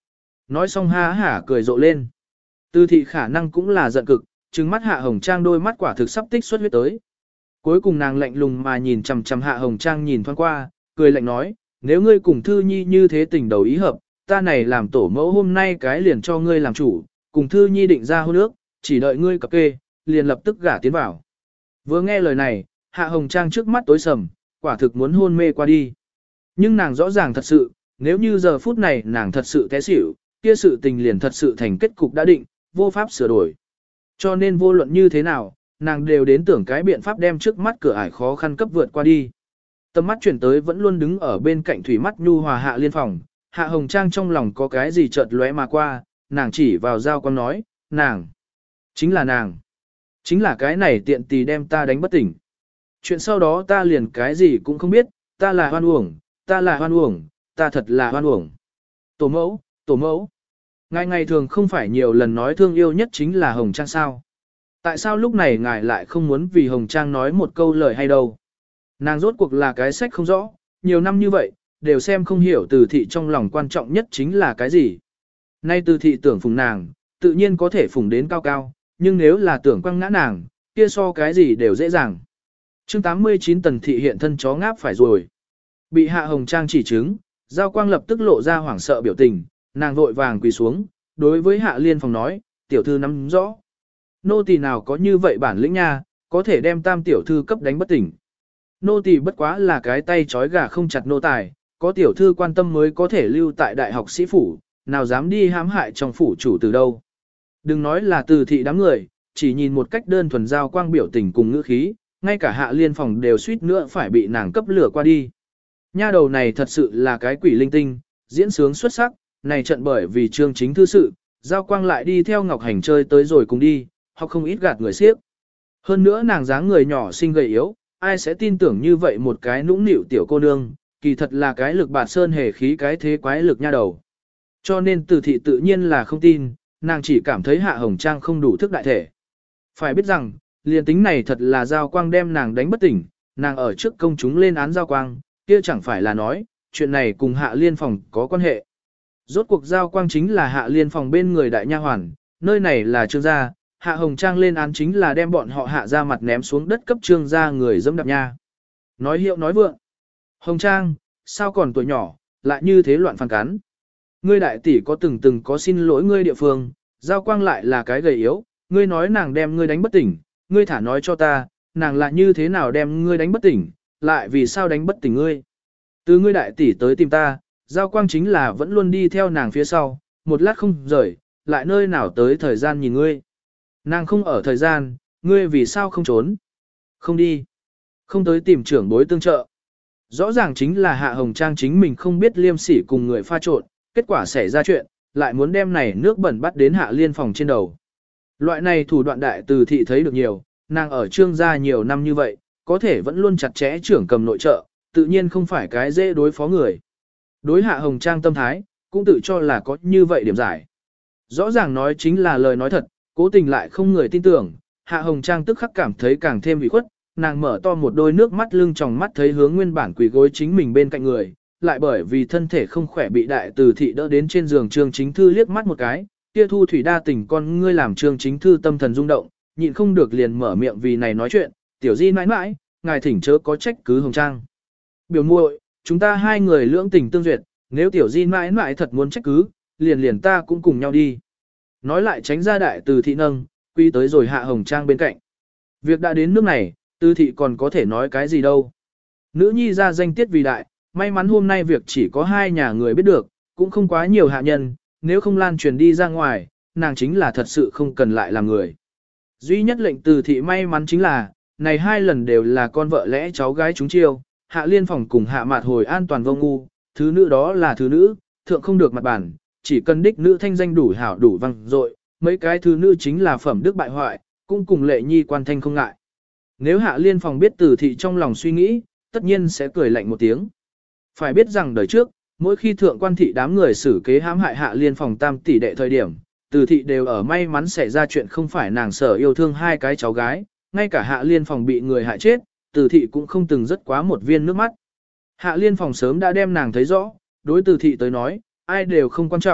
nói xong ha hả cười rộ lên. Từ thị khả năng cũng là giận cực, trừng mắt Hạ Hồng Trang đôi mắt quả thực sắp tích xuất huyết tới. Cuối cùng nàng lạnh lùng mà nhìn chằm chằm Hạ Hồng Trang nhìn thoáng qua, cười lạnh nói, nếu ngươi cùng Thư Nhi như thế tình đầu ý hợp, ta này làm tổ mẫu hôm nay cái liền cho ngươi làm chủ, cùng Thư Nhi định ra hôn ước, chỉ đợi ngươi cập kê, liền lập tức gả tiến vào. Vừa nghe lời này, Hạ Hồng Trang trước mắt tối sầm, quả thực muốn hôn mê qua đi. Nhưng nàng rõ ràng thật sự, nếu như giờ phút này nàng thật sự té xỉu, kia sự tình liền thật sự thành kết cục đã định, vô pháp sửa đổi. Cho nên vô luận như thế nào, nàng đều đến tưởng cái biện pháp đem trước mắt cửa ải khó khăn cấp vượt qua đi. Tầm mắt chuyển tới vẫn luôn đứng ở bên cạnh thủy mắt nhu hòa Hạ Liên Phòng, Hạ Hồng Trang trong lòng có cái gì chợt lóe mà qua, nàng chỉ vào Giao Quang nói, nàng, chính là nàng, chính là cái này tiện tì đem ta đánh bất tỉnh. Chuyện sau đó ta liền cái gì cũng không biết, ta là hoan uổng, ta là hoan uổng, ta thật là hoan uổng. Tổ mẫu, tổ mẫu. Ngài ngày thường không phải nhiều lần nói thương yêu nhất chính là Hồng Trang sao? Tại sao lúc này ngài lại không muốn vì Hồng Trang nói một câu lời hay đâu? Nàng rốt cuộc là cái sách không rõ, nhiều năm như vậy, đều xem không hiểu Từ thị trong lòng quan trọng nhất chính là cái gì. Nay Từ thị tưởng phụng nàng, tự nhiên có thể phụng đến cao cao, nhưng nếu là tưởng quăng ngã nàng, kia so cái gì đều dễ dàng. Chương 89 Tần thị hiện thân chó ngáp phải rồi. Bị Hạ Hồng Trang chỉ trứng, Giao Quang lập tức lộ ra hoảng sợ biểu tình, nàng vội vàng quỳ xuống, đối với Hạ Liên Phòng nói, tiểu thư nắm rõ. Nô tỳ nào có như vậy bản lĩnh nha, có thể đem tam tiểu thư cấp đánh bất tỉnh. Nô tỳ bất quá là cái tay trói gà không chặt nô tài, có tiểu thư quan tâm mới có thể lưu tại đại học sĩ phủ, nào dám đi hãm hại trong phủ chủ từ đâu. Đừng nói là Từ thị đám người, chỉ nhìn một cách đơn thuần Giao Quang biểu tình cùng ngữ khí, ngay cả Hạ Liên Phòng đều suýt nữa phải bị nàng cấp lửa qua đi. Nha đầu này thật sự là cái quỷ linh tinh, diễn sướng xuất sắc, này trận bởi vì Trương Chính thư sự, Giao Quang lại đi theo Ngọc Hành chơi tới rồi cùng đi, hoặc không ít gạt người siếp. Hơn nữa nàng dáng người nhỏ xinh gầy yếu, ai sẽ tin tưởng như vậy một cái nũng nịu tiểu cô nương, kỳ thật là cái lực bạt sơn hề khí cái thế quái lực nha đầu. Cho nên Từ thị tự nhiên là không tin, nàng chỉ cảm thấy Hạ Hồng Trang không đủ thức đại thể. Phải biết rằng, liền tính này thật là Giao Quang đem nàng đánh bất tỉnh, nàng ở trước công chúng lên án Giao Quang, kia chẳng phải là nói, chuyện này cùng Hạ Liên Phòng có quan hệ. Rốt cuộc Giao Quang chính là Hạ Liên Phòng bên người đại nha hoàn, nơi này là Trương gia, Hạ Hồng Trang lên án chính là đem bọn họ Hạ ra mặt ném xuống đất cấp Trương gia người dẫm đạp nha. Nói hiệu nói vượng. Hồng Trang, sao còn tuổi nhỏ, lại như thế loạn phản cắn. Ngươi đại tỷ có từng có xin lỗi ngươi địa phương, Giao Quang lại là cái gầy yếu, ngươi nói nàng đem ngươi đánh bất tỉnh, ngươi thả nói cho ta, nàng là như thế nào đem ngươi đánh bất tỉnh, lại vì sao đánh bất tỉnh ngươi. Từ ngươi đại tỷ tới tìm ta, Giao Quang chính là vẫn luôn đi theo nàng phía sau, một lát không rời, lại nơi nào tới thời gian nhìn ngươi. Nàng không ở thời gian, ngươi vì sao không trốn? Không đi. Không tới tìm trưởng bối tương trợ. Rõ ràng chính là Hạ Hồng Trang chính mình không biết liêm sỉ cùng người pha trộn, kết quả xảy ra chuyện, lại muốn đem này nước bẩn bắt đến Hạ Liên Phòng trên đầu. Loại này thủ đoạn đại Từ thị thấy được nhiều, nàng ở Trương gia nhiều năm như vậy, có thể vẫn luôn chặt chẽ trưởng cầm nội trợ, tự nhiên không phải cái dễ đối phó người. Đối Hạ Hồng Trang tâm thái, cũng tự cho là có như vậy điểm giải. Rõ ràng nói chính là lời nói thật, cố tình lại không người tin tưởng, Hạ Hồng Trang tức khắc cảm thấy càng thêm bị khuất, nàng mở to một đôi nước mắt lưng tròng mắt thấy hướng nguyên bản quỳ gối chính mình bên cạnh người, lại bởi vì thân thể không khỏe bị đại Từ thị đỡ đến trên giường Trương Chính Thư liếc mắt một cái, kia thu thủy đa tình con ngươi làm Trương Chính Thư tâm thần rung động, nhịn không được liền mở miệng vì này nói chuyện, tiểu di mãi mãi, ngài thỉnh chớ có trách cứ Hồng Trang. Biểu muội, chúng ta hai người lưỡng tình tương duyệt, nếu tiểu di mãi mãi thật muốn trách cứ, liền ta cũng cùng nhau đi. Nói lại tránh ra đại Từ thị nâng, quy tới rồi Hạ Hồng Trang bên cạnh. Việc đã đến nước này, Từ thị còn có thể nói cái gì đâu. Nữ nhi ra danh tiết vì đại, may mắn hôm nay việc chỉ có hai nhà người biết được, cũng không quá nhiều hạ nhân, nếu không lan truyền đi ra ngoài, nàng chính là thật sự không cần lại làm người. Duy nhất lệnh Từ thị may mắn chính là, này hai lần đều là con vợ lẽ cháu gái chúng chiêu, Hạ Liên Phòng cùng Hạ Mạt hồi an toàn vô ngu, thứ nữ đó là thứ nữ, thượng không được mặt bản, chỉ cần đích nữ thanh danh đủ hảo đủ văng dội, mấy cái thứ nữ chính là phẩm đức bại hoại, cũng cùng Lệ Nhi quan thanh không ngại. Nếu Hạ Liên Phòng biết Từ thị trong lòng suy nghĩ, tất nhiên sẽ cười lạnh một tiếng. Phải biết rằng đời trước, mỗi khi thượng quan thị đám người xử kế hãm hại Hạ Liên Phòng tam tỷ đệ thời điểm, Từ thị đều ở may mắn xảy ra chuyện không phải nàng sở yêu thương hai cái cháu gái, ngay cả Hạ Liên Phòng bị người hại chết, Từ thị cũng không từng rớt quá một viên nước mắt. Hạ Liên Phòng sớm đã đem nàng thấy rõ, đối Từ thị tới nói, ai đều không quan trọng,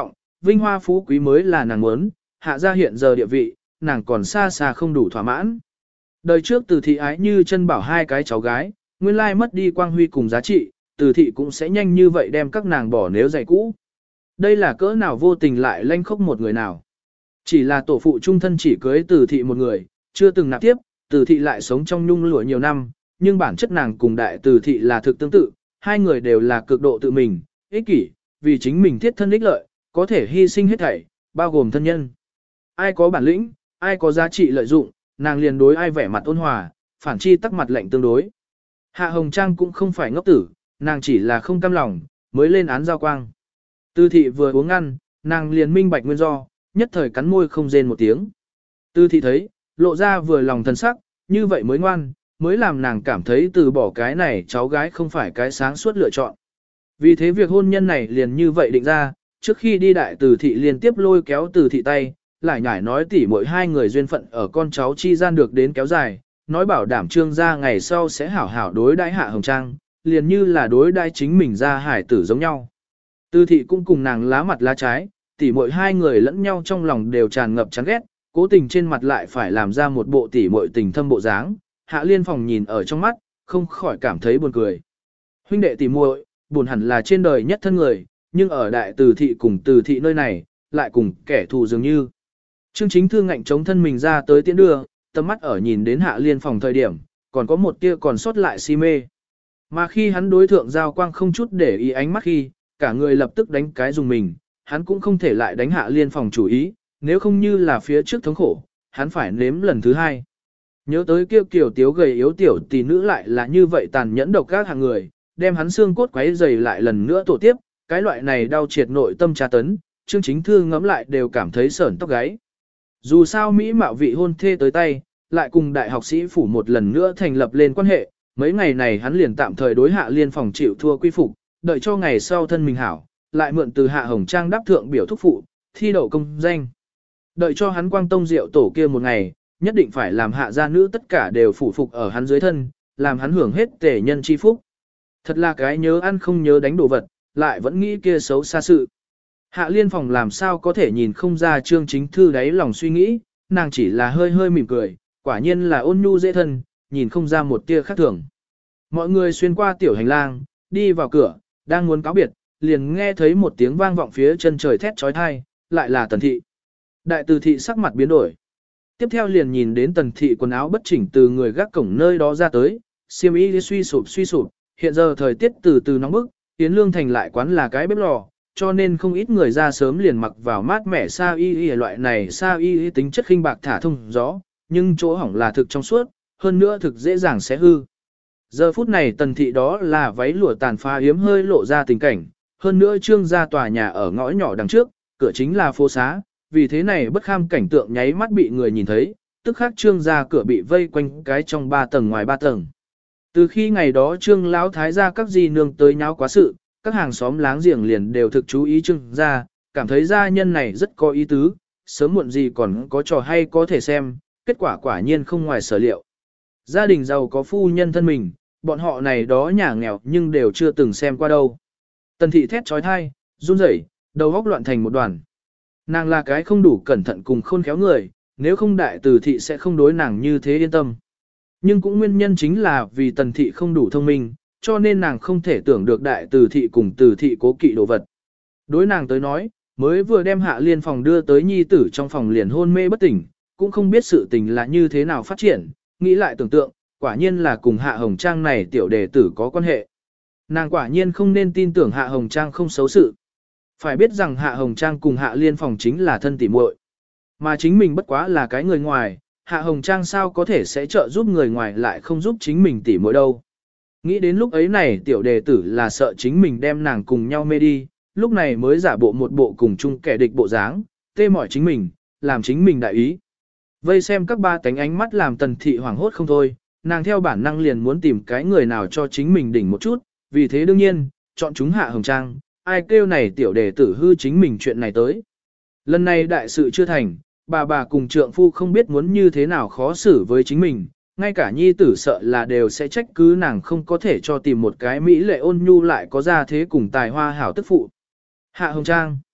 vinh hoa phú quý mới là nàng muốn, hạ gia hiện giờ địa vị, nàng còn xa xa không đủ thỏa mãn. Đời trước Từ thị ái như chân bảo hai cái cháu gái, nguyên lai mất đi quang huy cùng giá trị, Từ thị cũng sẽ nhanh như vậy đem các nàng bỏ nếu giày cũ. Đây là cỡ nào vô tình lại lanh khốc một người nào. Chỉ là tổ phụ trung thân chỉ cưới Từ thị một người, chưa từng nạp tiếp, Từ thị lại sống trong nhung lụa nhiều năm, nhưng bản chất nàng cùng đại Từ thị là thực tương tự, hai người đều là cực độ tự mình, ích kỷ, vì chính mình thiết thân ích lợi, có thể hy sinh hết thảy, bao gồm thân nhân. Ai có bản lĩnh, ai có giá trị lợi dụng, nàng liền đối ai vẻ mặt ôn hòa, phản chi tắc mặt lạnh tương đối. Hạ Hồng Trang cũng không phải ngốc tử, nàng chỉ là không cam lòng, mới lên án giao quang. Từ thị vừa uống ăn, nàng liền minh bạch nguyên do, nhất thời cắn môi không rên một tiếng. Từ thị thấy, lộ ra vừa lòng thân sắc, như vậy mới ngoan, mới làm nàng cảm thấy từ bỏ cái này cháu gái không phải cái sáng suốt lựa chọn. Vì thế việc hôn nhân này liền như vậy định ra, trước khi đi đại Từ thị liên tiếp lôi kéo Từ thị tay, lại nhải nói tỉ mỗi hai người duyên phận ở con cháu chi gian được đến kéo dài, nói bảo đảm Trương gia ngày sau sẽ hảo hảo đối đãi Hạ Hồng Trang, liền như là đối đãi chính mình ra hải tử giống nhau. Từ thị cũng cùng nàng lá mặt lá trái, tỉ mỗi hai người lẫn nhau trong lòng đều tràn ngập chán ghét, cố tình trên mặt lại phải làm ra một bộ tỉ muội tình thâm bộ dáng. Hạ Liên Phòng nhìn ở trong mắt, không khỏi cảm thấy buồn cười. Huynh đệ tỉ muội, buồn hẳn là trên đời nhất thân người, nhưng ở đại Từ thị cùng Từ thị nơi này, lại cùng kẻ thù dường như. Trương Chính Thư ngạnh chống thân mình ra tới tiễn đưa, tầm mắt ở nhìn đến Hạ Liên Phòng thời điểm, còn có một tia còn sót lại si mê. Mà khi hắn đối thượng Giao Quang không chút để ý ánh mắt khi, cả người lập tức đánh cái dùng mình, hắn cũng không thể lại đánh Hạ Liên Phòng chủ ý, nếu không như là phía trước thống khổ, hắn phải nếm lần thứ hai. Nhớ tới kiêu kiểu tiếu gầy yếu tiểu tỷ nữ lại là như vậy tàn nhẫn độc các hạng người, đem hắn xương cốt quấy dày lại lần nữa tổ tiếp, cái loại này đau triệt nội tâm tra tấn, Trương Chính Thư ngẫm lại đều cảm thấy sởn tóc gáy. Dù sao Mỹ mạo vị hôn thê tới tay, lại cùng đại học sĩ phủ một lần nữa thành lập lên quan hệ, mấy ngày này hắn liền tạm thời đối Hạ Liên Phòng chịu thua quy phục, đợi cho ngày sau thân mình hảo, lại mượn từ Hạ Hồng Trang đáp thượng biểu thúc phụ, thi đậu công danh. Đợi cho hắn quang tông diệu tổ kia một ngày, nhất định phải làm Hạ gia nữ tất cả đều phủ phục ở hắn dưới thân, làm hắn hưởng hết tể nhân chi phúc. Thật là cái nhớ ăn không nhớ đánh đồ vật, lại vẫn nghĩ kia xấu xa sự. Hạ Liên Phòng làm sao có thể nhìn không ra Trương Chính Thư đáy lòng suy nghĩ, nàng chỉ là hơi hơi mỉm cười, quả nhiên là ôn nhu dễ thân, nhìn không ra một tia khác thường. Mọi người xuyên qua tiểu hành lang, đi vào cửa, đang muốn cáo biệt, liền nghe thấy một tiếng vang vọng phía chân trời thét trói thai, lại là Tần thị. Đại Từ thị sắc mặt biến đổi. Tiếp theo liền nhìn đến Tần thị quần áo bất chỉnh từ người gác cổng nơi đó ra tới, xiêm y suy sụp, hiện giờ thời tiết từ từ nóng bức, Yến Lương Thành lại quán là cái bếp lò, cho nên không ít người ra sớm liền mặc vào mát mẻ sa y loại này sa y tính chất khinh bạc thả thông gió, nhưng chỗ hỏng là thực trong suốt, hơn nữa thực dễ dàng sẽ hư. Giờ phút này Tần thị đó là váy lụa tàn phá hiếm hơi lộ ra tình cảnh, hơn nữa Trương gia tòa nhà ở ngõ nhỏ đằng trước, cửa chính là phố xá, vì thế này bất kham cảnh tượng nháy mắt bị người nhìn thấy, tức khắc Trương gia cửa bị vây quanh cái trong 3 tầng ngoài 3 tầng. Từ khi ngày đó Trương lão thái gia các di nương tới nháo quá sự, các hàng xóm láng giềng liền đều thực chú ý Trương gia, cảm thấy gia nhân này rất có ý tứ, sớm muộn gì còn có trò hay có thể xem, kết quả quả nhiên không ngoài sở liệu. Gia đình giàu có phu nhân thân mình, bọn họ này đó nhà nghèo nhưng đều chưa từng xem qua đâu. Tần thị thét trói thai, run rẩy, đầu óc loạn thành một đoàn. Nàng là cái không đủ cẩn thận cùng khôn khéo người, nếu không đại Từ thị sẽ không đối nàng như thế yên tâm. Nhưng cũng nguyên nhân chính là vì Tần thị không đủ thông minh, cho nên nàng không thể tưởng được đại Từ thị cùng Từ thị cố kỵ đồ vật. Đối nàng tới nói, mới vừa đem Hạ Liên Phòng đưa tới nhi tử trong phòng liền hôn mê bất tỉnh, cũng không biết sự tình là như thế nào phát triển, nghĩ lại tưởng tượng, quả nhiên là cùng Hạ Hồng Trang này tiểu đệ tử có quan hệ. Nàng quả nhiên không nên tin tưởng Hạ Hồng Trang không xấu sự. Phải biết rằng Hạ Hồng Trang cùng Hạ Liên Phòng chính là thân tỉ muội, mà chính mình bất quá là cái người ngoài, Hạ Hồng Trang sao có thể sẽ trợ giúp người ngoài lại không giúp chính mình tỉ muội đâu. Nghĩ đến lúc ấy này tiểu đệ tử là sợ chính mình đem nàng cùng nhau mê đi, lúc này mới giả bộ một bộ cùng chung kẻ địch bộ dáng, tê mỏi chính mình, làm chính mình đại ý. Vây xem các ba tánh ánh mắt làm Tần thị hoảng hốt không thôi, nàng theo bản năng liền muốn tìm cái người nào cho chính mình đỉnh một chút, vì thế đương nhiên, chọn chúng Hạ Hồng Trang, ai kêu này tiểu đệ tử hư chính mình chuyện này tới. Lần này đại sự chưa thành, bà cùng trượng phu không biết muốn như thế nào khó xử với chính mình, ngay cả nhi tử sợ là đều sẽ trách cứ nàng không có thể cho tìm một cái mỹ lệ ôn nhu lại có gia thế cùng tài hoa hảo tức phụ. Hạ Hồng Trang.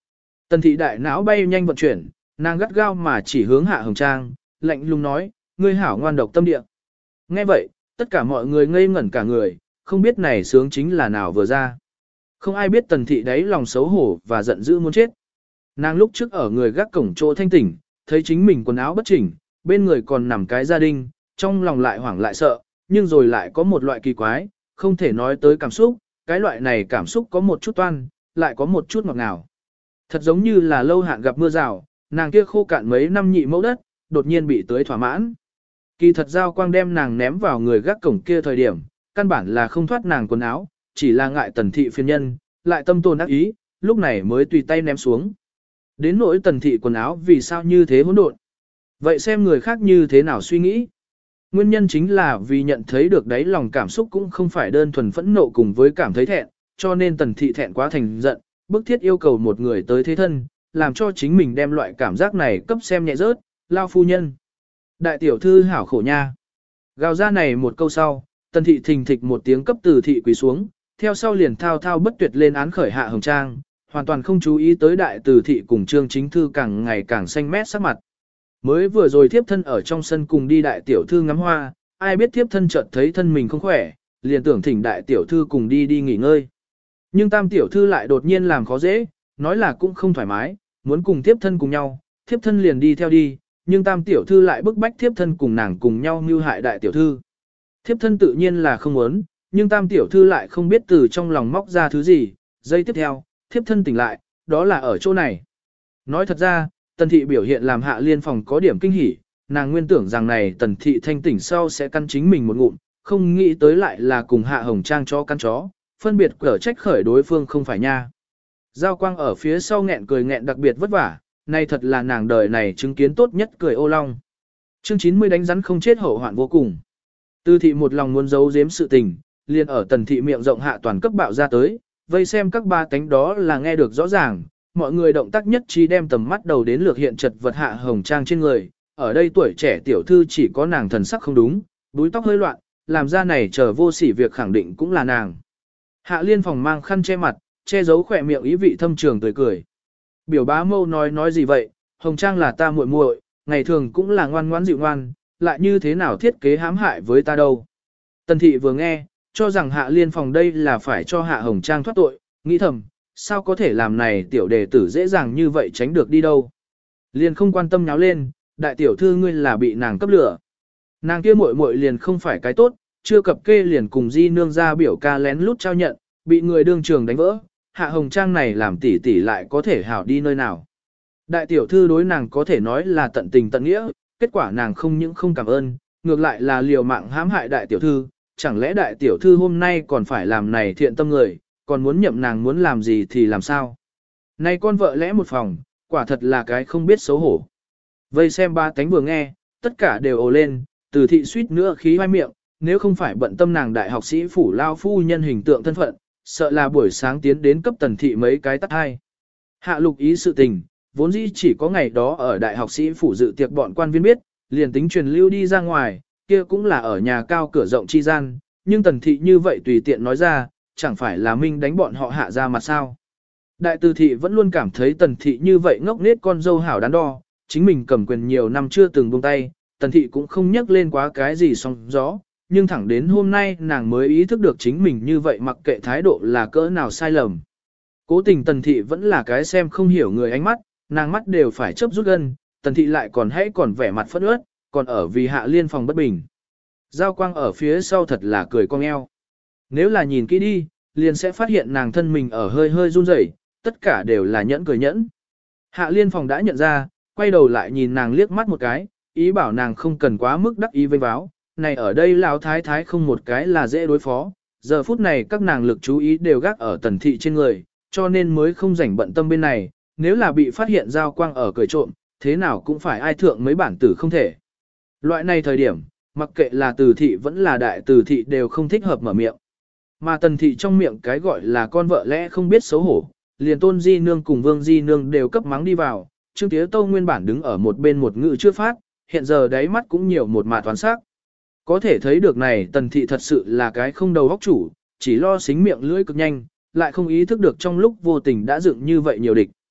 Tần thị đại não bay nhanh vận chuyển, nàng gắt gao mà chỉ hướng Hạ Hồng Trang, lạnh lùng nói, ngươi hảo ngoan độc tâm địa. Nghe vậy, tất cả mọi người ngây ngẩn cả người, không biết này sướng chính là nào vừa ra. Không ai biết tần thị đấy lòng xấu hổ và giận dữ muốn chết. Nàng lúc trước ở người gác cổng chỗ thanh tỉnh, thấy chính mình quần áo bất chỉnh, bên người còn nằm cái gia đình, trong lòng lại hoảng lại sợ, nhưng rồi lại có một loại kỳ quái, không thể nói tới cảm xúc, cái loại này cảm xúc có một chút toan, lại có một chút ngọt ngào. Thật giống như là lâu hạn gặp mưa rào, nàng kia khô cạn mấy năm nhị mẫu đất, đột nhiên bị tưới thỏa mãn. Kỳ thật Giao Quang đem nàng ném vào người gác cổng kia thời điểm, căn bản là không thoát nàng quần áo, chỉ là ngại tần thị phiền nhân, lại tâm tồn ác ý, lúc này mới tùy tay ném xuống. Đến nỗi tần thị quần áo vì sao như thế hỗn độn. Vậy xem người khác như thế nào suy nghĩ. Nguyên nhân chính là vì nhận thấy được đấy lòng cảm xúc cũng không phải đơn thuần phẫn nộ cùng với cảm thấy thẹn, cho nên tần thị thẹn quá thành giận, bức thiết yêu cầu một người tới thế thân, làm cho chính mình đem loại cảm giác này cấp xem nhẹ rớt, lao phu nhân. Đại tiểu thư hảo khổ nha. Gào ra này một câu sau, tần thị thình thịch một tiếng cấp từ thị quỳ xuống, theo sau liền thao thao bất tuyệt lên án khởi Hạ Hồng Trang, hoàn toàn không chú ý tới đại từ thị cùng Trương Chính Thư càng ngày càng xanh mét sắc mặt. Mới vừa rồi thiếp thân ở trong sân cùng đi đại tiểu thư ngắm hoa, ai biết thiếp thân chợt thấy thân mình không khỏe, liền tưởng thỉnh đại tiểu thư cùng đi nghỉ ngơi. Nhưng tam tiểu thư lại đột nhiên làm khó dễ, nói là cũng không thoải mái, muốn cùng thiếp thân cùng nhau, thiếp thân liền đi theo đi, nhưng tam tiểu thư lại bức bách thiếp thân cùng nàng cùng nhau mưu hại đại tiểu thư. Thiếp thân tự nhiên là không muốn, nhưng tam tiểu thư lại không biết từ trong lòng móc ra thứ gì, giây tiếp theo, thiếp thân tỉnh lại, đó là ở chỗ này. Nói thật ra, tần thị biểu hiện làm Hạ Liên phòng có điểm kinh hỉ, nàng nguyên tưởng rằng này tần thị thanh tỉnh sau sẽ căn chính mình một ngụm, không nghĩ tới lại là cùng Hạ Hồng Trang cho căn chó, phân biệt cở trách khởi đối phương không phải nha. Giao Quang ở phía sau nghẹn cười nghẹn đặc biệt vất vả, này thật là nàng đời này chứng kiến tốt nhất cười ô long. Chương 90 đánh rắn không chết hậu hoạn vô cùng. Tư thị một lòng muốn giấu giếm sự tình, liền ở tần thị miệng rộng hạ toàn cấp bạo ra tới, vây xem các ba cánh đó là nghe được rõ ràng, mọi người động tác nhất trí đem tầm mắt đầu đến lược hiện chật vật Hạ Hồng Trang trên người, ở đây tuổi trẻ tiểu thư chỉ có nàng thần sắc không đúng, búi tóc hơi loạn, làm ra này chờ vô sỉ việc khẳng định cũng là nàng. Hạ Liên phòng mang khăn che mặt, che giấu khỏe miệng ý vị thâm trường tươi cười. Biểu bá mâu nói gì vậy, Hồng Trang là ta muội muội, ngày thường cũng là ngoan ngoãn dịu ngoan, lại như thế nào thiết kế hãm hại với ta đâu. Tần thị vừa nghe, cho rằng Hạ Liên phòng đây là phải cho Hạ Hồng Trang thoát tội, nghĩ thầm, sao có thể làm này tiểu đệ tử dễ dàng như vậy tránh được đi đâu. Liền không quan tâm nháo lên, đại tiểu thư ngươi là bị nàng cấp lửa. Nàng kia muội muội liền không phải cái tốt, chưa cập kê liền cùng di nương ra biểu ca lén lút trao nhận, bị người đương trường đánh vỡ, Hạ Hồng Trang này làm tỷ tỷ lại có thể hảo đi nơi nào. Đại tiểu thư đối nàng có thể nói là tận tình tận nghĩa, kết quả nàng không những không cảm ơn, ngược lại là liều mạng hãm hại đại tiểu thư, chẳng lẽ đại tiểu thư hôm nay còn phải làm này thiện tâm người, còn muốn nhậm nàng muốn làm gì thì làm sao. Này con vợ lẽ một phòng, quả thật là cái không biết xấu hổ. Vây xem ba cánh vừa nghe, tất cả đều ồ lên, từ thị suýt nữa khí hoai miệng, nếu không phải bận tâm nàng đại học sĩ phủ lao phu nhân hình tượng thân phận, sợ là buổi sáng tiến đến cấp tần thị mấy cái tắt hai. Hạ lục ý sự tình, vốn dĩ chỉ có ngày đó ở đại học sĩ phủ dự tiệc bọn quan viên biết, liền tính truyền lưu đi ra ngoài, kia cũng là ở nhà cao cửa rộng chi gian, nhưng tần thị như vậy tùy tiện nói ra, chẳng phải là minh đánh bọn họ Hạ ra mặt sao. Đại từ thị vẫn luôn cảm thấy tần thị như vậy ngốc nết con dâu hảo đắn đo, chính mình cầm quyền nhiều năm chưa từng buông tay, tần thị cũng không nhắc lên quá cái gì sóng gió, nhưng thẳng đến hôm nay nàng mới ý thức được chính mình như vậy mặc kệ thái độ là cỡ nào sai lầm. Cố tình tần thị vẫn là cái xem không hiểu người ánh mắt, nàng mắt đều phải chớp rút gân, tần thị lại còn vẻ mặt phẫn ướt, còn ở vì Hạ Liên phòng bất bình. Giao Quang ở phía sau thật là cười cong eo. Nếu là nhìn kỹ đi, liền sẽ phát hiện nàng thân mình ở hơi hơi run rẩy, tất cả đều là nhẫn cười nhẫn. Hạ Liên phòng đã nhận ra, quay đầu lại nhìn nàng liếc mắt một cái, ý bảo nàng không cần quá mức đắc ý vênh váo. Này ở đây lão thái thái không một cái là dễ đối phó, giờ phút này các nàng lực chú ý đều gác ở tần thị trên người, cho nên mới không rảnh bận tâm bên này, nếu là bị phát hiện Giao Quang ở cười trộm, thế nào cũng phải ai thượng mấy bản tử không thể. Loại này thời điểm, mặc kệ là từ thị vẫn là đại từ thị đều không thích hợp mở miệng. Mà tần thị trong miệng cái gọi là con vợ lẽ không biết xấu hổ, liền Tôn Di Nương cùng Vương Di Nương đều cấp mắng đi vào, Trương Tía Tâu nguyên bản đứng ở một bên một ngự chưa phát, hiện giờ đáy mắt cũng nhiều một mạt toán sắc. Có thể thấy được này tần thị thật sự là cái không đầu óc chủ, chỉ lo xính miệng lưỡi cực nhanh, lại không ý thức được trong lúc vô tình đã dựng như vậy nhiều địch.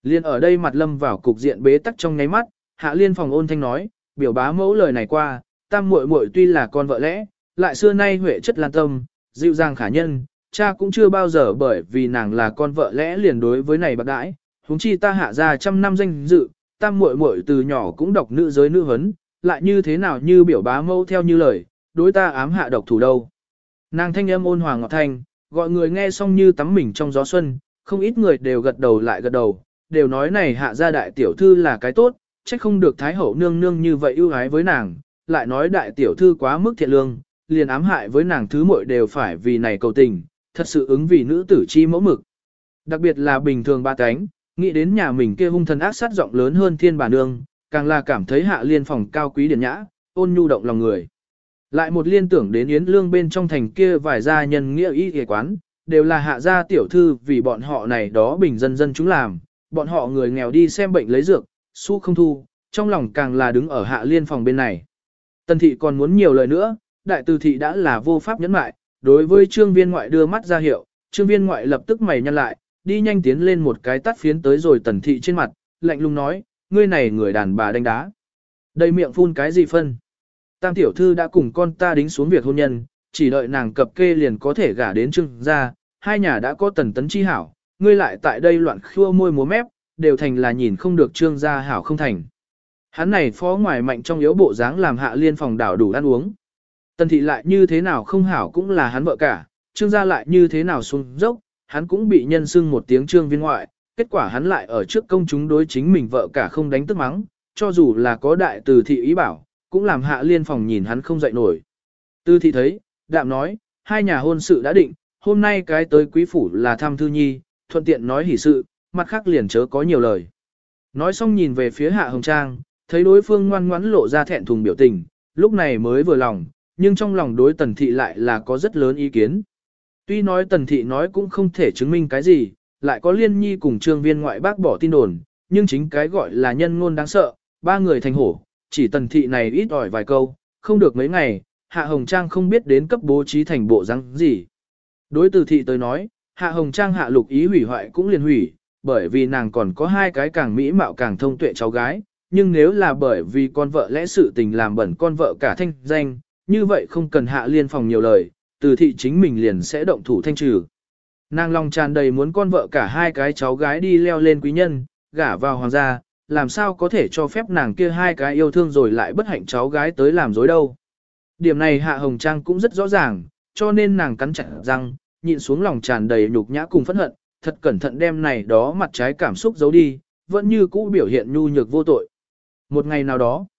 Liên ở đây mặt lâm vào cục diện bế tắc trong nháy mắt, Hạ Liên phòng ôn thanh nói, biểu bá mẫu lời này qua, tam muội muội tuy là con vợ lẽ, lại xưa nay huệ chất lan tâm, dịu dàng khả nhân, cha cũng chưa bao giờ bởi vì nàng là con vợ lẽ liền đối với này bạc đãi, huống chi ta hạ ra trăm năm danh dự, tam muội muội từ nhỏ cũng đọc nữ giới nữ huấn, lại như thế nào như biểu bá mẫu theo như lời, đối ta ám hạ độc thủ đâu. Nàng thanh âm ôn hòa ngọt thanh, gọi người nghe xong như tắm mình trong gió xuân, không ít người đều gật đầu lại gật đầu, đều nói này hạ gia đại tiểu thư là cái tốt, trách không được thái hậu nương nương như vậy ưu ái với nàng, lại nói đại tiểu thư quá mức thiện lương, liền ám hại với nàng thứ muội đều phải vì này cầu tình, thật sự ứng vì nữ tử chi mẫu mực. Đặc biệt là bình thường ba cánh, nghĩ đến nhà mình kia hung thần ác sát rộng lớn hơn thiên bà nương, càng là cảm thấy Hạ Liên phòng cao quý điển nhã, ôn nhu động lòng người. Lại một liên tưởng đến Yến Lương bên trong thành kia vài gia nhân nghĩa y y quán, đều là hạ gia tiểu thư vì bọn họ này đó bình dân dân chúng làm, bọn họ người nghèo đi xem bệnh lấy dược, xu không thu, trong lòng càng là đứng ở Hạ Liên phòng bên này. Tần thị còn muốn nhiều lời nữa, đại từ thị đã là vô pháp nhẫn mại, đối với trương viên ngoại đưa mắt ra hiệu, trương viên ngoại lập tức mày nhăn lại, đi nhanh tiến lên một cái tát phiến tới rồi tần thị trên mặt, lạnh lùng nói, ngươi này người đàn bà đánh đá. Đầy miệng phun cái gì phân? Tam tiểu thư đã cùng con ta đính xuống việc hôn nhân, chỉ đợi nàng cập kê liền có thể gả đến trương gia, hai nhà đã có tần tấn chi hảo, ngươi lại tại đây loạn khua môi múa mép, đều thành là nhìn không được trương gia hảo không thành. Hắn này phó ngoài mạnh trong yếu bộ dáng làm Hạ Liên phòng đảo đủ ăn uống. Tần thị lại như thế nào không hảo cũng là hắn vợ cả, trương gia lại như thế nào xuống dốc, hắn cũng bị nhân xưng một tiếng trương viên ngoại, kết quả hắn lại ở trước công chúng đối chính mình vợ cả không đánh tức mắng, cho dù là có đại từ thị ý bảo, cũng làm Hạ Liên phòng nhìn hắn không dậy nổi. Từ thị thấy, đạm nói, hai nhà hôn sự đã định, hôm nay cái tới quý phủ là thăm thư nhi, thuận tiện nói hỷ sự, mặt khác liền chớ có nhiều lời. Nói xong nhìn về phía Hạ Hồng Trang, thấy đối phương ngoan ngoãn lộ ra thẹn thùng biểu tình, lúc này mới vừa lòng, nhưng trong lòng đối tần thị lại là có rất lớn ý kiến. Tuy nói tần thị nói cũng không thể chứng minh cái gì, lại có liên nhi cùng trương viên ngoại bác bỏ tin đồn, nhưng chính cái gọi là nhân ngôn đáng sợ, ba người thành hổ, chỉ tần thị này ít ỏi vài câu, không được mấy ngày, Hạ Hồng Trang không biết đến cấp bố trí thành bộ răng gì. Đối từ thị tới nói, Hạ Hồng Trang hạ lục ý hủy hoại cũng liền hủy, bởi vì nàng còn có hai cái càng mỹ mạo càng thông tuệ cháu gái, nhưng nếu là bởi vì con vợ lẽ sự tình làm bẩn con vợ cả thanh danh, như vậy không cần Hạ Liên phòng nhiều lời, từ thị chính mình liền sẽ động thủ thanh trừ. Nàng lòng tràn đầy muốn con vợ cả hai cái cháu gái đi leo lên quý nhân, gả vào hoàng gia, làm sao có thể cho phép nàng kia hai cái yêu thương rồi lại bất hạnh cháu gái tới làm dối đâu. Điểm này Hạ Hồng Trang cũng rất rõ ràng, cho nên nàng cắn chặt răng, nhịn xuống lòng tràn đầy nhục nhã cùng phẫn hận, thật cẩn thận đem này đó mặt trái cảm xúc giấu đi, vẫn như cũ biểu hiện nhu nhược vô tội. Một ngày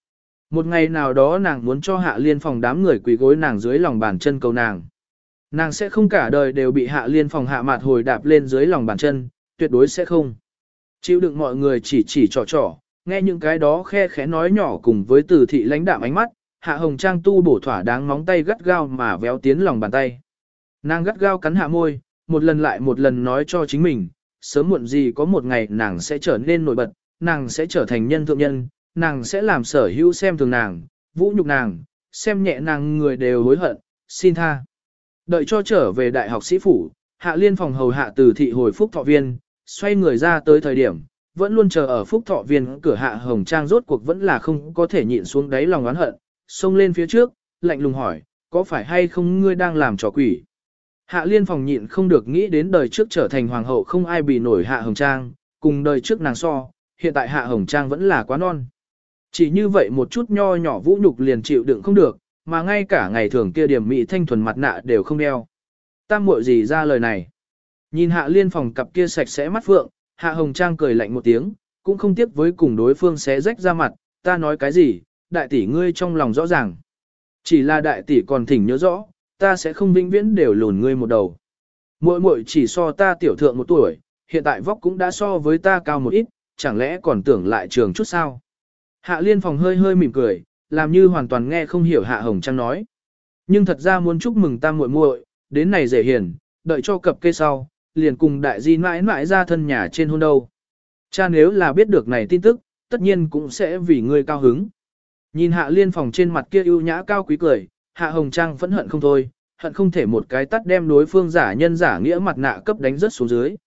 nào đó nàng muốn cho Hạ Liên phòng đám người quỳ gối nàng dưới lòng bàn chân cầu nàng. Nàng sẽ không cả đời đều bị Hạ Liên phòng hạ mạt hồi đạp lên dưới lòng bàn chân, tuyệt đối sẽ không. Chịu đựng mọi người chỉ trò, nghe những cái đó khe khẽ nói nhỏ cùng với từ thị lãnh đạm ánh mắt, Hạ Hồng Trang tu bổ thỏa đáng móng tay gắt gao mà véo tiến lòng bàn tay. Nàng gắt gao cắn hạ môi, một lần lại một lần nói cho chính mình, sớm muộn gì có một ngày nàng sẽ trở nên nổi bật, nàng sẽ trở thành nhân thượng nhân, nàng sẽ làm sở hữu xem thường nàng, vũ nhục nàng, xem nhẹ nàng người đều hối hận, xin tha. Đợi cho trở về đại học sĩ phủ, Hạ Liên phòng hầu hạ từ thị hồi phúc thọ viên, xoay người ra tới thời điểm, vẫn luôn chờ ở phúc thọ viên cửa Hạ Hồng Trang rốt cuộc vẫn là không có thể nhịn xuống đáy lòng oán hận, xông lên phía trước, lạnh lùng hỏi, có phải hay không ngươi đang làm trò quỷ? Hạ Liên phòng nhịn không được nghĩ đến đời trước trở thành hoàng hậu không ai bị nổi Hạ Hồng Trang, cùng đời trước nàng so, hiện tại Hạ Hồng Trang vẫn là quá non. Chỉ như vậy một chút nho nhỏ vũ nhục liền chịu đựng không được, mà ngay cả ngày thường kia điểm mỹ thanh thuần mặt nạ đều không đeo. Tam muội gì ra lời này? Nhìn Hạ Liên phòng cặp kia sạch sẽ mắt phượng, Hạ Hồng Trang cười lạnh một tiếng, cũng không tiếp với cùng đối phương xé rách ra mặt, ta nói cái gì, đại tỷ ngươi trong lòng rõ ràng. Chỉ là đại tỷ còn thỉnh nhớ rõ, ta sẽ không vĩnh viễn đều lùn ngươi một đầu. Muội muội chỉ so ta tiểu thượng một tuổi, hiện tại vóc cũng đã so với ta cao một ít, chẳng lẽ còn tưởng lại trường chút sao? Hạ Liên phòng hơi hơi mỉm cười, làm như hoàn toàn nghe không hiểu Hạ Hồng Trang nói. Nhưng thật ra muốn chúc mừng ta muội muội, đến này dễ hiền, đợi cho cập kê sau, liền cùng đại di mãi mãi ra thân nhà trên hôn đâu. Cha nếu là biết được này tin tức, tất nhiên cũng sẽ vì ngươi cao hứng. Nhìn Hạ Liên phòng trên mặt kia ưu nhã cao quý cười, Hạ Hồng Trang phẫn hận không thôi, hận không thể một cái tắt đem đối phương giả nhân giả nghĩa mặt nạ cấp đánh rất xuống dưới.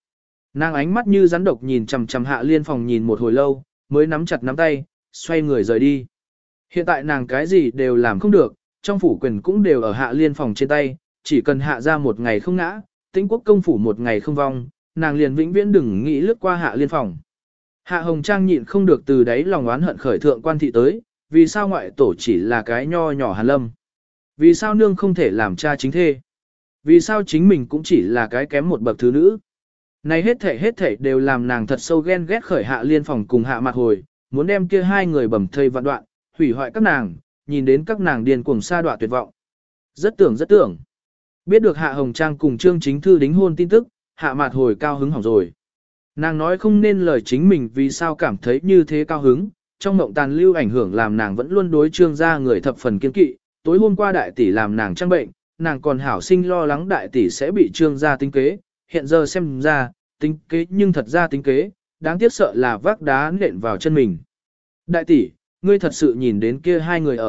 Nàng ánh mắt như rắn độc nhìn chằm chằm Hạ Liên Phòng nhìn một hồi lâu, mới nắm chặt nắm tay, xoay người rời đi. Hiện tại nàng cái gì đều làm không được, trong phủ quyền cũng đều ở Hạ Liên Phòng trên tay, chỉ cần hạ ra một ngày không ngã, Tĩnh Quốc công phủ một ngày không vong, nàng liền vĩnh viễn đừng nghĩ lướt qua Hạ Liên Phòng. Hạ Hồng Trang nhịn không được từ đáy lòng oán hận khởi thượng quan thị tới, vì sao ngoại tổ chỉ là cái nho nhỏ Hàn Lâm? Vì sao nương không thể làm cha chính thê? Vì sao chính mình cũng chỉ là cái kém một bậc thứ nữ? Này hết thảy đều làm nàng thật sâu ghen ghét khởi Hạ Liên Phòng cùng Hạ Mạt Hồi, muốn đem kia hai người bầm thây vạn đoạn, hủy hoại các nàng, nhìn đến các nàng điên cuồng sa đọa tuyệt vọng. Rất tưởng. Biết được Hạ Hồng Trang cùng Trương Chính Thư đính hôn tin tức, Hạ Mạt Hồi cao hứng hỏng rồi. Nàng nói không nên lời chính mình vì sao cảm thấy như thế cao hứng, trong mộng tàn lưu ảnh hưởng làm nàng vẫn luôn đối Trương gia người thập phần kiên kỵ, tối hôm qua đại tỷ làm nàng trang bệnh, nàng còn hảo sinh lo lắng đại tỷ sẽ bị Trương gia tính kế, hiện giờ xem ra, tính kế nhưng thật ra tính kế, đáng tiếc sợ là vác đá nện vào chân mình. Đại tỷ, ngươi thật sự nhìn đến kia hai người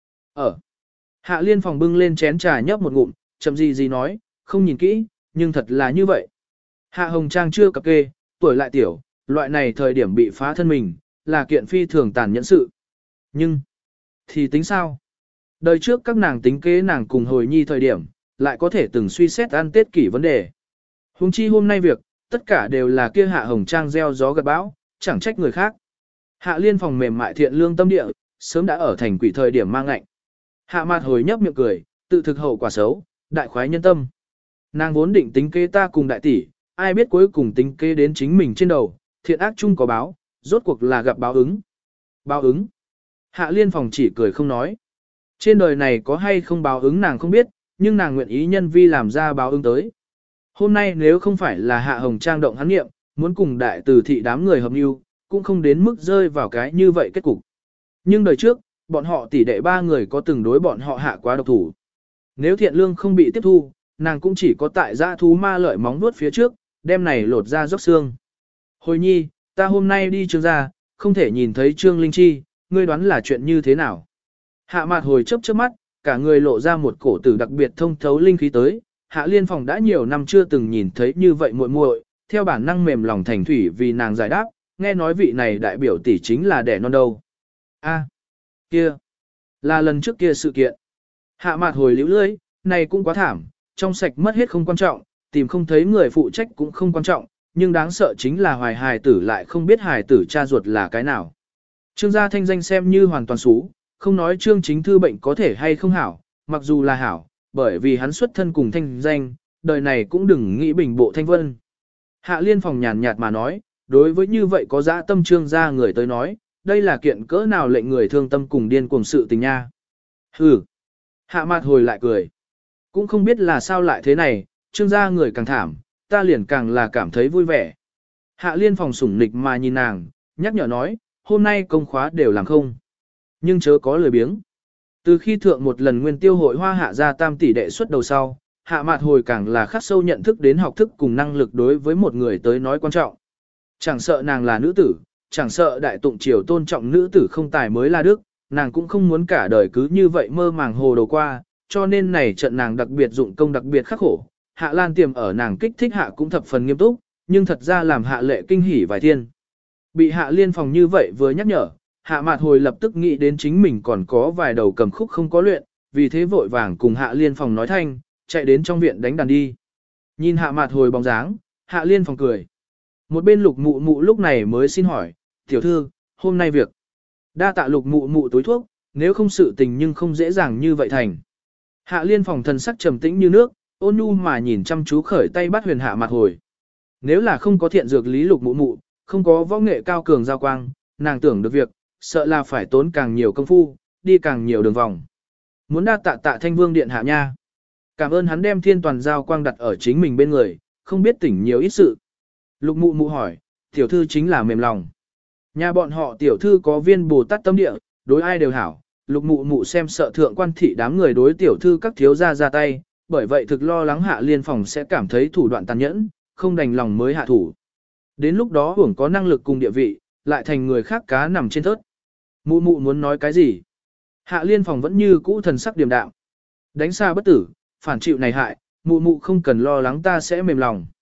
ở. Hạ Liên Phòng bưng lên chén trà nhấp một ngụm, chậm gì nói, không nhìn kỹ, nhưng thật là như vậy. Hạ Hồng Trang chưa cập kê, tuổi lại tiểu, loại này thời điểm bị phá thân mình, là kiện phi thường tàn nhẫn sự. Nhưng, thì tính sao? Đời trước các nàng tính kế nàng cùng hồi nhi thời điểm, lại có thể từng suy xét ăn tết kỷ vấn đề. Huống chi hôm nay việc, tất cả đều là kia Hạ Hồng Trang gieo gió gặt bão, chẳng trách người khác. Hạ Liên Phòng mềm mại thiện lương tâm địa, sớm đã ở thành quỷ thời điểm mang lạnh. Hạ Mạt Hồi nhấp miệng cười, tự thực hậu quả xấu, đại khoái nhân tâm. Nàng vốn định tính kế ta cùng đại tỷ, ai biết cuối cùng tính kế đến chính mình trên đầu, thiện ác chung có báo, rốt cuộc là gặp báo ứng. Báo ứng. Hạ Liên Phòng chỉ cười không nói. Trên đời này có hay không báo ứng nàng không biết, nhưng nàng nguyện ý nhân vi làm ra báo ứng tới. Hôm nay nếu không phải là Hạ Hồng Trang động hắn nghiệm, muốn cùng đại từ thị đám người hợp mưu, cũng không đến mức rơi vào cái như vậy kết cục. Nhưng đời trước, bọn họ tỷ đệ ba người có từng đối bọn họ hạ quá độc thủ. Nếu thiện lương không bị tiếp thu, nàng cũng chỉ có tại dã thú ma lợi móng nuốt phía trước, đem này lột ra róc xương. Hồi nhi, ta hôm nay đi Trương gia, không thể nhìn thấy Trương Linh Chi, ngươi đoán là chuyện như thế nào? Hạ Mạt Hồi chớp chớp mắt, cả người lộ ra một cổ tử đặc biệt thông thấu linh khí tới. Hạ Liên Phòng đã nhiều năm chưa từng nhìn thấy như vậy muội muội, theo bản năng mềm lòng thành thủy vì nàng giải đáp, nghe nói vị này đại biểu tỷ chính là đẻ non đâu. A, kia, là lần trước kia sự kiện. Hạ Mạt Hồi liễu lưỡi, này cũng quá thảm, trong sạch mất hết không quan trọng, tìm không thấy người phụ trách cũng không quan trọng, nhưng đáng sợ chính là hoài hài tử lại không biết hài tử cha ruột là cái nào. Trương gia thanh danh xem như hoàn toàn xú, không nói Trương Chính Thư bệnh có thể hay không hảo, mặc dù là hảo, bởi vì hắn xuất thân cùng thanh danh, đời này cũng đừng nghĩ bình bộ thanh vân. Hạ Liên Phòng nhàn nhạt mà nói, đối với như vậy có dã tâm Trương gia người tới nói, đây là kiện cỡ nào lệnh người thương tâm cùng điên cuồng sự tình nha. Hừ. Hạ Mạt Hồi lại cười. Cũng không biết là sao lại thế này, Trương gia người càng thảm, ta liền càng là cảm thấy vui vẻ. Hạ Liên Phòng sủng nịch mà nhìn nàng, nhắc nhở nói, hôm nay công khóa đều làm không. Nhưng chớ có lười biếng. Từ khi thượng một lần nguyên tiêu hội hoa hạ ra tam tỷ đệ xuất đầu sau, Hạ Mạt Hồi càng là khắc sâu nhận thức đến học thức cùng năng lực đối với một người tới nói quan trọng. Chẳng sợ nàng là nữ tử, chẳng sợ đại tụng triều tôn trọng nữ tử không tài mới là đức, nàng cũng không muốn cả đời cứ như vậy mơ màng hồ đồ qua, cho nên này trận nàng đặc biệt dụng công đặc biệt khắc khổ. Hạ Lan tiềm ở nàng kích thích hạ cũng thập phần nghiêm túc, nhưng thật ra làm Hạ Lệ kinh hỉ vài thiên. Bị Hạ Liên Phòng như vậy vừa nhắc nhở, Hạ Mạt Hồi lập tức nghĩ đến chính mình còn có vài đầu cầm khúc không có luyện, vì thế vội vàng cùng Hạ Liên Phòng nói thanh, chạy đến trong viện đánh đàn đi. Nhìn Hạ Mạt Hồi bóng dáng, Hạ Liên Phòng cười. Một bên Lục Mụ Mụ lúc này mới xin hỏi, tiểu thư, hôm nay việc. Đa tạ Lục Mụ Mụ túi thuốc, nếu không sự tình nhưng không dễ dàng như vậy thành. Hạ Liên Phòng thần sắc trầm tĩnh như nước, ôn nhu mà nhìn chăm chú khởi tay bắt huyền Hạ Mạt Hồi. Nếu là không có thiện dược lý Lục Mụ Mụ, không có võ nghệ cao cường giao quang, nàng tưởng được việc, sợ là phải tốn càng nhiều công phu, đi càng nhiều đường vòng. Muốn đa tạ tạ Thanh Vương điện hạ nha. Cảm ơn hắn đem thiên toàn giao quang đặt ở chính mình bên người, không biết tỉnh nhiều ít sự. Lục Mụ Mụ hỏi, tiểu thư chính là mềm lòng. Nhà bọn họ tiểu thư có viên Bồ Tát tâm địa, đối ai đều hảo. Lục Mụ Mụ xem sợ thượng quan thị đám người đối tiểu thư các thiếu gia ra tay, bởi vậy thực lo lắng Hạ Liên Phòng sẽ cảm thấy thủ đoạn tàn nhẫn, không đành lòng mới hạ thủ. Đến lúc đó hưởng có năng lực cùng địa vị, lại thành người khác cá nằm trên thớt. Mụ Mụ muốn nói cái gì? Hạ Liên Phòng vẫn như cũ thần sắc điềm đạm. Đánh xa bất tử, phản chịu này hại, Mụ Mụ không cần lo lắng ta sẽ mềm lòng.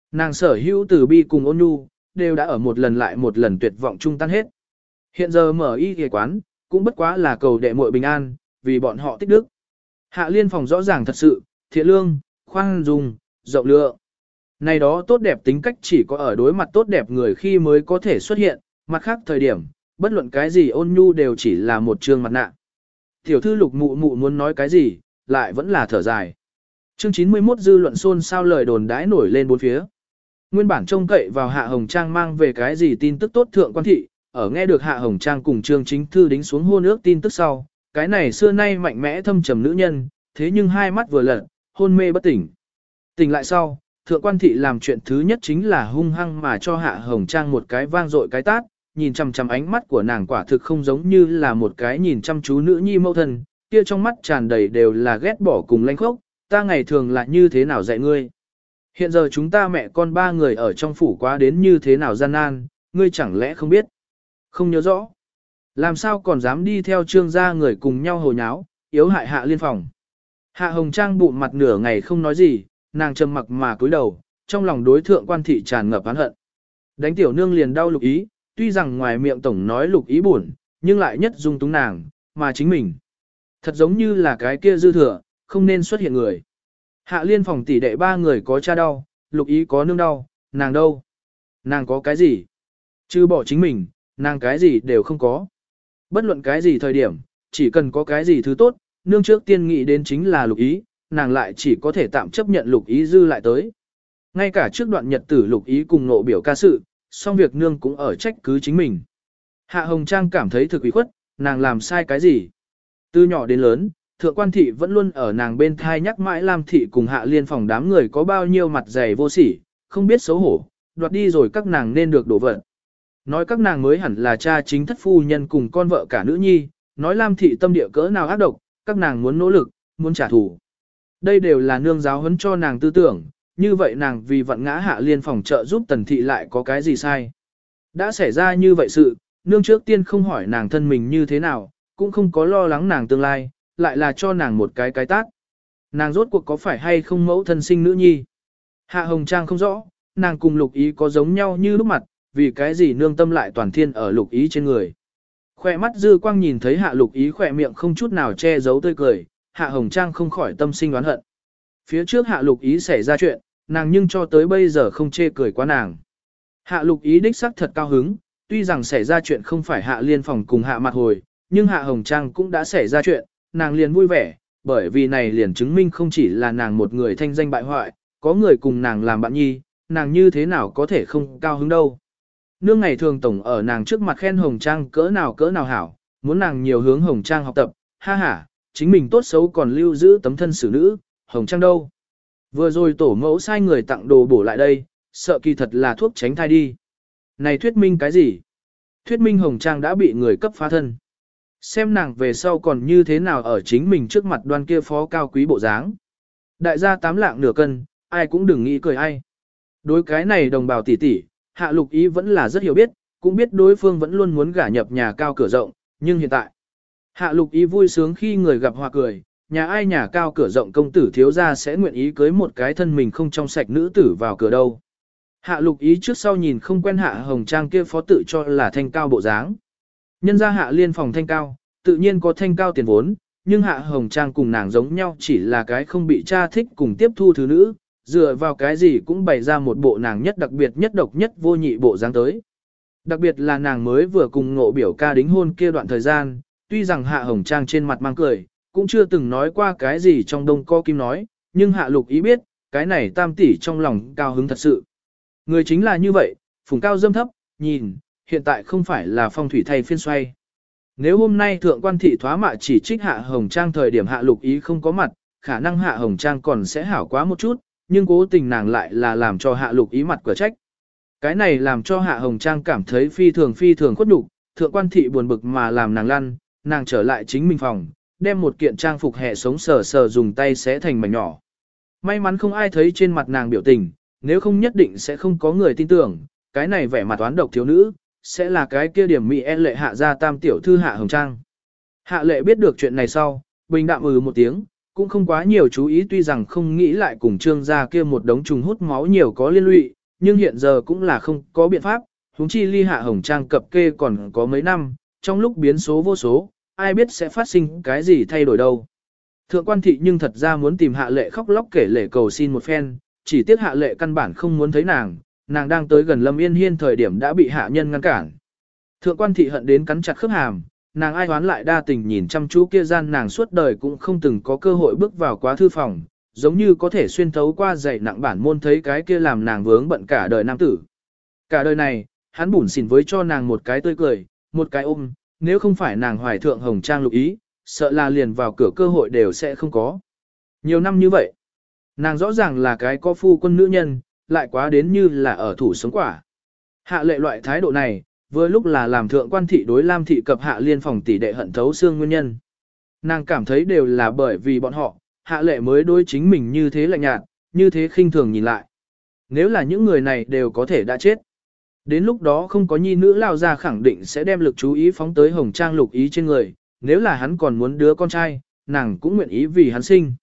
Nàng sở hữu từ bi cùng ôn nhu, đều đã ở một lần lại một lần tuyệt vọng chung tan hết. Hiện giờ mở y y quán, cũng bất quá là cầu đệ muội bình an, vì bọn họ tích đức. Hạ Liên Phòng rõ ràng thật sự, thiện lương, khoan dung, rộng lượng. Này đó tốt đẹp tính cách chỉ có ở đối mặt tốt đẹp người khi mới có thể xuất hiện, mặt khác thời điểm, bất luận cái gì ôn nhu đều chỉ là một trương mặt nạ. Tiểu thư Lục Mụ Mụ muốn nói cái gì, lại vẫn là thở dài. Chương 91 dư luận xôn xao lời đồn đãi nổi lên bốn phía. Nguyên bản trông cậy vào Hạ Hồng Trang mang về cái gì tin tức tốt thượng quan thị, ở nghe được Hạ Hồng Trang cùng Trương Chính Thư đính xuống hôn ước tin tức sau, cái này xưa nay mạnh mẽ thâm trầm nữ nhân, thế nhưng hai mắt vừa lật, hôn mê bất tỉnh. Tỉnh lại sau, thượng quan thị làm chuyện thứ nhất chính là hung hăng mà cho Hạ Hồng Trang một cái vang dội cái tát, nhìn chằm chằm ánh mắt của nàng quả thực không giống như là một cái nhìn chăm chú nữ nhi mẫu thân, kia trong mắt tràn đầy đều là ghét bỏ cùng lanh khốc, ta ngày thường là như thế nào dạy ngươi. Hiện giờ chúng ta mẹ con ba người ở trong phủ quá đến như thế nào gian nan, ngươi chẳng lẽ không biết? Không nhớ rõ. Làm sao còn dám đi theo Trương gia người cùng nhau hồ nháo, yếu hại Hạ Liên Phòng. Hạ Hồng Trang bụng mặt nửa ngày không nói gì, nàng trầm mặc mà cúi đầu, trong lòng đối thượng quan thị tràn ngập oán hận. Đánh tiểu nương liền đau Lục Ý, tuy rằng ngoài miệng tổng nói Lục Ý buồn, nhưng lại nhất dung túng nàng, mà chính mình. Thật giống như là cái kia dư thừa, không nên xuất hiện người. Hạ Liên Phòng tỷ đệ ba người có cha đau, Lục Ý có nương đau, nàng đâu? Nàng có cái gì? Chứ bỏ chính mình, nàng cái gì đều không có. Bất luận cái gì thời điểm, chỉ cần có cái gì thứ tốt, nương trước tiên nghĩ đến chính là Lục Ý, nàng lại chỉ có thể tạm chấp nhận Lục Ý dư lại tới. Ngay cả trước đoạn nhật tử Lục Ý cùng nộ biểu ca sự, song việc nương cũng ở trách cứ chính mình. Hạ Hồng Trang cảm thấy thực ủy khuất, nàng làm sai cái gì? Từ nhỏ đến lớn, thượng quan thị vẫn luôn ở nàng bên thai nhắc mãi Lam thị cùng Hạ Liên Phòng đám người có bao nhiêu mặt dày vô sỉ, không biết xấu hổ, đoạt đi rồi các nàng nên được đổ vật. Nói các nàng mới hẳn là cha chính thất phu nhân cùng con vợ cả nữ nhi, nói Lam thị tâm địa cỡ nào ác độc, các nàng muốn nỗ lực, muốn trả thù. Đây đều là nương giáo huấn cho nàng tư tưởng, như vậy nàng vì vận ngã Hạ Liên Phòng trợ giúp Tần thị lại có cái gì sai. Đã xảy ra như vậy sự, nương trước tiên không hỏi nàng thân mình như thế nào, cũng không có lo lắng nàng tương lai, lại là cho nàng một cái tát. Nàng rốt cuộc có phải hay không mẫu thân sinh nữ nhi. Hạ Hồng Trang không rõ, nàng cùng Lục Ý có giống nhau như lúc mặt, vì cái gì nương tâm lại toàn thiên ở Lục Ý trên người. Khoe mắt dư quang nhìn thấy Hạ Lục Ý khỏe miệng không chút nào che giấu tươi cười, Hạ Hồng Trang không khỏi tâm sinh oán hận. Phía trước Hạ Lục Ý xảy ra chuyện, nàng nhưng cho tới bây giờ không chê cười quá nàng. Hạ Lục Ý đích sắc thật cao hứng, tuy rằng xảy ra chuyện không phải Hạ Liên Phòng cùng Hạ Mặt Hồi, nhưng Hạ Hồng Trang cũng đã xảy ra chuyện, nàng liền vui vẻ, bởi vì này liền chứng minh không chỉ là nàng một người thanh danh bại hoại, có người cùng nàng làm bạn nhi, nàng như thế nào có thể không cao hứng đâu. Nương ngày thường tổng ở nàng trước mặt khen Hồng Trang cỡ nào hảo, muốn nàng nhiều hướng Hồng Trang học tập, ha ha, chính mình tốt xấu còn lưu giữ tấm thân xử nữ, Hồng Trang đâu. Vừa rồi tổ mẫu sai người tặng đồ bổ lại đây, sợ kỳ thật là thuốc tránh thai đi. Này thuyết minh cái gì? Thuyết minh Hồng Trang đã bị người cấp phá thân. Xem nàng về sau còn như thế nào ở chính mình trước mặt đoan kia phó cao quý bộ dáng. Đại gia 8 lạng nửa cân, ai cũng đừng nghĩ cười ai. Đối cái này đồng bào tỷ tỷ, Hạ Lục Ý vẫn là rất hiểu biết, cũng biết đối phương vẫn luôn muốn gả nhập nhà cao cửa rộng, nhưng hiện tại, Hạ Lục Ý vui sướng khi người gặp hòa cười, nhà ai nhà cao cửa rộng công tử thiếu gia sẽ nguyện ý cưới một cái thân mình không trong sạch nữ tử vào cửa đâu. Hạ Lục Ý trước sau nhìn không quen Hạ Hồng Trang kia phó tự cho là thanh cao bộ dáng. Nhân ra Hạ Liên Phòng thanh cao, tự nhiên có thanh cao tiền vốn, nhưng Hạ Hồng Trang cùng nàng giống nhau chỉ là cái không bị cha thích cùng tiếp thu thứ nữ, dựa vào cái gì cũng bày ra một bộ nàng nhất đặc biệt nhất độc nhất vô nhị bộ dáng tới. Đặc biệt là nàng mới vừa cùng ngộ biểu ca đính hôn kia đoạn thời gian, tuy rằng Hạ Hồng Trang trên mặt mang cười, cũng chưa từng nói qua cái gì trong đông co kim nói, nhưng Hạ Lục Ý biết, cái này tam tỷ trong lòng cao hứng thật sự. Người chính là như vậy, phùng cao dâm thấp, nhìn, hiện tại không phải là phong thủy thay phiên xoay. Nếu hôm nay thượng quan thị thoá mạ chỉ trích Hạ Hồng Trang thời điểm Hạ Lục Ý không có mặt, khả năng Hạ Hồng Trang còn sẽ hảo quá một chút, nhưng cố tình nàng lại là làm cho Hạ Lục Ý mặt cửa trách. Cái này làm cho Hạ Hồng Trang cảm thấy phi thường khuất nhục, thượng quan thị buồn bực mà làm nàng lăn, nàng trở lại chính mình phòng, đem một kiện trang phục hệ sống sờ dùng tay xé thành mảnh nhỏ. May mắn không ai thấy trên mặt nàng biểu tình, nếu không nhất định sẽ không có người tin tưởng, cái này vẻ mặt toán độc thiếu nữ, sẽ là cái kia điểm mỹ lệ hạ gia tam tiểu thư Hạ Hồng Trang. Hạ lệ biết được chuyện này sau, bình đạm một tiếng, cũng không quá nhiều chú ý tuy rằng không nghĩ lại cùng trương gia kia một đống trùng hút máu nhiều có liên lụy, nhưng hiện giờ cũng là không có biện pháp, huống chi ly Hạ Hồng Trang cập kê còn có mấy năm, trong lúc biến số vô số, ai biết sẽ phát sinh cái gì thay đổi đâu. Thượng quan thị nhưng thật ra muốn tìm Hạ Lệ khóc lóc kể lể cầu xin một phen, chỉ tiếc Hạ Lệ căn bản không muốn thấy nàng đang tới gần Lâm Yên Hiên thời điểm đã bị hạ nhân ngăn cản. Thượng quan thị hận đến cắn chặt khớp hàm, nàng ai hoán lại đa tình nhìn chăm chú kia gian nàng suốt đời cũng không từng có cơ hội bước vào quá thư phòng, giống như có thể xuyên thấu qua dày nặng bản môn thấy cái kia làm nàng vướng bận cả đời nam tử. Cả đời này, hắn bủn xỉn với cho nàng một cái tươi cười, một cái ôm, nếu không phải nàng hoài thượng hồng trang lục ý, sợ là liền vào cửa cơ hội đều sẽ không có. Nhiều năm như vậy, nàng rõ ràng là cái có phu quân nữ nhân, lại quá đến như là ở thủ sống quả. Hạ Lệ loại thái độ này, vừa lúc là làm thượng quan thị đối Lam thị cập Hạ Liên phòng tỷ đệ hận thấu xương nguyên nhân. Nàng cảm thấy đều là bởi vì bọn họ, Hạ Lệ mới đối chính mình như thế lạnh nhạt, như thế khinh thường nhìn lại. Nếu là những người này đều có thể đã chết. Đến lúc đó không có nhi nữ lao ra khẳng định sẽ đem lực chú ý phóng tới hồng trang lục ý trên người, nếu là hắn còn muốn đứa con trai, nàng cũng nguyện ý vì hắn sinh.